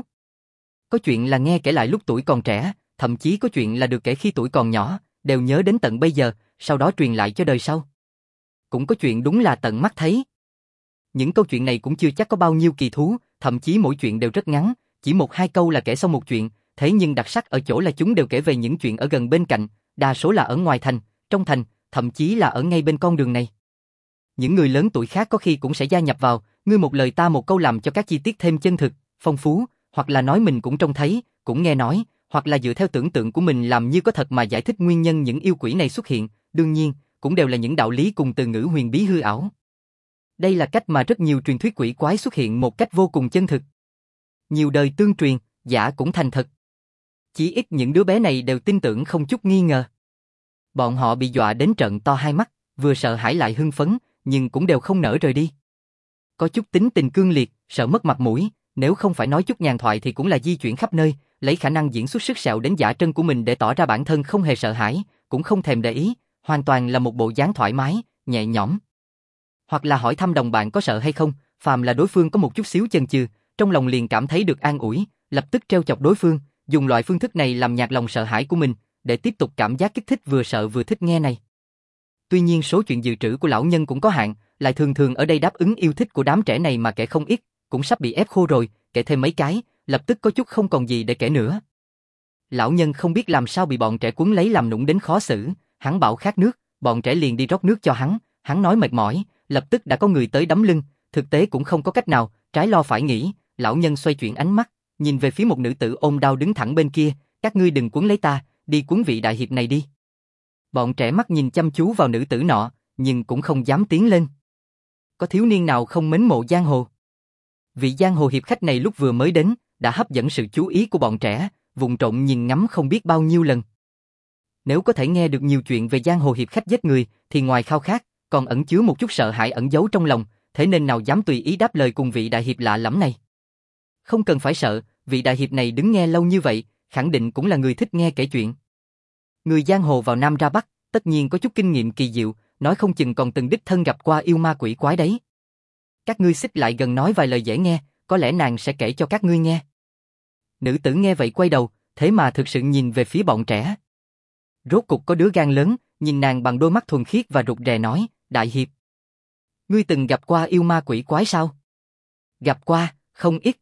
Có chuyện là nghe kể lại lúc tuổi còn trẻ, thậm chí có chuyện là được kể khi tuổi còn nhỏ, đều nhớ đến tận bây giờ, sau đó truyền lại cho đời sau. Cũng có chuyện đúng là tận mắt thấy. Những câu chuyện này cũng chưa chắc có bao nhiêu kỳ thú, thậm chí mỗi chuyện đều rất ngắn, chỉ một hai câu là kể xong một chuyện, thế nhưng đặc sắc ở chỗ là chúng đều kể về những chuyện ở gần bên cạnh, đa số là ở ngoài thành, trong thành, thậm chí là ở ngay bên con đường này. Những người lớn tuổi khác có khi cũng sẽ gia nhập vào, ngươi một lời ta một câu làm cho các chi tiết thêm chân thực, phong phú, hoặc là nói mình cũng trông thấy, cũng nghe nói, hoặc là dựa theo tưởng tượng của mình làm như có thật mà giải thích nguyên nhân những yêu quỷ này xuất hiện, đương nhiên, cũng đều là những đạo lý cùng từ ngữ huyền bí hư ảo. Đây là cách mà rất nhiều truyền thuyết quỷ quái xuất hiện một cách vô cùng chân thực. Nhiều đời tương truyền, giả cũng thành thật. Chỉ ít những đứa bé này đều tin tưởng không chút nghi ngờ. Bọn họ bị dọa đến trợn to hai mắt, vừa sợ hãi lại hưng phấn, nhưng cũng đều không nỡ rời đi. Có chút tính tình cương liệt, sợ mất mặt mũi, nếu không phải nói chút nhàn thoại thì cũng là di chuyển khắp nơi, lấy khả năng diễn xuất sức sẹo đến giả trân của mình để tỏ ra bản thân không hề sợ hãi, cũng không thèm để ý, hoàn toàn là một bộ dáng thoải mái, nhẹ nhõm. Hoặc là hỏi thăm đồng bạn có sợ hay không, phàm là đối phương có một chút xíu chần chừ, trong lòng liền cảm thấy được an ủi, lập tức trêu chọc đối phương, dùng loại phương thức này làm nhạt lòng sợ hãi của mình, để tiếp tục cảm giác kích thích vừa sợ vừa thích nghe này. Tuy nhiên số chuyện dự trữ của lão nhân cũng có hạn, lại thường thường ở đây đáp ứng yêu thích của đám trẻ này mà kể không ít, cũng sắp bị ép khô rồi, kể thêm mấy cái, lập tức có chút không còn gì để kể nữa. Lão nhân không biết làm sao bị bọn trẻ cuốn lấy làm nũng đến khó xử, hắn bảo khát nước, bọn trẻ liền đi rót nước cho hắn, hắn nói mệt mỏi, lập tức đã có người tới đấm lưng, thực tế cũng không có cách nào, trái lo phải nghĩ, lão nhân xoay chuyển ánh mắt, nhìn về phía một nữ tử ôm đao đứng thẳng bên kia, các ngươi đừng cuốn lấy ta, đi cuốn vị đại hiệp này đi. Bọn trẻ mắt nhìn chăm chú vào nữ tử nọ, nhưng cũng không dám tiến lên. Có thiếu niên nào không mến mộ giang hồ? Vị giang hồ hiệp khách này lúc vừa mới đến, đã hấp dẫn sự chú ý của bọn trẻ, vụng trộm nhìn ngắm không biết bao nhiêu lần. Nếu có thể nghe được nhiều chuyện về giang hồ hiệp khách giết người, thì ngoài khao khát, còn ẩn chứa một chút sợ hãi ẩn giấu trong lòng, thế nên nào dám tùy ý đáp lời cùng vị đại hiệp lạ lẫm này. Không cần phải sợ, vị đại hiệp này đứng nghe lâu như vậy, khẳng định cũng là người thích nghe kể chuyện. Người giang hồ vào Nam ra Bắc, tất nhiên có chút kinh nghiệm kỳ diệu, nói không chừng còn từng đích thân gặp qua yêu ma quỷ quái đấy. Các ngươi xích lại gần nói vài lời dễ nghe, có lẽ nàng sẽ kể cho các ngươi nghe. Nữ tử nghe vậy quay đầu, thế mà thực sự nhìn về phía bọn trẻ. Rốt cục có đứa gan lớn, nhìn nàng bằng đôi mắt thuần khiết và rụt rè nói, đại hiệp. Ngươi từng gặp qua yêu ma quỷ quái sao? Gặp qua, không ít.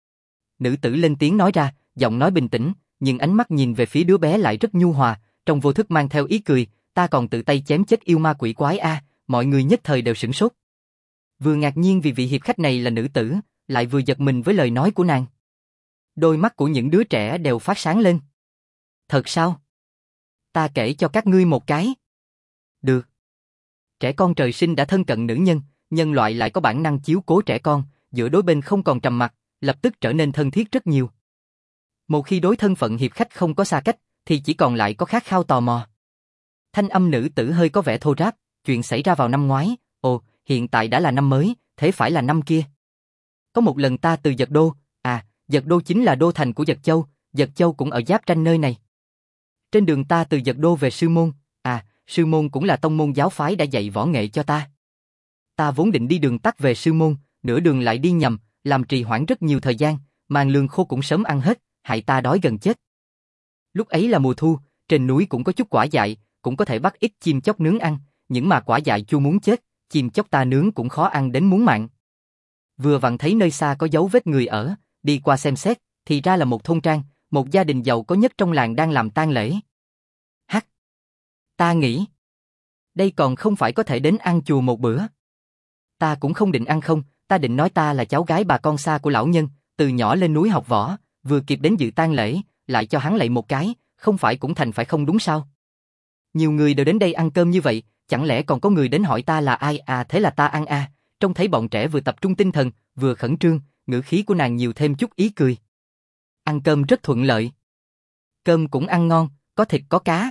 Nữ tử lên tiếng nói ra, giọng nói bình tĩnh, nhưng ánh mắt nhìn về phía đứa bé lại rất nhu hòa, trong vô thức mang theo ý cười, ta còn tự tay chém chết yêu ma quỷ quái a, à, mọi người nhất thời đều sửng sốt. Vừa ngạc nhiên vì vị hiệp khách này là nữ tử, lại vừa giật mình với lời nói của nàng. Đôi mắt của những đứa trẻ đều phát sáng lên. Thật sao? Ta kể cho các ngươi một cái. Được. Trẻ con trời sinh đã thân cận nữ nhân, nhân loại lại có bản năng chiếu cố trẻ con, giữa đôi bên không còn trầm mặc, lập tức trở nên thân thiết rất nhiều. Một khi đối thân phận hiệp khách không có xa cách, thì chỉ còn lại có khát khao tò mò. Thanh âm nữ tử hơi có vẻ thô ráp, chuyện xảy ra vào năm ngoái, ồ, hiện tại đã là năm mới, thế phải là năm kia. Có một lần ta từ Dật Đô, à, Dật Đô chính là đô thành của Dật Châu, Dật Châu cũng ở giáp ranh nơi này. Trên đường ta từ Dật Đô về Sư Môn, à, Sư Môn cũng là tông môn giáo phái đã dạy võ nghệ cho ta. Ta vốn định đi đường tắt về Sư Môn, nửa đường lại đi nhầm, làm trì hoãn rất nhiều thời gian, màn lương khô cũng sớm ăn hết, hại ta đói gần chết. Lúc ấy là mùa thu, trên núi cũng có chút quả dại, cũng có thể bắt ít chim chóc nướng ăn, những mà quả dại chua muốn chết, chim chóc ta nướng cũng khó ăn đến muốn mạng. Vừa vặn thấy nơi xa có dấu vết người ở, đi qua xem xét, thì ra là một thôn trang, một gia đình giàu có nhất trong làng đang làm tang lễ. Hắc! Ta nghĩ, đây còn không phải có thể đến ăn chùa một bữa. Ta cũng không định ăn không, ta định nói ta là cháu gái bà con xa của lão nhân, từ nhỏ lên núi học võ, vừa kịp đến dự tang lễ, lại cho hắn lạy một cái, không phải cũng thành phải không đúng sao? Nhiều người đều đến đây ăn cơm như vậy, chẳng lẽ còn có người đến hỏi ta là ai à, thế là ta ăn à, trông thấy bọn trẻ vừa tập trung tinh thần, vừa khẩn trương, ngữ khí của nàng nhiều thêm chút ý cười. Ăn cơm rất thuận lợi. Cơm cũng ăn ngon, có thịt có cá.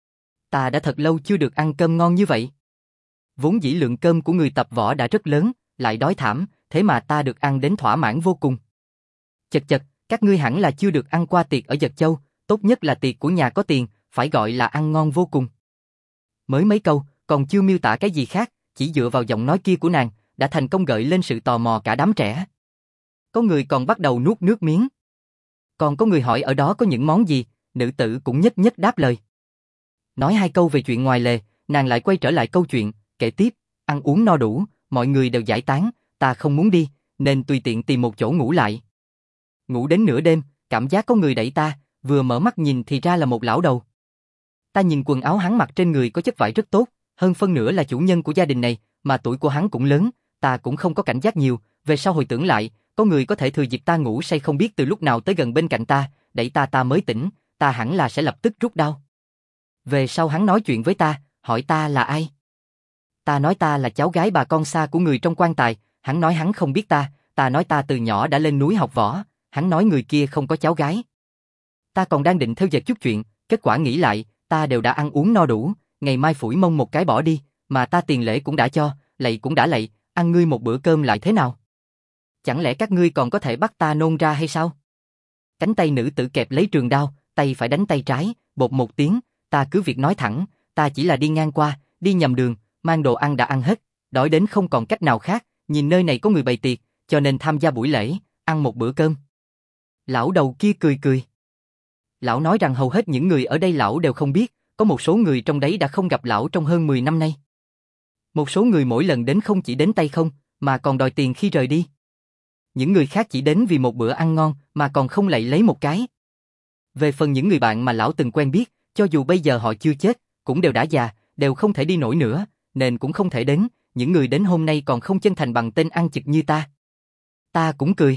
Ta đã thật lâu chưa được ăn cơm ngon như vậy. Vốn dĩ lượng cơm của người tập võ đã rất lớn, lại đói thảm, thế mà ta được ăn đến thỏa mãn vô cùng. Chật chật, các ngươi hẳn là chưa được ăn qua tiệc ở Dật Châu, tốt nhất là tiệc của nhà có tiền, phải gọi là ăn ngon vô cùng. Mới mấy câu, còn chưa miêu tả cái gì khác, chỉ dựa vào giọng nói kia của nàng, đã thành công gợi lên sự tò mò cả đám trẻ. Có người còn bắt đầu nuốt nước miếng. Còn có người hỏi ở đó có những món gì, nữ tử cũng nhất nhất đáp lời. Nói hai câu về chuyện ngoài lề, nàng lại quay trở lại câu chuyện, kể tiếp, ăn uống no đủ, mọi người đều giải tán, ta không muốn đi, nên tùy tiện tìm một chỗ ngủ lại. Ngủ đến nửa đêm, cảm giác có người đẩy ta, vừa mở mắt nhìn thì ra là một lão đầu. Ta nhìn quần áo hắn mặc trên người có chất vải rất tốt, hơn phân nửa là chủ nhân của gia đình này, mà tuổi của hắn cũng lớn, ta cũng không có cảnh giác nhiều, về sau hồi tưởng lại, có người có thể thừa dịp ta ngủ say không biết từ lúc nào tới gần bên cạnh ta, đẩy ta ta mới tỉnh, ta hẳn là sẽ lập tức rút đao. Về sau hắn nói chuyện với ta, hỏi ta là ai. Ta nói ta là cháu gái bà con xa của người trong quan tài, hắn nói hắn không biết ta, ta nói ta từ nhỏ đã lên núi học võ, hắn nói người kia không có cháu gái. Ta còn đang định theo dệt chút chuyện, kết quả nghĩ lại, ta đều đã ăn uống no đủ, ngày mai phủi mông một cái bỏ đi, mà ta tiền lễ cũng đã cho, lạy cũng đã lạy, ăn ngươi một bữa cơm lại thế nào? Chẳng lẽ các ngươi còn có thể bắt ta nôn ra hay sao? Cánh tay nữ tử kẹp lấy trường đao, tay phải đánh tay trái, bột một tiếng, ta cứ việc nói thẳng, ta chỉ là đi ngang qua, đi nhầm đường, mang đồ ăn đã ăn hết, đói đến không còn cách nào khác, nhìn nơi này có người bày tiệc, cho nên tham gia buổi lễ, ăn một bữa cơm. Lão đầu kia cười cười. Lão nói rằng hầu hết những người ở đây lão đều không biết, có một số người trong đấy đã không gặp lão trong hơn mười năm nay. Một số người mỗi lần đến không chỉ đến tay không, mà còn đòi tiền khi rời đi. Những người khác chỉ đến vì một bữa ăn ngon, mà còn không lạy lấy một cái. Về phần những người bạn mà lão từng quen biết, cho dù bây giờ họ chưa chết, cũng đều đã già, đều không thể đi nổi nữa, nên cũng không thể đến, những người đến hôm nay còn không chân thành bằng tên ăn chực như ta. Ta cũng cười.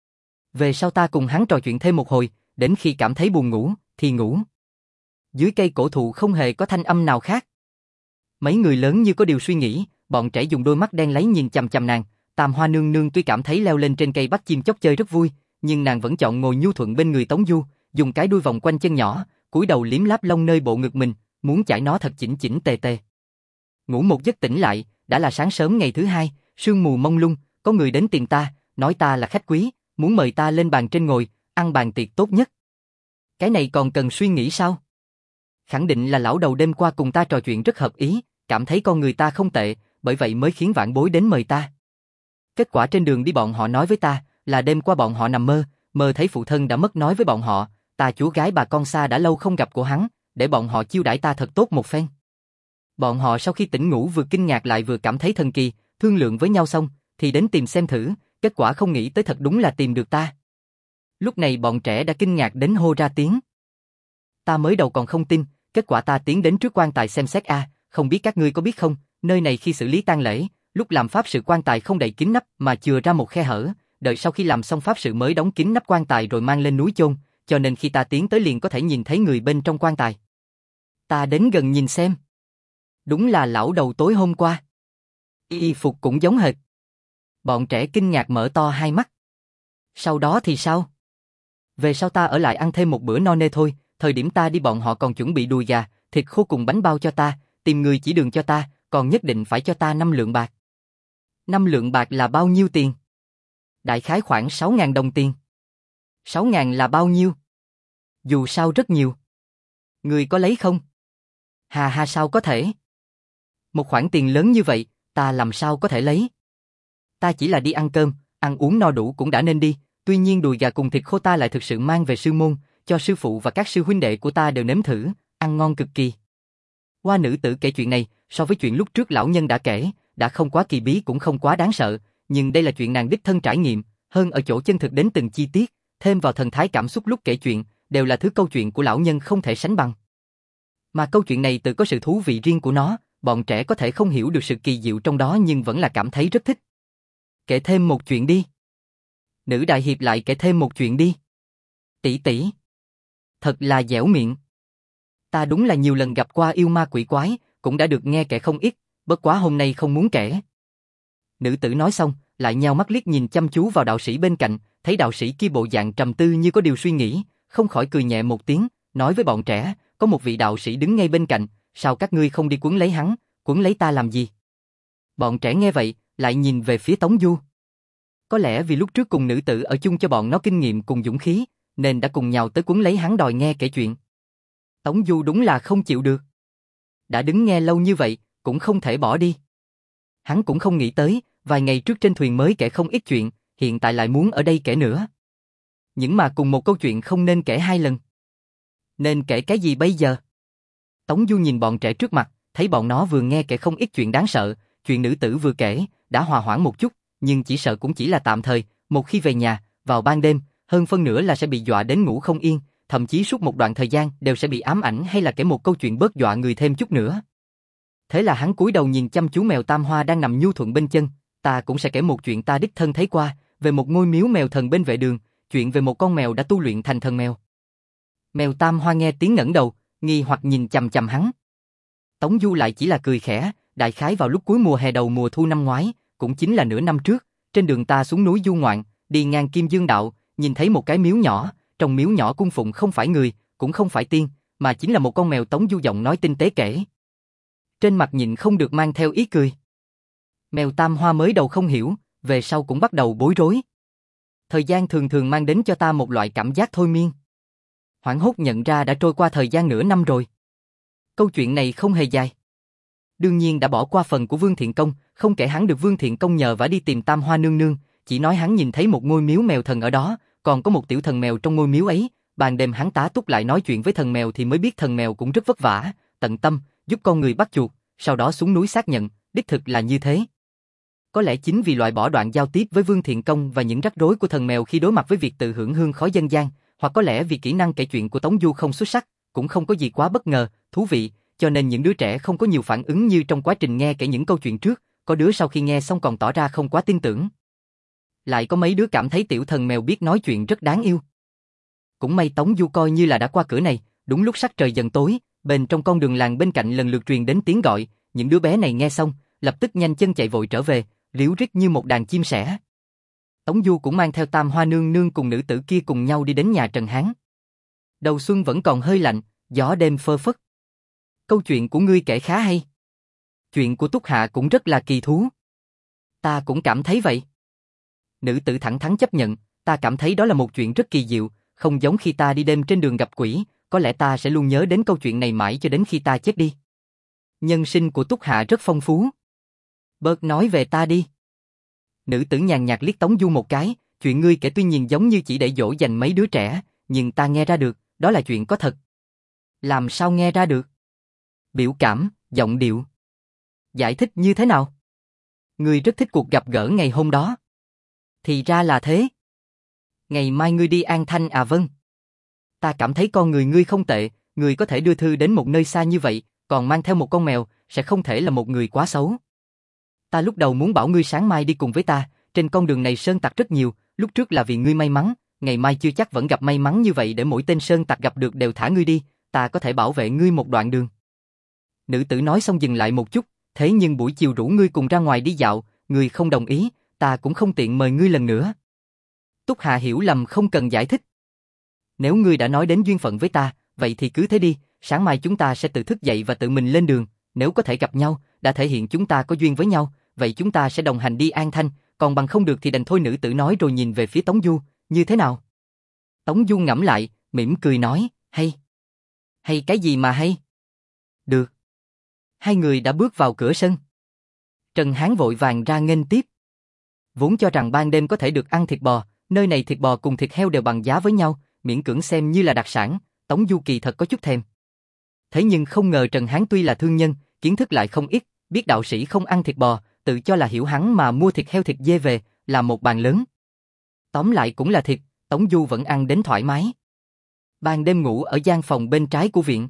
Về sau ta cùng hắn trò chuyện thêm một hồi, đến khi cảm thấy buồn ngủ, thì ngủ. Dưới cây cổ thụ không hề có thanh âm nào khác. Mấy người lớn như có điều suy nghĩ, bọn trẻ dùng đôi mắt đen láy nhìn chằm chằm nàng. Tam Hoa nương nương tuy cảm thấy leo lên trên cây bắt chim chóc chơi rất vui, nhưng nàng vẫn chọn ngồi nhu thuận bên người Tống Du, dùng cái đuôi vòng quanh chân nhỏ, cúi đầu liếm láp lông nơi bộ ngực mình, muốn chải nó thật chỉnh chỉnh tề tề. Ngủ một giấc tỉnh lại, đã là sáng sớm ngày thứ hai, sương mù mông lung, có người đến tìm ta, nói ta là khách quý, muốn mời ta lên bàn trên ngồi, ăn bàn tiệc tốt nhất. Cái này còn cần suy nghĩ sao? Khẳng định là lão đầu đêm qua cùng ta trò chuyện rất hợp ý, cảm thấy con người ta không tệ, bởi vậy mới khiến vãn bối đến mời ta. Kết quả trên đường đi bọn họ nói với ta, là đêm qua bọn họ nằm mơ, mơ thấy phụ thân đã mất nói với bọn họ, ta chúa gái bà con xa đã lâu không gặp của hắn, để bọn họ chiêu đãi ta thật tốt một phen. Bọn họ sau khi tỉnh ngủ vừa kinh ngạc lại vừa cảm thấy thần kỳ, thương lượng với nhau xong, thì đến tìm xem thử, kết quả không nghĩ tới thật đúng là tìm được ta. Lúc này bọn trẻ đã kinh ngạc đến hô ra tiếng. Ta mới đầu còn không tin, kết quả ta tiến đến trước quan tài xem xét a, à, không biết các ngươi có biết không, nơi này khi xử lý tang lễ, lúc làm pháp sự quan tài không đậy kín nắp mà chừa ra một khe hở, đợi sau khi làm xong pháp sự mới đóng kín nắp quan tài rồi mang lên núi chôn, cho nên khi ta tiến tới liền có thể nhìn thấy người bên trong quan tài. Ta đến gần nhìn xem. Đúng là lão đầu tối hôm qua. Y phục cũng giống hệt. Bọn trẻ kinh ngạc mở to hai mắt. Sau đó thì sao? Về sau ta ở lại ăn thêm một bữa no nê thôi, thời điểm ta đi bọn họ còn chuẩn bị đùi gà, thịt khô cùng bánh bao cho ta, tìm người chỉ đường cho ta, còn nhất định phải cho ta năm lượng bạc. Năm lượng bạc là bao nhiêu tiền? Đại khái khoảng sáu ngàn đồng tiền. Sáu ngàn là bao nhiêu? Dù sao rất nhiều. Người có lấy không? Hà hà sao có thể? Một khoản tiền lớn như vậy, ta làm sao có thể lấy? Ta chỉ là đi ăn cơm, ăn uống no đủ cũng đã nên đi, tuy nhiên đùi gà cùng thịt khô ta lại thực sự mang về sư môn, cho sư phụ và các sư huynh đệ của ta đều nếm thử, ăn ngon cực kỳ. Hoa nữ tử kể chuyện này, so với chuyện lúc trước lão nhân đã kể, đã không quá kỳ bí cũng không quá đáng sợ, nhưng đây là chuyện nàng đích thân trải nghiệm, hơn ở chỗ chân thực đến từng chi tiết, thêm vào thần thái cảm xúc lúc kể chuyện, đều là thứ câu chuyện của lão nhân không thể sánh bằng. Mà câu chuyện này tự có sự thú vị riêng của nó, bọn trẻ có thể không hiểu được sự kỳ diệu trong đó nhưng vẫn là cảm thấy rất thích. Kể thêm một chuyện đi. Nữ đại hiệp lại kể thêm một chuyện đi. Tỷ tỷ. Thật là dẻo miệng. Ta đúng là nhiều lần gặp qua yêu ma quỷ quái, cũng đã được nghe kể không ít, bất quá hôm nay không muốn kể. Nữ tử nói xong, lại nheo mắt liếc nhìn chăm chú vào đạo sĩ bên cạnh, thấy đạo sĩ kia bộ dạng trầm tư như có điều suy nghĩ, không khỏi cười nhẹ một tiếng, nói với bọn trẻ, có một vị đạo sĩ đứng ngay bên cạnh, sao các ngươi không đi quấn lấy hắn, quấn lấy ta làm gì? Bọn trẻ nghe vậy, lại nhìn về phía Tống Du. Có lẽ vì lúc trước cùng nữ tử ở chung cho bọn nó kinh nghiệm cùng dũng khí, nên đã cùng nhau tới quấn lấy hắn đòi nghe kể chuyện. Tống Du đúng là không chịu được. Đã đứng nghe lâu như vậy, cũng không thể bỏ đi. Hắn cũng không nghĩ tới, vài ngày trước trên thuyền mới kể không ít chuyện, hiện tại lại muốn ở đây kể nữa. Nhưng mà cùng một câu chuyện không nên kể hai lần. Nên kể cái gì bây giờ? Tống Du nhìn bọn trẻ trước mặt, thấy bọn nó vừa nghe kể không ít chuyện đáng sợ, chuyện nữ tử vừa kể, đã hòa hoãn một chút, nhưng chỉ sợ cũng chỉ là tạm thời, một khi về nhà, vào ban đêm, hơn phân nửa là sẽ bị dọa đến ngủ không yên, thậm chí suốt một đoạn thời gian đều sẽ bị ám ảnh hay là kể một câu chuyện bớt dọa người thêm chút nữa. Thế là hắn cúi đầu nhìn chăm chú mèo Tam Hoa đang nằm nhu thuận bên chân, ta cũng sẽ kể một chuyện ta đích thân thấy qua, về một ngôi miếu mèo thần bên vệ đường, chuyện về một con mèo đã tu luyện thành thần mèo. Mèo Tam Hoa nghe tiếng ngẩng đầu, nghi hoặc nhìn chằm chằm hắn. Tống Du lại chỉ là cười khẽ, đại khái vào lúc cuối mùa hè đầu mùa thu năm ngoái, cũng chính là nửa năm trước, trên đường ta xuống núi du ngoạn, đi ngang Kim Dương đạo, nhìn thấy một cái miếu nhỏ, trong miếu nhỏ cung phụng không phải người, cũng không phải tiên, mà chính là một con mèo. Tống Du giọng nói tinh tế kể. Trên mặt nhịn không được mang theo ý cười. Mèo Tam Hoa mới đầu không hiểu, về sau cũng bắt đầu bối rối. Thời gian thường thường mang đến cho ta một loại cảm giác thôi miên. Hoảng hốt nhận ra đã trôi qua thời gian nửa năm rồi. Câu chuyện này không hề dài. Đương nhiên đã bỏ qua phần của Vương Thiện Công, không kể hắn được Vương Thiện Công nhờ vả đi tìm Tam Hoa nương nương, chỉ nói hắn nhìn thấy một ngôi miếu mèo thần ở đó, còn có một tiểu thần mèo trong ngôi miếu ấy. Ban đêm hắn tá túc lại nói chuyện với thần mèo thì mới biết thần mèo cũng rất vất vả, tận tâm, giúp con người bắt chuột, sau đó xuống núi xác nhận, đích thực là như thế. Có lẽ chính vì loại bỏ đoạn giao tiếp với Vương Thiện Công và những rắc rối của thần mèo khi đối mặt với việc tự hưởng hương khói dân gian, hoặc có lẽ vì kỹ năng kể chuyện của Tống Du không xuất sắc, cũng không có gì quá bất ngờ, thú vị, cho nên những đứa trẻ không có nhiều phản ứng như trong quá trình nghe kể những câu chuyện trước, có đứa sau khi nghe xong còn tỏ ra không quá tin tưởng. Lại có mấy đứa cảm thấy tiểu thần mèo biết nói chuyện rất đáng yêu. Cũng may Tống Du coi như là đã qua cửa này, đúng lúc sắc trời dần tối, bên trong con đường làng bên cạnh lần lượt truyền đến tiếng gọi, những đứa bé này nghe xong, lập tức nhanh chân chạy vội trở về, ríu rít như một đàn chim sẻ. Tống Du cũng mang theo Tam Hoa nương nương cùng nữ tử kia cùng nhau đi đến nhà Trần Hán. Đầu xuân vẫn còn hơi lạnh, gió đêm phơ phất. Câu chuyện của ngươi kể khá hay. Chuyện của Túc Hạ cũng rất là kỳ thú. Ta cũng cảm thấy vậy. Nữ tử thẳng thắn chấp nhận, ta cảm thấy đó là một chuyện rất kỳ diệu, không giống khi ta đi đêm trên đường gặp quỷ, có lẽ ta sẽ luôn nhớ đến câu chuyện này mãi cho đến khi ta chết đi. Nhân sinh của Túc Hạ rất phong phú. Bớt nói về ta đi. Nữ tử nhàn nhạt liếc Tống Du một cái, chuyện ngươi kể tuy nhiên giống như chỉ để dỗ dành mấy đứa trẻ, nhưng ta nghe ra được, đó là chuyện có thật. Làm sao nghe ra được? Biểu cảm, giọng điệu. Giải thích như thế nào? Ngươi rất thích cuộc gặp gỡ ngày hôm đó. Thì ra là thế. Ngày mai ngươi đi An Thanh à? Vâng. Ta cảm thấy con người ngươi không tệ, ngươi có thể đưa thư đến một nơi xa như vậy, còn mang theo một con mèo, sẽ không thể là một người quá xấu. Ta lúc đầu muốn bảo ngươi sáng mai đi cùng với ta, trên con đường này sơn tặc rất nhiều, lúc trước là vì ngươi may mắn, ngày mai chưa chắc vẫn gặp may mắn như vậy để mỗi tên sơn tặc gặp được đều thả ngươi đi, ta có thể bảo vệ ngươi một đoạn đường. Nữ tử nói xong dừng lại một chút, thế nhưng buổi chiều rủ ngươi cùng ra ngoài đi dạo, ngươi không đồng ý, ta cũng không tiện mời ngươi lần nữa. Túc Hạ hiểu lầm không cần giải thích. Nếu ngươi đã nói đến duyên phận với ta, vậy thì cứ thế đi, sáng mai chúng ta sẽ tự thức dậy và tự mình lên đường, nếu có thể gặp nhau, đã thể hiện chúng ta có duyên với nhau, vậy chúng ta sẽ đồng hành đi An Thanh, còn bằng không được thì đành thôi. Nữ tử nói rồi nhìn về phía Tống Du, như thế nào? Tống Du ngẫm lại, mỉm cười nói, hay. Hay cái gì mà hay? Được. Hai người đã bước vào cửa sân. Trần Hán vội vàng ra nghênh tiếp. Vốn cho rằng ban đêm có thể được ăn thịt bò, nơi này thịt bò cùng thịt heo đều bằng giá với nhau, miễn cưỡng xem như là đặc sản, Tống Du kỳ thật có chút thèm. Thế nhưng không ngờ Trần Hán tuy là thương nhân, kiến thức lại không ít, biết đạo sĩ không ăn thịt bò, tự cho là hiểu hắn mà mua thịt heo thịt dê về, làm một bàn lớn. Tóm lại cũng là thịt, Tống Du vẫn ăn đến thoải mái. Ban đêm ngủ ở gian phòng bên trái của viện.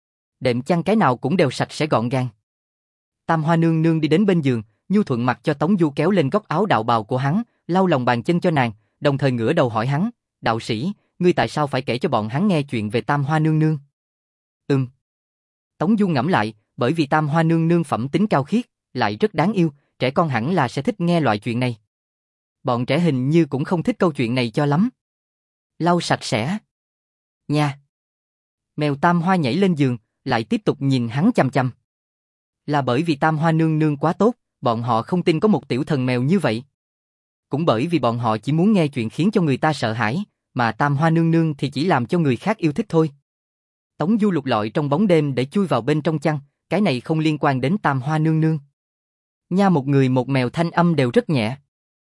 Đệm chăn cái nào cũng đều sạch sẽ gọn gàng. Tam Hoa nương nương đi đến bên giường, nhu thuận mặc cho Tống Du kéo lên góc áo đạo bào của hắn, lau lòng bàn chân cho nàng, đồng thời ngửa đầu hỏi hắn, đạo sĩ, ngươi tại sao phải kể cho bọn hắn nghe chuyện về Tam Hoa nương nương? Ừm. Tống Du ngẫm lại, bởi vì Tam Hoa nương nương phẩm tính cao khiết, lại rất đáng yêu, trẻ con hẳn là sẽ thích nghe loại chuyện này. Bọn trẻ hình như cũng không thích câu chuyện này cho lắm. Lau sạch sẽ. Nha. Mèo Tam Hoa nhảy lên giường, lại tiếp tục nhìn hắn chằm chằm. Là bởi vì Tam Hoa nương nương quá tốt, bọn họ không tin có một tiểu thần mèo như vậy. Cũng bởi vì bọn họ chỉ muốn nghe chuyện khiến cho người ta sợ hãi, mà Tam Hoa nương nương thì chỉ làm cho người khác yêu thích thôi. Tống Du lục lọi trong bóng đêm để chui vào bên trong chăn, cái này không liên quan đến Tam Hoa nương nương. Nha, một người một mèo thanh âm đều rất nhẹ.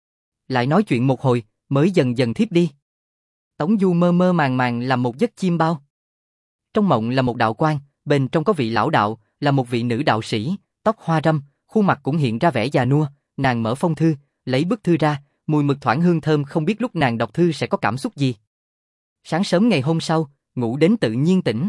Lại nói chuyện một hồi, mới dần dần thiếp đi. Tống Du mơ mơ màng màng làm một giấc chim bao. Trong mộng là một đạo quan, bên trong có vị lão đạo, là một vị nữ đạo sĩ, tóc hoa râm, khuôn mặt cũng hiện ra vẻ già nua, nàng mở phong thư, lấy bức thư ra, mùi mực thoảng hương thơm, không biết lúc nàng đọc thư sẽ có cảm xúc gì. Sáng sớm ngày hôm sau, ngủ đến tự nhiên tỉnh.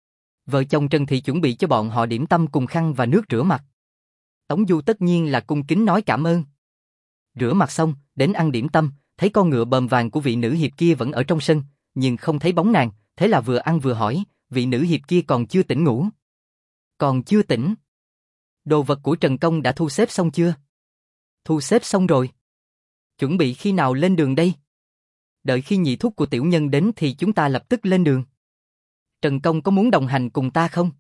Vợ chồng Trần Thị chuẩn bị cho bọn họ điểm tâm cùng khăn và nước rửa mặt. Tống Du tất nhiên là cung kính nói cảm ơn. Rửa mặt xong, đến ăn điểm tâm, thấy con ngựa bờm vàng của vị nữ hiệp kia vẫn ở trong sân, nhưng không thấy bóng nàng, thế là vừa ăn vừa hỏi, vị nữ hiệp kia còn chưa tỉnh ngủ. Còn chưa tỉnh. Đồ vật của Trần Công đã thu xếp xong chưa? Thu xếp xong rồi. Chuẩn bị khi nào lên đường đây? Đợi khi nhị thúc của tiểu nhân đến thì chúng ta lập tức lên đường. Trần Công có muốn đồng hành cùng ta không?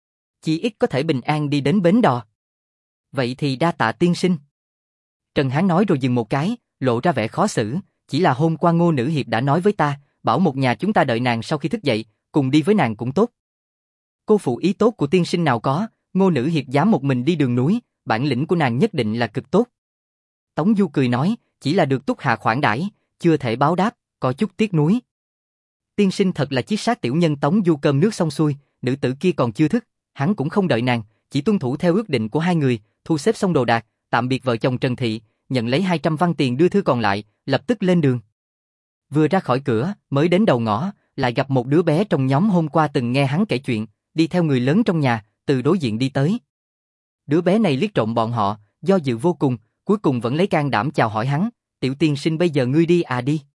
Chỉ ít có thể bình an đi đến bến đò. Vậy thì đa tạ tiên sinh. Trần Hán nói rồi dừng một cái, lộ ra vẻ khó xử, chỉ là hôm qua Ngô nữ hiệp đã nói với ta, bảo một nhà chúng ta đợi nàng sau khi thức dậy, cùng đi với nàng cũng tốt. Cô phụ ý tốt của tiên sinh nào có, Ngô nữ hiệp dám một mình đi đường núi, bản lĩnh của nàng nhất định là cực tốt. Tống Du cười nói, chỉ là được Túc Hạ khoản đãi, chưa thể báo đáp, có chút tiếc nuối. Tiên sinh thật là chiết sát tiểu nhân. Tống Du cơm nước xong xuôi, nữ tử kia còn chưa thức, hắn cũng không đợi nàng, chỉ tuân thủ theo ước định của hai người, thu xếp xong đồ đạc, tạm biệt vợ chồng Trần Thị, nhận lấy hai trăm văn tiền đưa thư còn lại, lập tức lên đường. Vừa ra khỏi cửa, mới đến đầu ngõ, lại gặp một đứa bé trong nhóm hôm qua từng nghe hắn kể chuyện, đi theo người lớn trong nhà, từ đối diện đi tới. Đứa bé này liếc trộm bọn họ, do dự vô cùng, cuối cùng vẫn lấy can đảm chào hỏi hắn, tiểu tiên sinh bây giờ ngươi đi à đi.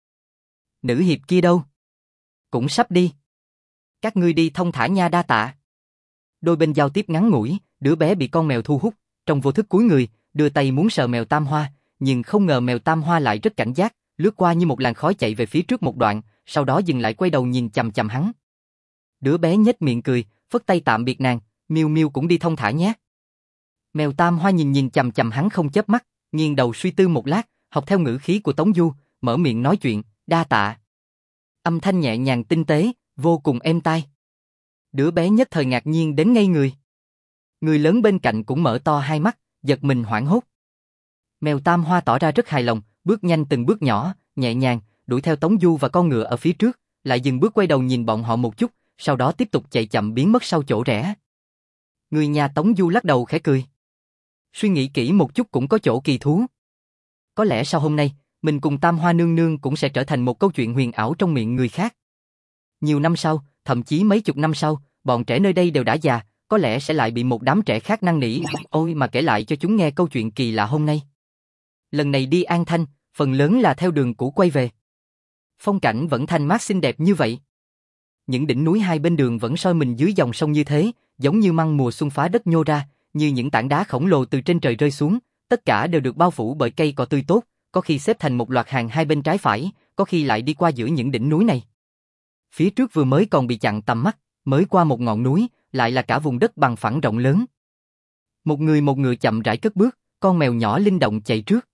Nữ hiệp kia đâu? Cũng sắp đi. Các ngươi đi thông thả nha, đa tạ. Đôi bên giao tiếp ngắn ngủi, đứa bé bị con mèo thu hút, trong vô thức cúi người, đưa tay muốn sờ mèo Tam Hoa, nhưng không ngờ mèo Tam Hoa lại rất cảnh giác, lướt qua như một làn khói chạy về phía trước một đoạn, sau đó dừng lại quay đầu nhìn chằm chằm hắn. Đứa bé nhếch miệng cười, phất tay tạm biệt nàng, Miu Miu cũng đi thông thả nhé. Mèo Tam Hoa nhìn nhìn chằm chằm hắn không chớp mắt, nghiêng đầu suy tư một lát, học theo ngữ khí của Tống Du, mở miệng nói chuyện, đa tạ. Âm thanh nhẹ nhàng tinh tế, vô cùng êm tai. Đứa bé nhất thời ngạc nhiên đến ngây người. Người lớn bên cạnh cũng mở to hai mắt, giật mình hoảng hốt. Mèo Tam Hoa tỏ ra rất hài lòng, bước nhanh từng bước nhỏ, nhẹ nhàng, đuổi theo Tống Du và con ngựa ở phía trước, lại dừng bước quay đầu nhìn bọn họ một chút, sau đó tiếp tục chạy chậm biến mất sau chỗ rẽ. Người nhà Tống Du lắc đầu khẽ cười. Suy nghĩ kỹ một chút cũng có chỗ kỳ thú. Có lẽ sau hôm nay, mình cùng Tam Hoa nương nương cũng sẽ trở thành một câu chuyện huyền ảo trong miệng người khác. Nhiều năm sau, thậm chí mấy chục năm sau, bọn trẻ nơi đây đều đã già, có lẽ sẽ lại bị một đám trẻ khác năn nỉ, ôi mà kể lại cho chúng nghe câu chuyện kỳ lạ hôm nay. Lần này đi An Thanh, phần lớn là theo đường cũ quay về. Phong cảnh vẫn thanh mát xinh đẹp như vậy. Những đỉnh núi hai bên đường vẫn soi mình dưới dòng sông như thế, giống như măng mùa xuân phá đất nhô ra, như những tảng đá khổng lồ từ trên trời rơi xuống, tất cả đều được bao phủ bởi cây cỏ tươi tốt, có khi xếp thành một loạt hàng hai bên trái phải, có khi lại đi qua giữa những đỉnh núi này. Phía trước vừa mới còn bị chặn tầm mắt, mới qua một ngọn núi, lại là cả vùng đất bằng phẳng rộng lớn. Một người một ngựa chậm rãi cất bước, con mèo nhỏ linh động chạy trước.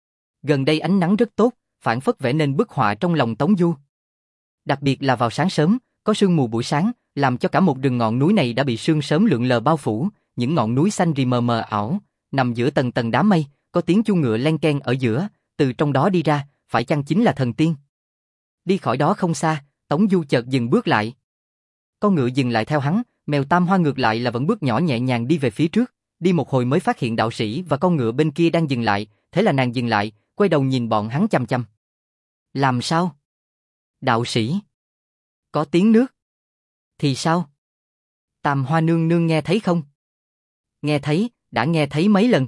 Gần đây ánh nắng rất tốt, phản phất vẽ nên bức họa trong lòng Tống Du. Đặc biệt là vào sáng sớm, có sương mù buổi sáng, làm cho cả một rừng ngọn núi này đã bị sương sớm lượn lờ bao phủ, những ngọn núi xanh rì mờ mờ ảo, nằm giữa tầng tầng đám mây, có tiếng chuông ngựa len keng ở giữa, từ trong đó đi ra, phải chăng chính là thần tiên? Đi khỏi đó không xa, Tống Du chợt dừng bước lại. Con ngựa dừng lại theo hắn, mèo Tam Hoa ngược lại là vẫn bước nhỏ nhẹ nhàng đi về phía trước, đi một hồi mới phát hiện đạo sĩ và con ngựa bên kia đang dừng lại, thế là nàng dừng lại, quay đầu nhìn bọn hắn chăm chăm. Làm sao? Đạo sĩ? Có tiếng nước? Thì sao? Tam Hoa nương nương nghe thấy không? Nghe thấy, đã nghe thấy mấy lần.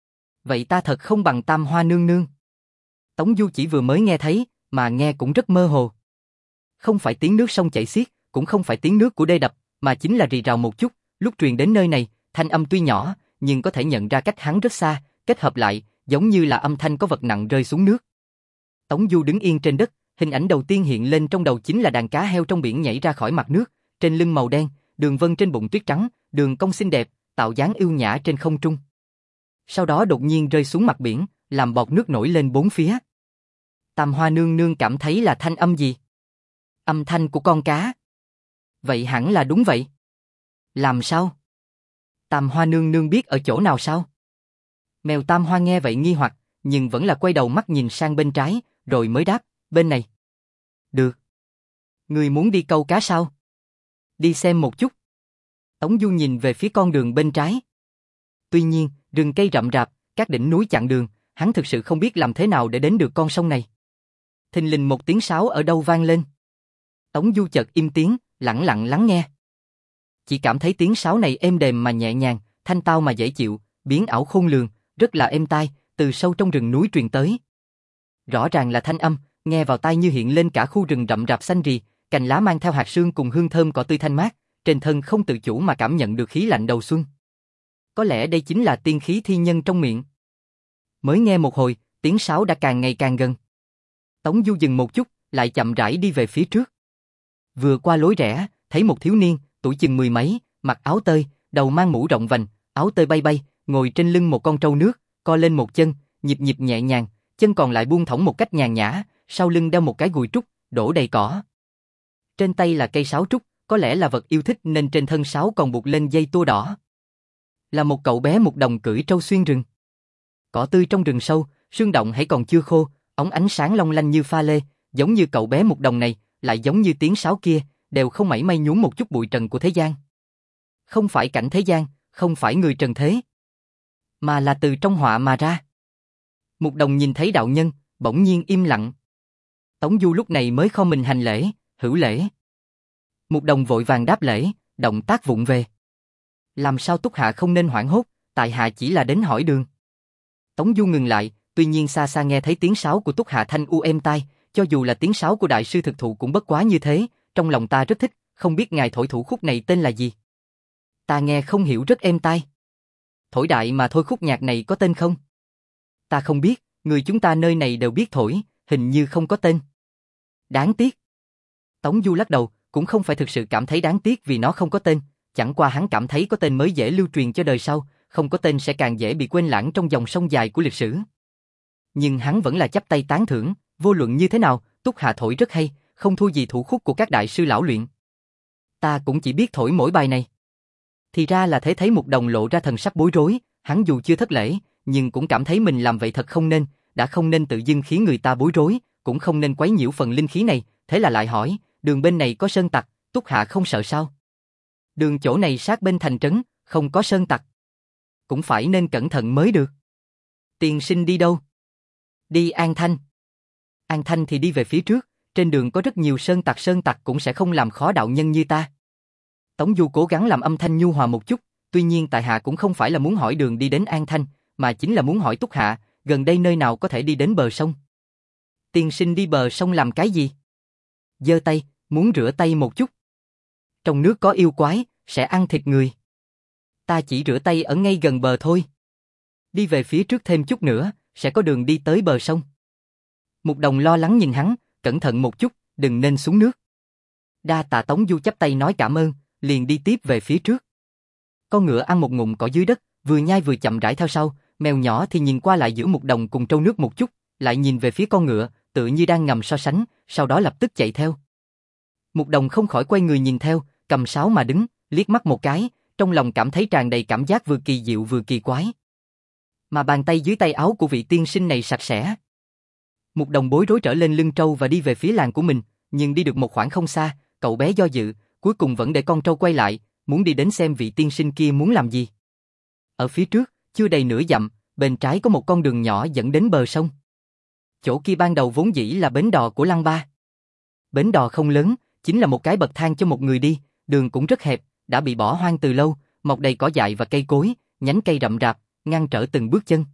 Vậy ta thật không bằng Tam Hoa nương nương. Tống Du chỉ vừa mới nghe thấy, mà nghe cũng rất mơ hồ. Không phải tiếng nước sông chảy xiết, cũng không phải tiếng nước của đê đập, mà chính là rì rào một chút, lúc truyền đến nơi này, thanh âm tuy nhỏ, nhưng có thể nhận ra cách hắn rất xa, kết hợp lại, giống như là âm thanh có vật nặng rơi xuống nước. Tống Du đứng yên trên đất, hình ảnh đầu tiên hiện lên trong đầu chính là đàn cá heo trong biển nhảy ra khỏi mặt nước, trên lưng màu đen, đường vân trên bụng tuyết trắng, đường cong xinh đẹp, tạo dáng yêu nhã trên không trung. Sau đó đột nhiên rơi xuống mặt biển, làm bọt nước nổi lên bốn phía. Tam Hoa nương nương cảm thấy là thanh âm gì? Âm thanh của con cá. Vậy hẳn là đúng vậy. Làm sao? Tam Hoa nương nương biết ở chỗ nào sao? Mèo Tam Hoa nghe vậy nghi hoặc, nhưng vẫn là quay đầu mắt nhìn sang bên trái, rồi mới đáp, bên này. Được. Người muốn đi câu cá sao? Đi xem một chút. Tống Du nhìn về phía con đường bên trái. Tuy nhiên, rừng cây rậm rạp, các đỉnh núi chặn đường, hắn thực sự không biết làm thế nào để đến được con sông này. Thình lình một tiếng sáo ở đâu vang lên. Tống Du chợt im tiếng, lặng lặng lắng nghe. Chỉ cảm thấy tiếng sáo này êm đềm mà nhẹ nhàng, thanh tao mà dễ chịu, biến ảo khôn lường, rất là êm tai, từ sâu trong rừng núi truyền tới. Rõ ràng là thanh âm, nghe vào tai như hiện lên cả khu rừng rậm rạp xanh rì, cành lá mang theo hạt sương cùng hương thơm cỏ tươi thanh mát, trên thân không tự chủ mà cảm nhận được khí lạnh đầu xuân. Có lẽ đây chính là tiên khí thi nhân trong miệng. Mới nghe một hồi, tiếng sáo đã càng ngày càng gần. Tống Du dừng một chút, lại chậm rãi đi về phía trước. Vừa qua lối rẽ, thấy một thiếu niên, tuổi chừng mười mấy, mặc áo tơi, đầu mang mũ rộng vành, áo tơi bay bay, ngồi trên lưng một con trâu nước, co lên một chân, nhịp nhịp nhẹ nhàng, chân còn lại buông thõng một cách nhàn nhã, sau lưng đeo một cái gùi trúc, đổ đầy cỏ. Trên tay là cây sáo trúc, có lẽ là vật yêu thích nên trên thân sáo còn buộc lên dây tua đỏ. Là một cậu bé Mục Đồng cưỡi trâu xuyên rừng. Cỏ tươi trong rừng sâu, sương động hãy còn chưa khô, ống ánh sáng long lanh như pha lê, giống như cậu bé Mục Đồng này, lại giống như tiếng sáo kia, đều không mảy may nhúm một chút bụi trần của thế gian. Không phải cảnh thế gian, không phải người trần thế, mà là từ trong họa mà ra. Mục Đồng nhìn thấy đạo nhân, bỗng nhiên im lặng. Tống Du lúc này mới khom mình hành lễ, hữu lễ. Mục Đồng vội vàng đáp lễ, động tác vụng về. Làm sao Túc Hạ không nên hoảng hốt, tại hạ chỉ là đến hỏi đường. Tống Du ngừng lại, tuy nhiên xa xa nghe thấy tiếng sáo của Túc Hạ thanh u êm tai, cho dù là tiếng sáo của đại sư thực thụ cũng bất quá như thế, trong lòng ta rất thích, không biết ngài thổi thủ khúc này tên là gì? Ta nghe không hiểu rất êm tai. Thổi đại mà thôi, khúc nhạc này có tên không? Ta không biết, người chúng ta nơi này đều biết thổi, hình như không có tên. Đáng tiếc. Tống Du lắc đầu, cũng không phải thực sự cảm thấy đáng tiếc vì nó không có tên, chẳng qua hắn cảm thấy có tên mới dễ lưu truyền cho đời sau, không có tên sẽ càng dễ bị quên lãng trong dòng sông dài của lịch sử. Nhưng hắn vẫn là chắp tay tán thưởng, vô luận như thế nào, Túc Hạ thổi rất hay, không thua gì thủ khúc của các đại sư lão luyện. Ta cũng chỉ biết thổi mỗi bài này. Thì ra là thế. Thấy Mục Đồng lộ ra thần sắc bối rối, hắn dù chưa thất lễ, nhưng cũng cảm thấy mình làm vậy thật không nên, đã không nên tự dưng khiến người ta bối rối, cũng không nên quấy nhiễu phần linh khí này, thế là lại hỏi, đường bên này có sơn tặc, Túc Hạ không sợ sao? Đường chỗ này sát bên thành trấn, không có sơn tặc. Cũng phải nên cẩn thận mới được. Tiên sinh đi đâu? Đi An Thanh. An Thanh thì đi về phía trước, trên đường có rất nhiều sơn tặc, sơn tặc cũng sẽ không làm khó đạo nhân như ta. Tống Du cố gắng làm âm thanh nhu hòa một chút, tuy nhiên tại hạ cũng không phải là muốn hỏi đường đi đến An Thanh, mà chính là muốn hỏi Túc Hạ, gần đây nơi nào có thể đi đến bờ sông. Tiên sinh đi bờ sông làm cái gì? Giơ tay, muốn rửa tay một chút. Trong nước có yêu quái, sẽ ăn thịt người. Ta chỉ rửa tay ở ngay gần bờ thôi. Đi về phía trước thêm chút nữa, sẽ có đường đi tới bờ sông. Mục Đồng lo lắng nhìn hắn, cẩn thận một chút, đừng nên xuống nước. Đa tạ. Tống Du chắp tay nói cảm ơn, liền đi tiếp về phía trước. Con ngựa ăn một ngụm cỏ dưới đất, vừa nhai vừa chậm rãi theo sau, mèo nhỏ thì nhìn qua lại giữa Mục Đồng cùng trâu nước một chút, lại nhìn về phía con ngựa, tự như đang ngầm so sánh, sau đó lập tức chạy theo. Mục Đồng không khỏi quay người nhìn theo, cầm sáo mà đứng, liếc mắt một cái, trong lòng cảm thấy tràn đầy cảm giác vừa kỳ diệu vừa kỳ quái. Mà bàn tay dưới tay áo của vị tiên sinh này sạch sẽ. Mục Đồng bối rối trở lên lưng trâu và đi về phía làng của mình, nhưng đi được một khoảng không xa, cậu bé do dự, cuối cùng vẫn để con trâu quay lại, muốn đi đến xem vị tiên sinh kia muốn làm gì. Ở phía trước, chưa đầy nửa dặm, bên trái có một con đường nhỏ dẫn đến bờ sông. Chỗ kia ban đầu vốn dĩ là bến đò của Lăng Ba. Bến đò không lớn, chính là một cái bậc thang cho một người đi, đường cũng rất hẹp, đã bị bỏ hoang từ lâu, mọc đầy cỏ dại và cây cối, nhánh cây rậm rạp, ngăn trở từng bước chân.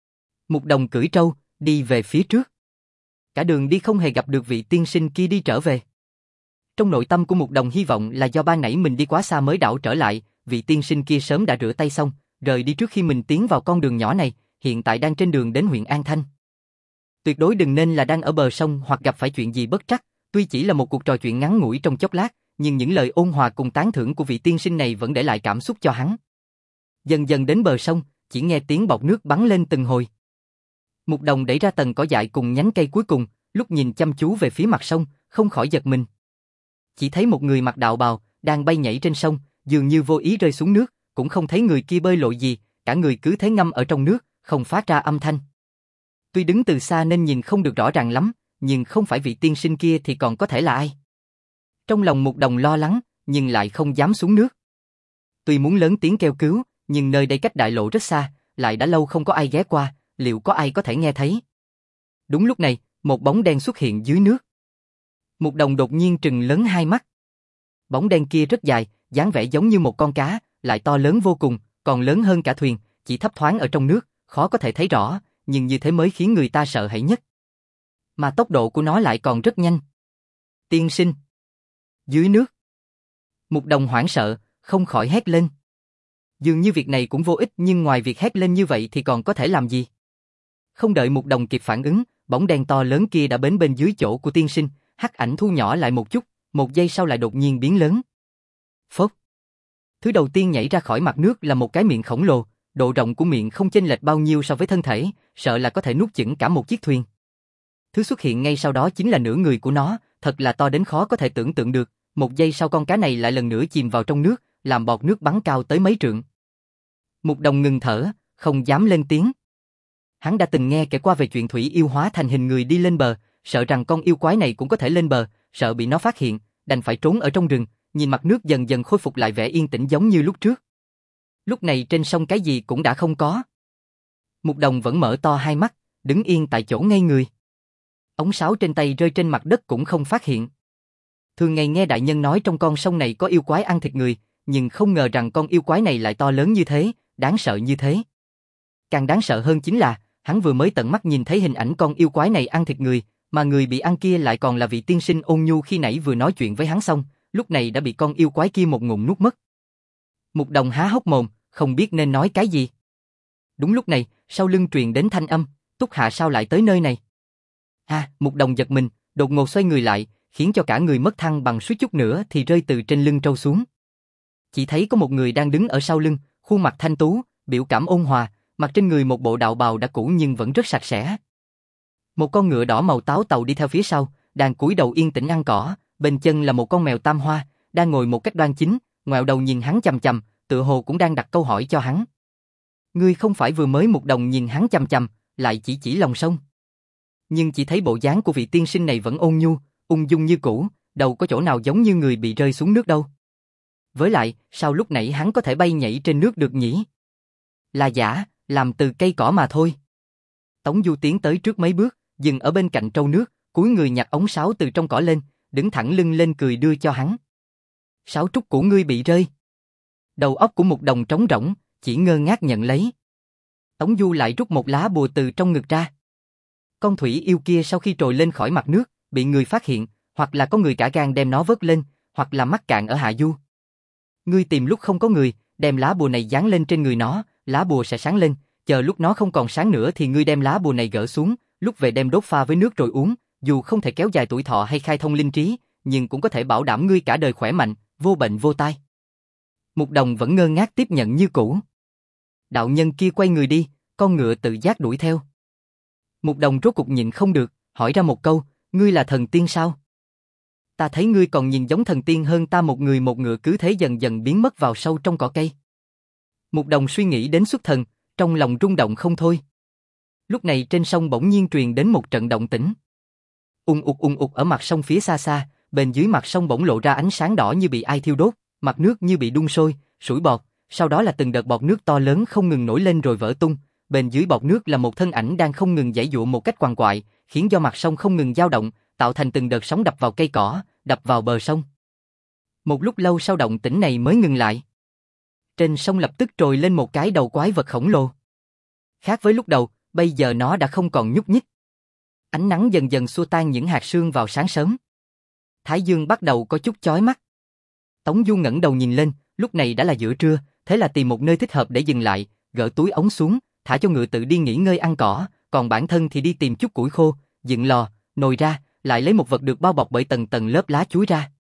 Mục Đồng cưỡi trâu, đi về phía trước. Cả đường đi không hề gặp được vị tiên sinh kia đi trở về. Trong nội tâm của Mục Đồng hy vọng là do ban nãy mình đi quá xa mới đảo trở lại, vị tiên sinh kia sớm đã rửa tay xong, rời đi trước khi mình tiến vào con đường nhỏ này, hiện tại đang trên đường đến huyện An Thanh. Tuyệt đối đừng nên là đang ở bờ sông hoặc gặp phải chuyện gì bất trắc, tuy chỉ là một cuộc trò chuyện ngắn ngủi trong chốc lát, nhưng những lời ôn hòa cùng tán thưởng của vị tiên sinh này vẫn để lại cảm xúc cho hắn. Dần dần đến bờ sông, chỉ nghe tiếng bọt nước bắn lên từng hồi. Mục Đồng đẩy ra tầng cỏ dại cùng nhánh cây cuối cùng, lúc nhìn chăm chú về phía mặt sông, không khỏi giật mình. Chỉ thấy một người mặc đạo bào, đang bay nhảy trên sông, dường như vô ý rơi xuống nước, cũng không thấy người kia bơi lội gì, cả người cứ thế ngâm ở trong nước, không phát ra âm thanh. Tuy đứng từ xa nên nhìn không được rõ ràng lắm, nhưng không phải vị tiên sinh kia thì còn có thể là ai? Trong lòng Mục Đồng lo lắng, nhưng lại không dám xuống nước. Tuy muốn lớn tiếng kêu cứu, nhưng nơi đây cách đại lộ rất xa, lại đã lâu không có ai ghé qua, liệu có ai có thể nghe thấy? Đúng lúc này, một bóng đen xuất hiện dưới nước. Mục Đồng đột nhiên trừng lớn hai mắt. Bóng đen kia rất dài, dáng vẻ giống như một con cá, lại to lớn vô cùng, còn lớn hơn cả thuyền, chỉ thấp thoáng ở trong nước, khó có thể thấy rõ, nhưng như thế mới khiến người ta sợ hãi nhất. Mà tốc độ của nó lại còn rất nhanh. Tiên sinh! Dưới nước! Mục Đồng hoảng sợ, không khỏi hét lên. Dường như việc này cũng vô ích, nhưng ngoài việc hét lên như vậy thì còn có thể làm gì? Không đợi Mục Đồng kịp phản ứng, bóng đen to lớn kia đã bến bên dưới chỗ của tiên sinh, hắc ảnh thu nhỏ lại một chút, một giây sau lại đột nhiên biến lớn. Phốc! Thứ đầu tiên nhảy ra khỏi mặt nước là một cái miệng khổng lồ, độ rộng của miệng không chênh lệch bao nhiêu so với thân thể, sợ là có thể nuốt chửng cả một chiếc thuyền. Thứ xuất hiện ngay sau đó chính là nửa người của nó, thật là to đến khó có thể tưởng tượng được, một giây sau con cá này lại lần nữa chìm vào trong nước, làm bọt nước bắn cao tới mấy trượng. Mục Đồng ngừng thở, không dám lên tiếng. Hắn đã từng nghe kể qua về chuyện thủy yêu hóa thành hình người đi lên bờ, sợ rằng con yêu quái này cũng có thể lên bờ, sợ bị nó phát hiện, đành phải trốn ở trong rừng, nhìn mặt nước dần dần khôi phục lại vẻ yên tĩnh giống như lúc trước. Lúc này trên sông cái gì cũng đã không có. Mục Đồng vẫn mở to hai mắt, đứng yên tại chỗ ngây người. Ống sáo trên tay rơi trên mặt đất cũng không phát hiện. Thường ngày nghe đại nhân nói trong con sông này có yêu quái ăn thịt người, nhưng không ngờ rằng con yêu quái này lại to lớn như thế, đáng sợ như thế. Càng đáng sợ hơn chính là, hắn vừa mới tận mắt nhìn thấy hình ảnh con yêu quái này ăn thịt người, mà người bị ăn kia lại còn là vị tiên sinh ôn nhu khi nãy vừa nói chuyện với hắn xong, lúc này đã bị con yêu quái kia một ngụm nuốt mất. Mục Đồng há hốc mồm, không biết nên nói cái gì. Đúng lúc này, sau lưng truyền đến thanh âm, Túc Hạ sao lại tới nơi này? À, Mục Đồng giật mình, đột ngột xoay người lại, khiến cho cả người mất thăng bằng suýt chút nữa thì rơi từ trên lưng trâu xuống. Chỉ thấy có một người đang đứng ở sau lưng, khuôn mặt thanh tú, biểu cảm ôn hòa, mặc trên người một bộ đạo bào đã cũ nhưng vẫn rất sạch sẽ. Một con ngựa đỏ màu táo tàu đi theo phía sau, đang cúi đầu yên tĩnh ăn cỏ, bên chân là một con mèo tam hoa, đang ngồi một cách đoan chính, ngoẹo đầu nhìn hắn chằm chằm, tựa hồ cũng đang đặt câu hỏi cho hắn. Ngươi không phải vừa mới Mục Đồng nhìn hắn chằm chằm, lại chỉ chỉ lòng sông. Nhưng chỉ thấy bộ dáng của vị tiên sinh này vẫn ôn nhu, ung dung như cũ, đâu có chỗ nào giống như người bị rơi xuống nước đâu. Với lại, sao lúc nãy hắn có thể bay nhảy trên nước được nhỉ? Là giả, làm từ cây cỏ mà thôi. Tống Du tiến tới trước mấy bước, dừng ở bên cạnh trâu nước, cúi người nhặt ống sáo từ trong cỏ lên, đứng thẳng lưng lên cười đưa cho hắn. Sáo trúc của ngươi bị rơi. Đầu óc của Mục Đồng trống rỗng, chỉ ngơ ngác nhận lấy. Tống Du lại rút một lá bùa từ trong ngực ra. Con thủy yêu kia sau khi trồi lên khỏi mặt nước, bị người phát hiện, hoặc là có người cả gan đem nó vớt lên, hoặc là mắc cạn ở hạ du. Ngươi tìm lúc không có người, đem lá bùa này dán lên trên người nó, lá bùa sẽ sáng lên, chờ lúc nó không còn sáng nữa thì ngươi đem lá bùa này gỡ xuống, lúc về đem đốt pha với nước rồi uống, dù không thể kéo dài tuổi thọ hay khai thông linh trí, nhưng cũng có thể bảo đảm ngươi cả đời khỏe mạnh, vô bệnh vô tai. Mục Đồng vẫn ngơ ngác tiếp nhận như cũ. Đạo nhân kia quay người đi, con ngựa tự giác đuổi theo. Mục Đồng rốt cục nhịn không được, hỏi ra một câu, ngươi là thần tiên sao? Ta thấy ngươi còn nhìn giống thần tiên hơn ta. Một người một ngựa cứ thế dần dần biến mất vào sâu trong cỏ cây. Mục Đồng suy nghĩ đến xuất thần, trong lòng rung động không thôi. Lúc này trên sông bỗng nhiên truyền đến một trận động tĩnh. Ung ục ung ục ở mặt sông phía xa xa, bên dưới mặt sông bỗng lộ ra ánh sáng đỏ như bị ai thiêu đốt, mặt nước như bị đun sôi, sủi bọt, sau đó là từng đợt bọt nước to lớn không ngừng nổi lên rồi vỡ tung. Bên dưới bọt nước là một thân ảnh đang không ngừng giãy giụa một cách quằn quại, khiến cho mặt sông không ngừng dao động, tạo thành từng đợt sóng đập vào cây cỏ, đập vào bờ sông. Một lúc lâu sau động tĩnh này mới ngừng lại. Trên sông lập tức trồi lên một cái đầu quái vật khổng lồ. Khác với lúc đầu, bây giờ nó đã không còn nhúc nhích. Ánh nắng dần dần xua tan những hạt sương vào sáng sớm. Thái dương bắt đầu có chút chói mắt. Tống Du ngẩng đầu nhìn lên, lúc này đã là giữa trưa, thế là tìm một nơi thích hợp để dừng lại, gỡ túi ống xuống, thả cho ngựa tự đi nghỉ ngơi ăn cỏ, còn bản thân thì đi tìm chút củi khô, dựng lò, nồi ra, lại lấy một vật được bao bọc bởi tầng tầng lớp lá chuối ra.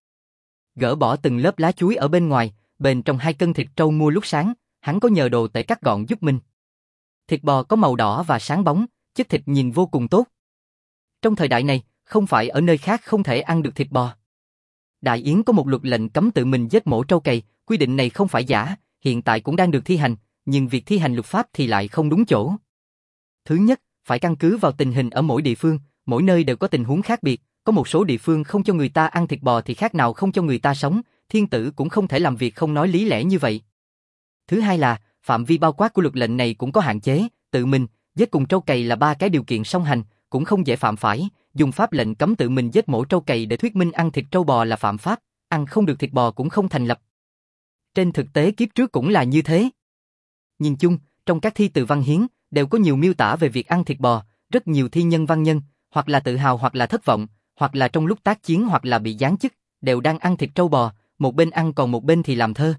Gỡ bỏ từng lớp lá chuối ở bên ngoài, bên trong hai cân thịt trâu mua lúc sáng, hắn có nhờ đồ tể cắt gọn giúp mình. Thịt bò có màu đỏ và sáng bóng, chất thịt nhìn vô cùng tốt. Trong thời đại này, không phải ở nơi khác không thể ăn được thịt bò. Đại Yến có một luật lệnh cấm tự mình giết mổ trâu cày, quy định này không phải giả, hiện tại cũng đang được thi hành, nhưng việc thi hành luật pháp thì lại không đúng chỗ. Thứ nhất, phải căn cứ vào tình hình ở mỗi địa phương, mỗi nơi đều có tình huống khác biệt, có một số địa phương không cho người ta ăn thịt bò thì khác nào không cho người ta sống, thiên tử cũng không thể làm việc không nói lý lẽ như vậy. Thứ hai là, phạm vi bao quát của luật lệnh này cũng có hạn chế, tự mình, giết cùng trâu cày là ba cái điều kiện song hành, cũng không dễ phạm phải, dùng pháp lệnh cấm tự mình giết mổ trâu cày để thuyết minh ăn thịt trâu bò là phạm pháp, ăn không được thịt bò cũng không thành lập. Trên thực tế kiếp trước cũng là như thế. Nhìn chung, trong các thi từ văn hiến, đều có nhiều miêu tả về việc ăn thịt bò, rất nhiều thi nhân văn nhân, hoặc là tự hào hoặc là thất vọng, hoặc là trong lúc tác chiến hoặc là bị giáng chức, đều đang ăn thịt trâu bò, một bên ăn còn một bên thì làm thơ.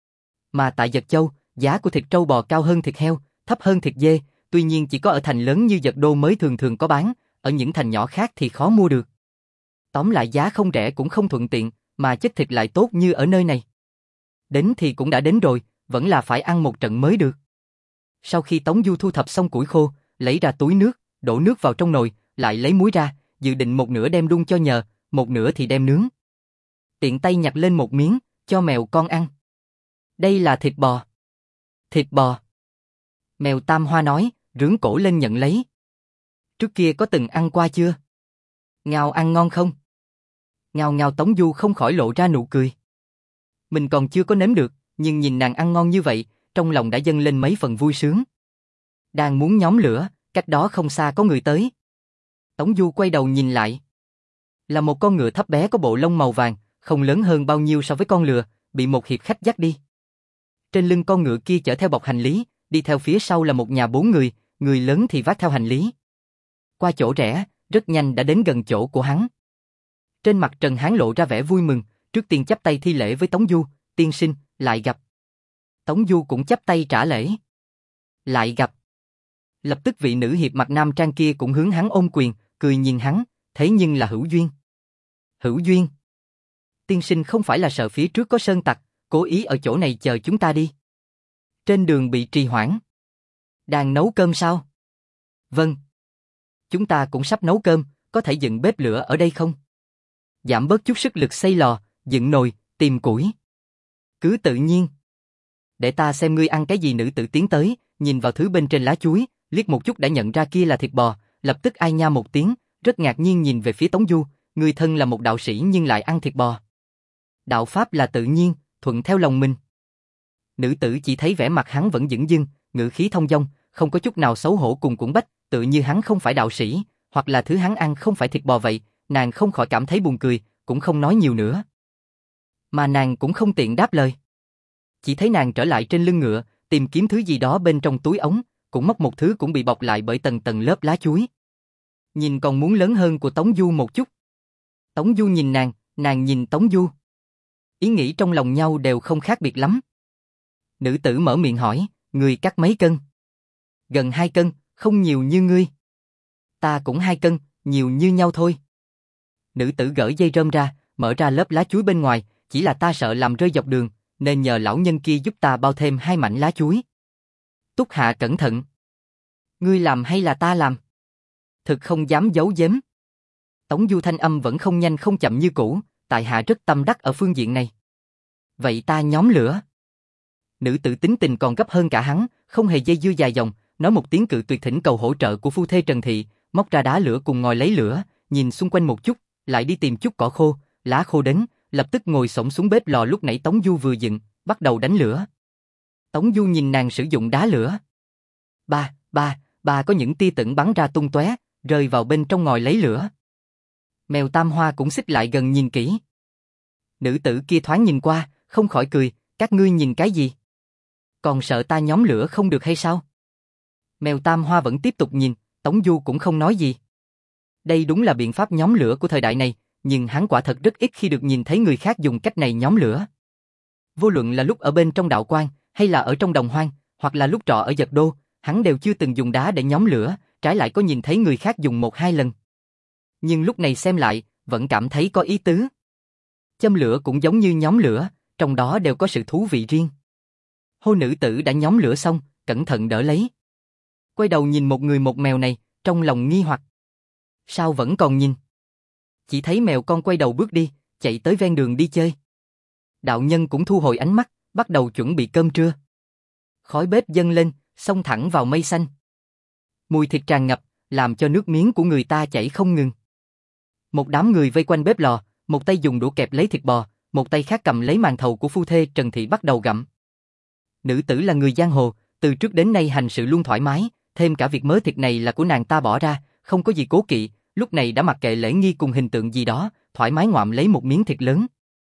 Mà tại Dật Châu, giá của thịt trâu bò cao hơn thịt heo, thấp hơn thịt dê, tuy nhiên chỉ có ở thành lớn như Dật Đô mới thường thường có bán, ở những thành nhỏ khác thì khó mua được. Tóm lại giá không rẻ cũng không thuận tiện, mà chất thịt lại tốt như ở nơi này. Đến thì cũng đã đến rồi, vẫn là phải ăn một trận mới được. Sau khi Tống Du thu thập xong củi khô, lấy ra túi nước, đổ nước vào trong nồi, lại lấy muối ra, dự định một nửa đem đun cho nhờ, một nửa thì đem nướng. Tiện tay nhặt lên một miếng, cho mèo con ăn. Đây là thịt bò. Thịt bò. Mèo Tam Hoa nói, rướn cổ lên nhận lấy. Trước kia có từng ăn qua chưa? Ngao ăn ngon không? Ngao ngao Tống Du không khỏi lộ ra nụ cười. Mình còn chưa có nếm được, nhưng nhìn nàng ăn ngon như vậy, trong lòng đã dâng lên mấy phần vui sướng. Đang muốn nhóm lửa, cách đó không xa có người tới. Tống Du quay đầu nhìn lại. Là một con ngựa thấp bé có bộ lông màu vàng, không lớn hơn bao nhiêu so với con lừa, bị một hiệp khách dắt đi. Trên lưng con ngựa kia chở theo bọc hành lý, đi theo phía sau là một nhà bốn người, người lớn thì vác theo hành lý. Qua chỗ rẽ, rất nhanh đã đến gần chỗ của hắn. Trên mặt Trần Hán lộ ra vẻ vui mừng, trước tiên chắp tay thi lễ với Tống Du, tiên sinh, lại gặp. Tống Du cũng chắp tay trả lễ. Lại gặp. Lập tức vị nữ hiệp mặt nam trang kia cũng hướng hắn ôm quyền, cười nhìn hắn, thế nhưng là hữu duyên. Hữu duyên. Tiên sinh không phải là sợ phía trước có sơn tặc, cố ý ở chỗ này chờ chúng ta đi. Trên đường bị trì hoãn. Đang nấu cơm sao? Vâng. Chúng ta cũng sắp nấu cơm, có thể dựng bếp lửa ở đây không? Giảm bớt chút sức lực xây lò, dựng nồi, tìm củi. Cứ tự nhiên. Để ta xem ngươi ăn cái gì. Nữ tử tiến tới, nhìn vào thứ bên trên lá chuối, liếc một chút đã nhận ra kia là thịt bò, lập tức ai nha một tiếng, rất ngạc nhiên nhìn về phía Tống Du, người thân là một đạo sĩ nhưng lại ăn thịt bò. Đạo pháp là tự nhiên, thuận theo lòng mình. Nữ tử chỉ thấy vẻ mặt hắn vẫn dửng dưng, ngữ khí thông dong, không có chút nào xấu hổ cùng cuồng bách, tự như hắn không phải đạo sĩ, hoặc là thứ hắn ăn không phải thịt bò vậy, nàng không khỏi cảm thấy buồn cười, cũng không nói nhiều nữa. Mà nàng cũng không tiện đáp lời. Chỉ thấy nàng trở lại trên lưng ngựa, tìm kiếm thứ gì đó bên trong túi ống, cũng móc một thứ cũng bị bọc lại bởi tầng tầng lớp lá chuối. Nhìn còn muốn lớn hơn của Tống Du một chút. Tống Du nhìn nàng, nàng nhìn Tống Du. Ý nghĩ trong lòng nhau đều không khác biệt lắm. Nữ tử mở miệng hỏi, người cắt mấy cân? Gần hai cân, không nhiều như ngươi. Ta cũng hai cân, nhiều như nhau thôi. Nữ tử gỡ dây rơm ra, mở ra lớp lá chuối bên ngoài, chỉ là ta sợ làm rơi dọc đường, nên nhờ lão nhân kia giúp ta bao thêm hai mảnh lá chuối. Túc Hạ cẩn thận. Ngươi làm hay là ta làm? Thực không dám giấu giếm. Tống Du thanh âm vẫn không nhanh không chậm như cũ, tại hạ rất tâm đắc ở phương diện này. Vậy ta nhóm lửa. Nữ tử tính tình còn gấp hơn cả hắn, không hề dây dưa dài dòng, nói một tiếng cự tuyệt thỉnh cầu hỗ trợ của phu thê Trần Thị, móc ra đá lửa cùng ngồi lấy lửa, nhìn xung quanh một chút, lại đi tìm chút cỏ khô, lá khô đến, lập tức ngồi xổm xuống bếp lò lúc nãy Tống Du vừa dựng, bắt đầu đánh lửa. Tống Du nhìn nàng sử dụng đá lửa. Ba, ba, ba có những tia tửng bắn ra tung tóe, rơi vào bên trong ngòi lấy lửa. Mèo Tam Hoa cũng xích lại gần nhìn kỹ. Nữ tử kia thoáng nhìn qua, không khỏi cười, các ngươi nhìn cái gì? Còn sợ ta nhóm lửa không được hay sao? Mèo Tam Hoa vẫn tiếp tục nhìn, Tống Du cũng không nói gì. Đây đúng là biện pháp nhóm lửa của thời đại này, nhưng hắn quả thật rất ít khi được nhìn thấy người khác dùng cách này nhóm lửa. Vô luận là lúc ở bên trong đạo quan, hay là ở trong đồng hoang, hoặc là lúc trọ ở Dật Đô, hắn đều chưa từng dùng đá để nhóm lửa, trái lại có nhìn thấy người khác dùng một hai lần. Nhưng lúc này xem lại, vẫn cảm thấy có ý tứ. Châm lửa cũng giống như nhóm lửa, trong đó đều có sự thú vị riêng. Hô nữ tử đã nhóm lửa xong, cẩn thận đỡ lấy. Quay đầu nhìn một người một mèo này, trong lòng nghi hoặc. Sao vẫn còn nhìn? Chỉ thấy mèo con quay đầu bước đi, chạy tới ven đường đi chơi. Đạo nhân cũng thu hồi ánh mắt, bắt đầu chuẩn bị cơm trưa. Khói bếp dâng lên, xông thẳng vào mây xanh. Mùi thịt tràn ngập, làm cho nước miếng của người ta chảy không ngừng. Một đám người vây quanh bếp lò, một tay dùng đũa kẹp lấy thịt bò, một tay khác cầm lấy màn thầu của phu thê Trần Thị bắt đầu gặm. Nữ tử là người giang hồ, từ trước đến nay hành sự luôn thoải mái, thêm cả việc mớ thịt này là của nàng ta bỏ ra, không có gì cố kỵ, lúc này đã mặc kệ lễ nghi cùng hình tượng gì đó, thoải mái ngoạm lấy một miếng thịt lớn.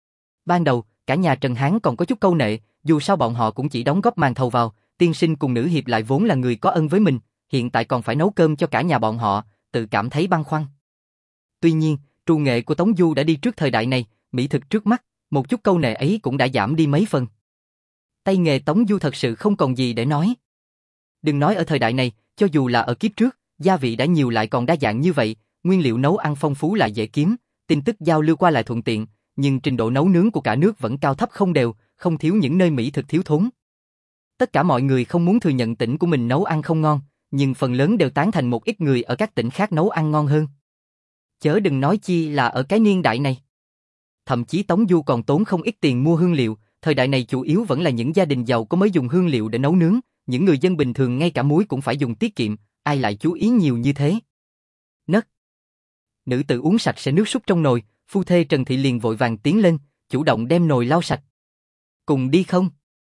Ban đầu, cả nhà Trần Hán còn có chút câu nệ, dù sao bọn họ cũng chỉ đóng góp màn thầu vào, tiên sinh cùng nữ hiệp lại vốn là người có ân với mình, hiện tại còn phải nấu cơm cho cả nhà bọn họ, tự cảm thấy băn khoăn. Tuy nhiên, trù nghệ của Tống Du đã đi trước thời đại này, mỹ thực trước mắt, một chút câu nệ ấy cũng đã giảm đi mấy phần. Tay nghề Tống Du thật sự không còn gì để nói. Đừng nói ở thời đại này, cho dù là ở kiếp trước, gia vị đã nhiều lại còn đa dạng như vậy, nguyên liệu nấu ăn phong phú lại dễ kiếm, tin tức giao lưu qua lại thuận tiện, nhưng trình độ nấu nướng của cả nước vẫn cao thấp không đều, không thiếu những nơi mỹ thực thiếu thốn. Tất cả mọi người không muốn thừa nhận tỉnh của mình nấu ăn không ngon, nhưng phần lớn đều tán thành một ít người ở các tỉnh khác nấu ăn ngon hơn. Chớ đừng nói chi là ở cái niên đại này. Thậm chí Tống Du còn tốn không ít tiền mua hương liệu, thời đại này chủ yếu vẫn là những gia đình giàu có mới dùng hương liệu để nấu nướng, những người dân bình thường ngay cả muối cũng phải dùng tiết kiệm, ai lại chú ý nhiều như thế. Nấc. Nữ tử uống sạch sẽ nước súp trong nồi, phu thê Trần Thị liền vội vàng tiến lên, chủ động đem nồi lau sạch. Cùng đi không?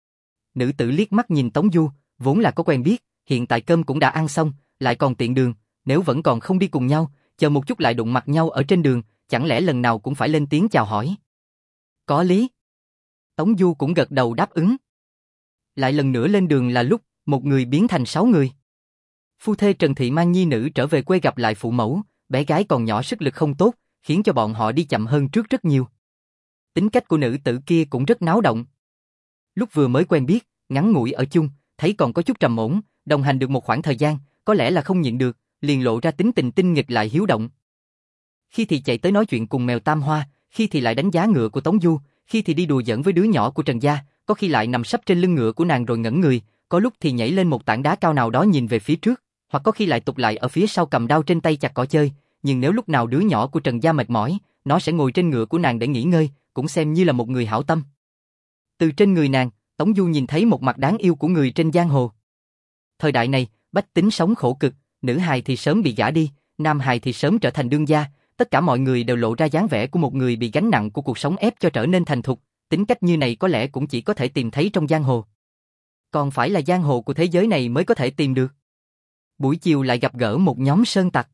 Nữ tử liếc mắt nhìn Tống Du, vốn là có quen biết, hiện tại cơm cũng đã ăn xong, lại còn tiện đường, nếu vẫn còn không đi cùng nhau, chờ một chút lại đụng mặt nhau ở trên đường, chẳng lẽ lần nào cũng phải lên tiếng chào hỏi? Có lý. Tống Du cũng gật đầu đáp ứng. Lại lần nữa lên đường là lúc, một người biến thành sáu người. Phu thê Trần Thị mang nhi nữ trở về quê gặp lại phụ mẫu, bé gái còn nhỏ sức lực không tốt, khiến cho bọn họ đi chậm hơn trước rất nhiều. Tính cách của nữ tử kia cũng rất náo động. Lúc vừa mới quen biết, ngắn ngủi ở chung, thấy còn có chút trầm ổn, đồng hành được một khoảng thời gian, có lẽ là không nhịn được, liền lộ ra tính tình tinh nghịch lại hiếu động. Khi thì chạy tới nói chuyện cùng mèo Tam Hoa, khi thì lại đánh giá ngựa của Tống Du, khi thì đi đùa giỡn với đứa nhỏ của Trần gia, có khi lại nằm sấp trên lưng ngựa của nàng rồi ngẩn người, có lúc thì nhảy lên một tảng đá cao nào đó nhìn về phía trước, hoặc có khi lại tụt lại ở phía sau cầm đao trên tay chặt cỏ chơi, nhưng nếu lúc nào đứa nhỏ của Trần gia mệt mỏi, nó sẽ ngồi trên ngựa của nàng để nghỉ ngơi, cũng xem như là một người hảo tâm. Từ trên người nàng, Tống Du nhìn thấy một mặt đáng yêu của người trên giang hồ. Thời đại này, bách tính sống khổ cực, nữ hài thì sớm bị gả đi, nam hài thì sớm trở thành đương gia, tất cả mọi người đều lộ ra dáng vẻ của một người bị gánh nặng của cuộc sống ép cho trở nên thành thục, tính cách như này có lẽ cũng chỉ có thể tìm thấy trong giang hồ. Còn phải là giang hồ của thế giới này mới có thể tìm được. Buổi chiều lại gặp gỡ một nhóm sơn tặc.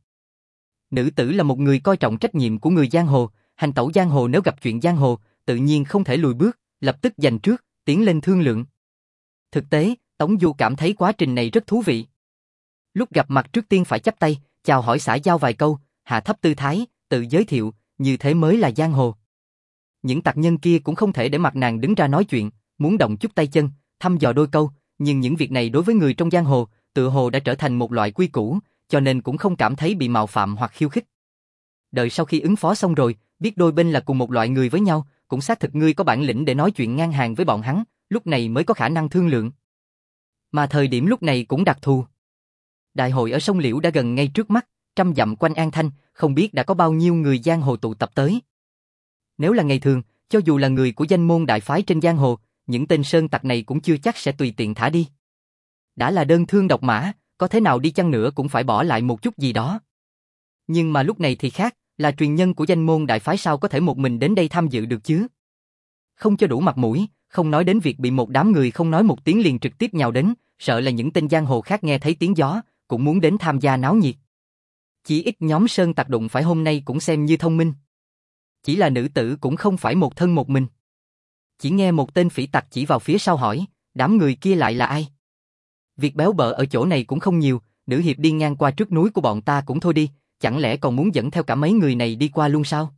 Nữ tử là một người coi trọng trách nhiệm của người giang hồ, hành tẩu giang hồ nếu gặp chuyện giang hồ, tự nhiên không thể lùi bước, lập tức giành trước, tiến lên thương lượng. Thực tế, Tống Du cảm thấy quá trình này rất thú vị. Lúc gặp mặt trước tiên phải chắp tay, chào hỏi xã giao vài câu, hạ thấp tư thái, tự giới thiệu, như thế mới là giang hồ. Những tặc nhân kia cũng không thể để mặt nàng đứng ra nói chuyện, muốn động chút tay chân, thăm dò đôi câu, nhưng những việc này đối với người trong giang hồ, tự hồ đã trở thành một loại quy củ, cho nên cũng không cảm thấy bị mạo phạm hoặc khiêu khích. Đợi sau khi ứng phó xong rồi, biết đôi bên là cùng một loại người với nhau, cũng xác thực ngươi có bản lĩnh để nói chuyện ngang hàng với bọn hắn, lúc này mới có khả năng thương lượng. Mà thời điểm lúc này cũng đặc thù. Đại hội ở sông Liễu đã gần ngay trước mắt, trăm dặm quanh An Thanh, không biết đã có bao nhiêu người giang hồ tụ tập tới. Nếu là ngày thường, cho dù là người của danh môn đại phái trên giang hồ, những tên sơn tặc này cũng chưa chắc sẽ tùy tiện thả đi. Đã là đơn thương độc mã, có thế nào đi chăng nữa cũng phải bỏ lại một chút gì đó. Nhưng mà lúc này thì khác, là truyền nhân của danh môn đại phái sao có thể một mình đến đây tham dự được chứ? Không cho đủ mặt mũi, không nói đến việc bị một đám người không nói một tiếng liền trực tiếp nhào đến, sợ là những tên giang hồ khác nghe thấy tiếng gió, cũng muốn đến tham gia náo nhiệt. Chỉ ít nhóm sơn tặc đụng phải hôm nay cũng xem như thông minh. Chỉ là nữ tử cũng không phải một thân một mình. Chỉ nghe một tên phỉ tặc chỉ vào phía sau hỏi, đám người kia lại là ai? Việc béo bợ ở chỗ này cũng không nhiều, nữ hiệp đi ngang qua trước núi của bọn ta cũng thôi đi, chẳng lẽ còn muốn dẫn theo cả mấy người này đi qua luôn sao?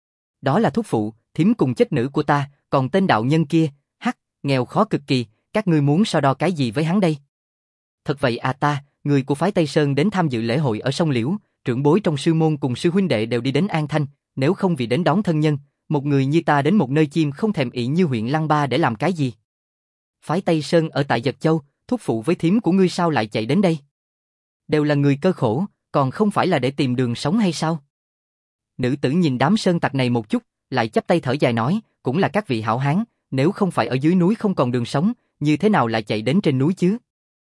Đó là thúc phụ, thím cùng chất nữ của ta, còn tên đạo nhân kia, hắc, nghèo khó cực kỳ, các ngươi muốn so đo cái gì với hắn đây? Thật vậy à ta, người của phái Tây Sơn đến tham dự lễ hội ở sông Liễu, trưởng bối trong sư môn cùng sư huynh đệ đều đi đến An Thanh, nếu không vì đến đón thân nhân, một người như ta đến một nơi chim không thèm ị như huyện Lăng Ba để làm cái gì? Phái Tây Sơn ở tại Giật Châu, thúc phụ với thím của ngươi sao lại chạy đến đây? Đều là người cơ khổ, còn không phải là để tìm đường sống hay sao? Nữ tử nhìn đám sơn tặc này một chút, lại chắp tay thở dài nói, cũng là các vị hảo hán, nếu không phải ở dưới núi không còn đường sống, như thế nào lại chạy đến trên núi chứ?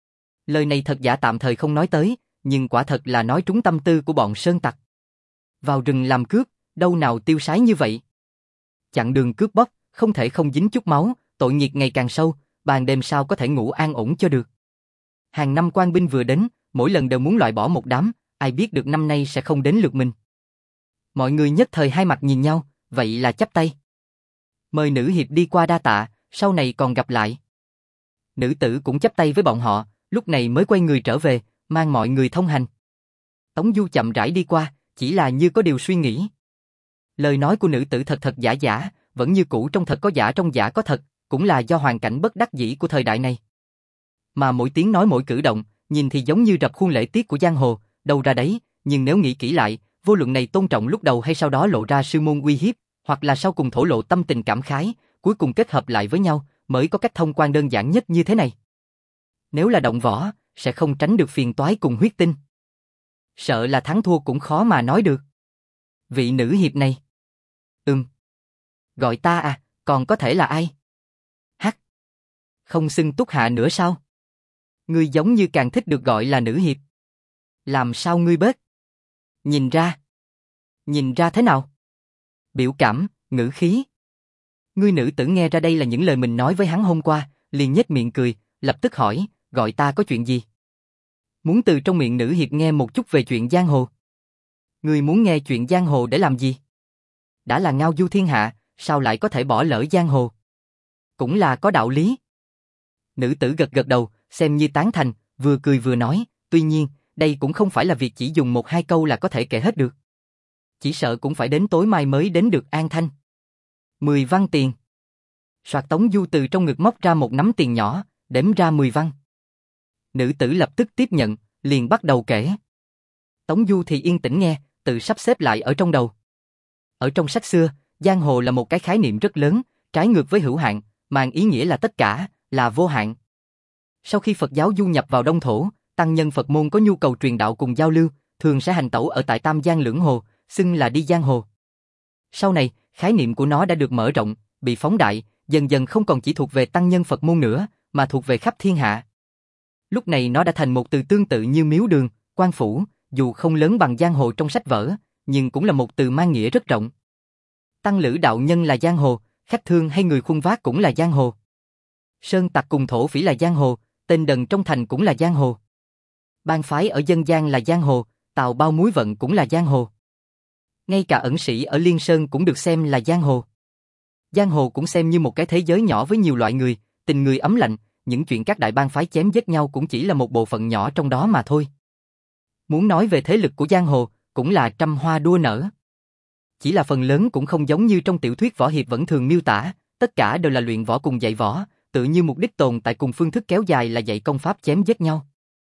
Lời này thật giả tạm thời không nói tới, nhưng quả thật là nói trúng tâm tư của bọn sơn tặc. Vào rừng làm cướp, đâu nào tiêu sái như vậy? Chặn đường cướp bóc, không thể không dính chút máu, tội nghiệt ngày càng sâu, ban đêm sao có thể ngủ an ổn cho được. Hàng năm quan binh vừa đến, mỗi lần đều muốn loại bỏ một đám, ai biết được năm nay sẽ không đến lượt mình. Mọi người nhất thời hai mặt nhìn nhau, vậy là chắp tay. Mời nữ hiệp đi qua đa tạ, sau này còn gặp lại. Nữ tử cũng chắp tay với bọn họ, lúc này mới quay người trở về, mang mọi người thông hành. Tống Du chậm rãi đi qua, chỉ là như có điều suy nghĩ. Lời nói của nữ tử thật thật giả giả, vẫn như cũ trong thật có giả trong giả có thật, cũng là do hoàn cảnh bất đắc dĩ của thời đại này. Mà mỗi tiếng nói mỗi cử động, nhìn thì giống như rập khuôn lễ tiết của giang hồ, đâu ra đấy, nhưng nếu nghĩ kỹ lại, vô luận này tôn trọng lúc đầu hay sau đó lộ ra sư môn uy hiếp, hoặc là sau cùng thổ lộ tâm tình cảm khái, cuối cùng kết hợp lại với nhau, mới có cách thông quan đơn giản nhất như thế này. Nếu là động võ, sẽ không tránh được phiền toái cùng huyết tinh. Sợ là thắng thua cũng khó mà nói được. Vị nữ hiệp này. Ừm. Gọi ta à, còn có thể là ai? Hắc. Không xưng Túc Hạ nữa sao? Ngươi giống như càng thích được gọi là nữ hiệp. Làm sao ngươi bớt? Nhìn ra. Nhìn ra thế nào? Biểu cảm, ngữ khí. Ngươi nữ tử nghe ra đây là những lời mình nói với hắn hôm qua, liền nhếch miệng cười, lập tức hỏi, gọi ta có chuyện gì? Muốn từ trong miệng nữ hiệp nghe một chút về chuyện giang hồ. Ngươi muốn nghe chuyện giang hồ để làm gì? Đã là ngao du thiên hạ, sao lại có thể bỏ lỡ giang hồ? Cũng là có đạo lý. Nữ tử gật gật đầu, xem như tán thành, vừa cười vừa nói, tuy nhiên, đây cũng không phải là việc chỉ dùng một hai câu là có thể kể hết được. Chỉ sợ cũng phải đến tối mai mới đến được an thanh. Mười văn tiền. Soạt Tống Du từ trong ngực móc ra một nắm tiền nhỏ, đếm ra mười văn. Nữ tử lập tức tiếp nhận, liền bắt đầu kể. Tống Du thì yên tĩnh nghe, tự sắp xếp lại ở trong đầu. Ở trong sách xưa, giang hồ là một cái khái niệm rất lớn, trái ngược với hữu hạn, mang ý nghĩa là tất cả, là vô hạn. Sau khi Phật giáo du nhập vào Đông Thổ, tăng nhân Phật môn có nhu cầu truyền đạo cùng giao lưu, thường sẽ hành tẩu ở tại Tam Giang Lưỡng Hồ, xưng là đi giang hồ. Sau này, khái niệm của nó đã được mở rộng, bị phóng đại, dần dần không còn chỉ thuộc về tăng nhân Phật môn nữa, mà thuộc về khắp thiên hạ. Lúc này nó đã thành một từ tương tự như miếu đường, quan phủ, dù không lớn bằng giang hồ trong sách vở, nhưng cũng là một từ mang nghĩa rất rộng. Tăng lữ đạo nhân là giang hồ, khách thương hay người khuân vác cũng là giang hồ. Sơn tặc cùng thổ phỉ là giang hồ, tên đần trong thành cũng là giang hồ. Bang phái ở dân gian là giang hồ, tàu bao muối vận cũng là giang hồ. Ngay cả ẩn sĩ ở Liên Sơn cũng được xem là giang hồ. Giang hồ cũng xem như một cái thế giới nhỏ với nhiều loại người, tình người ấm lạnh, những chuyện các đại bang phái chém giết nhau cũng chỉ là một bộ phận nhỏ trong đó mà thôi. Muốn nói về thế lực của giang hồ, cũng là trăm hoa đua nở. Chỉ là phần lớn cũng không giống như trong tiểu thuyết võ hiệp vẫn thường miêu tả, tất cả đều là luyện võ cùng dạy võ, tự như mục đích tồn tại cùng phương thức kéo dài là dạy công pháp chém giết nhau.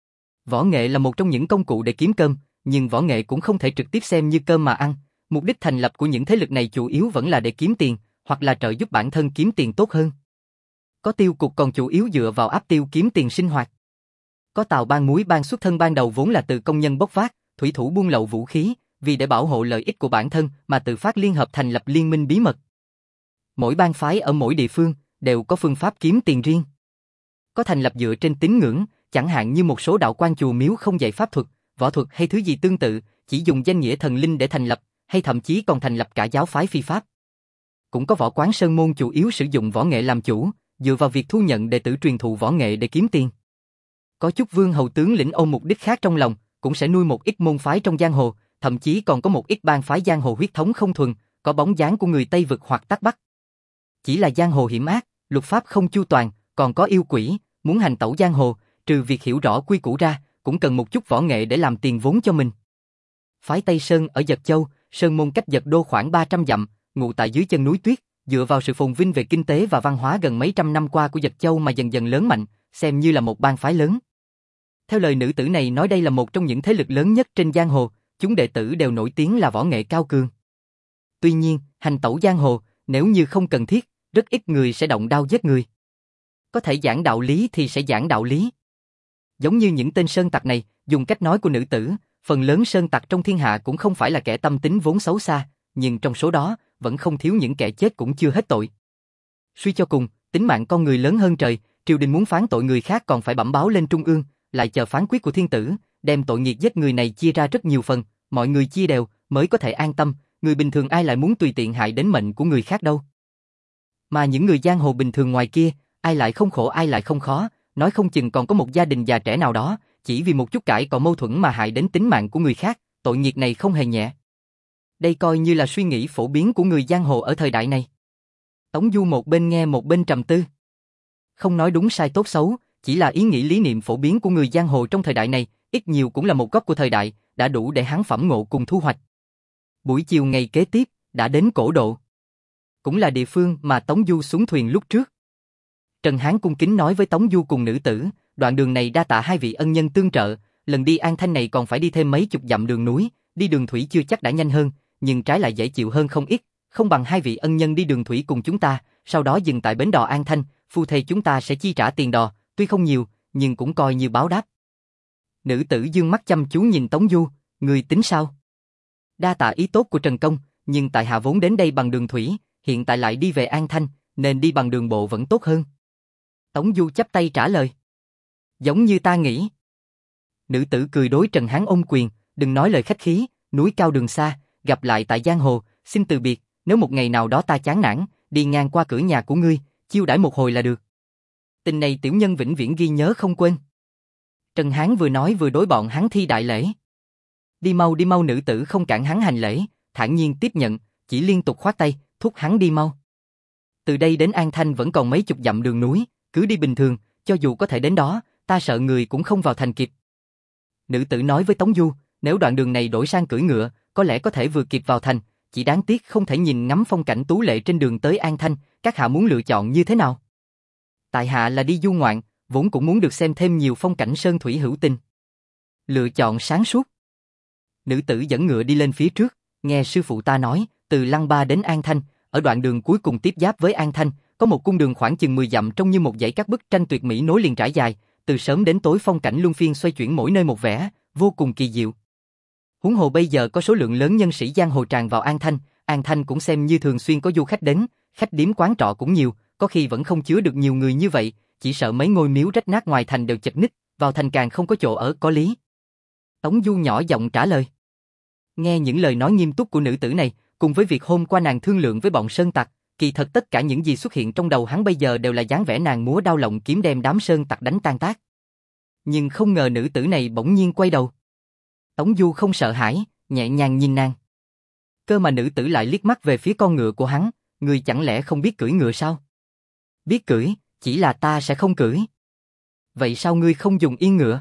Võ nghệ là một trong những công cụ để kiếm cơm, nhưng võ nghệ cũng không thể trực tiếp xem như cơm mà ăn. Mục đích thành lập của những thế lực này chủ yếu vẫn là để kiếm tiền, hoặc là trợ giúp bản thân kiếm tiền tốt hơn. Có tiêu cục còn chủ yếu dựa vào áp tiêu kiếm tiền sinh hoạt. Có tàu ban muối ban xuất thân ban đầu vốn là từ công nhân bốc vác, thủy thủ buôn lậu vũ khí, vì để bảo hộ lợi ích của bản thân mà tự phát liên hợp thành lập liên minh bí mật. Mỗi bang phái ở mỗi địa phương đều có phương pháp kiếm tiền riêng. Có thành lập dựa trên tín ngưỡng, chẳng hạn như một số đạo quan chùa miếu không dạy pháp thuật, võ thuật hay thứ gì tương tự, chỉ dùng danh nghĩa thần linh để thành lập, hay thậm chí còn thành lập cả giáo phái phi pháp. Cũng có võ quán sơn môn chủ yếu sử dụng võ nghệ làm chủ, dựa vào việc thu nhận đệ tử truyền thụ võ nghệ để kiếm tiền. Có chút vương hầu tướng lĩnh ôm mục đích khác trong lòng, cũng sẽ nuôi một ít môn phái trong giang hồ, thậm chí còn có một ít bang phái giang hồ huyết thống không thuần, có bóng dáng của người Tây vực hoặc Tắc Bắc. Chỉ là giang hồ hiểm ác, luật pháp không chu toàn, còn có yêu quỷ, muốn hành tẩu giang hồ, trừ việc hiểu rõ quy củ ra, cũng cần một chút võ nghệ để làm tiền vốn cho mình. Phái Tây Sơn ở Dật Châu, sơn môn cách Dật Đô khoảng ba trăm dặm, ngụ tại dưới chân núi tuyết, dựa vào sự phồn vinh về kinh tế và văn hóa gần mấy trăm năm qua của Dật Châu mà dần dần lớn mạnh, xem như là một bang phái lớn. Theo lời nữ tử này nói đây là một trong những thế lực lớn nhất trên giang hồ, chúng đệ tử đều nổi tiếng là võ nghệ cao cường. Tuy nhiên, hành tẩu giang hồ, nếu như không cần thiết, rất ít người sẽ động đao giết người. Có thể giảng đạo lý thì sẽ giảng đạo lý. Giống như những tên sơn tặc này, dùng cách nói của nữ tử, phần lớn sơn tặc trong thiên hạ cũng không phải là kẻ tâm tính vốn xấu xa, nhưng trong số đó, vẫn không thiếu những kẻ chết cũng chưa hết tội. Suy cho cùng, tính mạng con người lớn hơn trời, triều đình muốn phán tội người khác còn phải bẩm báo lên trung ương, lại chờ phán quyết của thiên tử, đem tội nghiệt giết người này chia ra rất nhiều phần, mọi người chia đều, mới có thể an tâm, người bình thường ai lại muốn tùy tiện hại đến mệnh của người khác đâu. Mà những người giang hồ bình thường ngoài kia, ai lại không khổ ai lại không khó, nói không chừng còn có một gia đình già trẻ nào đó, chỉ vì một chút cãi cọ mâu thuẫn mà hại đến tính mạng của người khác, tội nghiệt này không hề nhẹ. Đây coi như là suy nghĩ phổ biến của người giang hồ ở thời đại này. Tống Du một bên nghe một bên trầm tư. Không nói đúng sai tốt xấu, chỉ là ý nghĩ lý niệm phổ biến của người giang hồ trong thời đại này, ít nhiều cũng là một góc của thời đại, đã đủ để hắn phẩm ngộ cùng thu hoạch. Buổi chiều ngày kế tiếp, đã đến Cổ Độ. Cũng là địa phương mà Tống Du xuống thuyền lúc trước. Trần Hán cung kính nói với Tống Du cùng nữ tử, đoạn đường này đa tạ hai vị ân nhân tương trợ, lần đi An Thanh này còn phải đi thêm mấy chục dặm đường núi, đi đường thủy chưa chắc đã nhanh hơn, nhưng trái lại dễ chịu hơn không ít, không bằng hai vị ân nhân đi đường thủy cùng chúng ta, sau đó dừng tại bến đò An Thanh, phu thê chúng ta sẽ chi trả tiền đò, tuy không nhiều, nhưng cũng coi như báo đáp. Nữ tử dương mắt chăm chú nhìn Tống Du, người tính sao? Đa tạ ý tốt của Trần Công, nhưng tại hạ vốn đến đây bằng đường thủy, hiện tại lại đi về An Thanh, nên đi bằng đường bộ vẫn tốt hơn. Tống Du chắp tay trả lời. Giống như ta nghĩ. Nữ tử cười đối Trần Hán ôm quyền, đừng nói lời khách khí, núi cao đường xa, gặp lại tại giang hồ, xin từ biệt, nếu một ngày nào đó ta chán nản, đi ngang qua cửa nhà của ngươi, chiêu đãi một hồi là được. Tình này tiểu nhân vĩnh viễn ghi nhớ không quên. Trần Hán vừa nói vừa đối bọn hắn thi đại lễ. Đi mau đi mau, nữ tử không cản hắn hành lễ, thản nhiên tiếp nhận, chỉ liên tục khoát tay, thúc hắn đi mau. Từ đây đến An Thanh vẫn còn mấy chục dặm đường núi, cứ đi bình thường, cho dù có thể đến đó, ta sợ người cũng không vào thành kịp. Nữ tử nói với Tống Du, nếu đoạn đường này đổi sang cưỡi ngựa, có lẽ có thể vừa kịp vào thành, chỉ đáng tiếc không thể nhìn ngắm phong cảnh tú lệ trên đường tới An Thanh, các hạ muốn lựa chọn như thế nào? Tại hạ là đi du ngoạn, vốn cũng muốn được xem thêm nhiều phong cảnh sơn thủy hữu tình. Lựa chọn sáng suốt. Nữ tử dẫn ngựa đi lên phía trước, nghe sư phụ ta nói, từ Lăng Ba đến An Thanh, ở đoạn đường cuối cùng tiếp giáp với An Thanh, có một cung đường khoảng chừng mười dặm trông như một dãy các bức tranh tuyệt mỹ nối liền trải dài, từ sớm đến tối phong cảnh luân phiên xoay chuyển mỗi nơi một vẻ, vô cùng kỳ diệu. Huống hồ bây giờ có số lượng lớn nhân sĩ giang hồ tràn vào An Thanh, An Thanh cũng xem như thường xuyên có du khách đến, khách điếm quán trọ cũng nhiều, có khi vẫn không chứa được nhiều người như vậy, chỉ sợ mấy ngôi miếu rách nát ngoài thành đều chật ních, vào thành càng không có chỗ ở có lý. Tống Du nhỏ giọng trả lời. Nghe những lời nói nghiêm túc của nữ tử này, cùng với việc hôm qua nàng thương lượng với bọn sơn tặc, kỳ thật tất cả những gì xuất hiện trong đầu hắn bây giờ đều là dáng vẻ nàng múa đao lộng kiếm đem đám sơn tặc đánh tan tác. Nhưng không ngờ nữ tử này bỗng nhiên quay đầu. Tống Du không sợ hãi, nhẹ nhàng nhìn nàng. Cơ mà nữ tử lại liếc mắt về phía con ngựa của hắn, người chẳng lẽ không biết cưỡi ngựa sao? Biết cưỡi, chỉ là ta sẽ không cưỡi. Vậy sao ngươi không dùng yên ngựa?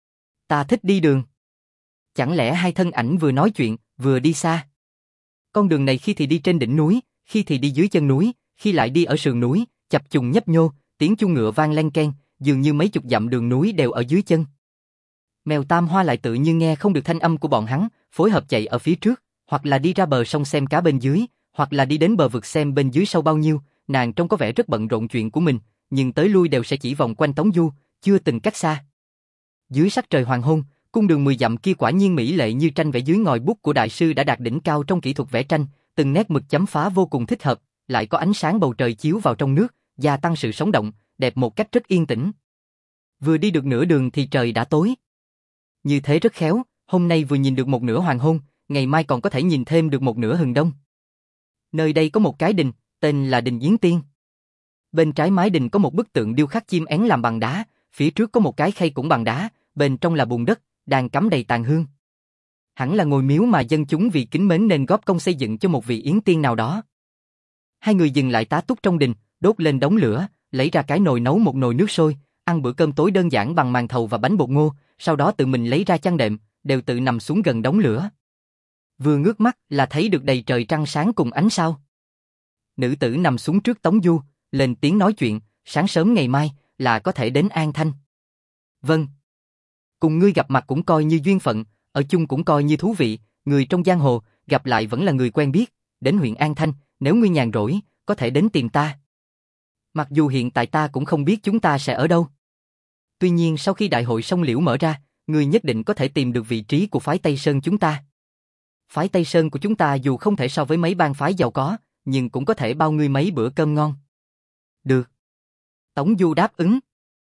Ta thích đi đường. Chẳng lẽ hai thân ảnh vừa nói chuyện, vừa đi xa? Con đường này khi thì đi trên đỉnh núi, khi thì đi dưới chân núi, khi lại đi ở sườn núi, chập trùng nhấp nhô, tiếng chuông ngựa vang len keng, dường như mấy chục dặm đường núi đều ở dưới chân. Mèo Tam Hoa lại tự như nghe không được thanh âm của bọn hắn, phối hợp chạy ở phía trước, hoặc là đi ra bờ sông xem cá bên dưới, hoặc là đi đến bờ vực xem bên dưới sâu bao nhiêu. Nàng trông có vẻ rất bận rộn chuyện của mình, nhưng tới lui đều sẽ chỉ vòng quanh Tống Du, chưa từng cách xa. Dưới sắc trời hoàng hôn, cung đường mười dặm kia quả nhiên mỹ lệ như tranh vẽ dưới ngòi bút của đại sư đã đạt đỉnh cao trong kỹ thuật vẽ tranh, từng nét mực chấm phá vô cùng thích hợp, lại có ánh sáng bầu trời chiếu vào trong nước, gia tăng sự sống động, đẹp một cách rất yên tĩnh. Vừa đi được nửa đường thì trời đã tối. Như thế rất khéo, hôm nay vừa nhìn được một nửa hoàng hôn, ngày mai còn có thể nhìn thêm được một nửa hừng đông. Nơi đây có một cái đình, tên là Đình Yến Tiên. Bên trái mái đình có một bức tượng điêu khắc chim én làm bằng đá, phía trước có một cái khay cũng bằng đá, bên trong là bùn đất, đang cắm đầy tàn hương. Hẳn là ngôi miếu mà dân chúng vì kính mến nên góp công xây dựng cho một vị yến tiên nào đó. Hai người dừng lại tá túc trong đình, đốt lên đống lửa, lấy ra cái nồi nấu một nồi nước sôi, ăn bữa cơm tối đơn giản bằng màn thầu và bánh bột ngô, sau đó tự mình lấy ra chăn đệm, đều tự nằm xuống gần đống lửa. Vừa ngước mắt là thấy được đầy trời trăng sáng cùng ánh sao. Nữ tử nằm xuống trước Tống Du, lên tiếng nói chuyện, sáng sớm ngày mai là có thể đến An Thanh. Vâng. Cùng ngươi gặp mặt cũng coi như duyên phận, ở chung cũng coi như thú vị, người trong giang hồ, gặp lại vẫn là người quen biết, đến huyện An Thanh, nếu ngươi nhàn rỗi, có thể đến tìm ta. Mặc dù hiện tại ta cũng không biết chúng ta sẽ ở đâu. Tuy nhiên sau khi đại hội sông Liễu mở ra, ngươi nhất định có thể tìm được vị trí của phái Tây Sơn chúng ta. Phái Tây Sơn của chúng ta dù không thể so với mấy bang phái giàu có, nhưng cũng có thể bao ngươi mấy bữa cơm ngon. Được. Tống Du đáp ứng.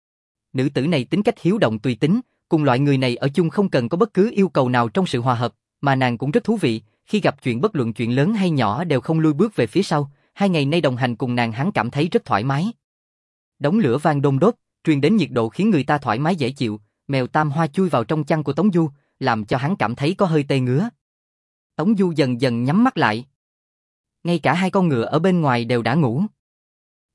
Nữ tử này tính cách hiếu động tùy tính, cùng loại người này ở chung không cần có bất cứ yêu cầu nào trong sự hòa hợp, mà nàng cũng rất thú vị, khi gặp chuyện bất luận chuyện lớn hay nhỏ đều không lui bước về phía sau, hai ngày nay đồng hành cùng nàng hắn cảm thấy rất thoải mái. Đống lửa vang đôn đốt, truyền đến nhiệt độ khiến người ta thoải mái dễ chịu, mèo Tam Hoa chui vào trong chăn của Tống Du, làm cho hắn cảm thấy có hơi tê ngứa. Tống Du dần dần nhắm mắt lại. Ngay cả hai con ngựa ở bên ngoài đều đã ngủ.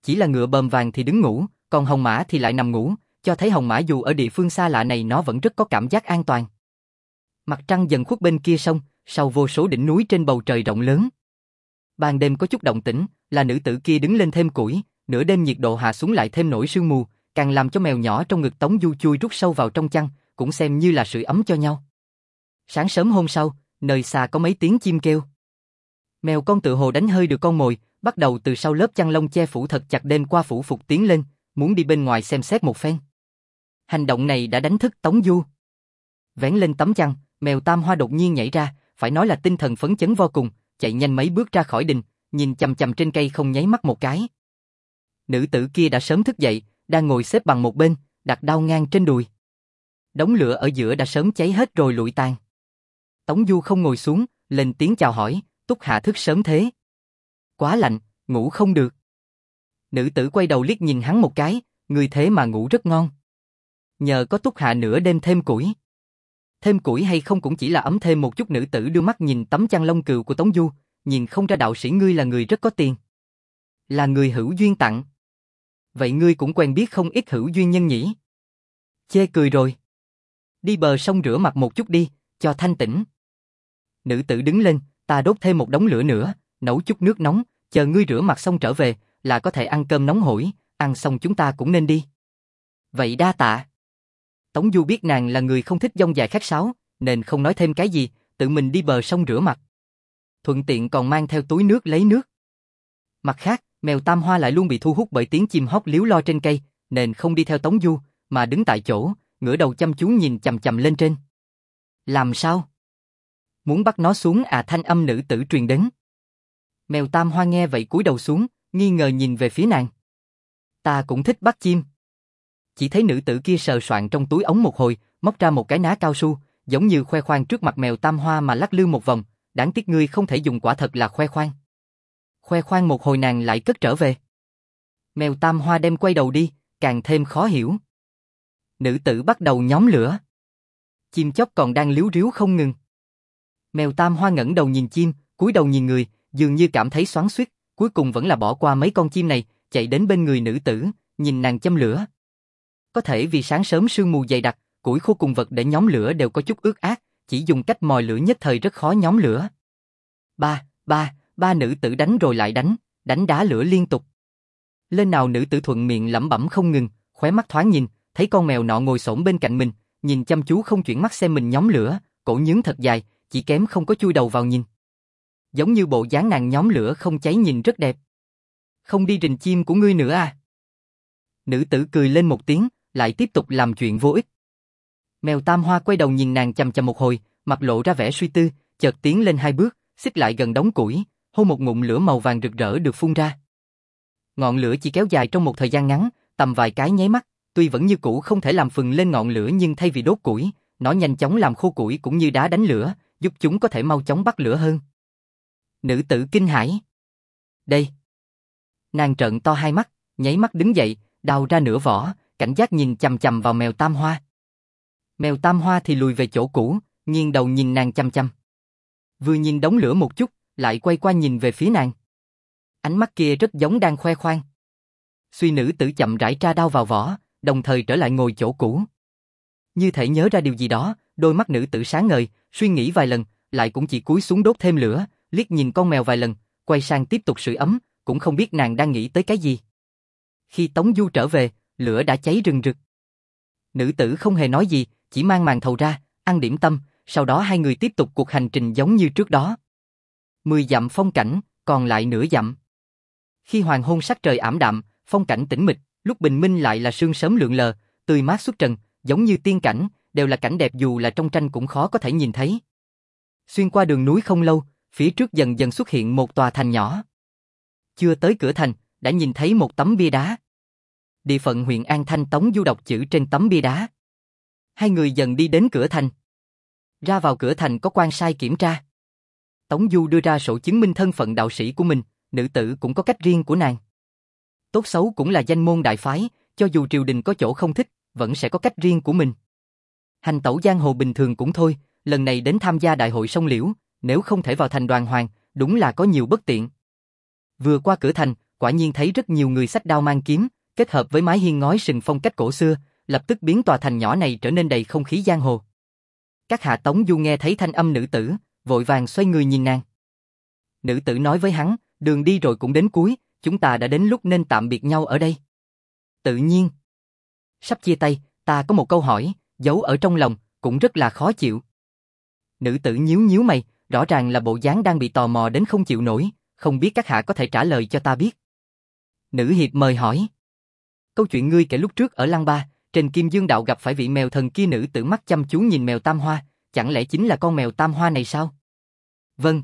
Chỉ là ngựa bờm vàng thì đứng ngủ, còn hồng mã thì lại nằm ngủ, cho thấy hồng mã dù ở địa phương xa lạ này nó vẫn rất có cảm giác an toàn. Mặt trăng dần khuất bên kia sông, sau vô số đỉnh núi trên bầu trời rộng lớn. Ban đêm có chút động tĩnh, là nữ tử kia đứng lên thêm củi, nửa đêm nhiệt độ hạ xuống lại thêm nổi sương mù, càng làm cho mèo nhỏ trong ngực Tống Du chui rút sâu vào trong chăn, cũng xem như là sưởi ấm cho nhau. Sáng sớm hôm sau, nơi xa có mấy tiếng chim kêu. Mèo con tự hồ đánh hơi được con mồi, bắt đầu từ sau lớp chăn lông che phủ thật chặt đêm qua phủ phục tiến lên, muốn đi bên ngoài xem xét một phen. Hành động này đã đánh thức Tống Du. Vén lên tấm chăn, mèo Tam Hoa đột nhiên nhảy ra, phải nói là tinh thần phấn chấn vô cùng, chạy nhanh mấy bước ra khỏi đình, nhìn chằm chằm trên cây không nháy mắt một cái. Nữ tử kia đã sớm thức dậy, đang ngồi xếp bằng một bên, đặt đao ngang trên đùi. Đống lửa ở giữa đã sớm cháy hết rồi lụi tàn. Tống Du không ngồi xuống, lên tiếng chào hỏi, Túc Hạ thức sớm thế. Quá lạnh, ngủ không được. Nữ tử quay đầu liếc nhìn hắn một cái, người thế mà ngủ rất ngon. Nhờ có Túc Hạ nửa đêm thêm củi. Thêm củi hay không cũng chỉ là ấm thêm một chút. Nữ tử đưa mắt nhìn tấm chăn lông cừu của Tống Du, nhìn không ra đạo sĩ ngươi là người rất có tiền. Là người hữu duyên tặng. Vậy ngươi cũng quen biết không ít hữu duyên nhân nhỉ? Chê cười rồi. Đi bờ sông rửa mặt một chút đi, cho thanh tĩnh. Nữ tử đứng lên, ta đốt thêm một đống lửa nữa, nấu chút nước nóng, chờ ngươi rửa mặt xong trở về, là có thể ăn cơm nóng hổi, ăn xong chúng ta cũng nên đi. Vậy đa tạ. Tống Du biết nàng là người không thích dông dài khách sáo, nên không nói thêm cái gì, tự mình đi bờ sông rửa mặt. Thuận tiện còn mang theo túi nước lấy nước. Mặt khác, mèo Tam Hoa lại luôn bị thu hút bởi tiếng chim hót líu lo trên cây, nên không đi theo Tống Du, mà đứng tại chỗ, ngửa đầu chăm chú nhìn chằm chằm lên trên. Làm sao? Muốn bắt nó xuống à? Thanh âm nữ tử truyền đến. Mèo Tam Hoa nghe vậy cúi đầu xuống, nghi ngờ nhìn về phía nàng. Ta cũng thích bắt chim. Chỉ thấy nữ tử kia sờ soạn trong túi ống một hồi, móc ra một cái ná cao su, giống như khoe khoang trước mặt mèo Tam Hoa mà lắc lư một vòng, đáng tiếc ngươi không thể dùng, quả thật là khoe khoang. Khoe khoang một hồi nàng lại cất trở về. Mèo Tam Hoa đem quay đầu đi, càng thêm khó hiểu. Nữ tử bắt đầu nhóm lửa. Chim chóc còn đang líu ríu không ngừng. Mèo Tam Hoa ngẩng đầu nhìn chim, cúi đầu nhìn người, dường như cảm thấy xoắn xuýt, cuối cùng vẫn là bỏ qua mấy con chim này, chạy đến bên người nữ tử, nhìn nàng châm lửa. Có thể vì sáng sớm sương mù dày đặc, củi khô cùng vật để nhóm lửa đều có chút ướt át, chỉ dùng cách mồi lửa nhất thời rất khó nhóm lửa. Ba, ba, ba nữ tử đánh rồi lại đánh, đánh đá lửa liên tục. Lên nào nữ tử thuận miệng lẩm bẩm không ngừng, khóe mắt thoáng nhìn, thấy con mèo nọ ngồi xổm bên cạnh mình, nhìn chăm chú không chuyển mắt xem mình nhóm lửa, cổ nhướng thật dài, chỉ kém không có chui đầu vào nhìn. Giống như bộ dáng nàng nhóm lửa không cháy nhìn rất đẹp. Không đi rình chim của ngươi nữa à? Nữ tử cười lên một tiếng, lại tiếp tục làm chuyện vô ích. Mèo Tam Hoa quay đầu nhìn nàng chằm chằm một hồi, mặt lộ ra vẻ suy tư, chợt tiến lên hai bước, xích lại gần đống củi, hô một ngụm lửa màu vàng rực rỡ được phun ra. Ngọn lửa chỉ kéo dài trong một thời gian ngắn, tầm vài cái nháy mắt, tuy vẫn như cũ không thể làm phừng lên ngọn lửa nhưng thay vì đốt củi, nó nhanh chóng làm khô củi cũng như đá đánh lửa, giúp chúng có thể mau chóng bắt lửa hơn. Nữ tử kinh hãi. Đây. Nàng trợn to hai mắt, nháy mắt đứng dậy, đào ra nửa vỏ, cảnh giác nhìn chằm chằm vào mèo Tam Hoa. Mèo Tam Hoa thì lùi về chỗ cũ, nghiêng đầu nhìn nàng chằm chằm. Vừa nhìn đống lửa một chút, lại quay qua nhìn về phía nàng. Ánh mắt kia rất giống đang khoe khoang. Suy nữ tử chậm rãi tra đao vào vỏ, đồng thời trở lại ngồi chỗ cũ. Như thể nhớ ra điều gì đó, đôi mắt nữ tử sáng ngời, suy nghĩ vài lần, lại cũng chỉ cúi xuống đốt thêm lửa, liếc nhìn con mèo vài lần, quay sang tiếp tục sưởi ấm, cũng không biết nàng đang nghĩ tới cái gì. Khi Tống Du trở về, lửa đã cháy rừng rực. Nữ tử không hề nói gì, chỉ mang màn thầu ra, ăn điểm tâm, sau đó hai người tiếp tục cuộc hành trình giống như trước đó. Mười dặm phong cảnh, còn lại nửa dặm. Khi hoàng hôn sắc trời ảm đạm, phong cảnh tĩnh mịch, lúc bình minh lại là sương sớm lượn lờ, tươi mát xuất trần, giống như tiên cảnh, đều là cảnh đẹp dù là trong tranh cũng khó có thể nhìn thấy. Xuyên qua đường núi không lâu, phía trước dần dần xuất hiện một tòa thành nhỏ. Chưa tới cửa thành, đã nhìn thấy một tấm bia đá. Địa phận huyện An Thanh. Tống Du đọc chữ trên tấm bia đá. Hai người dần đi đến cửa thành. Ra vào cửa thành có quan sai kiểm tra. Tống Du đưa ra sổ chứng minh thân phận đạo sĩ của mình, nữ tử cũng có cách riêng của nàng. Tốt xấu cũng là danh môn đại phái, cho dù triều đình có chỗ không thích, vẫn sẽ có cách riêng của mình. Hành tẩu giang hồ bình thường cũng thôi, lần này đến tham gia đại hội sông Liễu, nếu không thể vào thành đoàn hoàng, đúng là có nhiều bất tiện. Vừa qua cửa thành, quả nhiên thấy rất nhiều người xách đao mang kiếm, kết hợp với mái hiên ngói sừng phong cách cổ xưa, lập tức biến tòa thành nhỏ này trở nên đầy không khí giang hồ. Các hạ Tống Du nghe thấy thanh âm nữ tử, vội vàng xoay người nhìn nàng. Nữ tử nói với hắn, đường đi rồi cũng đến cuối, chúng ta đã đến lúc nên tạm biệt nhau ở đây. Tự nhiên. Sắp chia tay, ta có một câu hỏi, giấu ở trong lòng, cũng rất là khó chịu. Nữ tử nhíu nhíu mày, rõ ràng là bộ dáng đang bị tò mò đến không chịu nổi, không biết các hạ có thể trả lời cho ta biết. Nữ hiệp mời hỏi. Câu chuyện ngươi kể lúc trước ở Lăng Ba, trên Kim Dương Đạo gặp phải vị mèo thần kia. Nữ tử mắt chăm chú nhìn mèo Tam Hoa, chẳng lẽ chính là con mèo Tam Hoa này sao? Vâng.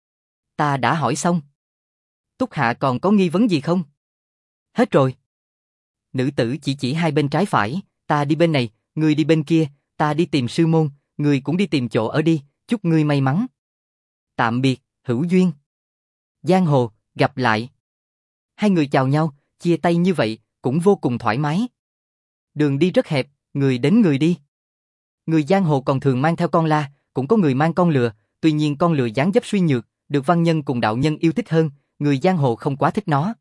Ta đã hỏi xong. Túc hạ còn có nghi vấn gì không? Hết rồi. Nữ tử chỉ chỉ hai bên trái phải, ta đi bên này, ngươi đi bên kia, ta đi tìm sư môn, ngươi cũng đi tìm chỗ ở đi, chúc ngươi may mắn. Tạm biệt, hữu duyên. Giang hồ, gặp lại. Hai người chào nhau, chia tay như vậy, cũng vô cùng thoải mái. Đường đi rất hẹp, người đến người đi. Người giang hồ còn thường mang theo con la, cũng có người mang con lừa, tuy nhiên con lừa dáng dấp suy nhược, được văn nhân cùng đạo nhân yêu thích hơn, người giang hồ không quá thích nó.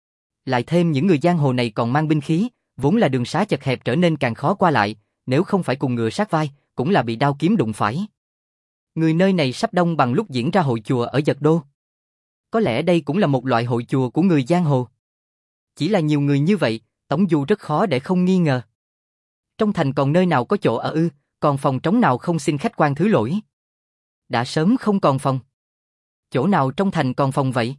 Lại thêm những người giang hồ này còn mang binh khí, vốn là đường xá chật hẹp trở nên càng khó qua lại, nếu không phải cùng ngựa sát vai, cũng là bị đao kiếm đụng phải. Người nơi này sắp đông bằng lúc diễn ra hội chùa ở Dật Đô. Có lẽ đây cũng là một loại hội chùa của người giang hồ. Chỉ là nhiều người như vậy, Tống Du rất khó để không nghi ngờ. Trong thành còn nơi nào có chỗ ở ư, còn phòng trống nào không xin khách quan thứ lỗi. Đã sớm không còn phòng. Chỗ nào trong thành còn phòng vậy?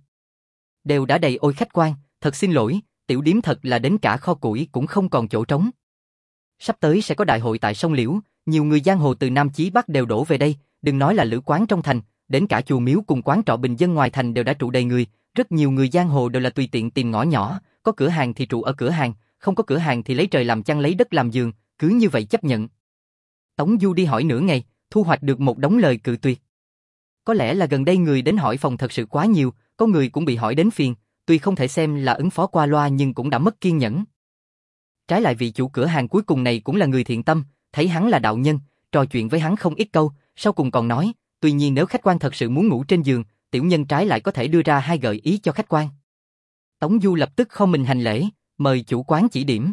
Đều đã đầy ôi khách quan, thật xin lỗi, tiểu điếm thật là đến cả kho củi cũng không còn chỗ trống. Sắp tới sẽ có đại hội tại sông Liễu, nhiều người giang hồ từ Nam chí Bắc đều đổ về đây, đừng nói là lữ quán trong thành, đến cả chùa miếu cùng quán trọ bình dân ngoài thành đều đã trụ đầy người, rất nhiều người giang hồ đều là tùy tiện tìm ngõ nhỏ, có cửa hàng thì trụ ở cửa hàng, không có cửa hàng thì lấy trời làm chăn lấy đất làm giường, cứ như vậy chấp nhận. Tống Du đi hỏi nửa ngày, thu hoạch được một đống lời cự tuyệt. Có lẽ là gần đây người đến hỏi phòng thật sự quá nhiều, có người cũng bị hỏi đến phiền, tuy không thể xem là ứng phó qua loa nhưng cũng đã mất kiên nhẫn. Trái lại vị chủ cửa hàng cuối cùng này cũng là người thiện tâm, thấy hắn là đạo nhân, trò chuyện với hắn không ít câu, sau cùng còn nói, tuy nhiên nếu khách quan thật sự muốn ngủ trên giường, tiểu nhân trái lại có thể đưa ra hai gợi ý cho khách quan. Tống Du lập tức không mình hành lễ, mời chủ quán chỉ điểm.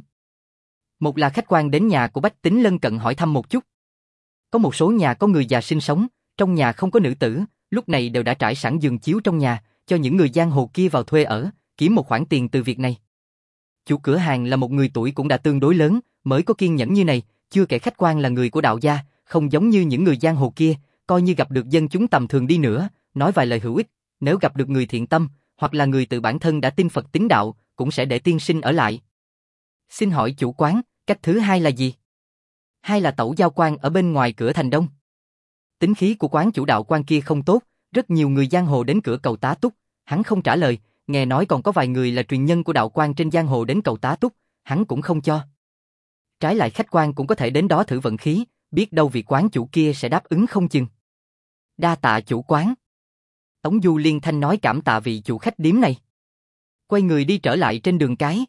Một là khách quan đến nhà của bách tính lân cận hỏi thăm một chút. Có một số nhà có người già sinh sống, trong nhà không có nữ tử, lúc này đều đã trải sẵn giường chiếu trong nhà, cho những người giang hồ kia vào thuê ở, kiếm một khoản tiền từ việc này. Chủ cửa hàng là một người tuổi cũng đã tương đối lớn, mới có kiên nhẫn như này, chưa kể khách quan là người của đạo gia, không giống như những người giang hồ kia, coi như gặp được dân chúng tầm thường đi nữa, nói vài lời hữu ích, nếu gặp được người thiện tâm, hoặc là người tự bản thân đã tin Phật tín đạo, cũng sẽ để tiên sinh ở lại. Xin hỏi chủ quán, cách thứ hai là gì? Hai là tẩu giao quan ở bên ngoài cửa thành đông. Tính khí của quán chủ đạo quan kia không tốt, rất nhiều người giang hồ đến cửa cầu tá túc, hắn không trả lời, nghe nói còn có vài người là truyền nhân của đạo quan trên giang hồ đến cầu tá túc, hắn cũng không cho. Trái lại khách quan cũng có thể đến đó thử vận khí, biết đâu vị quán chủ kia sẽ đáp ứng không chừng. Đa tạ chủ quán. Tống Du liên thanh nói cảm tạ vị chủ khách điếm này. Quay người đi trở lại trên đường cái.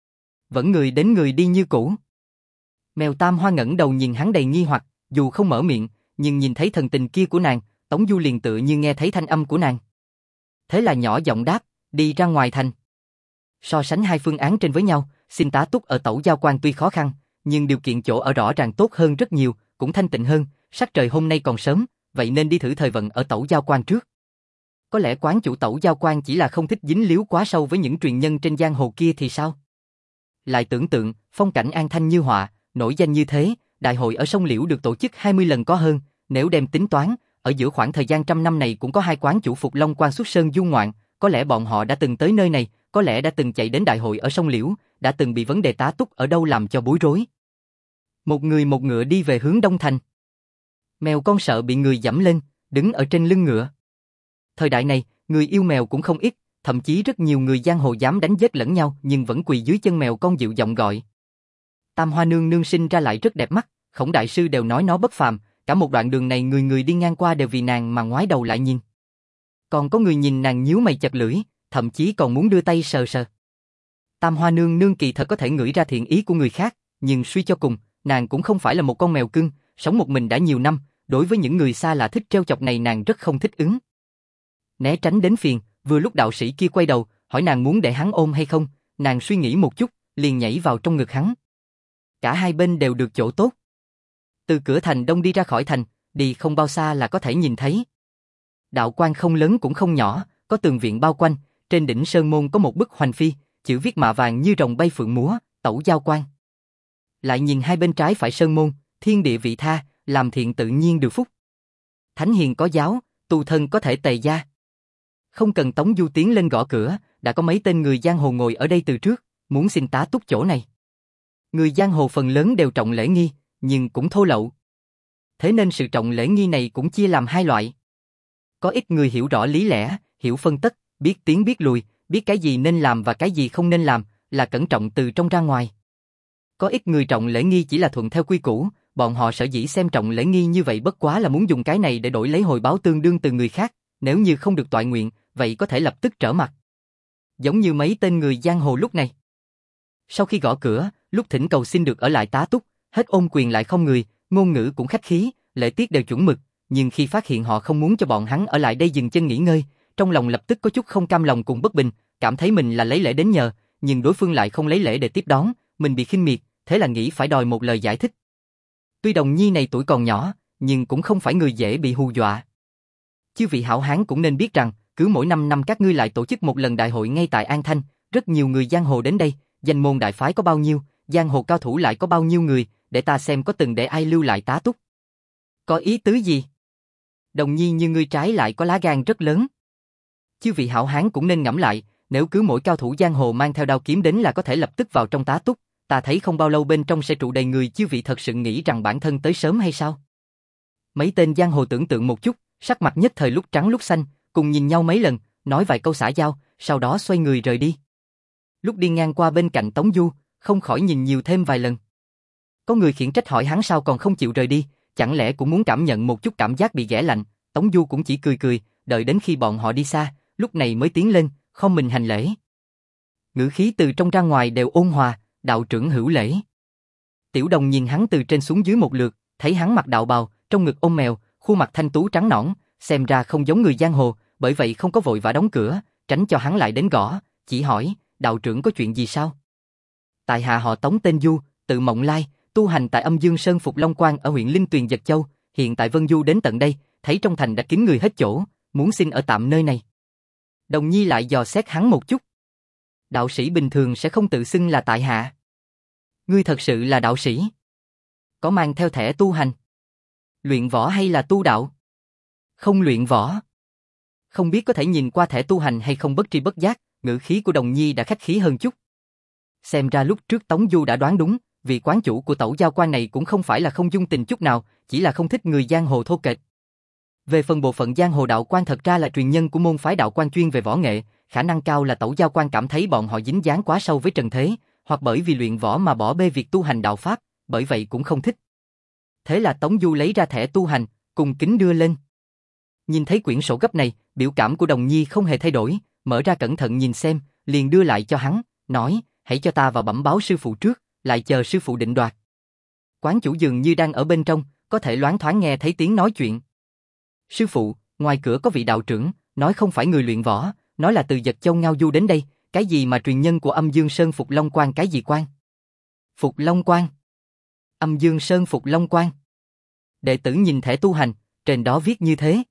Vẫn người đến người đi như cũ. Mèo Tam Hoa ngẩng đầu nhìn hắn đầy nghi hoặc, dù không mở miệng, nhưng nhìn thấy thần tình kia của nàng, Tống Du liền tự như nghe thấy thanh âm của nàng. Thế là nhỏ giọng đáp, đi ra ngoài thành. So sánh hai phương án trên với nhau, xin tá túc ở tẩu giao quan tuy khó khăn, nhưng điều kiện chỗ ở rõ ràng tốt hơn rất nhiều, cũng thanh tịnh hơn, sắc trời hôm nay còn sớm, vậy nên đi thử thời vận ở tẩu giao quan trước. Có lẽ quán chủ tẩu giao quan chỉ là không thích dính líu quá sâu với những truyền nhân trên giang hồ kia thì sao? Lại tưởng tượng, phong cảnh an thanh như họa, nổi danh như thế, đại hội ở sông Liễu được tổ chức hai mươi lần có hơn, nếu đem tính toán, ở giữa khoảng thời gian trăm năm này cũng có hai quán chủ Phục Long Quan xuất sơn du ngoạn, có lẽ bọn họ đã từng tới nơi này, có lẽ đã từng chạy đến đại hội ở sông Liễu, đã từng bị vấn đề tá túc ở đâu làm cho bối rối. Một người một ngựa đi về hướng Đông Thành. Mèo con sợ bị người giẫm lên, đứng ở trên lưng ngựa. Thời đại này, người yêu mèo cũng không ít, thậm chí rất nhiều người giang hồ dám đánh giết lẫn nhau nhưng vẫn quỳ dưới chân mèo con dịu giọng gọi. Tam Hoa nương nương sinh ra lại rất đẹp mắt, Khổng đại sư đều nói nó bất phàm, cả một đoạn đường này người người đi ngang qua đều vì nàng mà ngoái đầu lại nhìn. Còn có người nhìn nàng nhíu mày chặt lưỡi, thậm chí còn muốn đưa tay sờ sờ. Tam Hoa nương nương kỳ thật có thể ngửi ra thiện ý của người khác, nhưng suy cho cùng, nàng cũng không phải là một con mèo cưng, sống một mình đã nhiều năm, đối với những người xa lạ thích trêu chọc này nàng rất không thích ứng. Né tránh đến phiền, vừa lúc đạo sĩ kia quay đầu, hỏi nàng muốn để hắn ôm hay không, nàng suy nghĩ một chút, liền nhảy vào trong ngực hắn. Cả hai bên đều được chỗ tốt. Từ cửa thành đông đi ra khỏi thành, đi không bao xa là có thể nhìn thấy. Đạo quan không lớn cũng không nhỏ, có tường viện bao quanh, trên đỉnh sơn môn có một bức hoành phi, chữ viết mạ vàng như rồng bay phượng múa, Tẩu Giao Quan. Lại nhìn hai bên trái phải sơn môn, thiên địa vị tha, làm thiện tự nhiên được phúc. Thánh hiền có giáo, tu thân có thể tề gia. Không cần Tống Du tiến lên gõ cửa, đã có mấy tên người giang hồ ngồi ở đây từ trước, muốn xin tá túc chỗ này. Người giang hồ phần lớn đều trọng lễ nghi, nhưng cũng thô lậu. Thế nên sự trọng lễ nghi này cũng chia làm hai loại. Có ít người hiểu rõ lý lẽ, hiểu phân tất, biết tiến biết lùi, biết cái gì nên làm và cái gì không nên làm, là cẩn trọng từ trong ra ngoài. Có ít người trọng lễ nghi chỉ là thuận theo quy củ, bọn họ sở dĩ xem trọng lễ nghi như vậy bất quá là muốn dùng cái này để đổi lấy hồi báo tương đương từ người khác, nếu như không được toại nguyện, vậy có thể lập tức trở mặt. Giống như mấy tên người giang hồ lúc này. Sau khi gõ cửa, lúc thỉnh cầu xin được ở lại tá túc, hết ôm quyền lại không người, ngôn ngữ cũng khách khí, lễ tiết đều chuẩn mực, nhưng khi phát hiện họ không muốn cho bọn hắn ở lại đây dừng chân nghỉ ngơi, trong lòng lập tức có chút không cam lòng cùng bất bình, cảm thấy mình là lấy lễ đến nhờ, nhưng đối phương lại không lấy lễ để tiếp đón, mình bị khinh miệt, thế là nghĩ phải đòi một lời giải thích. Tuy Đồng Nhi này tuổi còn nhỏ, nhưng cũng không phải người dễ bị hù dọa. Chư vị hảo hán cũng nên biết rằng, cứ mỗi năm năm các ngươi lại tổ chức một lần đại hội ngay tại An Thanh, rất nhiều người giang hồ đến đây, danh môn đại phái có bao nhiêu, giang hồ cao thủ lại có bao nhiêu người, để ta xem có từng để ai lưu lại tá túc. Có ý tứ gì? Đồng Nhi như ngươi trái lại có lá gan rất lớn. Chư vị hảo hán cũng nên ngẫm lại, nếu cứ mỗi cao thủ giang hồ mang theo đao kiếm đến là có thể lập tức vào trong tá túc, ta thấy không bao lâu bên trong sẽ trụ đầy người, chư vị thật sự nghĩ rằng bản thân tới sớm hay sao? Mấy tên giang hồ tưởng tượng một chút, sắc mặt nhất thời lúc trắng lúc xanh, cùng nhìn nhau mấy lần, nói vài câu xã giao, sau đó xoay người rời đi. Lúc đi ngang qua bên cạnh Tống Du, không khỏi nhìn nhiều thêm vài lần. Có người khiển trách hỏi hắn sao còn không chịu rời đi, chẳng lẽ cũng muốn cảm nhận một chút cảm giác bị ghẻ lạnh. Tống Du cũng chỉ cười cười, đợi đến khi bọn họ đi xa, lúc này mới tiến lên, không mình hành lễ. Ngữ khí từ trong ra ngoài đều ôn hòa, đạo trưởng hữu lễ. Tiểu Đồng nhìn hắn từ trên xuống dưới một lượt, thấy hắn mặc đạo bào, trong ngực ôm mèo, khuôn mặt thanh tú trắng nõn, xem ra không giống người giang hồ, bởi vậy không có vội vã đóng cửa, tránh cho hắn lại đến gõ, chỉ hỏi, đạo trưởng có chuyện gì sao? Tại hạ họ Tống tên Du, tự Mộng Lai, tu hành tại Âm Dương Sơn Phục Long Quan ở huyện Linh Tuyền Dật Châu, hiện tại Vân Du đến tận đây, thấy trong thành đã kín người hết chỗ, muốn xin ở tạm nơi này. Đồng Nhi lại dò xét hắn một chút. Đạo sĩ bình thường sẽ không tự xưng là tại hạ. Ngươi thật sự là đạo sĩ? Có mang theo thẻ tu hành? Luyện võ hay là tu đạo? Không luyện võ. Không biết có thể nhìn qua thẻ tu hành hay không, bất tri bất giác, ngữ khí của Đồng Nhi đã khách khí hơn chút. Xem ra lúc trước Tống Du đã đoán đúng, vị quán chủ của Tẩu Giao Quan này cũng không phải là không dung tình chút nào, chỉ là không thích người giang hồ thô kệch. Về phần bộ phận giang hồ đạo quan thật ra là truyền nhân của môn phái đạo quan chuyên về võ nghệ, khả năng cao là Tẩu Giao Quan cảm thấy bọn họ dính dáng quá sâu với trần thế, hoặc bởi vì luyện võ mà bỏ bê việc tu hành đạo pháp, bởi vậy cũng không thích. Thế là Tống Du lấy ra thẻ tu hành, cùng kính đưa lên. Nhìn thấy quyển sổ gấp này, biểu cảm của Đồng Nhi không hề thay đổi, mở ra cẩn thận nhìn xem, liền đưa lại cho hắn, nói, hãy cho ta vào bẩm báo sư phụ trước, lại chờ sư phụ định đoạt. Quán chủ dường như đang ở bên trong, có thể loáng thoáng nghe thấy tiếng nói chuyện. Sư phụ, ngoài cửa có vị đạo trưởng, nói không phải người luyện võ, nói là từ Dật Châu ngao du đến đây, cái gì mà truyền nhân của Âm Dương Sơn Phục Long Quan cái gì quan? Phục Long Quan? Âm Dương Sơn Phục Long Quan? Đệ tử nhìn thẻ tu hành, trên đó viết như thế.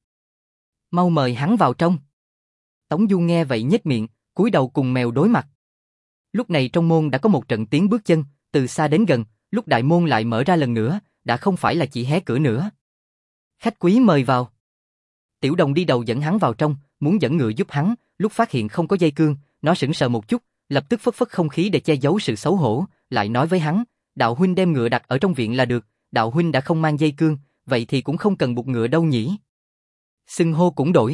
Mau mời hắn vào trong. Tống Du nghe vậy nhếch miệng, cúi đầu cùng mèo đối mặt. Lúc này trong môn đã có một trận tiếng bước chân, từ xa đến gần, lúc đại môn lại mở ra lần nữa, đã không phải là chỉ hé cửa nữa. Khách quý mời vào. Tiểu Đồng đi đầu dẫn hắn vào trong, muốn dẫn ngựa giúp hắn, lúc phát hiện không có dây cương, nó sững sờ một chút, lập tức phất phất không khí để che giấu sự xấu hổ, lại nói với hắn, đạo huynh đem ngựa đặt ở trong viện là được, đạo huynh đã không mang dây cương, vậy thì cũng không cần buộc ngựa đâu nhỉ. Xưng hô cũng đổi.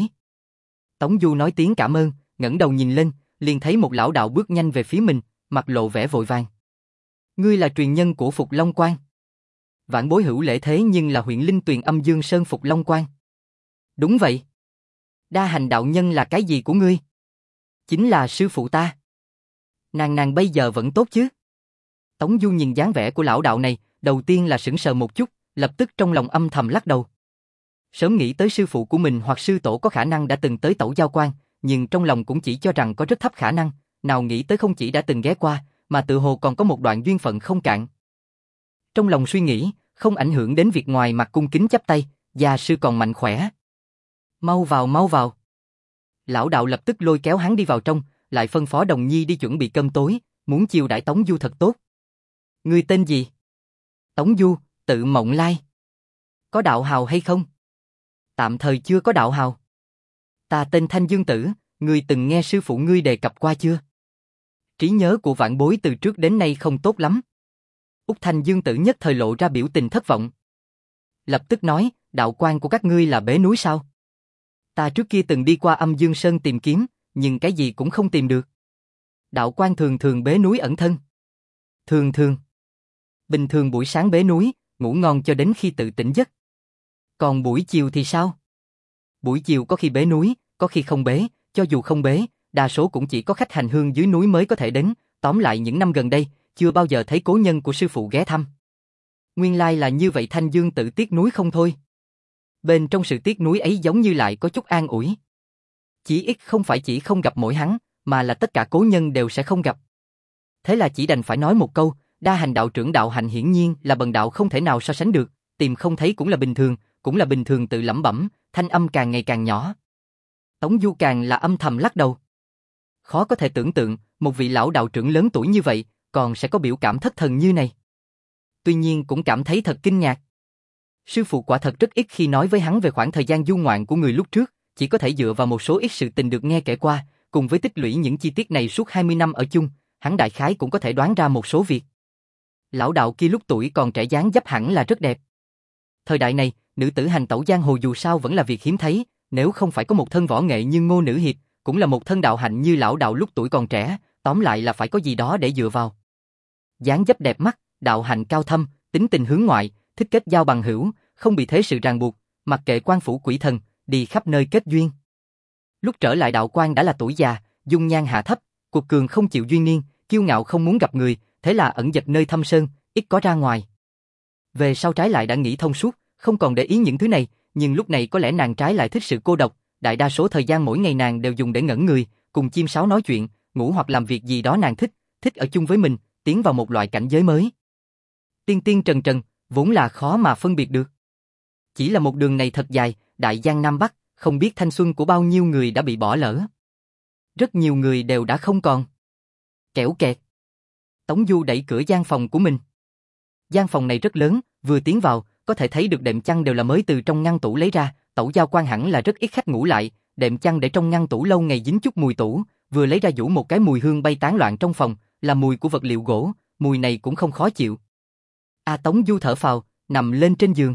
Tống Du nói tiếng cảm ơn, ngẩng đầu nhìn lên, liền thấy một lão đạo bước nhanh về phía mình, mặt lộ vẻ vội vàng. Ngươi là truyền nhân của Phục Long Quan? Vãn bối hữu lễ thế nhưng là huyện Linh Tuyền Âm Dương Sơn Phục Long Quan. Đúng vậy. Đa hành đạo nhân là cái gì của ngươi? Chính là sư phụ ta. Nàng nàng bây giờ vẫn tốt chứ? Tống Du nhìn dáng vẻ của lão đạo này, đầu tiên là sững sờ một chút, lập tức trong lòng âm thầm lắc đầu. Sớm nghĩ tới sư phụ của mình hoặc sư tổ có khả năng đã từng tới Tẩu Giao Quan, nhưng trong lòng cũng chỉ cho rằng có rất thấp khả năng, nào nghĩ tới không chỉ đã từng ghé qua, mà tự hồ còn có một đoạn duyên phận không cạn. Trong lòng suy nghĩ, không ảnh hưởng đến việc ngoài mặt cung kính chắp tay, gia sư còn mạnh khỏe. Mau vào mau vào. Lão đạo lập tức lôi kéo hắn đi vào trong, lại phân phó Đồng Nhi đi chuẩn bị cơm tối, muốn chiêu đãi Tống Du thật tốt. Ngươi tên gì? Tống Du, tự Mộng Lai. Có đạo hào hay không? Tạm thời chưa có đạo hào. Ta tên Thanh Dương Tử, ngươi từng nghe sư phụ ngươi đề cập qua chưa? Trí nhớ của vạn bối từ trước đến nay không tốt lắm. Úc Thanh Dương Tử nhất thời lộ ra biểu tình thất vọng. Lập tức nói, đạo quan của các ngươi là bế núi sao? Ta trước kia từng đi qua Âm Dương Sơn tìm kiếm, nhưng cái gì cũng không tìm được. Đạo quan thường thường bế núi ẩn thân. Thường thường. Bình thường buổi sáng bế núi, ngủ ngon cho đến khi tự tỉnh giấc. Còn buổi chiều thì sao? Buổi chiều có khi bế núi, có khi không bế, cho dù không bế, đa số cũng chỉ có khách hành hương dưới núi mới có thể đến, tóm lại những năm gần đây, chưa bao giờ thấy cố nhân của sư phụ ghé thăm. Nguyên lai là như vậy. Thanh Dương Tử tiếc núi không thôi. Bên trong sự tiếc núi ấy giống như lại có chút an ủi. Chỉ ít không phải chỉ không gặp mỗi hắn, mà là tất cả cố nhân đều sẽ không gặp. Thế là chỉ đành phải nói một câu, đa hành đạo trưởng đạo hạnh hiển nhiên là bần đạo không thể nào so sánh được, tìm không thấy cũng là bình thường, cũng là bình thường. Tự lẩm bẩm, thanh âm càng ngày càng nhỏ. Tống Du càng là âm thầm lắc đầu. Khó có thể tưởng tượng, một vị lão đạo trưởng lớn tuổi như vậy, còn sẽ có biểu cảm thất thần như này. Tuy nhiên cũng cảm thấy thật kinh ngạc. Sư phụ quả thật rất ít khi nói với hắn về khoảng thời gian du ngoạn của người lúc trước, chỉ có thể dựa vào một số ít sự tình được nghe kể qua, cùng với tích lũy những chi tiết này suốt hai mươi năm ở chung, hắn đại khái cũng có thể đoán ra một số việc. Lão đạo kia lúc tuổi còn trẻ dáng dấp hẳn là rất đẹp. Thời đại này, nữ tử hành tẩu giang hồ dù sao vẫn là việc hiếm thấy, nếu không phải có một thân võ nghệ như Ngô Nữ Hiệp, cũng là một thân đạo hạnh như lão đạo lúc tuổi còn trẻ, tóm lại là phải có gì đó để dựa vào. Dáng dấp đẹp mắt, đạo hạnh cao thâm, tính tình hướng ngoại, thích kết giao bằng hữu, không bị thế sự ràng buộc, mặc kệ quan phủ quỷ thần, đi khắp nơi kết duyên. Lúc trở lại đạo quan đã là tuổi già, dung nhan hạ thấp, cuộc cường không chịu duyên niên, kiêu ngạo không muốn gặp người, thế là ẩn dật nơi thâm sơn, ít có ra ngoài. Về sau trái lại đã nghĩ thông suốt, không còn để ý những thứ này, nhưng lúc này có lẽ nàng trái lại thích sự cô độc, đại đa số thời gian mỗi ngày nàng đều dùng để ngẩn người, cùng chim sáo nói chuyện, ngủ hoặc làm việc gì đó nàng thích, thích ở chung với mình, tiến vào một loại cảnh giới mới. Tiên tiên trần trần, vốn là khó mà phân biệt được. Chỉ là một đường này thật dài, đại giang Nam Bắc, không biết thanh xuân của bao nhiêu người đã bị bỏ lỡ. Rất nhiều người đều đã không còn. Kẻo kẹt. Tống Du đẩy cửa gian phòng của mình. Gian phòng này rất lớn, vừa tiến vào, có thể thấy được đệm chăn đều là mới từ trong ngăn tủ lấy ra, Tẩu Giao Quan hẳn là rất ít khách ngủ lại, đệm chăn để trong ngăn tủ lâu ngày dính chút mùi tủ, vừa lấy ra vũ một cái mùi hương bay tán loạn trong phòng, là mùi của vật liệu gỗ, mùi này cũng không khó chịu. A à, Tống Du thở phào, nằm lên trên giường.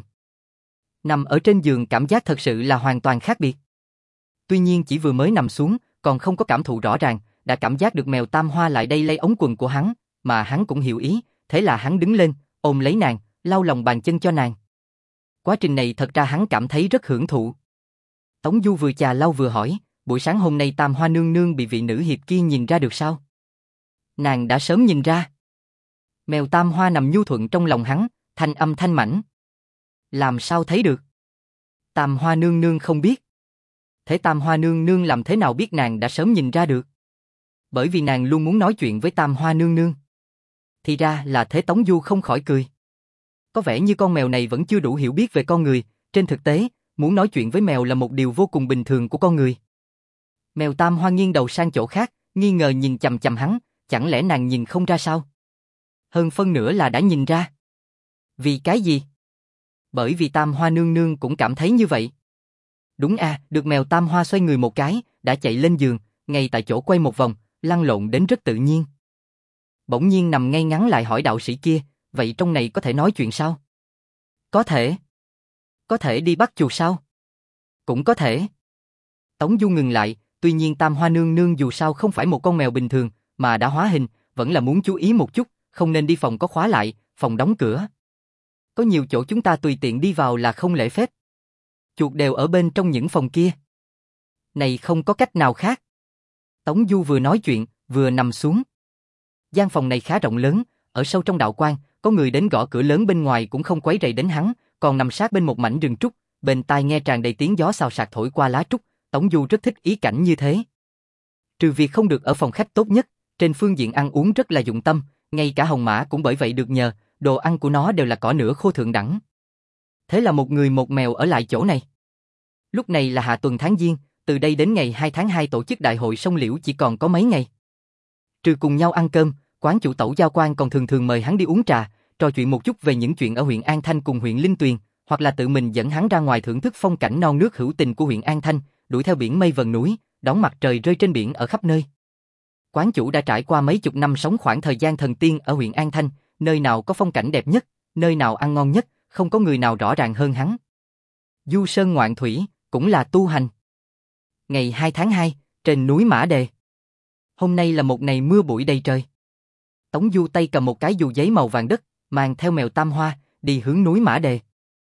Nằm ở trên giường cảm giác thật sự là hoàn toàn khác biệt. Tuy nhiên chỉ vừa mới nằm xuống, còn không có cảm thụ rõ ràng, đã cảm giác được mèo Tam Hoa lại đây lấy ống quần của hắn, mà hắn cũng hiểu ý, thế là hắn đứng lên, ôm lấy nàng, lau lòng bàn chân cho nàng. Quá trình này thật ra hắn cảm thấy rất hưởng thụ. Tống Du vừa chà lau vừa hỏi, buổi sáng hôm nay Tam Hoa nương nương bị vị nữ hiệp kia nhìn ra được sao? Nàng đã sớm nhìn ra. Mèo Tam Hoa nằm nhu thuận trong lòng hắn, thanh âm thanh mảnh. Làm sao thấy được? Tam Hoa nương nương không biết. Thế Tam Hoa nương nương làm thế nào biết nàng đã sớm nhìn ra được? Bởi vì nàng luôn muốn nói chuyện với Tam Hoa nương nương. Thì ra là thế. Tống Du không khỏi cười. Có vẻ như con mèo này vẫn chưa đủ hiểu biết về con người, trên thực tế, muốn nói chuyện với mèo là một điều vô cùng bình thường của con người. Mèo Tam Hoa nghiêng đầu sang chỗ khác, nghi ngờ nhìn chằm chằm hắn, chẳng lẽ nàng nhìn không ra sao? Hơn phân nửa là đã nhìn ra. Vì cái gì? Bởi vì Tam Hoa nương nương cũng cảm thấy như vậy. Đúng à, được mèo Tam Hoa xoay người một cái, đã chạy lên giường, ngay tại chỗ quay một vòng, lăn lộn đến rất tự nhiên. Bỗng nhiên nằm ngay ngắn lại hỏi đạo sĩ kia, vậy trong này có thể nói chuyện sao? Có thể. Có thể đi bắt chuột sao? Cũng có thể. Tống Du ngừng lại, tuy nhiên Tam Hoa nương nương dù sao không phải một con mèo bình thường, mà đã hóa hình, vẫn là muốn chú ý một chút, không nên đi phòng có khóa lại, phòng đóng cửa. Có nhiều chỗ chúng ta tùy tiện đi vào là không lễ phép. Chuột đều ở bên trong những phòng kia. Này không có cách nào khác. Tống Du vừa nói chuyện, vừa nằm xuống. Gian phòng này khá rộng lớn, ở sâu trong đạo quan, có người đến gõ cửa lớn bên ngoài cũng không quấy rầy đến hắn, còn nằm sát bên một mảnh rừng trúc, bên tai nghe tràn đầy tiếng gió xào xạc thổi qua lá trúc, Tống Du rất thích ý cảnh như thế. Trừ việc không được ở phòng khách tốt nhất, trên phương diện ăn uống rất là dụng tâm, ngay cả Hồng Mã cũng bởi vậy được nhờ, đồ ăn của nó đều là cỏ nửa khô thượng đẳng. Thế là một người một mèo ở lại chỗ này. Lúc này là hạ tuần tháng Giêng, từ đây đến ngày hai tháng hai tổ chức đại hội sông Liễu chỉ còn có mấy ngày. Trừ cùng nhau ăn cơm, quán chủ Tẩu Giao Quan còn thường thường mời hắn đi uống trà, trò chuyện một chút về những chuyện ở huyện An Thanh cùng huyện Linh Tuyền, hoặc là tự mình dẫn hắn ra ngoài thưởng thức phong cảnh non nước hữu tình của huyện An Thanh, đuổi theo biển mây vần núi, đón mặt trời rơi trên biển ở khắp nơi. Quán chủ đã trải qua mấy chục năm sống khoảng thời gian thần tiên ở huyện An Thanh, nơi nào có phong cảnh đẹp nhất, nơi nào ăn ngon nhất, không có người nào rõ ràng hơn hắn. Du sơn ngoạn thủy, cũng là tu hành. Ngày hai tháng hai, trên núi Mã Đề. Hôm nay là một ngày mưa bụi đầy trời. Tống Du tay cầm một cái dù giấy màu vàng đất, mang theo mèo Tam Hoa, đi hướng núi Mã Đề.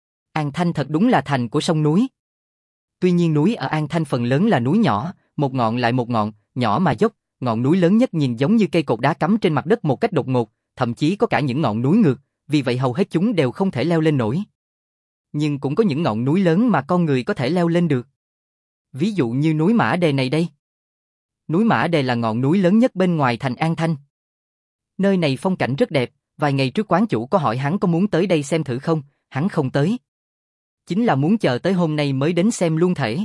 An Thanh thật đúng là thành của sông núi. Tuy nhiên núi ở An Thanh phần lớn là núi nhỏ, một ngọn lại một ngọn, nhỏ mà dốc, ngọn núi lớn nhất nhìn giống như cây cột đá cắm trên mặt đất một cách đột ngột, thậm chí có cả những ngọn núi ngược, vì vậy hầu hết chúng đều không thể leo lên nổi. Nhưng cũng có những ngọn núi lớn mà con người có thể leo lên được. Ví dụ như núi Mã Đề này đây. Núi Mã Đề là ngọn núi lớn nhất bên ngoài thành An Thanh. Nơi này phong cảnh rất đẹp, vài ngày trước quán chủ có hỏi hắn có muốn tới đây xem thử không, hắn không tới. Chính là muốn chờ tới hôm nay mới đến xem luôn thể.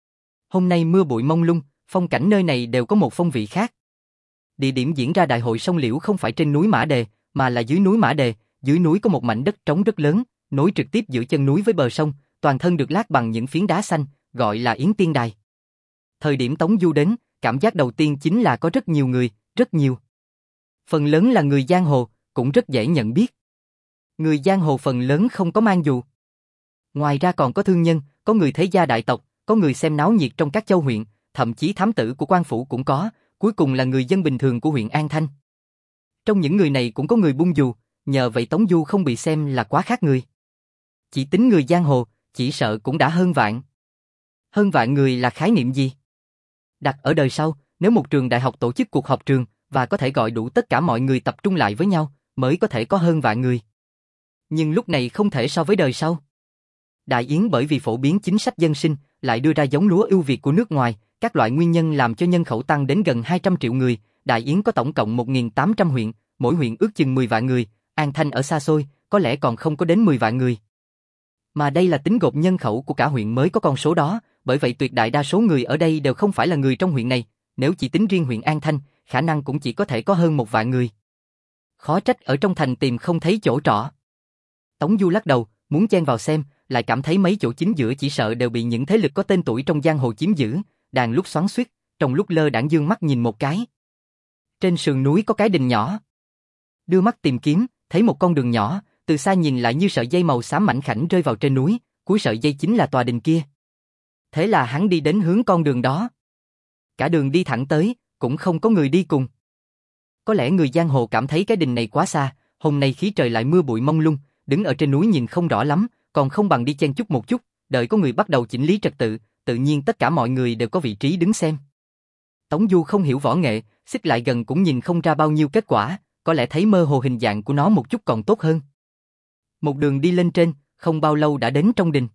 Hôm nay mưa bụi mông lung, phong cảnh nơi này đều có một phong vị khác. Địa điểm diễn ra đại hội sông Liễu không phải trên núi Mã Đề, mà là dưới núi Mã Đề, dưới núi có một mảnh đất trống rất lớn, nối trực tiếp giữa chân núi với bờ sông, toàn thân được lát bằng những phiến đá xanh, gọi là Yến Tiên Đài. Thời điểm Tống Du đến, cảm giác đầu tiên chính là có rất nhiều người, rất nhiều. Phần lớn là người giang hồ, cũng rất dễ nhận biết. Người giang hồ phần lớn không có mang dù. Ngoài ra còn có thương nhân, có người thế gia đại tộc, có người xem náo nhiệt trong các châu huyện, thậm chí thám tử của quan phủ cũng có, cuối cùng là người dân bình thường của huyện An Thanh. Trong những người này cũng có người buông dù, nhờ vậy Tống Du không bị xem là quá khác người. Chỉ tính người giang hồ, chỉ sợ cũng đã hơn vạn. Hơn vạn người là khái niệm gì? Đặt ở đời sau, nếu một trường đại học tổ chức cuộc họp trường và có thể gọi đủ tất cả mọi người tập trung lại với nhau, mới có thể có hơn vạn người. Nhưng lúc này không thể so với đời sau. Đại Yến bởi vì phổ biến chính sách dân sinh, lại đưa ra giống lúa ưu việt của nước ngoài, các loại nguyên nhân làm cho nhân khẩu tăng đến gần hai trăm triệu người. Đại Yến có tổng cộng một nghìn tám trăm huyện, mỗi huyện ước chừng mười vạn người, An Thanh ở xa xôi, có lẽ còn không có đến mười vạn người. Mà đây là tính gộp nhân khẩu của cả huyện mới có con số đó, bởi vậy tuyệt đại đa số người ở đây đều không phải là người trong huyện này, nếu chỉ tính riêng huyện An Thanh, khả năng cũng chỉ có thể có hơn một vạn người. Khó trách ở trong thành tìm không thấy chỗ trọ. Tống Du lắc đầu, muốn chen vào xem, lại cảm thấy mấy chỗ chính giữa chỉ sợ đều bị những thế lực có tên tuổi trong giang hồ chiếm giữ, đàn lúc xoắn xuýt, trong lúc lơ đãng dương mắt nhìn một cái. Trên sườn núi có cái đình nhỏ. Đưa mắt tìm kiếm, thấy một con đường nhỏ, từ xa nhìn lại như sợi dây màu xám mảnh khảnh rơi vào trên núi, cuối sợi dây chính là tòa đình kia. Thế là hắn đi đến hướng con đường đó. Cả đường đi thẳng tới, cũng không có người đi cùng. Có lẽ người giang hồ cảm thấy cái đình này quá xa, hôm nay khí trời lại mưa bụi mông lung, đứng ở trên núi nhìn không rõ lắm, còn không bằng đi chen chút một chút, đợi có người bắt đầu chỉnh lý trật tự, tự nhiên tất cả mọi người đều có vị trí đứng xem. Tống Du không hiểu võ nghệ, xích lại gần cũng nhìn không ra bao nhiêu kết quả, có lẽ thấy mơ hồ hình dạng của nó một chút còn tốt hơn. Một đường đi lên trên, không bao lâu đã đến trong đình.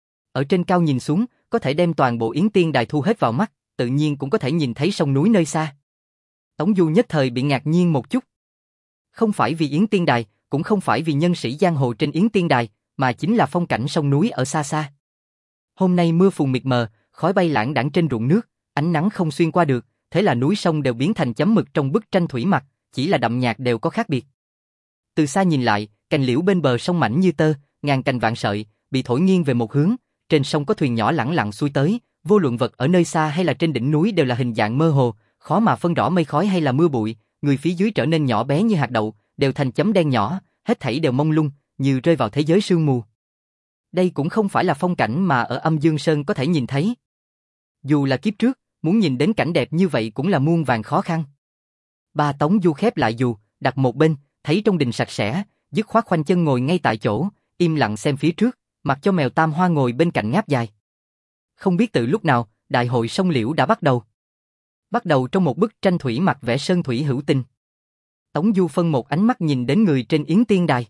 Ở trên cao nhìn xuống, có thể đem toàn bộ Yến Tiên Đài thu hết vào mắt, tự nhiên cũng có thể nhìn thấy sông núi nơi xa. Tống Du nhất thời bị ngạc nhiên một chút. Không phải vì Yến Tiên Đài, cũng không phải vì nhân sĩ giang hồ trên Yến Tiên Đài, mà chính là phong cảnh sông núi ở xa xa. Hôm nay mưa phùn mịt mờ, khói bay lãng đãng trên ruộng nước, ánh nắng không xuyên qua được, thế là núi sông đều biến thành chấm mực trong bức tranh thủy mặc, chỉ là đậm nhạt đều có khác biệt. Từ xa nhìn lại, cành liễu bên bờ sông mảnh như tơ, ngàn cành vạn sợi, bị thổi nghiêng về một hướng, trên sông có thuyền nhỏ lẳng lặng xuôi tới, vô luận vật ở nơi xa hay là trên đỉnh núi đều là hình dạng mơ hồ, khó mà phân rõ mây khói hay là mưa bụi, người phía dưới trở nên nhỏ bé như hạt đậu, đều thành chấm đen nhỏ, hết thảy đều mông lung, như rơi vào thế giới sương mù. Đây cũng không phải là phong cảnh mà ở Âm Dương Sơn có thể nhìn thấy. Dù là kiếp trước, muốn nhìn đến cảnh đẹp như vậy cũng là muôn vàn khó khăn. Ba Tống Du khép lại dù, đặt một bên, thấy trong đình sạch sẽ, dứt khoát khoanh chân ngồi ngay tại chỗ, im lặng xem phía trước, mặc cho mèo Tam Hoa ngồi bên cạnh ngáp dài. Không biết từ lúc nào, đại hội sông Liễu đã bắt đầu. Bắt đầu trong một bức tranh thủy mặc vẽ sơn thủy hữu tình. Tống Du phân một ánh mắt nhìn đến người trên Yến Tiên Đài.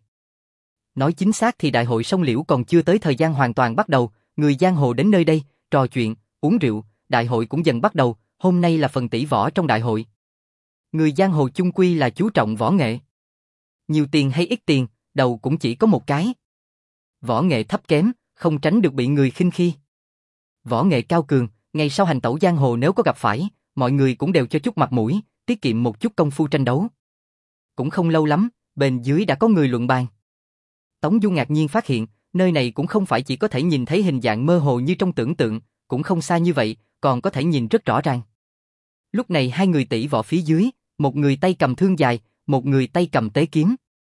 Nói chính xác thì đại hội sông Liễu còn chưa tới thời gian hoàn toàn bắt đầu, người giang hồ đến nơi đây, trò chuyện, uống rượu, đại hội cũng dần bắt đầu, hôm nay là phần tỷ võ trong đại hội. Người giang hồ chung quy là chú trọng võ nghệ. Nhiều tiền hay ít tiền, đầu cũng chỉ có một cái. Võ nghệ thấp kém, không tránh được bị người khinh khi. Võ nghệ cao cường, ngày sau hành tẩu giang hồ nếu có gặp phải, mọi người cũng đều cho chút mặt mũi, tiết kiệm một chút công phu tranh đấu. Cũng không lâu lắm, bên dưới đã có người luận bàn. Tống Du ngạc nhiên phát hiện, nơi này cũng không phải chỉ có thể nhìn thấy hình dạng mơ hồ như trong tưởng tượng, cũng không xa như vậy, còn có thể nhìn rất rõ ràng. Lúc này hai người tỷ võ phía dưới, một người tay cầm thương dài, một người tay cầm tế kiếm.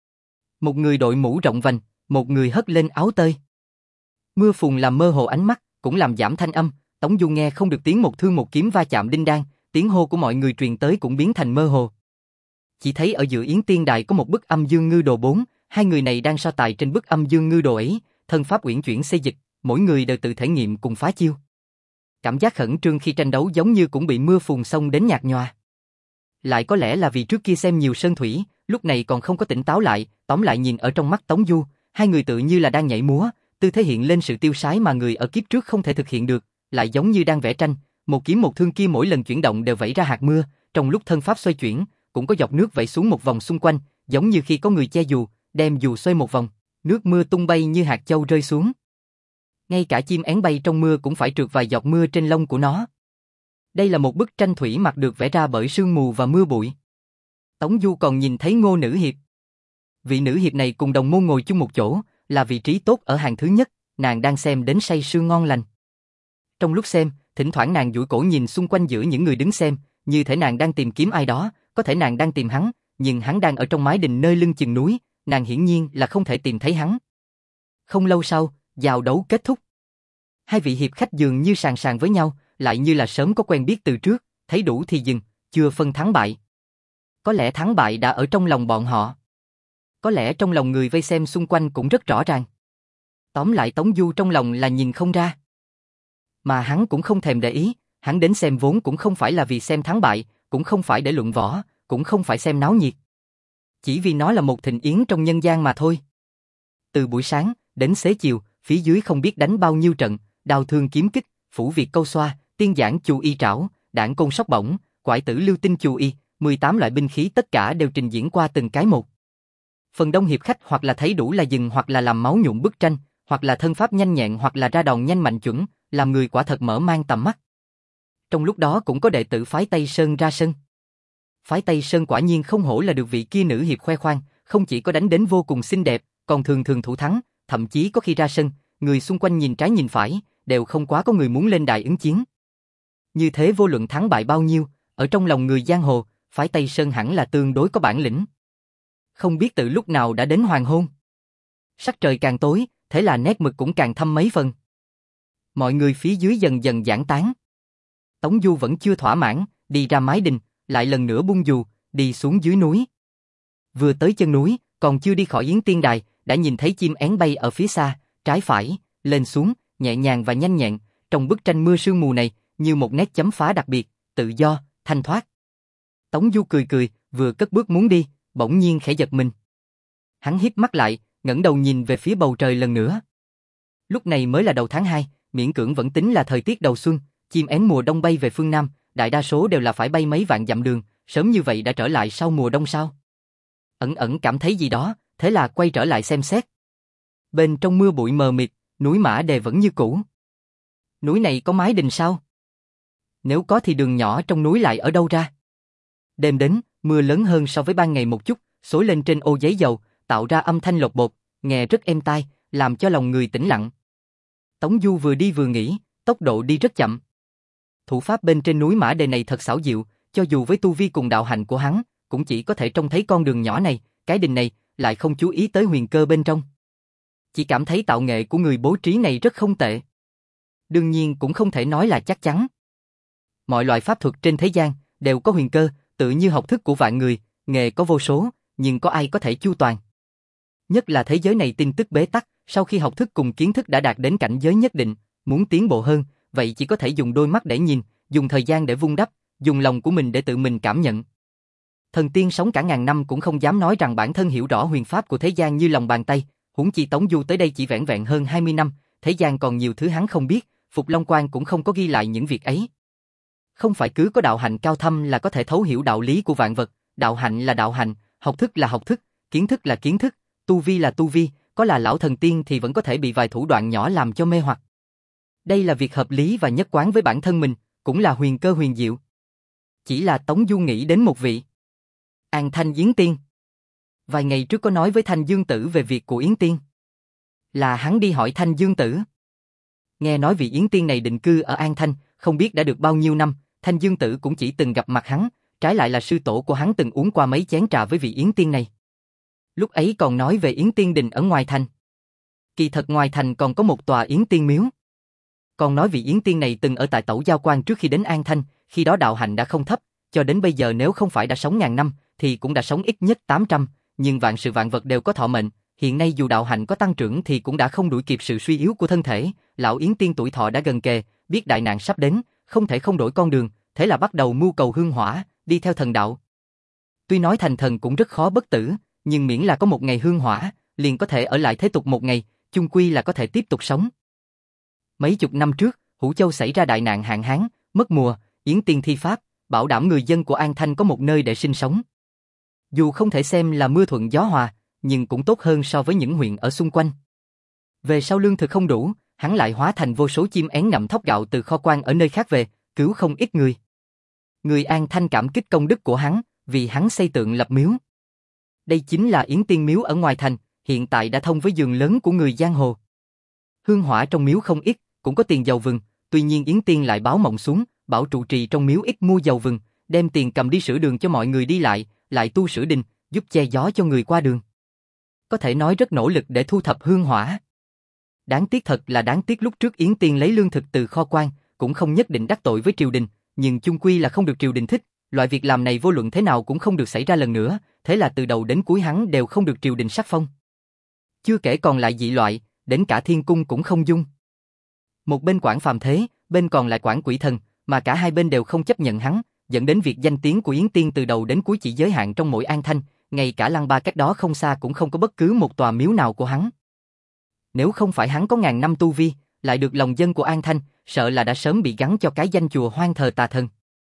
Một người đội mũ rộng vành, một người hất lên áo tơi. Mưa phùn làm mơ hồ ánh mắt, cũng làm giảm thanh âm, Tống Du nghe không được tiếng một thương một kiếm va chạm đinh đan, tiếng hô của mọi người truyền tới cũng biến thành mơ hồ. Chỉ thấy ở giữa Yến Tiên Đài có một bức âm dương ngư đồ bốn, hai người này đang so tài trên bức âm dương ngư đồ ấy, thân pháp uyển chuyển xê dịch, mỗi người đều tự thể nghiệm cùng phá chiêu. Cảm giác khẩn trương khi tranh đấu giống như cũng bị mưa phùn xông đến nhạt nhòa. Lại có lẽ là vì trước kia xem nhiều sơn thủy, lúc này còn không có tỉnh táo lại, tóm lại nhìn ở trong mắt Tống Du, hai người tự như là đang nhảy múa, tư thế hiện lên sự tiêu sái mà người ở kiếp trước không thể thực hiện được, lại giống như đang vẽ tranh, một kiếm một thương kia mỗi lần chuyển động đều vẩy ra hạt mưa, trong lúc thân pháp xoay chuyển, cũng có giọt nước vẩy xuống một vòng xung quanh, giống như khi có người che dù, đem dù xoay một vòng, nước mưa tung bay như hạt châu rơi xuống. Ngay cả chim én bay trong mưa cũng phải trượt vài giọt mưa trên lông của nó. Đây là một bức tranh thủy mặc được vẽ ra bởi sương mù và mưa bụi. Tống Du còn nhìn thấy Ngô Nữ Hiệp. Vị nữ hiệp này cùng đồng môn ngồi chung một chỗ, là vị trí tốt ở hàng thứ nhất, nàng đang xem đến say sưa ngon lành. Trong lúc xem, thỉnh thoảng nàng duỗi cổ nhìn xung quanh giữa những người đứng xem, như thể nàng đang tìm kiếm ai đó, có thể nàng đang tìm hắn, nhưng hắn đang ở trong mái đình nơi lưng chừng núi, nàng hiển nhiên là không thể tìm thấy hắn. Không lâu sau, giao đấu kết thúc. Hai vị hiệp khách dường như sàng sàng với nhau, lại như là sớm có quen biết từ trước, thấy đủ thì dừng, chưa phân thắng bại. Có lẽ thắng bại đã ở trong lòng bọn họ. Có lẽ trong lòng người vây xem xung quanh cũng rất rõ ràng. Tóm lại Tống Du trong lòng là nhìn không ra. Mà hắn cũng không thèm để ý, hắn đến xem vốn cũng không phải là vì xem thắng bại, cũng không phải để luận võ, cũng không phải xem náo nhiệt. Chỉ vì nó là một thịnh yến trong nhân gian mà thôi. Từ buổi sáng đến xế chiều, phía dưới không biết đánh bao nhiêu trận, đao thương kiếm kích, phủ việt câu xoa, tiên giảng chù y trảo, đảng côn sóc bổng, quải tử lưu tinh chù y, mười tám loại binh khí tất cả đều trình diễn qua từng cái một. Phần đông hiệp khách hoặc là thấy đủ là dừng hoặc là làm máu nhuộm bức tranh, hoặc là thân pháp nhanh nhẹn hoặc là ra đòn nhanh mạnh chuẩn, làm người quả thật mở mang tầm mắt. Trong lúc đó cũng có đệ tử phái Tây Sơn ra sân. Phái Tây Sơn quả nhiên không hổ là được vị kia nữ hiệp khoe khoang, không chỉ có đánh đến vô cùng xinh đẹp, còn thường thường thủ thắng, thậm chí có khi ra sân, người xung quanh nhìn trái nhìn phải, đều không quá có người muốn lên đài ứng chiến. Như thế vô luận thắng bại bao nhiêu, ở trong lòng người giang hồ, phái Tây Sơn hẳn là tương đối có bản lĩnh. Không biết từ lúc nào đã đến hoàng hôn. Sắc trời càng tối, thế là nét mực cũng càng thâm mấy phần. Mọi người phía dưới dần dần giãn tán. Tống Du vẫn chưa thỏa mãn, đi ra mái đình, lại lần nữa bung dù, đi xuống dưới núi. Vừa tới chân núi, còn chưa đi khỏi Yến Tiên Đài, đã nhìn thấy chim én bay ở phía xa, trái phải, lên xuống, nhẹ nhàng và nhanh nhẹn, trong bức tranh mưa sương mù này, như một nét chấm phá đặc biệt, tự do, thanh thoát. Tống Du cười cười, vừa cất bước muốn đi, bỗng nhiên khẽ giật mình. Hắn híp mắt lại, ngẩng đầu nhìn về phía bầu trời lần nữa. Lúc này mới là đầu tháng hai, miễn cưỡng vẫn tính là thời tiết đầu xuân, chim én mùa đông bay về phương Nam, đại đa số đều là phải bay mấy vạn dặm đường, sớm như vậy đã trở lại sau mùa đông sao? Ẩn ẩn cảm thấy gì đó, thế là quay trở lại xem xét. Bên trong mưa bụi mờ mịt, núi Mã Đề vẫn như cũ. Núi này có mái đình sao? Nếu có thì đường nhỏ trong núi lại ở đâu ra? Đêm đến, mưa lớn hơn so với ban ngày một chút, xối lên trên ô giấy dầu, tạo ra âm thanh lột bột, nghe rất êm tai, làm cho lòng người tĩnh lặng. Tống Du vừa đi vừa nghĩ, tốc độ đi rất chậm. Thủ pháp bên trên núi Mã Đề này thật xảo diệu, cho dù với tu vi cùng đạo hạnh của hắn, cũng chỉ có thể trông thấy con đường nhỏ này, cái đình này, lại không chú ý tới huyền cơ bên trong. Chỉ cảm thấy tạo nghệ của người bố trí này rất không tệ. Đương nhiên cũng không thể nói là chắc chắn. Mọi loại pháp thuật trên thế gian đều có huyền cơ, tự như học thức của vạn người, nghề có vô số, nhưng có ai có thể chu toàn. Nhất là thế giới này tin tức bế tắc, sau khi học thức cùng kiến thức đã đạt đến cảnh giới nhất định, muốn tiến bộ hơn, vậy chỉ có thể dùng đôi mắt để nhìn, dùng thời gian để vun đắp, dùng lòng của mình để tự mình cảm nhận. Thần tiên sống cả ngàn năm cũng không dám nói rằng bản thân hiểu rõ huyền pháp của thế gian như lòng bàn tay, huống chi Tống Du tới đây chỉ vẻn vẹn hơn hai mươi năm, thế gian còn nhiều thứ hắn không biết, Phục Long Quan cũng không có ghi lại những việc ấy. Không phải cứ có đạo hạnh cao thâm là có thể thấu hiểu đạo lý của vạn vật, đạo hạnh là đạo hạnh, học thức là học thức, kiến thức là kiến thức, tu vi là tu vi, có là lão thần tiên thì vẫn có thể bị vài thủ đoạn nhỏ làm cho mê hoặc. Đây là việc hợp lý và nhất quán với bản thân mình, cũng là huyền cơ huyền diệu. Chỉ là Tống Du nghĩ đến một vị. An Thanh Yến Tiên. Vài ngày trước có nói với Thanh Dương Tử về việc của Yến Tiên. Là hắn đi hỏi Thanh Dương Tử. Nghe nói vị Yến Tiên này định cư ở An Thanh, không biết đã được bao nhiêu năm, Thanh Dương Tử cũng chỉ từng gặp mặt hắn, trái lại là sư tổ của hắn từng uống qua mấy chén trà với vị Yến Tiên này. Lúc ấy còn nói về Yến Tiên đình ở ngoài thành. Kỳ thật ngoài thành còn có một tòa Yến Tiên miếu. Còn nói vị Yến Tiên này từng ở tại Tẩu Giao Quan trước khi đến An Thanh, khi đó đạo hạnh đã không thấp, cho đến bây giờ nếu không phải đã sống ngàn năm, thì cũng đã sống ít nhất tám trăm, nhưng vạn sự vạn vật đều có thọ mệnh, hiện nay dù đạo hạnh có tăng trưởng thì cũng đã không đuổi kịp sự suy yếu của thân thể, lão Yến Tiên tuổi thọ đã gần kề, biết đại nạn sắp đến, không thể không đổi con đường, thế là bắt đầu mưu cầu hương hỏa, đi theo thần đạo. Tuy nói thành thần cũng rất khó bất tử, nhưng miễn là có một ngày hương hỏa, liền có thể ở lại thế tục một ngày, chung quy là có thể tiếp tục sống. Mấy chục năm trước, Hữu Châu xảy ra đại nạn hạn hán, mất mùa, Yến Tiên thi pháp, bảo đảm người dân của An Thanh có một nơi để sinh sống. Dù không thể xem là mưa thuận gió hòa, nhưng cũng tốt hơn so với những huyện ở xung quanh. Về sau lương thực không đủ, hắn lại hóa thành vô số chim én ngậm thóc gạo từ kho quan ở nơi khác về, cứu không ít người. Người An Thanh cảm kích công đức của hắn, vì hắn xây tượng lập miếu. Đây chính là Yến Tiên miếu ở ngoài thành, hiện tại đã thông với giường lớn của người giang hồ. Hương hỏa trong miếu không ít, cũng có tiền dầu vừng, tuy nhiên Yến Tiên lại báo mộng xuống, bảo trụ trì trong miếu ít mua dầu vừng, đem tiền cầm đi sửa đường cho mọi người đi lại, lại tu sửa đình, giúp che gió cho người qua đường. Có thể nói rất nỗ lực để thu thập hương hỏa. Đáng tiếc thật là đáng tiếc lúc trước Yến Tiên lấy lương thực từ kho quan, cũng không nhất định đắc tội với triều đình, nhưng chung quy là không được triều đình thích, loại việc làm này vô luận thế nào cũng không được xảy ra lần nữa, thế là từ đầu đến cuối hắn đều không được triều đình sắc phong. Chưa kể còn lại dị loại, đến cả thiên cung cũng không dung. Một bên quản phàm thế, bên còn lại quản quỷ thần, mà cả hai bên đều không chấp nhận hắn, dẫn đến việc danh tiếng của Yến Tiên từ đầu đến cuối chỉ giới hạn trong mỗi An Thanh, ngay cả Lăng Ba cách đó không xa cũng không có bất cứ một tòa miếu nào của hắn. Nếu không phải hắn có ngàn năm tu vi, lại được lòng dân của An Thanh, sợ là đã sớm bị gắn cho cái danh chùa hoang thờ tà thần.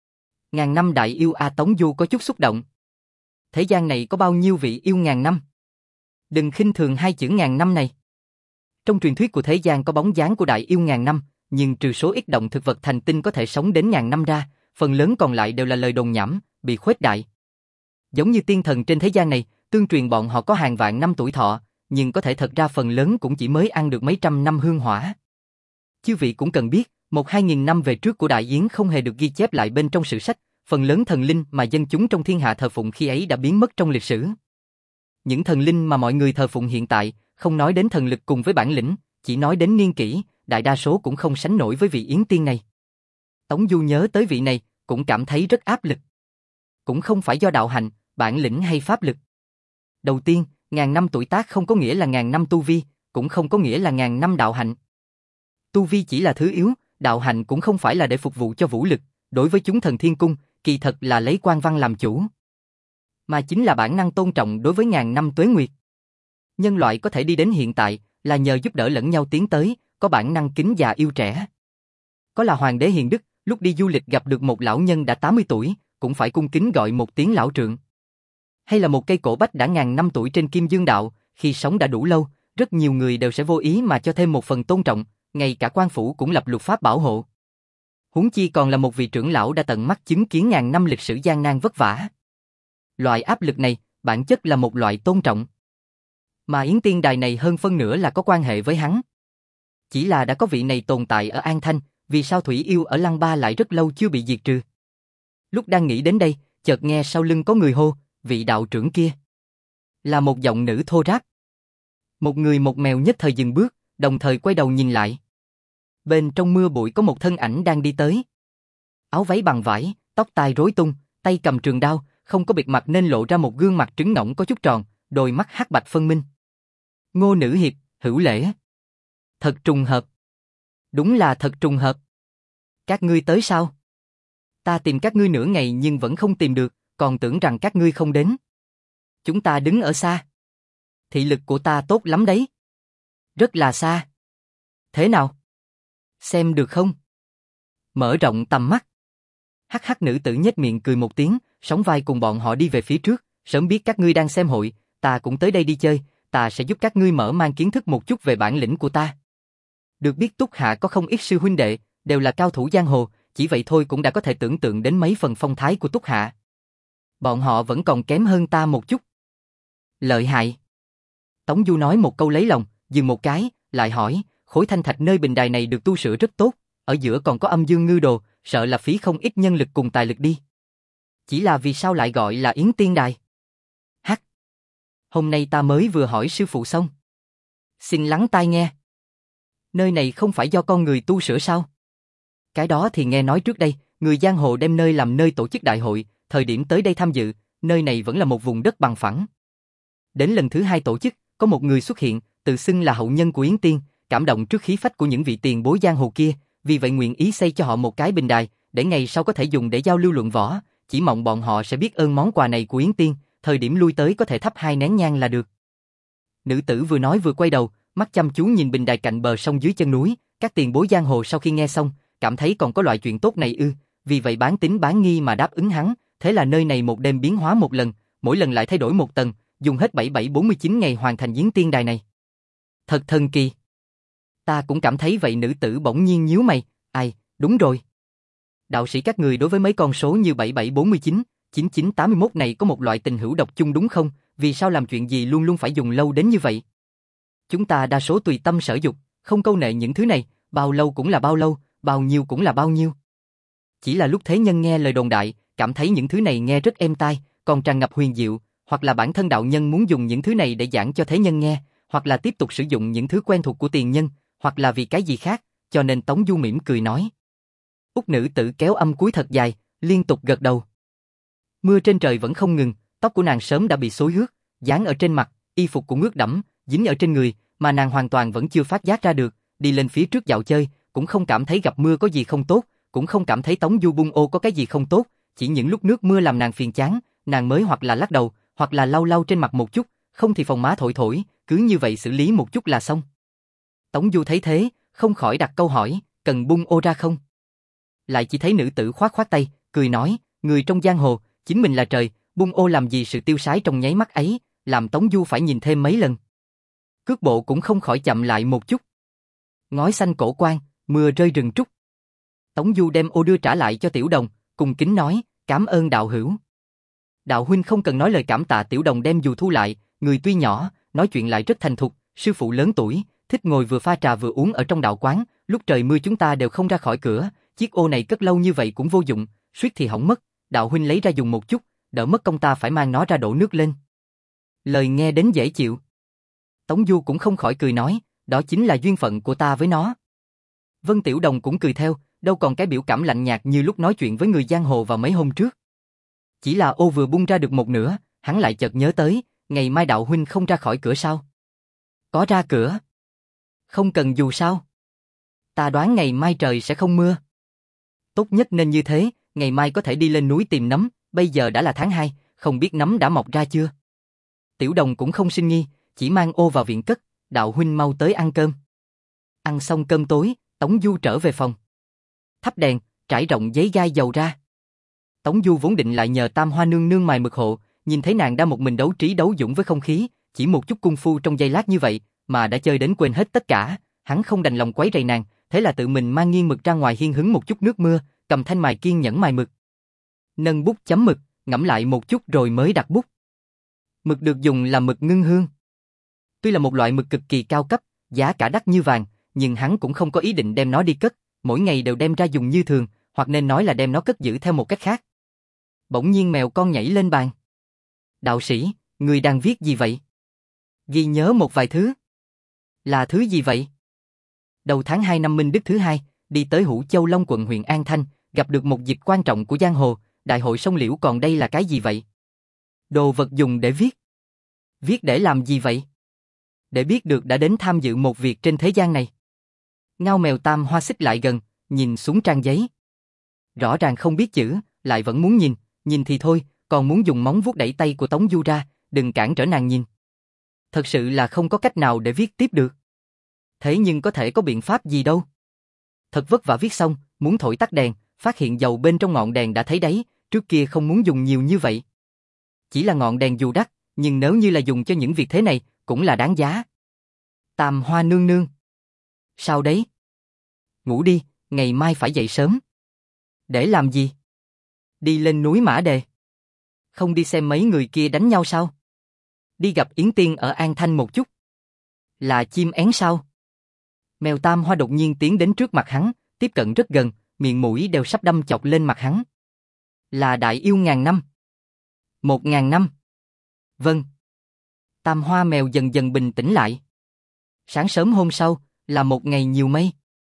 Ngàn năm đại yêu A Tống Du có chút xúc động. Thế gian này có bao nhiêu vị yêu ngàn năm? Đừng khinh thường hai chữ ngàn năm này. Trong truyền thuyết của thế gian có bóng dáng của đại yêu ngàn năm, nhưng trừ số ít động thực vật thành tinh có thể sống đến ngàn năm ra, phần lớn còn lại đều là lời đồn nhảm, bị khuếch đại. Giống như tiên thần trên thế gian này, tương truyền bọn họ có hàng vạn năm tuổi thọ, nhưng có thể thật ra phần lớn cũng chỉ mới ăn được mấy trăm năm hương hỏa. Chư vị cũng cần biết, một hai nghìn năm về trước của Đại Yến không hề được ghi chép lại bên trong sử sách, phần lớn thần linh mà dân chúng trong thiên hạ thờ phụng khi ấy đã biến mất trong lịch sử. Những thần linh mà mọi người thờ phụng hiện tại, không nói đến thần lực cùng với bản lĩnh, chỉ nói đến niên kỷ, đại đa số cũng không sánh nổi với vị Yến Tiên này. Tống Du nhớ tới vị này, cũng cảm thấy rất áp lực. Cũng không phải do đạo hạnh, bản lĩnh hay pháp lực. Đầu tiên, ngàn năm tuổi tác không có nghĩa là ngàn năm tu vi, cũng không có nghĩa là ngàn năm đạo hạnh. Tu vi chỉ là thứ yếu, đạo hạnh cũng không phải là để phục vụ cho vũ lực, đối với chúng thần thiên cung, kỳ thật là lấy quan văn làm chủ. Mà chính là bản năng tôn trọng đối với ngàn năm tuế nguyệt. Nhân loại có thể đi đến hiện tại, là nhờ giúp đỡ lẫn nhau tiến tới, có bản năng kính già yêu trẻ. Có là Hoàng đế Hiền Đức, lúc đi du lịch gặp được một lão nhân đã tám mươi tuổi, cũng phải cung kính gọi một tiếng lão trượng. Hay là một cây cổ bách đã ngàn năm tuổi trên Kim Dương Đạo, khi sống đã đủ lâu, rất nhiều người đều sẽ vô ý mà cho thêm một phần tôn trọng, ngay cả quan phủ cũng lập luật pháp bảo hộ. Huống chi còn là một vị trưởng lão đã tận mắt chứng kiến ngàn năm lịch sử gian nan vất vả. Loại áp lực này, bản chất là một loại tôn trọng. Mà Yến Tiên đài này hơn phân nửa là có quan hệ với hắn. Chỉ là đã có vị này tồn tại ở An Thanh, vì sao Thủy Yêu ở Lăng Ba lại rất lâu chưa bị diệt trừ? Lúc đang nghĩ đến đây, chợt nghe sau lưng có người hô, vị đạo trưởng kia. Là một giọng nữ thô ráp. Một người một mèo nhất thời dừng bước, đồng thời quay đầu nhìn lại. Bên trong mưa bụi có một thân ảnh đang đi tới. Áo váy bằng vải, tóc tai rối tung, tay cầm trường đao, không có bịt mặt nên lộ ra một gương mặt trứng ngỗng có chút tròn, đôi mắt hắc bạch phân minh. Ngô Nữ Hiệp, Hữu Lễ. Thật trùng hợp. Đúng là thật trùng hợp. Các ngươi tới sao? Ta tìm các ngươi nửa ngày nhưng vẫn không tìm được, còn tưởng rằng các ngươi không đến. Chúng ta đứng ở xa. Thị lực của ta tốt lắm đấy. Rất là xa. Thế nào? Xem được không? Mở rộng tầm mắt. Hắc hắc, nữ tử nhếch miệng cười một tiếng, sóng vai cùng bọn họ đi về phía trước, sớm biết các ngươi đang xem hội, ta cũng tới đây đi chơi, ta sẽ giúp các ngươi mở mang kiến thức một chút về bản lĩnh của ta. Được biết Túc Hạ có không ít sư huynh đệ, đều là cao thủ giang hồ, chỉ vậy thôi cũng đã có thể tưởng tượng đến mấy phần phong thái của Túc Hạ. Bọn họ vẫn còn kém hơn ta một chút. Lợi hại. Tống Du nói một câu lấy lòng, dừng một cái, lại hỏi, khối thanh thạch nơi bình đài này được tu sửa rất tốt, ở giữa còn có âm dương ngư đồ, sợ là phí không ít nhân lực cùng tài lực đi. Chỉ là vì sao lại gọi là Yến Tiên Đài? Hắc. Hôm nay ta mới vừa hỏi sư phụ xong. Xin lắng tai nghe. Nơi này không phải do con người tu sửa sao? Cái đó thì nghe nói trước đây, người giang hồ đem nơi làm nơi tổ chức đại hội, thời điểm tới đây tham dự, nơi này vẫn là một vùng đất bằng phẳng. Đến lần thứ hai tổ chức, có một người xuất hiện, tự xưng là hậu nhân của Yến Tiên, cảm động trước khí phách của những vị tiền bối giang hồ kia, vì vậy nguyện ý xây cho họ một cái bình đài, để ngày sau có thể dùng để giao lưu luận võ, chỉ mong bọn họ sẽ biết ơn món quà này của Yến Tiên, thời điểm lui tới có thể thắp hai nén nhang là được. Nữ tử vừa nói vừa quay đầu, mắt chăm chú nhìn bình đài cạnh bờ sông dưới chân núi, các tiền bối giang hồ sau khi nghe xong, cảm thấy còn có loại chuyện tốt này ư, vì vậy bán tín bán nghi mà đáp ứng hắn, thế là nơi này một đêm biến hóa một lần, mỗi lần lại thay đổi một tầng, dùng hết bảy bảy bốn mươi chín ngày hoàn thành Yến Tiên Đài này. Thật thần kỳ. Ta cũng cảm thấy vậy. Nữ tử bỗng nhiên nhíu mày, ai, đúng rồi. Đạo sĩ các người đối với mấy con số như bảy bảy bốn mươi chín, chín chín tám mươi mốt này có một loại tình hữu độc chung đúng không? Vì sao làm chuyện gì luôn luôn phải dùng lâu đến như vậy? Chúng ta đa số tùy tâm sở dục, không câu nệ những thứ này, bao lâu cũng là bao lâu, bao nhiêu cũng là bao nhiêu. Chỉ là lúc thế nhân nghe lời đồn đại, cảm thấy những thứ này nghe rất êm tai, còn tràn ngập huyền diệu, hoặc là bản thân đạo nhân muốn dùng những thứ này để giảng cho thế nhân nghe, hoặc là tiếp tục sử dụng những thứ quen thuộc của tiền nhân, hoặc là vì cái gì khác, cho nên Tống Du mỉm cười nói. Út nữ tử kéo âm cuối thật dài, liên tục gật đầu. Mưa trên trời vẫn không ngừng, tóc của nàng sớm đã bị xối ướt, dán ở trên mặt, y phục cũng ướt đẫm, dính ở trên người, mà nàng hoàn toàn vẫn chưa phát giác ra được, đi lên phía trước dạo chơi, cũng không cảm thấy gặp mưa có gì không tốt, cũng không cảm thấy Tống Du bung ô có cái gì không tốt, chỉ những lúc nước mưa làm nàng phiền chán, nàng mới hoặc là lắc đầu, hoặc là lau lau trên mặt một chút, không thì phòng má thổi thổi, cứ như vậy xử lý một chút là xong. Tống Du thấy thế, không khỏi đặt câu hỏi, cần bung ô ra không? Lại chỉ thấy nữ tử khoát khoát tay, cười nói, người trong giang hồ, chính mình là trời, bung ô làm gì sự tiêu sái trong nháy mắt ấy, làm Tống Du phải nhìn thêm mấy lần. Cước bộ cũng không khỏi chậm lại một chút. Ngói xanh cổ quan, mưa rơi rừng trúc. Tống Du đem ô đưa trả lại cho Tiểu Đồng, cùng kính nói, cảm ơn đạo hữu. Đạo huynh không cần nói lời cảm tạ. Tiểu Đồng đem dù thu lại, người tuy nhỏ, nói chuyện lại rất thành thục, sư phụ lớn tuổi, thích ngồi vừa pha trà vừa uống ở trong đạo quán, lúc trời mưa chúng ta đều không ra khỏi cửa, chiếc ô này cất lâu như vậy cũng vô dụng, suýt thì hỏng mất, đạo huynh lấy ra dùng một chút, đỡ mất công ta phải mang nó ra đổ nước lên. Lời nghe đến dễ chịu. Tống Du cũng không khỏi cười nói, đó chính là duyên phận của ta với nó. Vân Tiểu Đồng cũng cười theo, đâu còn cái biểu cảm lạnh nhạt như lúc nói chuyện với người giang hồ vào mấy hôm trước. Chỉ là ô vừa bung ra được một nửa, hắn lại chợt nhớ tới, ngày mai đạo huynh không ra khỏi cửa sao? Có ra cửa. Không cần dù sao. Ta đoán ngày mai trời sẽ không mưa. Tốt nhất nên như thế, ngày mai có thể đi lên núi tìm nấm, bây giờ đã là tháng hai, không biết nấm đã mọc ra chưa? Tiểu Đồng cũng không sinh nghi, chỉ mang ô vào viện cất, đạo huynh mau tới ăn cơm. Ăn xong cơm tối, Tống Du trở về phòng. Thắp đèn, trải rộng giấy gai dầu ra. Tống Du vốn định lại nhờ Tam Hoa nương nương mài mực hộ, nhìn thấy nàng đang một mình đấu trí đấu dũng với không khí, chỉ một chút công phu trong giây lát như vậy, mà đã chơi đến quên hết tất cả, hắn không đành lòng quấy rầy nàng, thế là tự mình mang nghiêng mực ra ngoài hiên hứng một chút nước mưa, cầm thanh mài kiên nhẫn mài mực. Nâng bút chấm mực, ngẫm lại một chút rồi mới đặt bút. Mực được dùng là mực ngưng hương. Tuy là một loại mực cực kỳ cao cấp, giá cả đắt như vàng, nhưng hắn cũng không có ý định đem nó đi cất, mỗi ngày đều đem ra dùng như thường, hoặc nên nói là đem nó cất giữ theo một cách khác. Bỗng nhiên mèo con nhảy lên bàn. Đạo sĩ, người đang viết gì vậy? Ghi nhớ một vài thứ. Là thứ gì vậy? Đầu tháng hai năm Minh Đức thứ hai, đi tới Hữu Châu Long quận huyện An Thanh, gặp được một dịp quan trọng của giang hồ, đại hội sông Liễu. Còn đây là cái gì vậy? Đồ vật dùng để viết. Viết để làm gì vậy? Để biết được đã đến tham dự một việc trên thế gian này. Ngao mèo Tam Hoa xích lại gần, nhìn xuống trang giấy. Rõ ràng không biết chữ, lại vẫn muốn nhìn, nhìn thì thôi, còn muốn dùng móng vuốt đẩy tay của Tống Du ra, đừng cản trở nàng nhìn. Thật sự là không có cách nào để viết tiếp được. Thế nhưng có thể có biện pháp gì đâu. Thật vất vả viết xong, muốn thổi tắt đèn, phát hiện dầu bên trong ngọn đèn đã thấy đáy, trước kia không muốn dùng nhiều như vậy. Chỉ là ngọn đèn dù đắt, nhưng nếu như là dùng cho những việc thế này, cũng là đáng giá. Tam Hoa nương nương. Sao đấy? Ngủ đi, ngày mai phải dậy sớm. Để làm gì? Đi lên núi Mã Đề. Không đi xem mấy người kia đánh nhau sao? Đi gặp Yến Tiên ở An Thanh một chút. Là chim én sao? Mèo Tam Hoa đột nhiên tiến đến trước mặt hắn, tiếp cận rất gần, miệng mũi đều sắp đâm chọc lên mặt hắn. Là đại yêu ngàn năm. Một ngàn năm. Vâng. Tam Hoa mèo dần dần bình tĩnh lại. Sáng sớm hôm sau, là một ngày nhiều mây.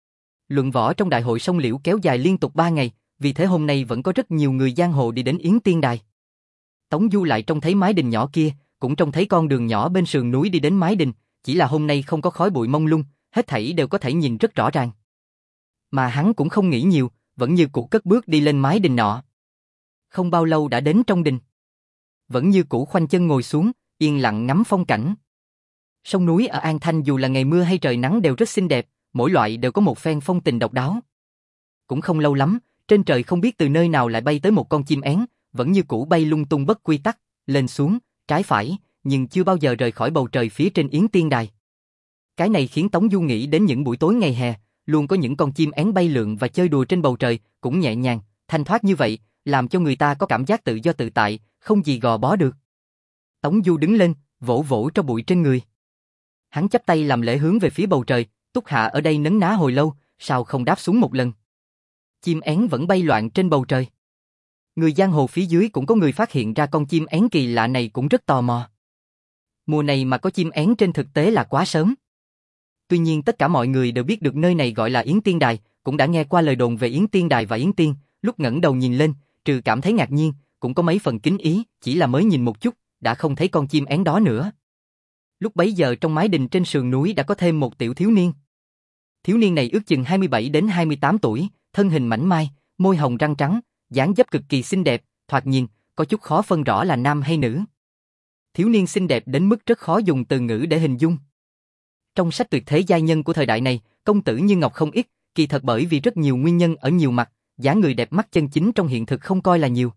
Luận võ trong đại hội sông Liễu kéo dài liên tục ba ngày, vì thế hôm nay vẫn có rất nhiều người giang hồ đi đến Yến Tiên Đài. Tống Du lại trông thấy mái đình nhỏ kia, cũng trông thấy con đường nhỏ bên sườn núi đi đến mái đình, chỉ là hôm nay không có khói bụi mông lung, hết thảy đều có thể nhìn rất rõ ràng. Mà hắn cũng không nghĩ nhiều, vẫn như cũ cất bước đi lên mái đình nọ. Không bao lâu đã đến trong đình. Vẫn như cũ khoanh chân ngồi xuống, yên lặng ngắm phong cảnh. Sông núi ở An Thanh dù là ngày mưa hay trời nắng đều rất xinh đẹp, mỗi loại đều có một phen phong tình độc đáo. Cũng không lâu lắm, trên trời không biết từ nơi nào lại bay tới một con chim én, vẫn như cũ bay lung tung bất quy tắc, lên xuống, trái phải, nhưng chưa bao giờ rời khỏi bầu trời phía trên Yến Tiên Đài. Cái này khiến Tống Du nghĩ đến những buổi tối ngày hè, luôn có những con chim én bay lượn và chơi đùa trên bầu trời, cũng nhẹ nhàng, thanh thoát như vậy, làm cho người ta có cảm giác tự do tự tại, không gì gò bó được. Tống Du đứng lên, vỗ vỗ tro bụi trên người. Hắn chắp tay làm lễ hướng về phía bầu trời, Túc Hạ ở đây nấn ná hồi lâu, sao không đáp xuống một lần? Chim én vẫn bay loạn trên bầu trời. Người giang hồ phía dưới cũng có người phát hiện ra con chim én kỳ lạ này cũng rất tò mò. Mùa này mà có chim én trên thực tế là quá sớm. Tuy nhiên tất cả mọi người đều biết được nơi này gọi là Yến Tiên Đài, cũng đã nghe qua lời đồn về Yến Tiên Đài và Yến Tiên, lúc ngẩng đầu nhìn lên, trừ cảm thấy ngạc nhiên, cũng có mấy phần kính ý, chỉ là mới nhìn một chút, đã không thấy con chim én đó nữa. Lúc bấy giờ trong mái đình trên sườn núi đã có thêm một tiểu thiếu niên. Thiếu niên này ước chừng hai mươi bảy đến hai mươi tám tuổi, thân hình mảnh mai, môi hồng răng trắng, dáng dấp cực kỳ xinh đẹp, thoạt nhìn, có chút khó phân rõ là nam hay nữ. Thiếu niên xinh đẹp đến mức rất khó dùng từ ngữ để hình dung. Trong sách tuyệt thế giai nhân của thời đại này, công tử như ngọc không ít, kỳ thật bởi vì rất nhiều nguyên nhân ở nhiều mặt, dáng người đẹp mắt chân chính trong hiện thực không coi là nhiều.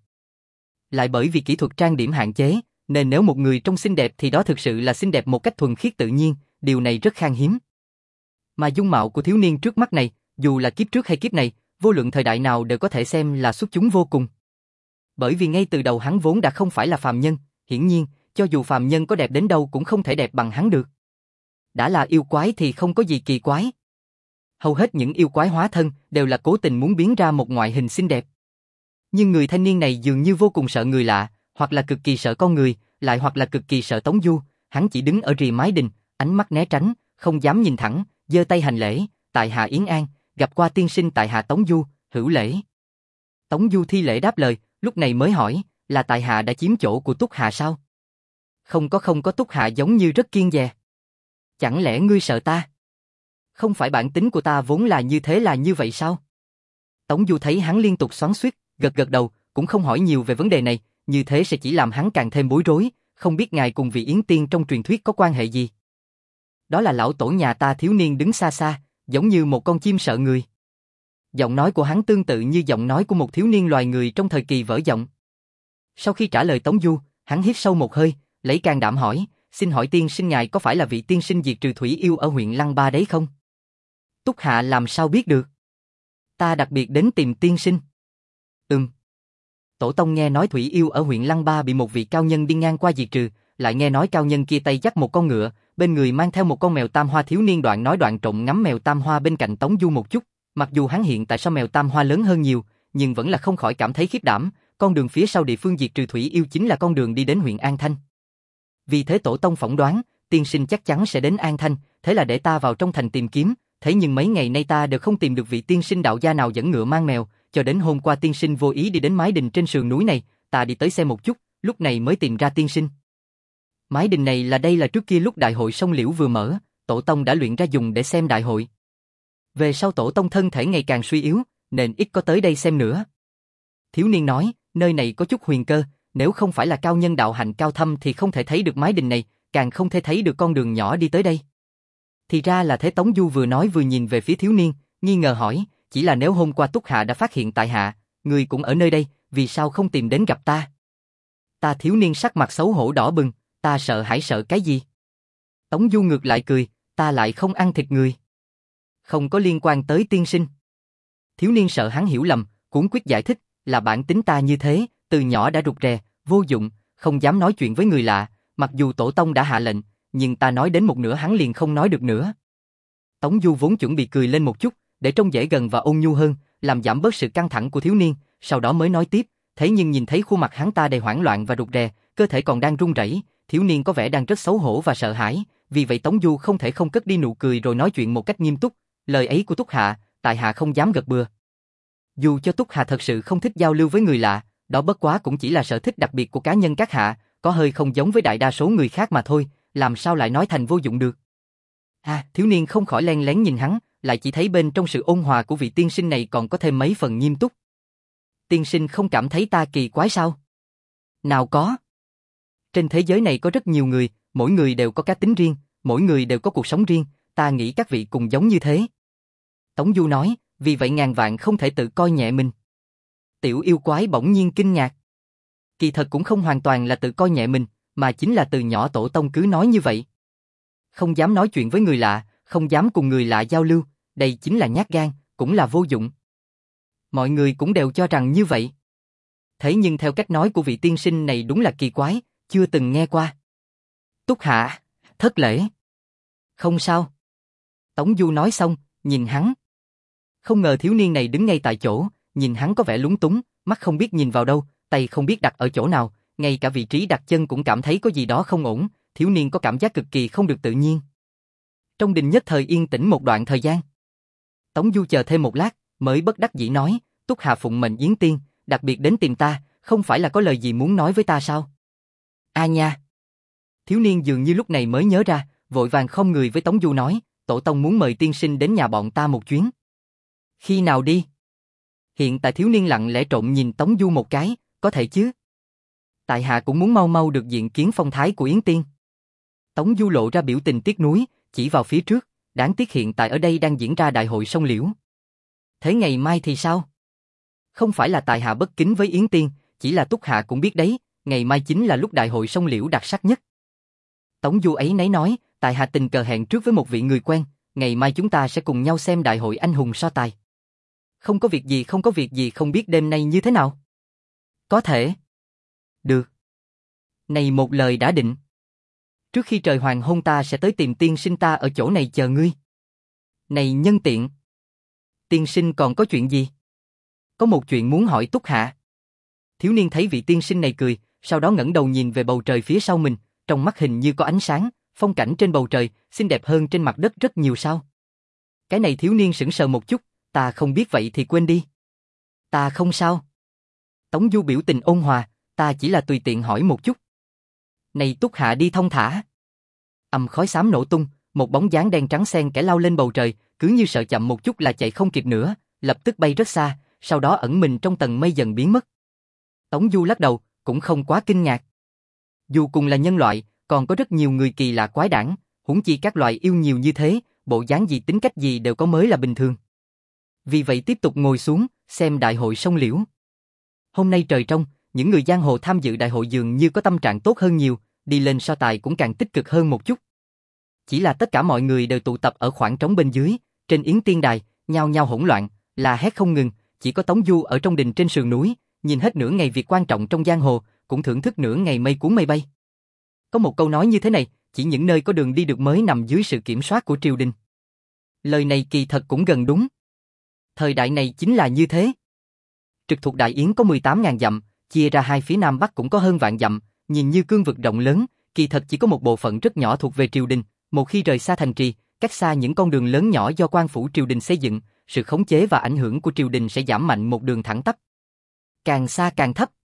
Lại bởi vì kỹ thuật trang điểm hạn chế, nên nếu một người trông xinh đẹp thì đó thực sự là xinh đẹp một cách thuần khiết tự nhiên, điều này rất khan hiếm. Mà dung mạo của thiếu niên trước mắt này, dù là kiếp trước hay kiếp này, vô luận thời đại nào đều có thể xem là xuất chúng vô cùng. Bởi vì ngay từ đầu hắn vốn đã không phải là phàm nhân, hiển nhiên, cho dù phàm nhân có đẹp đến đâu cũng không thể đẹp bằng hắn được. Đã là yêu quái thì không có gì kỳ quái. Hầu hết những yêu quái hóa thân đều là cố tình muốn biến ra một ngoại hình xinh đẹp. Nhưng người thanh niên này dường như vô cùng sợ người lạ, hoặc là cực kỳ sợ con người, lại hoặc là cực kỳ sợ Tống Du, hắn chỉ đứng ở rìa mái đình, ánh mắt né tránh, không dám nhìn thẳng, giơ tay hành lễ, tại hạ Yến An, gặp qua tiên sinh tại hạ Tống Du, hữu lễ. Tống Du thi lễ đáp lời, lúc này mới hỏi, là tại hạ đã chiếm chỗ của Túc Hạ sao? Không có không có Túc Hạ giống như rất kiêng dè. Chẳng lẽ ngươi sợ ta? Không phải bản tính của ta vốn là như thế là như vậy sao? Tống Du thấy hắn liên tục xoắn xuýt, gật gật đầu, cũng không hỏi nhiều về vấn đề này, như thế sẽ chỉ làm hắn càng thêm bối rối, không biết ngài cùng vị Yến Tiên trong truyền thuyết có quan hệ gì. Đó là lão tổ nhà ta. Thiếu niên đứng xa xa, giống như một con chim sợ người. Giọng nói của hắn tương tự như giọng nói của một thiếu niên loài người trong thời kỳ vỡ giọng. Sau khi trả lời Tống Du, hắn hít sâu một hơi, lấy can đảm hỏi, xin hỏi tiên sinh ngài có phải là vị tiên sinh diệt trừ thủy yêu ở huyện Lăng Ba đấy không? Túc Hạ làm sao biết được? Ta đặc biệt đến tìm tiên sinh. Ừm. Tổ tông nghe nói thủy yêu ở huyện Lăng Ba bị một vị cao nhân đi ngang qua diệt trừ, lại nghe nói cao nhân kia tay dắt một con ngựa, bên người mang theo một con mèo tam hoa. Thiếu niên đoạn nói đoạn trộn ngắm mèo tam hoa bên cạnh Tống Du một chút, mặc dù hắn hiện tại so mèo tam hoa lớn hơn nhiều, nhưng vẫn là không khỏi cảm thấy khiếp đảm, con đường phía sau địa phương diệt trừ thủy yêu chính là con đường đi đến huyện An Thanh. Vì thế tổ tông phỏng đoán, tiên sinh chắc chắn sẽ đến An Thanh, thế là để ta vào trong thành tìm kiếm, thế nhưng mấy ngày nay ta đều không tìm được vị tiên sinh đạo gia nào dẫn ngựa mang mèo, cho đến hôm qua tiên sinh vô ý đi đến mái đình trên sườn núi này, ta đi tới xem một chút, lúc này mới tìm ra tiên sinh. Mái đình này là đây là trước kia lúc đại hội sông Liễu vừa mở, tổ tông đã luyện ra dùng để xem đại hội. Về sau tổ tông thân thể ngày càng suy yếu, nên ít có tới đây xem nữa. Thiếu niên nói, nơi này có chút huyền cơ, nếu không phải là cao nhân đạo hạnh cao thâm thì không thể thấy được mái đình này, càng không thể thấy được con đường nhỏ đi tới đây. Thì ra là thế. Tống Du vừa nói vừa nhìn về phía thiếu niên, nghi ngờ hỏi, chỉ là nếu hôm qua Túc Hạ đã phát hiện tại hạ, người cũng ở nơi đây, vì sao không tìm đến gặp ta? Ta thiếu niên sắc mặt xấu hổ đỏ bừng, ta sợ hãi sợ cái gì? Tống Du ngược lại cười, ta lại không ăn thịt người. Không có liên quan tới tiên sinh. Thiếu niên sợ hắn hiểu lầm, cuống quyết giải thích, là bản tính ta như thế, từ nhỏ đã rụt rè, vô dụng, không dám nói chuyện với người lạ, mặc dù tổ tông đã hạ lệnh, nhưng ta nói đến một nửa hắn liền không nói được nữa. Tống Du vốn chuẩn bị cười lên một chút, để trông dễ gần và ôn nhu hơn, làm giảm bớt sự căng thẳng của thiếu niên, sau đó mới nói tiếp, thế nhưng nhìn thấy khuôn mặt hắn ta đầy hoảng loạn và rụt rè, cơ thể còn đang run rẩy, thiếu niên có vẻ đang rất xấu hổ và sợ hãi, vì vậy Tống Du không thể không cất đi nụ cười rồi nói chuyện một cách nghiêm túc, lời ấy của Túc Hạ, tại hạ không dám gật bừa. Dù cho Túc Hạ thật sự không thích giao lưu với người lạ, đó bất quá cũng chỉ là sở thích đặc biệt của cá nhân các hạ, có hơi không giống với đại đa số người khác mà thôi, làm sao lại nói thành vô dụng được. À, thiếu niên không khỏi len lén nhìn hắn, lại chỉ thấy bên trong sự ôn hòa của vị tiên sinh này còn có thêm mấy phần nghiêm túc. Tiên sinh không cảm thấy ta kỳ quái sao? Nào có. Trên thế giới này có rất nhiều người, mỗi người đều có cá tính riêng, mỗi người đều có cuộc sống riêng, ta nghĩ các vị cùng giống như thế. Tống Du nói, vì vậy ngàn vạn không thể tự coi nhẹ mình. Tiểu yêu quái bỗng nhiên kinh ngạc. Kỳ thật cũng không hoàn toàn là tự coi nhẹ mình, mà chính là từ nhỏ tổ tông cứ nói như vậy. Không dám nói chuyện với người lạ, không dám cùng người lạ giao lưu, đây chính là nhát gan, cũng là vô dụng. Mọi người cũng đều cho rằng như vậy. Thế nhưng theo cách nói của vị tiên sinh này đúng là kỳ quái, chưa từng nghe qua. Túc Hạ, thất lễ. Không sao. Tống Du nói xong, nhìn hắn. Không ngờ thiếu niên này đứng ngay tại chỗ, nhìn hắn có vẻ lúng túng, mắt không biết nhìn vào đâu, tay không biết đặt ở chỗ nào, ngay cả vị trí đặt chân cũng cảm thấy có gì đó không ổn, thiếu niên có cảm giác cực kỳ không được tự nhiên. Trong đình nhất thời yên tĩnh một đoạn thời gian. Tống Du chờ thêm một lát, mới bất đắc dĩ nói, Túc Hạ phụng mệnh Yến Tiên, đặc biệt đến tìm ta, không phải là có lời gì muốn nói với ta sao? A nha! Thiếu niên dường như lúc này mới nhớ ra, vội vàng khom người với Tống Du nói, tổ tông muốn mời tiên sinh đến nhà bọn ta một chuyến. Khi nào đi? Hiện tại thiếu niên lặng lẽ trộm nhìn Tống Du một cái, có thể chứ? Tại hạ cũng muốn mau mau được diện kiến phong thái của Yến Tiên. Tống Du lộ ra biểu tình tiếc nuối, chỉ vào phía trước, đáng tiếc hiện tại ở đây đang diễn ra đại hội sông Liễu. Thế ngày mai thì sao? Không phải là tại hạ bất kính với Yến Tiên, chỉ là Túc Hạ cũng biết đấy, ngày mai chính là lúc đại hội sông Liễu đặc sắc nhất. Tống Du ấy nấy nói, tại hạ tình cờ hẹn trước với một vị người quen, ngày mai chúng ta sẽ cùng nhau xem đại hội anh hùng so tài. Không có việc gì không có việc gì không biết đêm nay như thế nào? Có thể. Được. Này một lời đã định. Trước khi trời hoàng hôn ta sẽ tới tìm tiên sinh ta ở chỗ này chờ ngươi. Này nhân tiện. Tiên sinh còn có chuyện gì? Có một chuyện muốn hỏi Túc Hạ. Thiếu niên thấy vị tiên sinh này cười, sau đó ngẩng đầu nhìn về bầu trời phía sau mình, trong mắt hình như có ánh sáng, phong cảnh trên bầu trời, xinh đẹp hơn trên mặt đất rất nhiều sao. Cái này thiếu niên sững sờ một chút, ta không biết vậy thì quên đi. Ta không sao. Tống Du biểu tình ôn hòa, ta chỉ là tùy tiện hỏi một chút. Này Túc Hạ đi thông thả. Ầm khói xám nổ tung, một bóng dáng đen trắng xen kẽ lao lên bầu trời, cứ như sợ chậm một chút là chạy không kịp nữa, lập tức bay rất xa, sau đó ẩn mình trong tầng mây dần biến mất. Tống Du lắc đầu, cũng không quá kinh ngạc. Dù cùng là nhân loại, còn có rất nhiều người kỳ lạ quái đản, huống chi các loài yêu nhiều như thế, bộ dáng gì tính cách gì đều có mới là bình thường. Vì vậy tiếp tục ngồi xuống, xem đại hội sông Liễu. Hôm nay trời trong, những người giang hồ tham dự đại hội dường như có tâm trạng tốt hơn nhiều, đi lên so tài cũng càng tích cực hơn một chút. Chỉ là tất cả mọi người đều tụ tập ở khoảng trống bên dưới, trên Yến Tiên đài, nhao nhao hỗn loạn, la hét không ngừng, chỉ có Tống Du ở trong đình trên sườn núi, nhìn hết nửa ngày việc quan trọng trong giang hồ, cũng thưởng thức nửa ngày mây cuốn mây bay. Có một câu nói như thế này, chỉ những nơi có đường đi được mới nằm dưới sự kiểm soát của triều đình. Lời này kỳ thật cũng gần đúng. Thời đại này chính là như thế. Trực thuộc Đại Yến có mười tám nghìn dặm, chia ra hai phía Nam Bắc cũng có hơn vạn dặm, nhìn như cương vực rộng lớn, kỳ thật chỉ có một bộ phận rất nhỏ thuộc về triều đình, một khi rời xa thành trì, cách xa những con đường lớn nhỏ do quan phủ triều đình xây dựng, sự khống chế và ảnh hưởng của triều đình sẽ giảm mạnh một đường thẳng tắp. Càng xa càng thấp.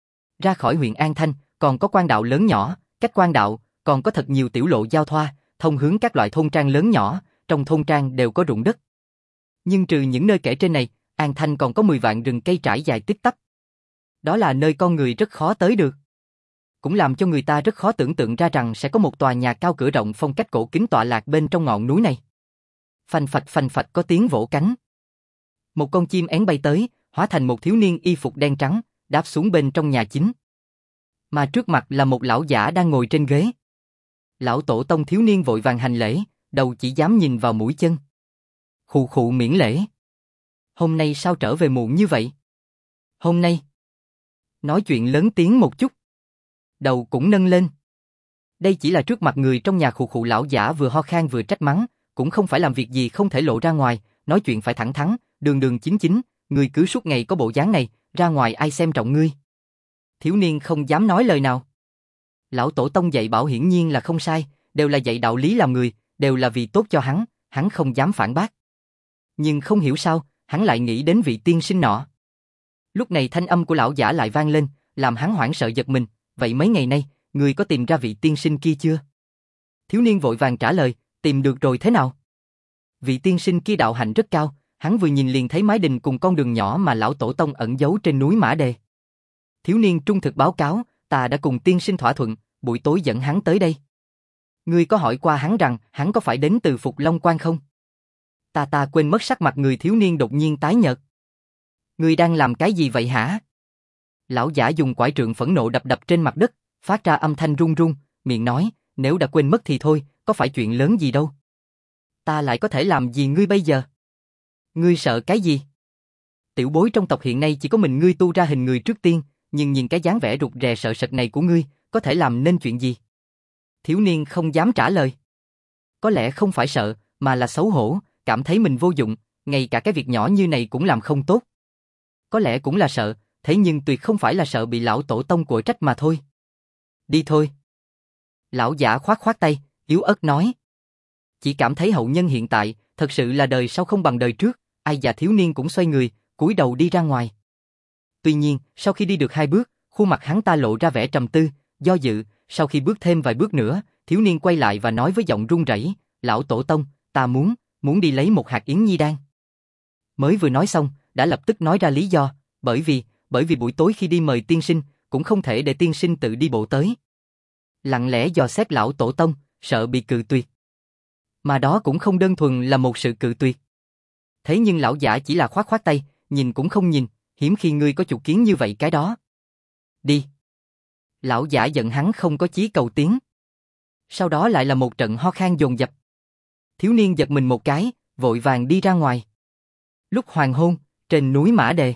Ra khỏi huyện An Thanh, còn có quan đạo lớn nhỏ, cách quan đạo, còn có thật nhiều tiểu lộ giao thoa, thông hướng các loại thôn trang lớn nhỏ, trong thôn trang đều có ruộng đất. Nhưng trừ những nơi kể trên này, An Thanh còn có mười vạn rừng cây trải dài tít tắp. Đó là nơi con người rất khó tới được. Cũng làm cho người ta rất khó tưởng tượng ra rằng sẽ có một tòa nhà cao cửa rộng phong cách cổ kính tọa lạc bên trong ngọn núi này. Phành phạch phành phạch có tiếng vỗ cánh. Một con chim én bay tới, hóa thành một thiếu niên y phục đen trắng, đáp xuống bên trong nhà chính. Mà trước mặt là một lão giả đang ngồi trên ghế. Lão tổ tông thiếu niên vội vàng hành lễ, đầu chỉ dám nhìn vào mũi chân. Khụ khụ miễn lễ. Hôm nay sao trở về muộn như vậy? Hôm nay. Nói chuyện lớn tiếng một chút. Đầu cũng nâng lên. Đây chỉ là trước mặt người trong nhà. Khụ khụ lão giả vừa ho khan vừa trách mắng, cũng không phải làm việc gì không thể lộ ra ngoài, nói chuyện phải thẳng thắn, đường đường chính chính, ngươi cứ suốt ngày có bộ dáng này, ra ngoài ai xem trọng ngươi. Thiếu niên không dám nói lời nào. Lão tổ tông dạy bảo hiển nhiên là không sai, đều là dạy đạo lý làm người, đều là vì tốt cho hắn, hắn không dám phản bác. Nhưng không hiểu sao, hắn lại nghĩ đến vị tiên sinh nọ. Lúc này thanh âm của lão giả lại vang lên, làm hắn hoảng sợ giật mình, vậy mấy ngày nay, ngươi có tìm ra vị tiên sinh kia chưa? Thiếu niên vội vàng trả lời, tìm được rồi thế nào? Vị tiên sinh kia đạo hạnh rất cao, hắn vừa nhìn liền thấy mái đình cùng con đường nhỏ mà lão tổ tông ẩn giấu trên núi Mã Đề. Thiếu niên trung thực báo cáo, ta đã cùng tiên sinh thỏa thuận, buổi tối dẫn hắn tới đây. Ngươi có hỏi qua hắn rằng hắn có phải đến từ Phục Long Quan không? Ta ta quên mất. Sắc mặt người thiếu niên đột nhiên tái nhợt. Ngươi đang làm cái gì vậy hả? Lão giả dùng quải trượng phẫn nộ đập đập trên mặt đất, phát ra âm thanh run run, miệng nói, nếu đã quên mất thì thôi, có phải chuyện lớn gì đâu. Ta lại có thể làm gì ngươi bây giờ? Ngươi sợ cái gì? Tiểu bối trong tộc hiện nay chỉ có mình ngươi tu ra hình người trước tiên, nhưng nhìn cái dáng vẻ rụt rè sợ sệt này của ngươi, có thể làm nên chuyện gì? Thiếu niên không dám trả lời. Có lẽ không phải sợ, mà là xấu hổ, cảm thấy mình vô dụng, ngay cả cái việc nhỏ như này cũng làm không tốt. Có lẽ cũng là sợ, thế nhưng tuyệt không phải là sợ bị lão tổ tông quở trách mà thôi. Đi thôi. Lão giả khoát khoát tay, yếu ớt nói. Chỉ cảm thấy hậu nhân hiện tại, thật sự là đời sau không bằng đời trước, ai già thiếu niên cũng xoay người, cúi đầu đi ra ngoài. Tuy nhiên, sau khi đi được hai bước, khuôn mặt hắn ta lộ ra vẻ trầm tư, do dự, sau khi bước thêm vài bước nữa, thiếu niên quay lại và nói với giọng run rẩy, lão tổ tông, ta muốn, muốn đi lấy một hạt yến nhi đan. Mới vừa nói xong, đã lập tức nói ra lý do, bởi vì, bởi vì buổi tối khi đi mời tiên sinh, cũng không thể để tiên sinh tự đi bộ tới. Lặng lẽ dò xét lão tổ tông, sợ bị cự tuyệt. Mà đó cũng không đơn thuần là một sự cự tuyệt. Thế nhưng lão giả chỉ là khoát khoát tay, nhìn cũng không nhìn, hiếm khi ngươi có chủ kiến như vậy cái đó. Đi. Lão giả giận hắn không có chí cầu tiến. Sau đó lại là một trận ho khan dồn dập. Thiếu niên giật mình một cái, vội vàng đi ra ngoài. Lúc hoàng hôn, trên núi Mã Đề.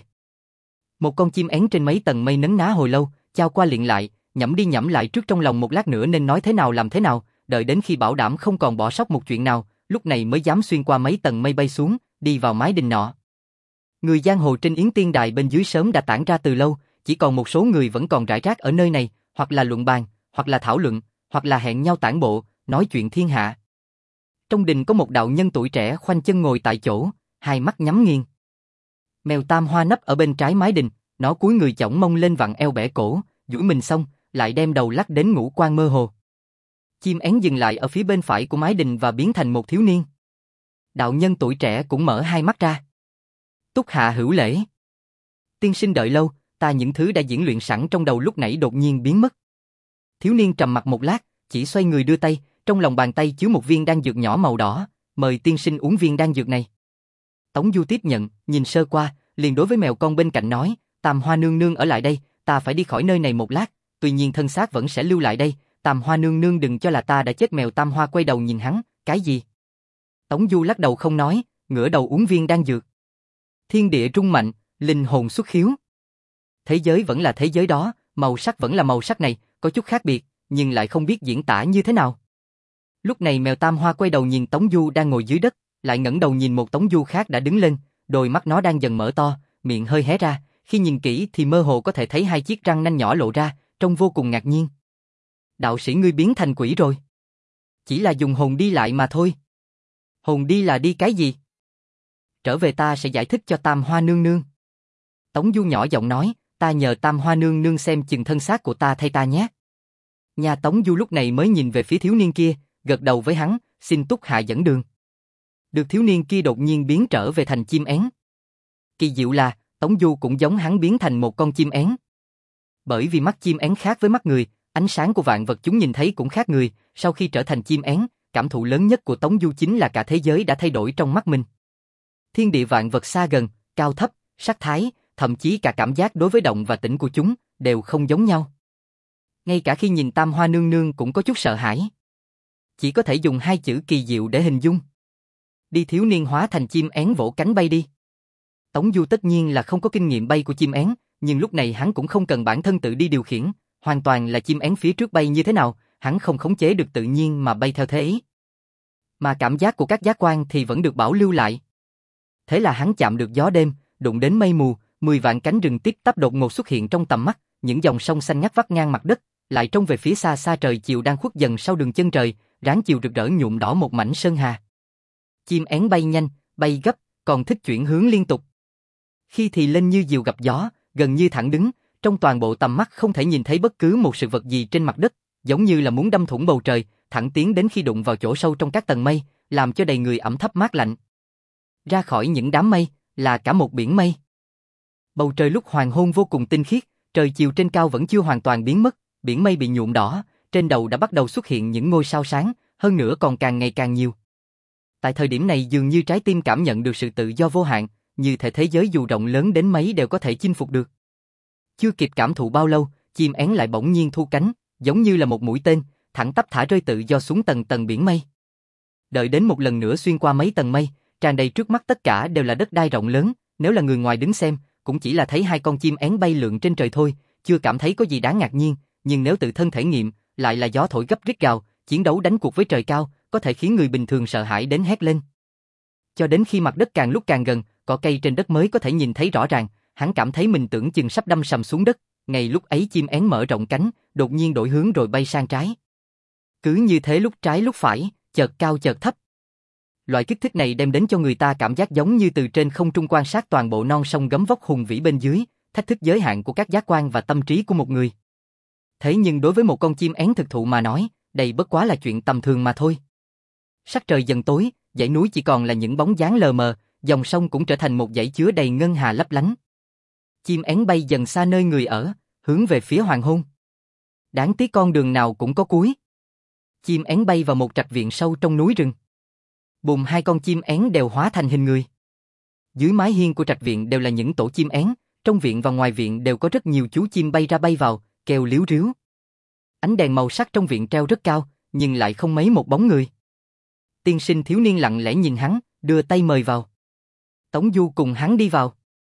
Một con chim én trên mấy tầng mây nấn ná hồi lâu, chao qua liệng lại, nhẩm đi nhẩm lại trước trong lòng một lát nữa nên nói thế nào làm thế nào, đợi đến khi bảo đảm không còn bỏ sót một chuyện nào, lúc này mới dám xuyên qua mấy tầng mây bay xuống, đi vào mái đình nọ. Người giang hồ trên Yến Tiên Đài bên dưới sớm đã tản ra từ lâu, chỉ còn một số người vẫn còn rải rác ở nơi này, hoặc là luận bàn, hoặc là thảo luận, hoặc là hẹn nhau tản bộ, nói chuyện thiên hạ. Trong đình có một đạo nhân tuổi trẻ khoanh chân ngồi tại chỗ, hai mắt nhắm nghiền. Mèo tam hoa nấp ở bên trái mái đình, nó cúi người chổng mông lên vặn eo bẻ cổ, duỗi mình xong, lại đem đầu lắc đến ngũ quan mơ hồ. Chim én dừng lại ở phía bên phải của mái đình và biến thành một thiếu niên. Đạo nhân tuổi trẻ cũng mở hai mắt ra. Túc hạ hữu lễ. Tiên sinh đợi lâu, ta những thứ đã diễn luyện sẵn trong đầu lúc nãy đột nhiên biến mất. Thiếu niên trầm mặt một lát, chỉ xoay người đưa tay, trong lòng bàn tay chứa một viên đan dược nhỏ màu đỏ, mời tiên sinh uống viên đan dược này. Tống Du tiếp nhận, nhìn sơ qua, liền đối với mèo con bên cạnh nói, Tam Hoa nương nương ở lại đây, ta phải đi khỏi nơi này một lát, tuy nhiên thân xác vẫn sẽ lưu lại đây, Tam Hoa nương nương đừng cho là ta đã chết. Mèo Tam Hoa quay đầu nhìn hắn, cái gì? Tống Du lắc đầu không nói, ngửa đầu uống viên đan dược. Thiên địa rung mạnh, linh hồn xuất khiếu. Thế giới vẫn là thế giới đó, màu sắc vẫn là màu sắc này, có chút khác biệt, nhưng lại không biết diễn tả như thế nào. Lúc này mèo Tam Hoa quay đầu nhìn Tống Du đang ngồi dưới đất, lại ngẩng đầu nhìn một Tống Du khác đã đứng lên, đôi mắt nó đang dần mở to, miệng hơi hé ra, khi nhìn kỹ thì mơ hồ có thể thấy hai chiếc răng nanh nhỏ lộ ra, trông vô cùng ngạc nhiên. Đạo sĩ ngươi biến thành quỷ rồi. Chỉ là dùng hồn đi lại mà thôi. Hồn đi là đi cái gì? Trở về ta sẽ giải thích cho Tam Hoa nương nương. Tống Du nhỏ giọng nói, ta nhờ Tam Hoa nương nương xem chừng thân xác của ta thay ta nhé. Nhà Tống Du lúc này mới nhìn về phía thiếu niên kia, gật đầu với hắn, xin Túc hạ dẫn đường. Được thiếu niên kia đột nhiên biến trở về thành chim én. Kỳ diệu là, Tống Du cũng giống hắn biến thành một con chim én. Bởi vì mắt chim én khác với mắt người, ánh sáng của vạn vật chúng nhìn thấy cũng khác người, sau khi trở thành chim én, cảm thụ lớn nhất của Tống Du chính là cả thế giới đã thay đổi trong mắt mình. Thiên địa vạn vật xa gần, cao thấp, sắc thái, thậm chí cả cảm giác đối với động và tĩnh của chúng, đều không giống nhau. Ngay cả khi nhìn Tam Hoa nương nương cũng có chút sợ hãi. Chỉ có thể dùng hai chữ kỳ diệu để hình dung. Đi thiếu niên hóa thành chim én vỗ cánh bay đi. Tống Du tất nhiên là không có kinh nghiệm bay của chim én, nhưng lúc này hắn cũng không cần bản thân tự đi điều khiển, hoàn toàn là chim én phía trước bay như thế nào, hắn không khống chế được tự nhiên mà bay theo thế ý. Mà cảm giác của các giác quan thì vẫn được bảo lưu lại. Thế là hắn chạm được gió đêm, đụng đến mây mù, mười vạn cánh rừng tiếp tắp đột ngột xuất hiện trong tầm mắt, những dòng sông xanh ngắt vắt ngang mặt đất, lại trông về phía xa xa trời chiều đang khuất dần sau đường chân trời, ráng chiều rực rỡ nhuộm đỏ một mảnh sơn hà. Chim én bay nhanh, bay gấp, còn thích chuyển hướng liên tục. Khi thì lên như diều gặp gió, gần như thẳng đứng, trong toàn bộ tầm mắt không thể nhìn thấy bất cứ một sự vật gì trên mặt đất, giống như là muốn đâm thủng bầu trời, thẳng tiến đến khi đụng vào chỗ sâu trong các tầng mây, làm cho đầy người ẩm thấp mát lạnh. Ra khỏi những đám mây, là cả một biển mây. Bầu trời lúc hoàng hôn vô cùng tinh khiết, trời chiều trên cao vẫn chưa hoàn toàn biến mất, biển mây bị nhuộm đỏ, trên đầu đã bắt đầu xuất hiện những ngôi sao sáng, hơn nữa còn càng ngày càng nhiều. Tại thời điểm này dường như trái tim cảm nhận được sự tự do vô hạn, như thể thế giới dù rộng lớn đến mấy đều có thể chinh phục được. Chưa kịp cảm thụ bao lâu, chim én lại bỗng nhiên thu cánh, giống như là một mũi tên, thẳng tắp thả rơi tự do xuống tầng tầng biển mây. Đợi đến một lần nữa xuyên qua mấy tầng mây, tràn đầy trước mắt tất cả đều là đất đai rộng lớn, nếu là người ngoài đứng xem, cũng chỉ là thấy hai con chim én bay lượn trên trời thôi, chưa cảm thấy có gì đáng ngạc nhiên, nhưng nếu tự thân thể nghiệm, lại là gió thổi gấp rít gào, chiến đấu đánh cuộc với trời cao, có thể khiến người bình thường sợ hãi đến hét lên. Cho đến khi mặt đất càng lúc càng gần, cỏ cây trên đất mới có thể nhìn thấy rõ ràng, hắn cảm thấy mình tưởng chừng sắp đâm sầm xuống đất, ngay lúc ấy chim én mở rộng cánh, đột nhiên đổi hướng rồi bay sang trái. Cứ như thế lúc trái lúc phải, chợt cao chợt thấp. Loại kích thích này đem đến cho người ta cảm giác giống như từ trên không trung quan sát toàn bộ non sông gấm vóc hùng vĩ bên dưới, thách thức giới hạn của các giác quan và tâm trí của một người. Thế nhưng đối với một con chim én thực thụ mà nói, đây bất quá là chuyện tầm thường mà thôi. Sắc trời dần tối, dãy núi chỉ còn là những bóng dáng lờ mờ, dòng sông cũng trở thành một dãy chứa đầy ngân hà lấp lánh. Chim én bay dần xa nơi người ở, hướng về phía hoàng hôn. Đáng tiếc con đường nào cũng có cuối. Chim én bay vào một trạch viện sâu trong núi rừng. Bùm, hai con chim én đều hóa thành hình người. Dưới mái hiên của trạch viện đều là những tổ chim én, trong viện và ngoài viện đều có rất nhiều chú chim bay ra bay vào, kêu líu ríu. Ánh đèn màu sắc trong viện treo rất cao, nhưng lại không mấy một bóng người. Tiên sinh thiếu niên lặng lẽ nhìn hắn, đưa tay mời vào. Tống Du cùng hắn đi vào.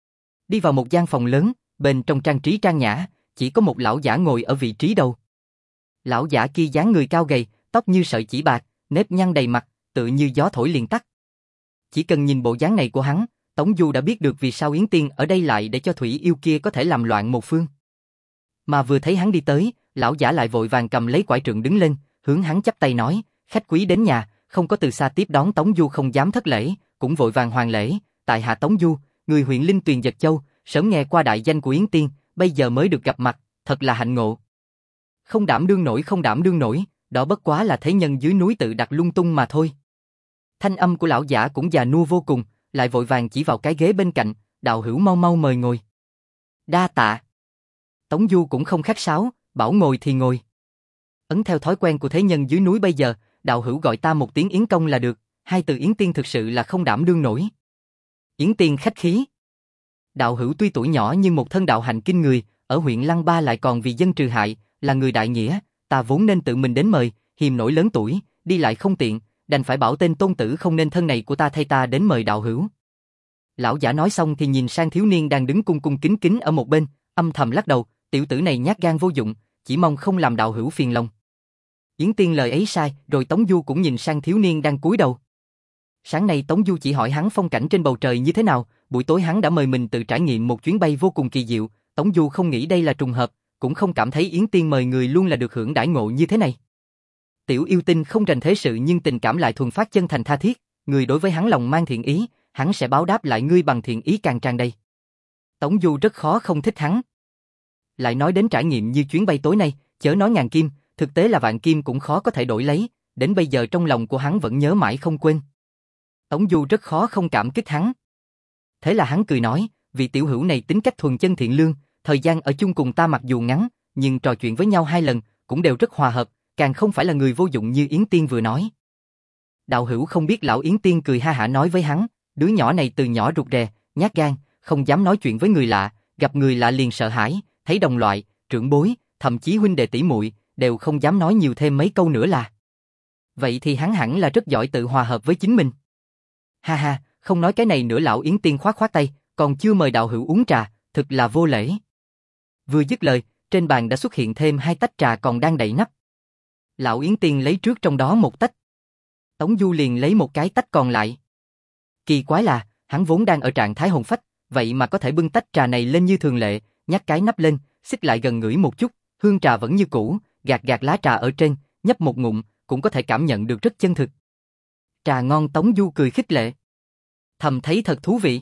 Đi vào một gian phòng lớn, bên trong trang trí trang nhã, chỉ có một lão giả ngồi ở vị trí đầu. Lão giả kia dáng người cao gầy, tóc như sợi chỉ bạc, nếp nhăn đầy mặt, tự như gió thổi liền tắt. Chỉ cần nhìn bộ dáng này của hắn, Tống Du đã biết được vì sao Yến Tiên ở đây lại để cho Thủy Yêu kia có thể làm loạn một phương. Mà vừa thấy hắn đi tới, lão giả lại vội vàng cầm lấy quải trượng đứng lên, hướng hắn chắp tay nói, khách quý đến nhà, không có từ xa tiếp đón Tống Du không dám thất lễ, cũng vội vàng hoàn lễ, tại hạ Tống Du, người huyện Linh Tuyền Giật Châu, sớm nghe qua đại danh của Yến Tiên, bây giờ mới được gặp mặt, thật là hạnh ngộ. Không đảm đương nổi không đảm đương nổi, đó bất quá là thế nhân dưới núi tự đặt lung tung mà thôi. Thanh âm của lão giả cũng già nua vô cùng, lại vội vàng chỉ vào cái ghế bên cạnh, đạo hữu mau mau mời ngồi. Đa tạ. Tống Du cũng không khách sáo, bảo ngồi thì ngồi. Ấn theo thói quen của thế nhân dưới núi bây giờ, đạo hữu gọi ta một tiếng Yến Công là được, hai từ Yến Tiên thực sự là không đảm đương nổi. Yến Tiên khách khí. Đạo hữu tuy tuổi nhỏ nhưng một thân đạo hành kinh người, ở huyện Lăng Ba lại còn vì dân trừ hại, là người đại nghĩa, ta vốn nên tự mình đến mời, hiềm nổi lớn tuổi, đi lại không tiện, đành phải bảo tên tôn tử không nên thân này của ta thay ta đến mời đạo hữu. Lão giả nói xong thì nhìn sang thiếu niên đang đứng cung cung kính kính ở một bên, âm thầm lắc đầu, tiểu tử này nhát gan vô dụng, chỉ mong không làm đạo hữu phiền lòng. Yến Tiên lời ấy sai, rồi Tống Du cũng nhìn sang thiếu niên đang cúi đầu. Sáng nay Tống Du chỉ hỏi hắn phong cảnh trên bầu trời như thế nào, buổi tối hắn đã mời mình tự trải nghiệm một chuyến bay vô cùng kỳ diệu, Tống Du không nghĩ đây là trùng hợp, cũng không cảm thấy Yến Tiên mời người luôn là được hưởng đãi ngộ như thế này. Tiểu yêu tinh không rành thế sự nhưng tình cảm lại thuần phát chân thành tha thiết, người đối với hắn lòng mang thiện ý, hắn sẽ báo đáp lại ngươi bằng thiện ý càng tràn đầy. Tống Du rất khó không thích hắn. Lại nói đến trải nghiệm như chuyến bay tối nay, chớ nói ngàn kim, thực tế là vạn kim cũng khó có thể đổi lấy, đến bây giờ trong lòng của hắn vẫn nhớ mãi không quên. Tống Du rất khó không cảm kích hắn. Thế là hắn cười nói, vị tiểu hữu này tính cách thuần chân thiện lương, thời gian ở chung cùng ta mặc dù ngắn, nhưng trò chuyện với nhau hai lần, cũng đều rất hòa hợp, càng không phải là người vô dụng như Yến Tiên vừa nói. Đạo hữu không biết lão Yến Tiên cười ha hả nói với hắn, đứa nhỏ này từ nhỏ rụt rè, nhát gan, không dám nói chuyện với người lạ, gặp người lạ liền sợ hãi, thấy đồng loại, trưởng bối, thậm chí huynh đệ tỷ muội đều không dám nói nhiều thêm mấy câu nữa là. Vậy thì hắn hẳn là rất giỏi tự hòa hợp với chính mình. Ha ha, không nói cái này nữa. Lão Yến Tiên khoát khoát tay, còn chưa mời đạo hữu uống trà, thực là vô lễ. Vừa dứt lời, trên bàn đã xuất hiện thêm hai tách trà còn đang đậy nắp. Lão Yến Tiên lấy trước trong đó một tách. Tống Du liền lấy một cái tách còn lại. Kỳ quái là, hắn vốn đang ở trạng thái hồn phách, vậy mà có thể bưng tách trà này lên như thường lệ, nhắc cái nắp lên, xích lại gần ngửi một chút, hương trà vẫn như cũ, gạt gạt lá trà ở trên, nhấp một ngụm, cũng có thể cảm nhận được rất chân thực. Trà ngon. Tống Du cười khích lệ. Thầm thấy thật thú vị.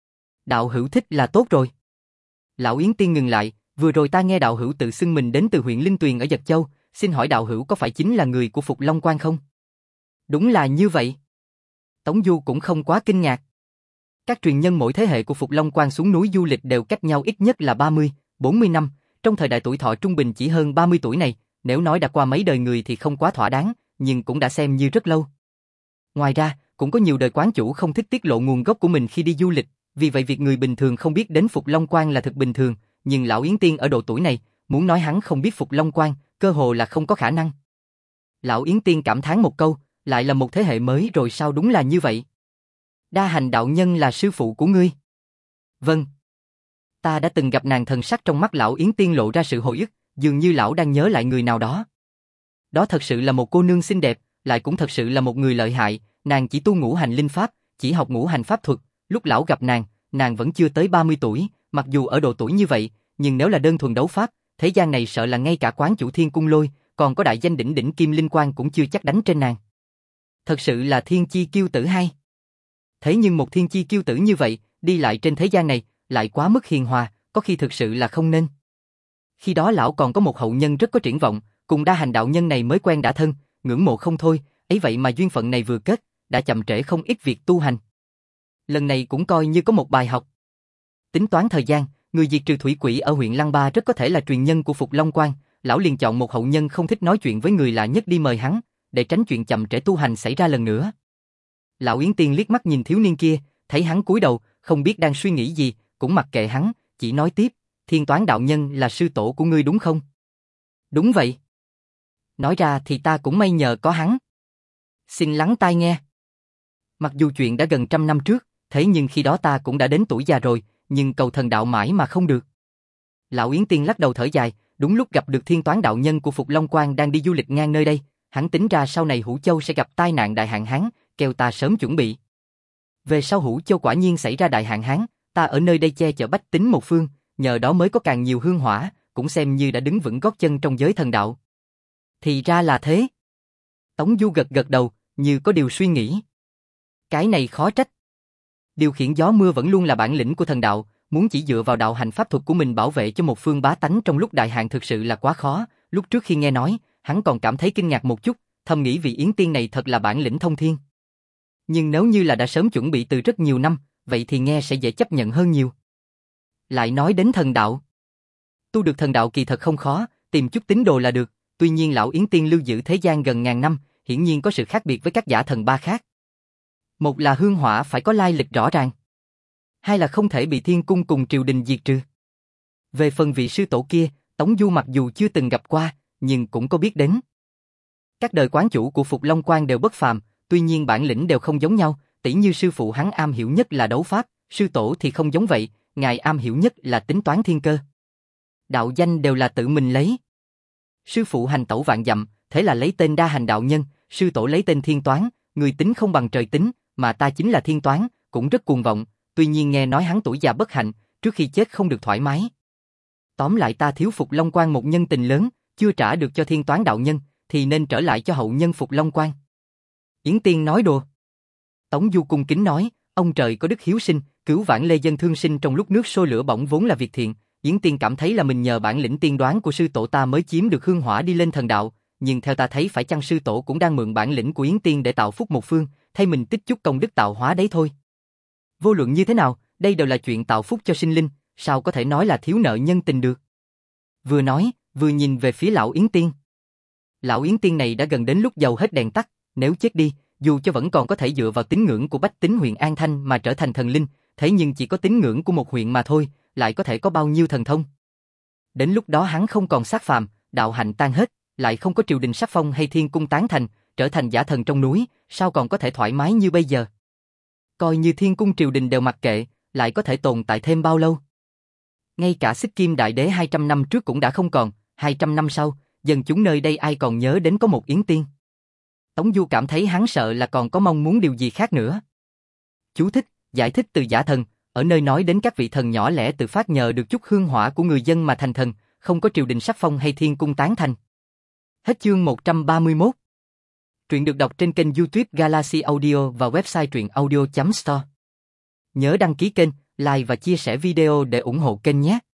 Đạo hữu thích là tốt rồi. Lão Yến Tiên ngừng lại, vừa rồi ta nghe đạo hữu tự xưng mình đến từ huyện Linh Tuyền ở Dật Châu, xin hỏi đạo hữu có phải chính là người của Phục Long Quan không? Đúng là như vậy. Tống Du cũng không quá kinh ngạc. Các truyền nhân mỗi thế hệ của Phục Long Quan xuống núi du lịch đều cách nhau ít nhất là ba mươi, bốn mươi năm, trong thời đại tuổi thọ trung bình chỉ hơn ba mươi tuổi này, nếu nói đã qua mấy đời người thì không quá thỏa đáng, nhưng cũng đã xem như rất lâu. Ngoài ra, cũng có nhiều đời quán chủ không thích tiết lộ nguồn gốc của mình khi đi du lịch, vì vậy việc người bình thường không biết đến Phục Long Quan là thực bình thường, nhưng lão Yến Tiên ở độ tuổi này, muốn nói hắn không biết Phục Long Quan, cơ hồ là không có khả năng. Lão Yến Tiên cảm thán một câu, lại là một thế hệ mới rồi sao? Đúng là như vậy. Đa Hành đạo nhân là sư phụ của ngươi? Vâng. Ta đã từng gặp nàng. Thần sắc trong mắt lão Yến Tiên lộ ra sự hồi ức, dường như lão đang nhớ lại người nào đó. Đó thật sự là một cô nương xinh đẹp, lại cũng thật sự là một người lợi hại, nàng chỉ tu ngũ hành linh pháp, chỉ học ngũ hành pháp thuật, lúc lão gặp nàng, nàng vẫn chưa tới ba mươi tuổi, mặc dù ở độ tuổi như vậy, nhưng nếu là đơn thuần đấu pháp, thế gian này sợ là ngay cả quán chủ Thiên Cung Lôi, còn có đại danh đỉnh đỉnh Kim Linh Quan cũng chưa chắc đánh trên nàng. Thật sự là thiên chi kiêu tử hay. Thế nhưng một thiên chi kiêu tử như vậy, đi lại trên thế gian này, lại quá mức hiền hòa, có khi thực sự là không nên. Khi đó lão còn có một hậu nhân rất có triển vọng, cùng Đa Hành đạo nhân này mới quen đã thân, ngưỡng mộ không thôi, ấy vậy mà duyên phận này vừa kết, đã chậm trễ không ít việc tu hành. Lần này cũng coi như có một bài học. Tính toán thời gian, người diệt trừ thủy quỷ ở huyện Lăng Ba rất có thể là truyền nhân của Phục Long Quan, lão liền chọn một hậu nhân không thích nói chuyện với người lạ nhất đi mời hắn, để tránh chuyện chậm trễ tu hành xảy ra lần nữa. Lão Yến Tiên liếc mắt nhìn thiếu niên kia, thấy hắn cúi đầu, không biết đang suy nghĩ gì, cũng mặc kệ hắn, chỉ nói tiếp, Thiên Toán đạo nhân là sư tổ của ngươi đúng không? Đúng vậy. Nói ra thì ta cũng may nhờ có hắn. Xin lắng tai nghe. Mặc dù chuyện đã gần trăm năm trước, thế nhưng khi đó ta cũng đã đến tuổi già rồi, nhưng cầu thần đạo mãi mà không được. Lão Yến Tiên lắc đầu thở dài, đúng lúc gặp được Thiên Toán đạo nhân của Phục Long Quan đang đi du lịch ngang nơi đây, hắn tính ra sau này Hữu Châu sẽ gặp tai nạn đại hạn hán, kêu ta sớm chuẩn bị. Về sau Hữu Châu quả nhiên xảy ra đại hạn hán, ta ở nơi đây che chở bách tính một phương, nhờ đó mới có càng nhiều hương hỏa, cũng xem như đã đứng vững gót chân trong giới thần đạo. Thì ra là thế. Tống Du gật gật đầu, như có điều suy nghĩ. Cái này khó trách. Điều khiển gió mưa vẫn luôn là bản lĩnh của thần đạo, muốn chỉ dựa vào đạo hành pháp thuật của mình bảo vệ cho một phương bá tánh trong lúc đại hạn thực sự là quá khó. Lúc trước khi nghe nói, hắn còn cảm thấy kinh ngạc một chút, thầm nghĩ vị Yến Tiên này thật là bản lĩnh thông thiên. Nhưng nếu như là đã sớm chuẩn bị từ rất nhiều năm, vậy thì nghe sẽ dễ chấp nhận hơn nhiều. Lại nói đến thần đạo. Tu được thần đạo kỳ thật không khó, tìm chút tín đồ là được, tuy nhiên lão Yến Tiên lưu giữ thế gian gần ngàn năm, hiển nhiên có sự khác biệt với các giả thần ba khác. Một là hương hỏa phải có lai lịch rõ ràng. Hai là không thể bị thiên cung cùng triều đình diệt trừ. Về phần vị sư tổ kia, Tống Du mặc dù chưa từng gặp qua, nhưng cũng có biết đến. Các đời quán chủ của Phục Long Quan đều bất phàm, tuy nhiên bản lĩnh đều không giống nhau, tỉ như sư phụ hắn am hiểu nhất là đấu pháp, sư tổ thì không giống vậy, ngài am hiểu nhất là tính toán thiên cơ. Đạo danh đều là tự mình lấy. Sư phụ hành tẩu vạn dặm, thế là lấy tên Đa Hành đạo nhân, sư tổ lấy tên Thiên Toán, người tính không bằng trời tính, mà ta chính là Thiên Toán, cũng rất cuồng vọng, tuy nhiên nghe nói hắn tuổi già bất hạnh, trước khi chết không được thoải mái. Tóm lại ta thiếu Phục Long Quan một nhân tình lớn, chưa trả được cho Thiên Toán đạo nhân, thì nên trở lại cho hậu nhân Phục Long Quan. Yến Tiên nói đùa. Tống Du cung kính nói, ông trời có đức hiếu sinh, cứu vãn lê dân thương sinh trong lúc nước sôi lửa bỏng vốn là việc thiện. Yến Tiên cảm thấy là mình nhờ bản lĩnh tiên đoán của sư tổ ta mới chiếm được hương hỏa đi lên thần đạo, nhưng theo ta thấy phải chăng sư tổ cũng đang mượn bản lĩnh của Yến Tiên để tạo phúc một phương, thay mình tích chút công đức tạo hóa đấy thôi. Vô luận như thế nào, đây đều là chuyện tạo phúc cho sinh linh, sao có thể nói là thiếu nợ nhân tình được. Vừa nói, vừa nhìn về phía lão Yến Tiên. Lão Yến Tiên này đã gần đến lúc dầu hết đèn tắt, nếu chết đi, dù cho vẫn còn có thể dựa vào tín ngưỡng của bách tính huyện An Thanh mà trở thành thần linh, thế nhưng chỉ có tín ngưỡng của một huyện mà thôi, lại có thể có bao nhiêu thần thông. Đến lúc đó hắn không còn xác phàm, đạo hạnh tan hết, lại không có triều đình sắc phong hay thiên cung tán thành, trở thành giả thần trong núi, sao còn có thể thoải mái như bây giờ? Coi như thiên cung triều đình đều mặc kệ, lại có thể tồn tại thêm bao lâu? Ngay cả Xích Kim Đại Đế hai trăm năm trước cũng đã không còn, hai trăm năm sau, dân chúng nơi đây ai còn nhớ đến có một Yến Tiên. Tống Du cảm thấy hắn sợ là còn có mong muốn điều gì khác nữa. Chú thích, giải thích từ giả thần, ở nơi nói đến các vị thần nhỏ lẻ tự phát nhờ được chút hương hỏa của người dân mà thành thần, không có triều đình sắc phong hay thiên cung tán thành. Hết chương một trăm ba mươi mốt. Truyện được đọc trên kênh YouTube Galaxy Audio và website truyện audio chấm store. Nhớ đăng ký kênh, like và chia sẻ video để ủng hộ kênh nhé.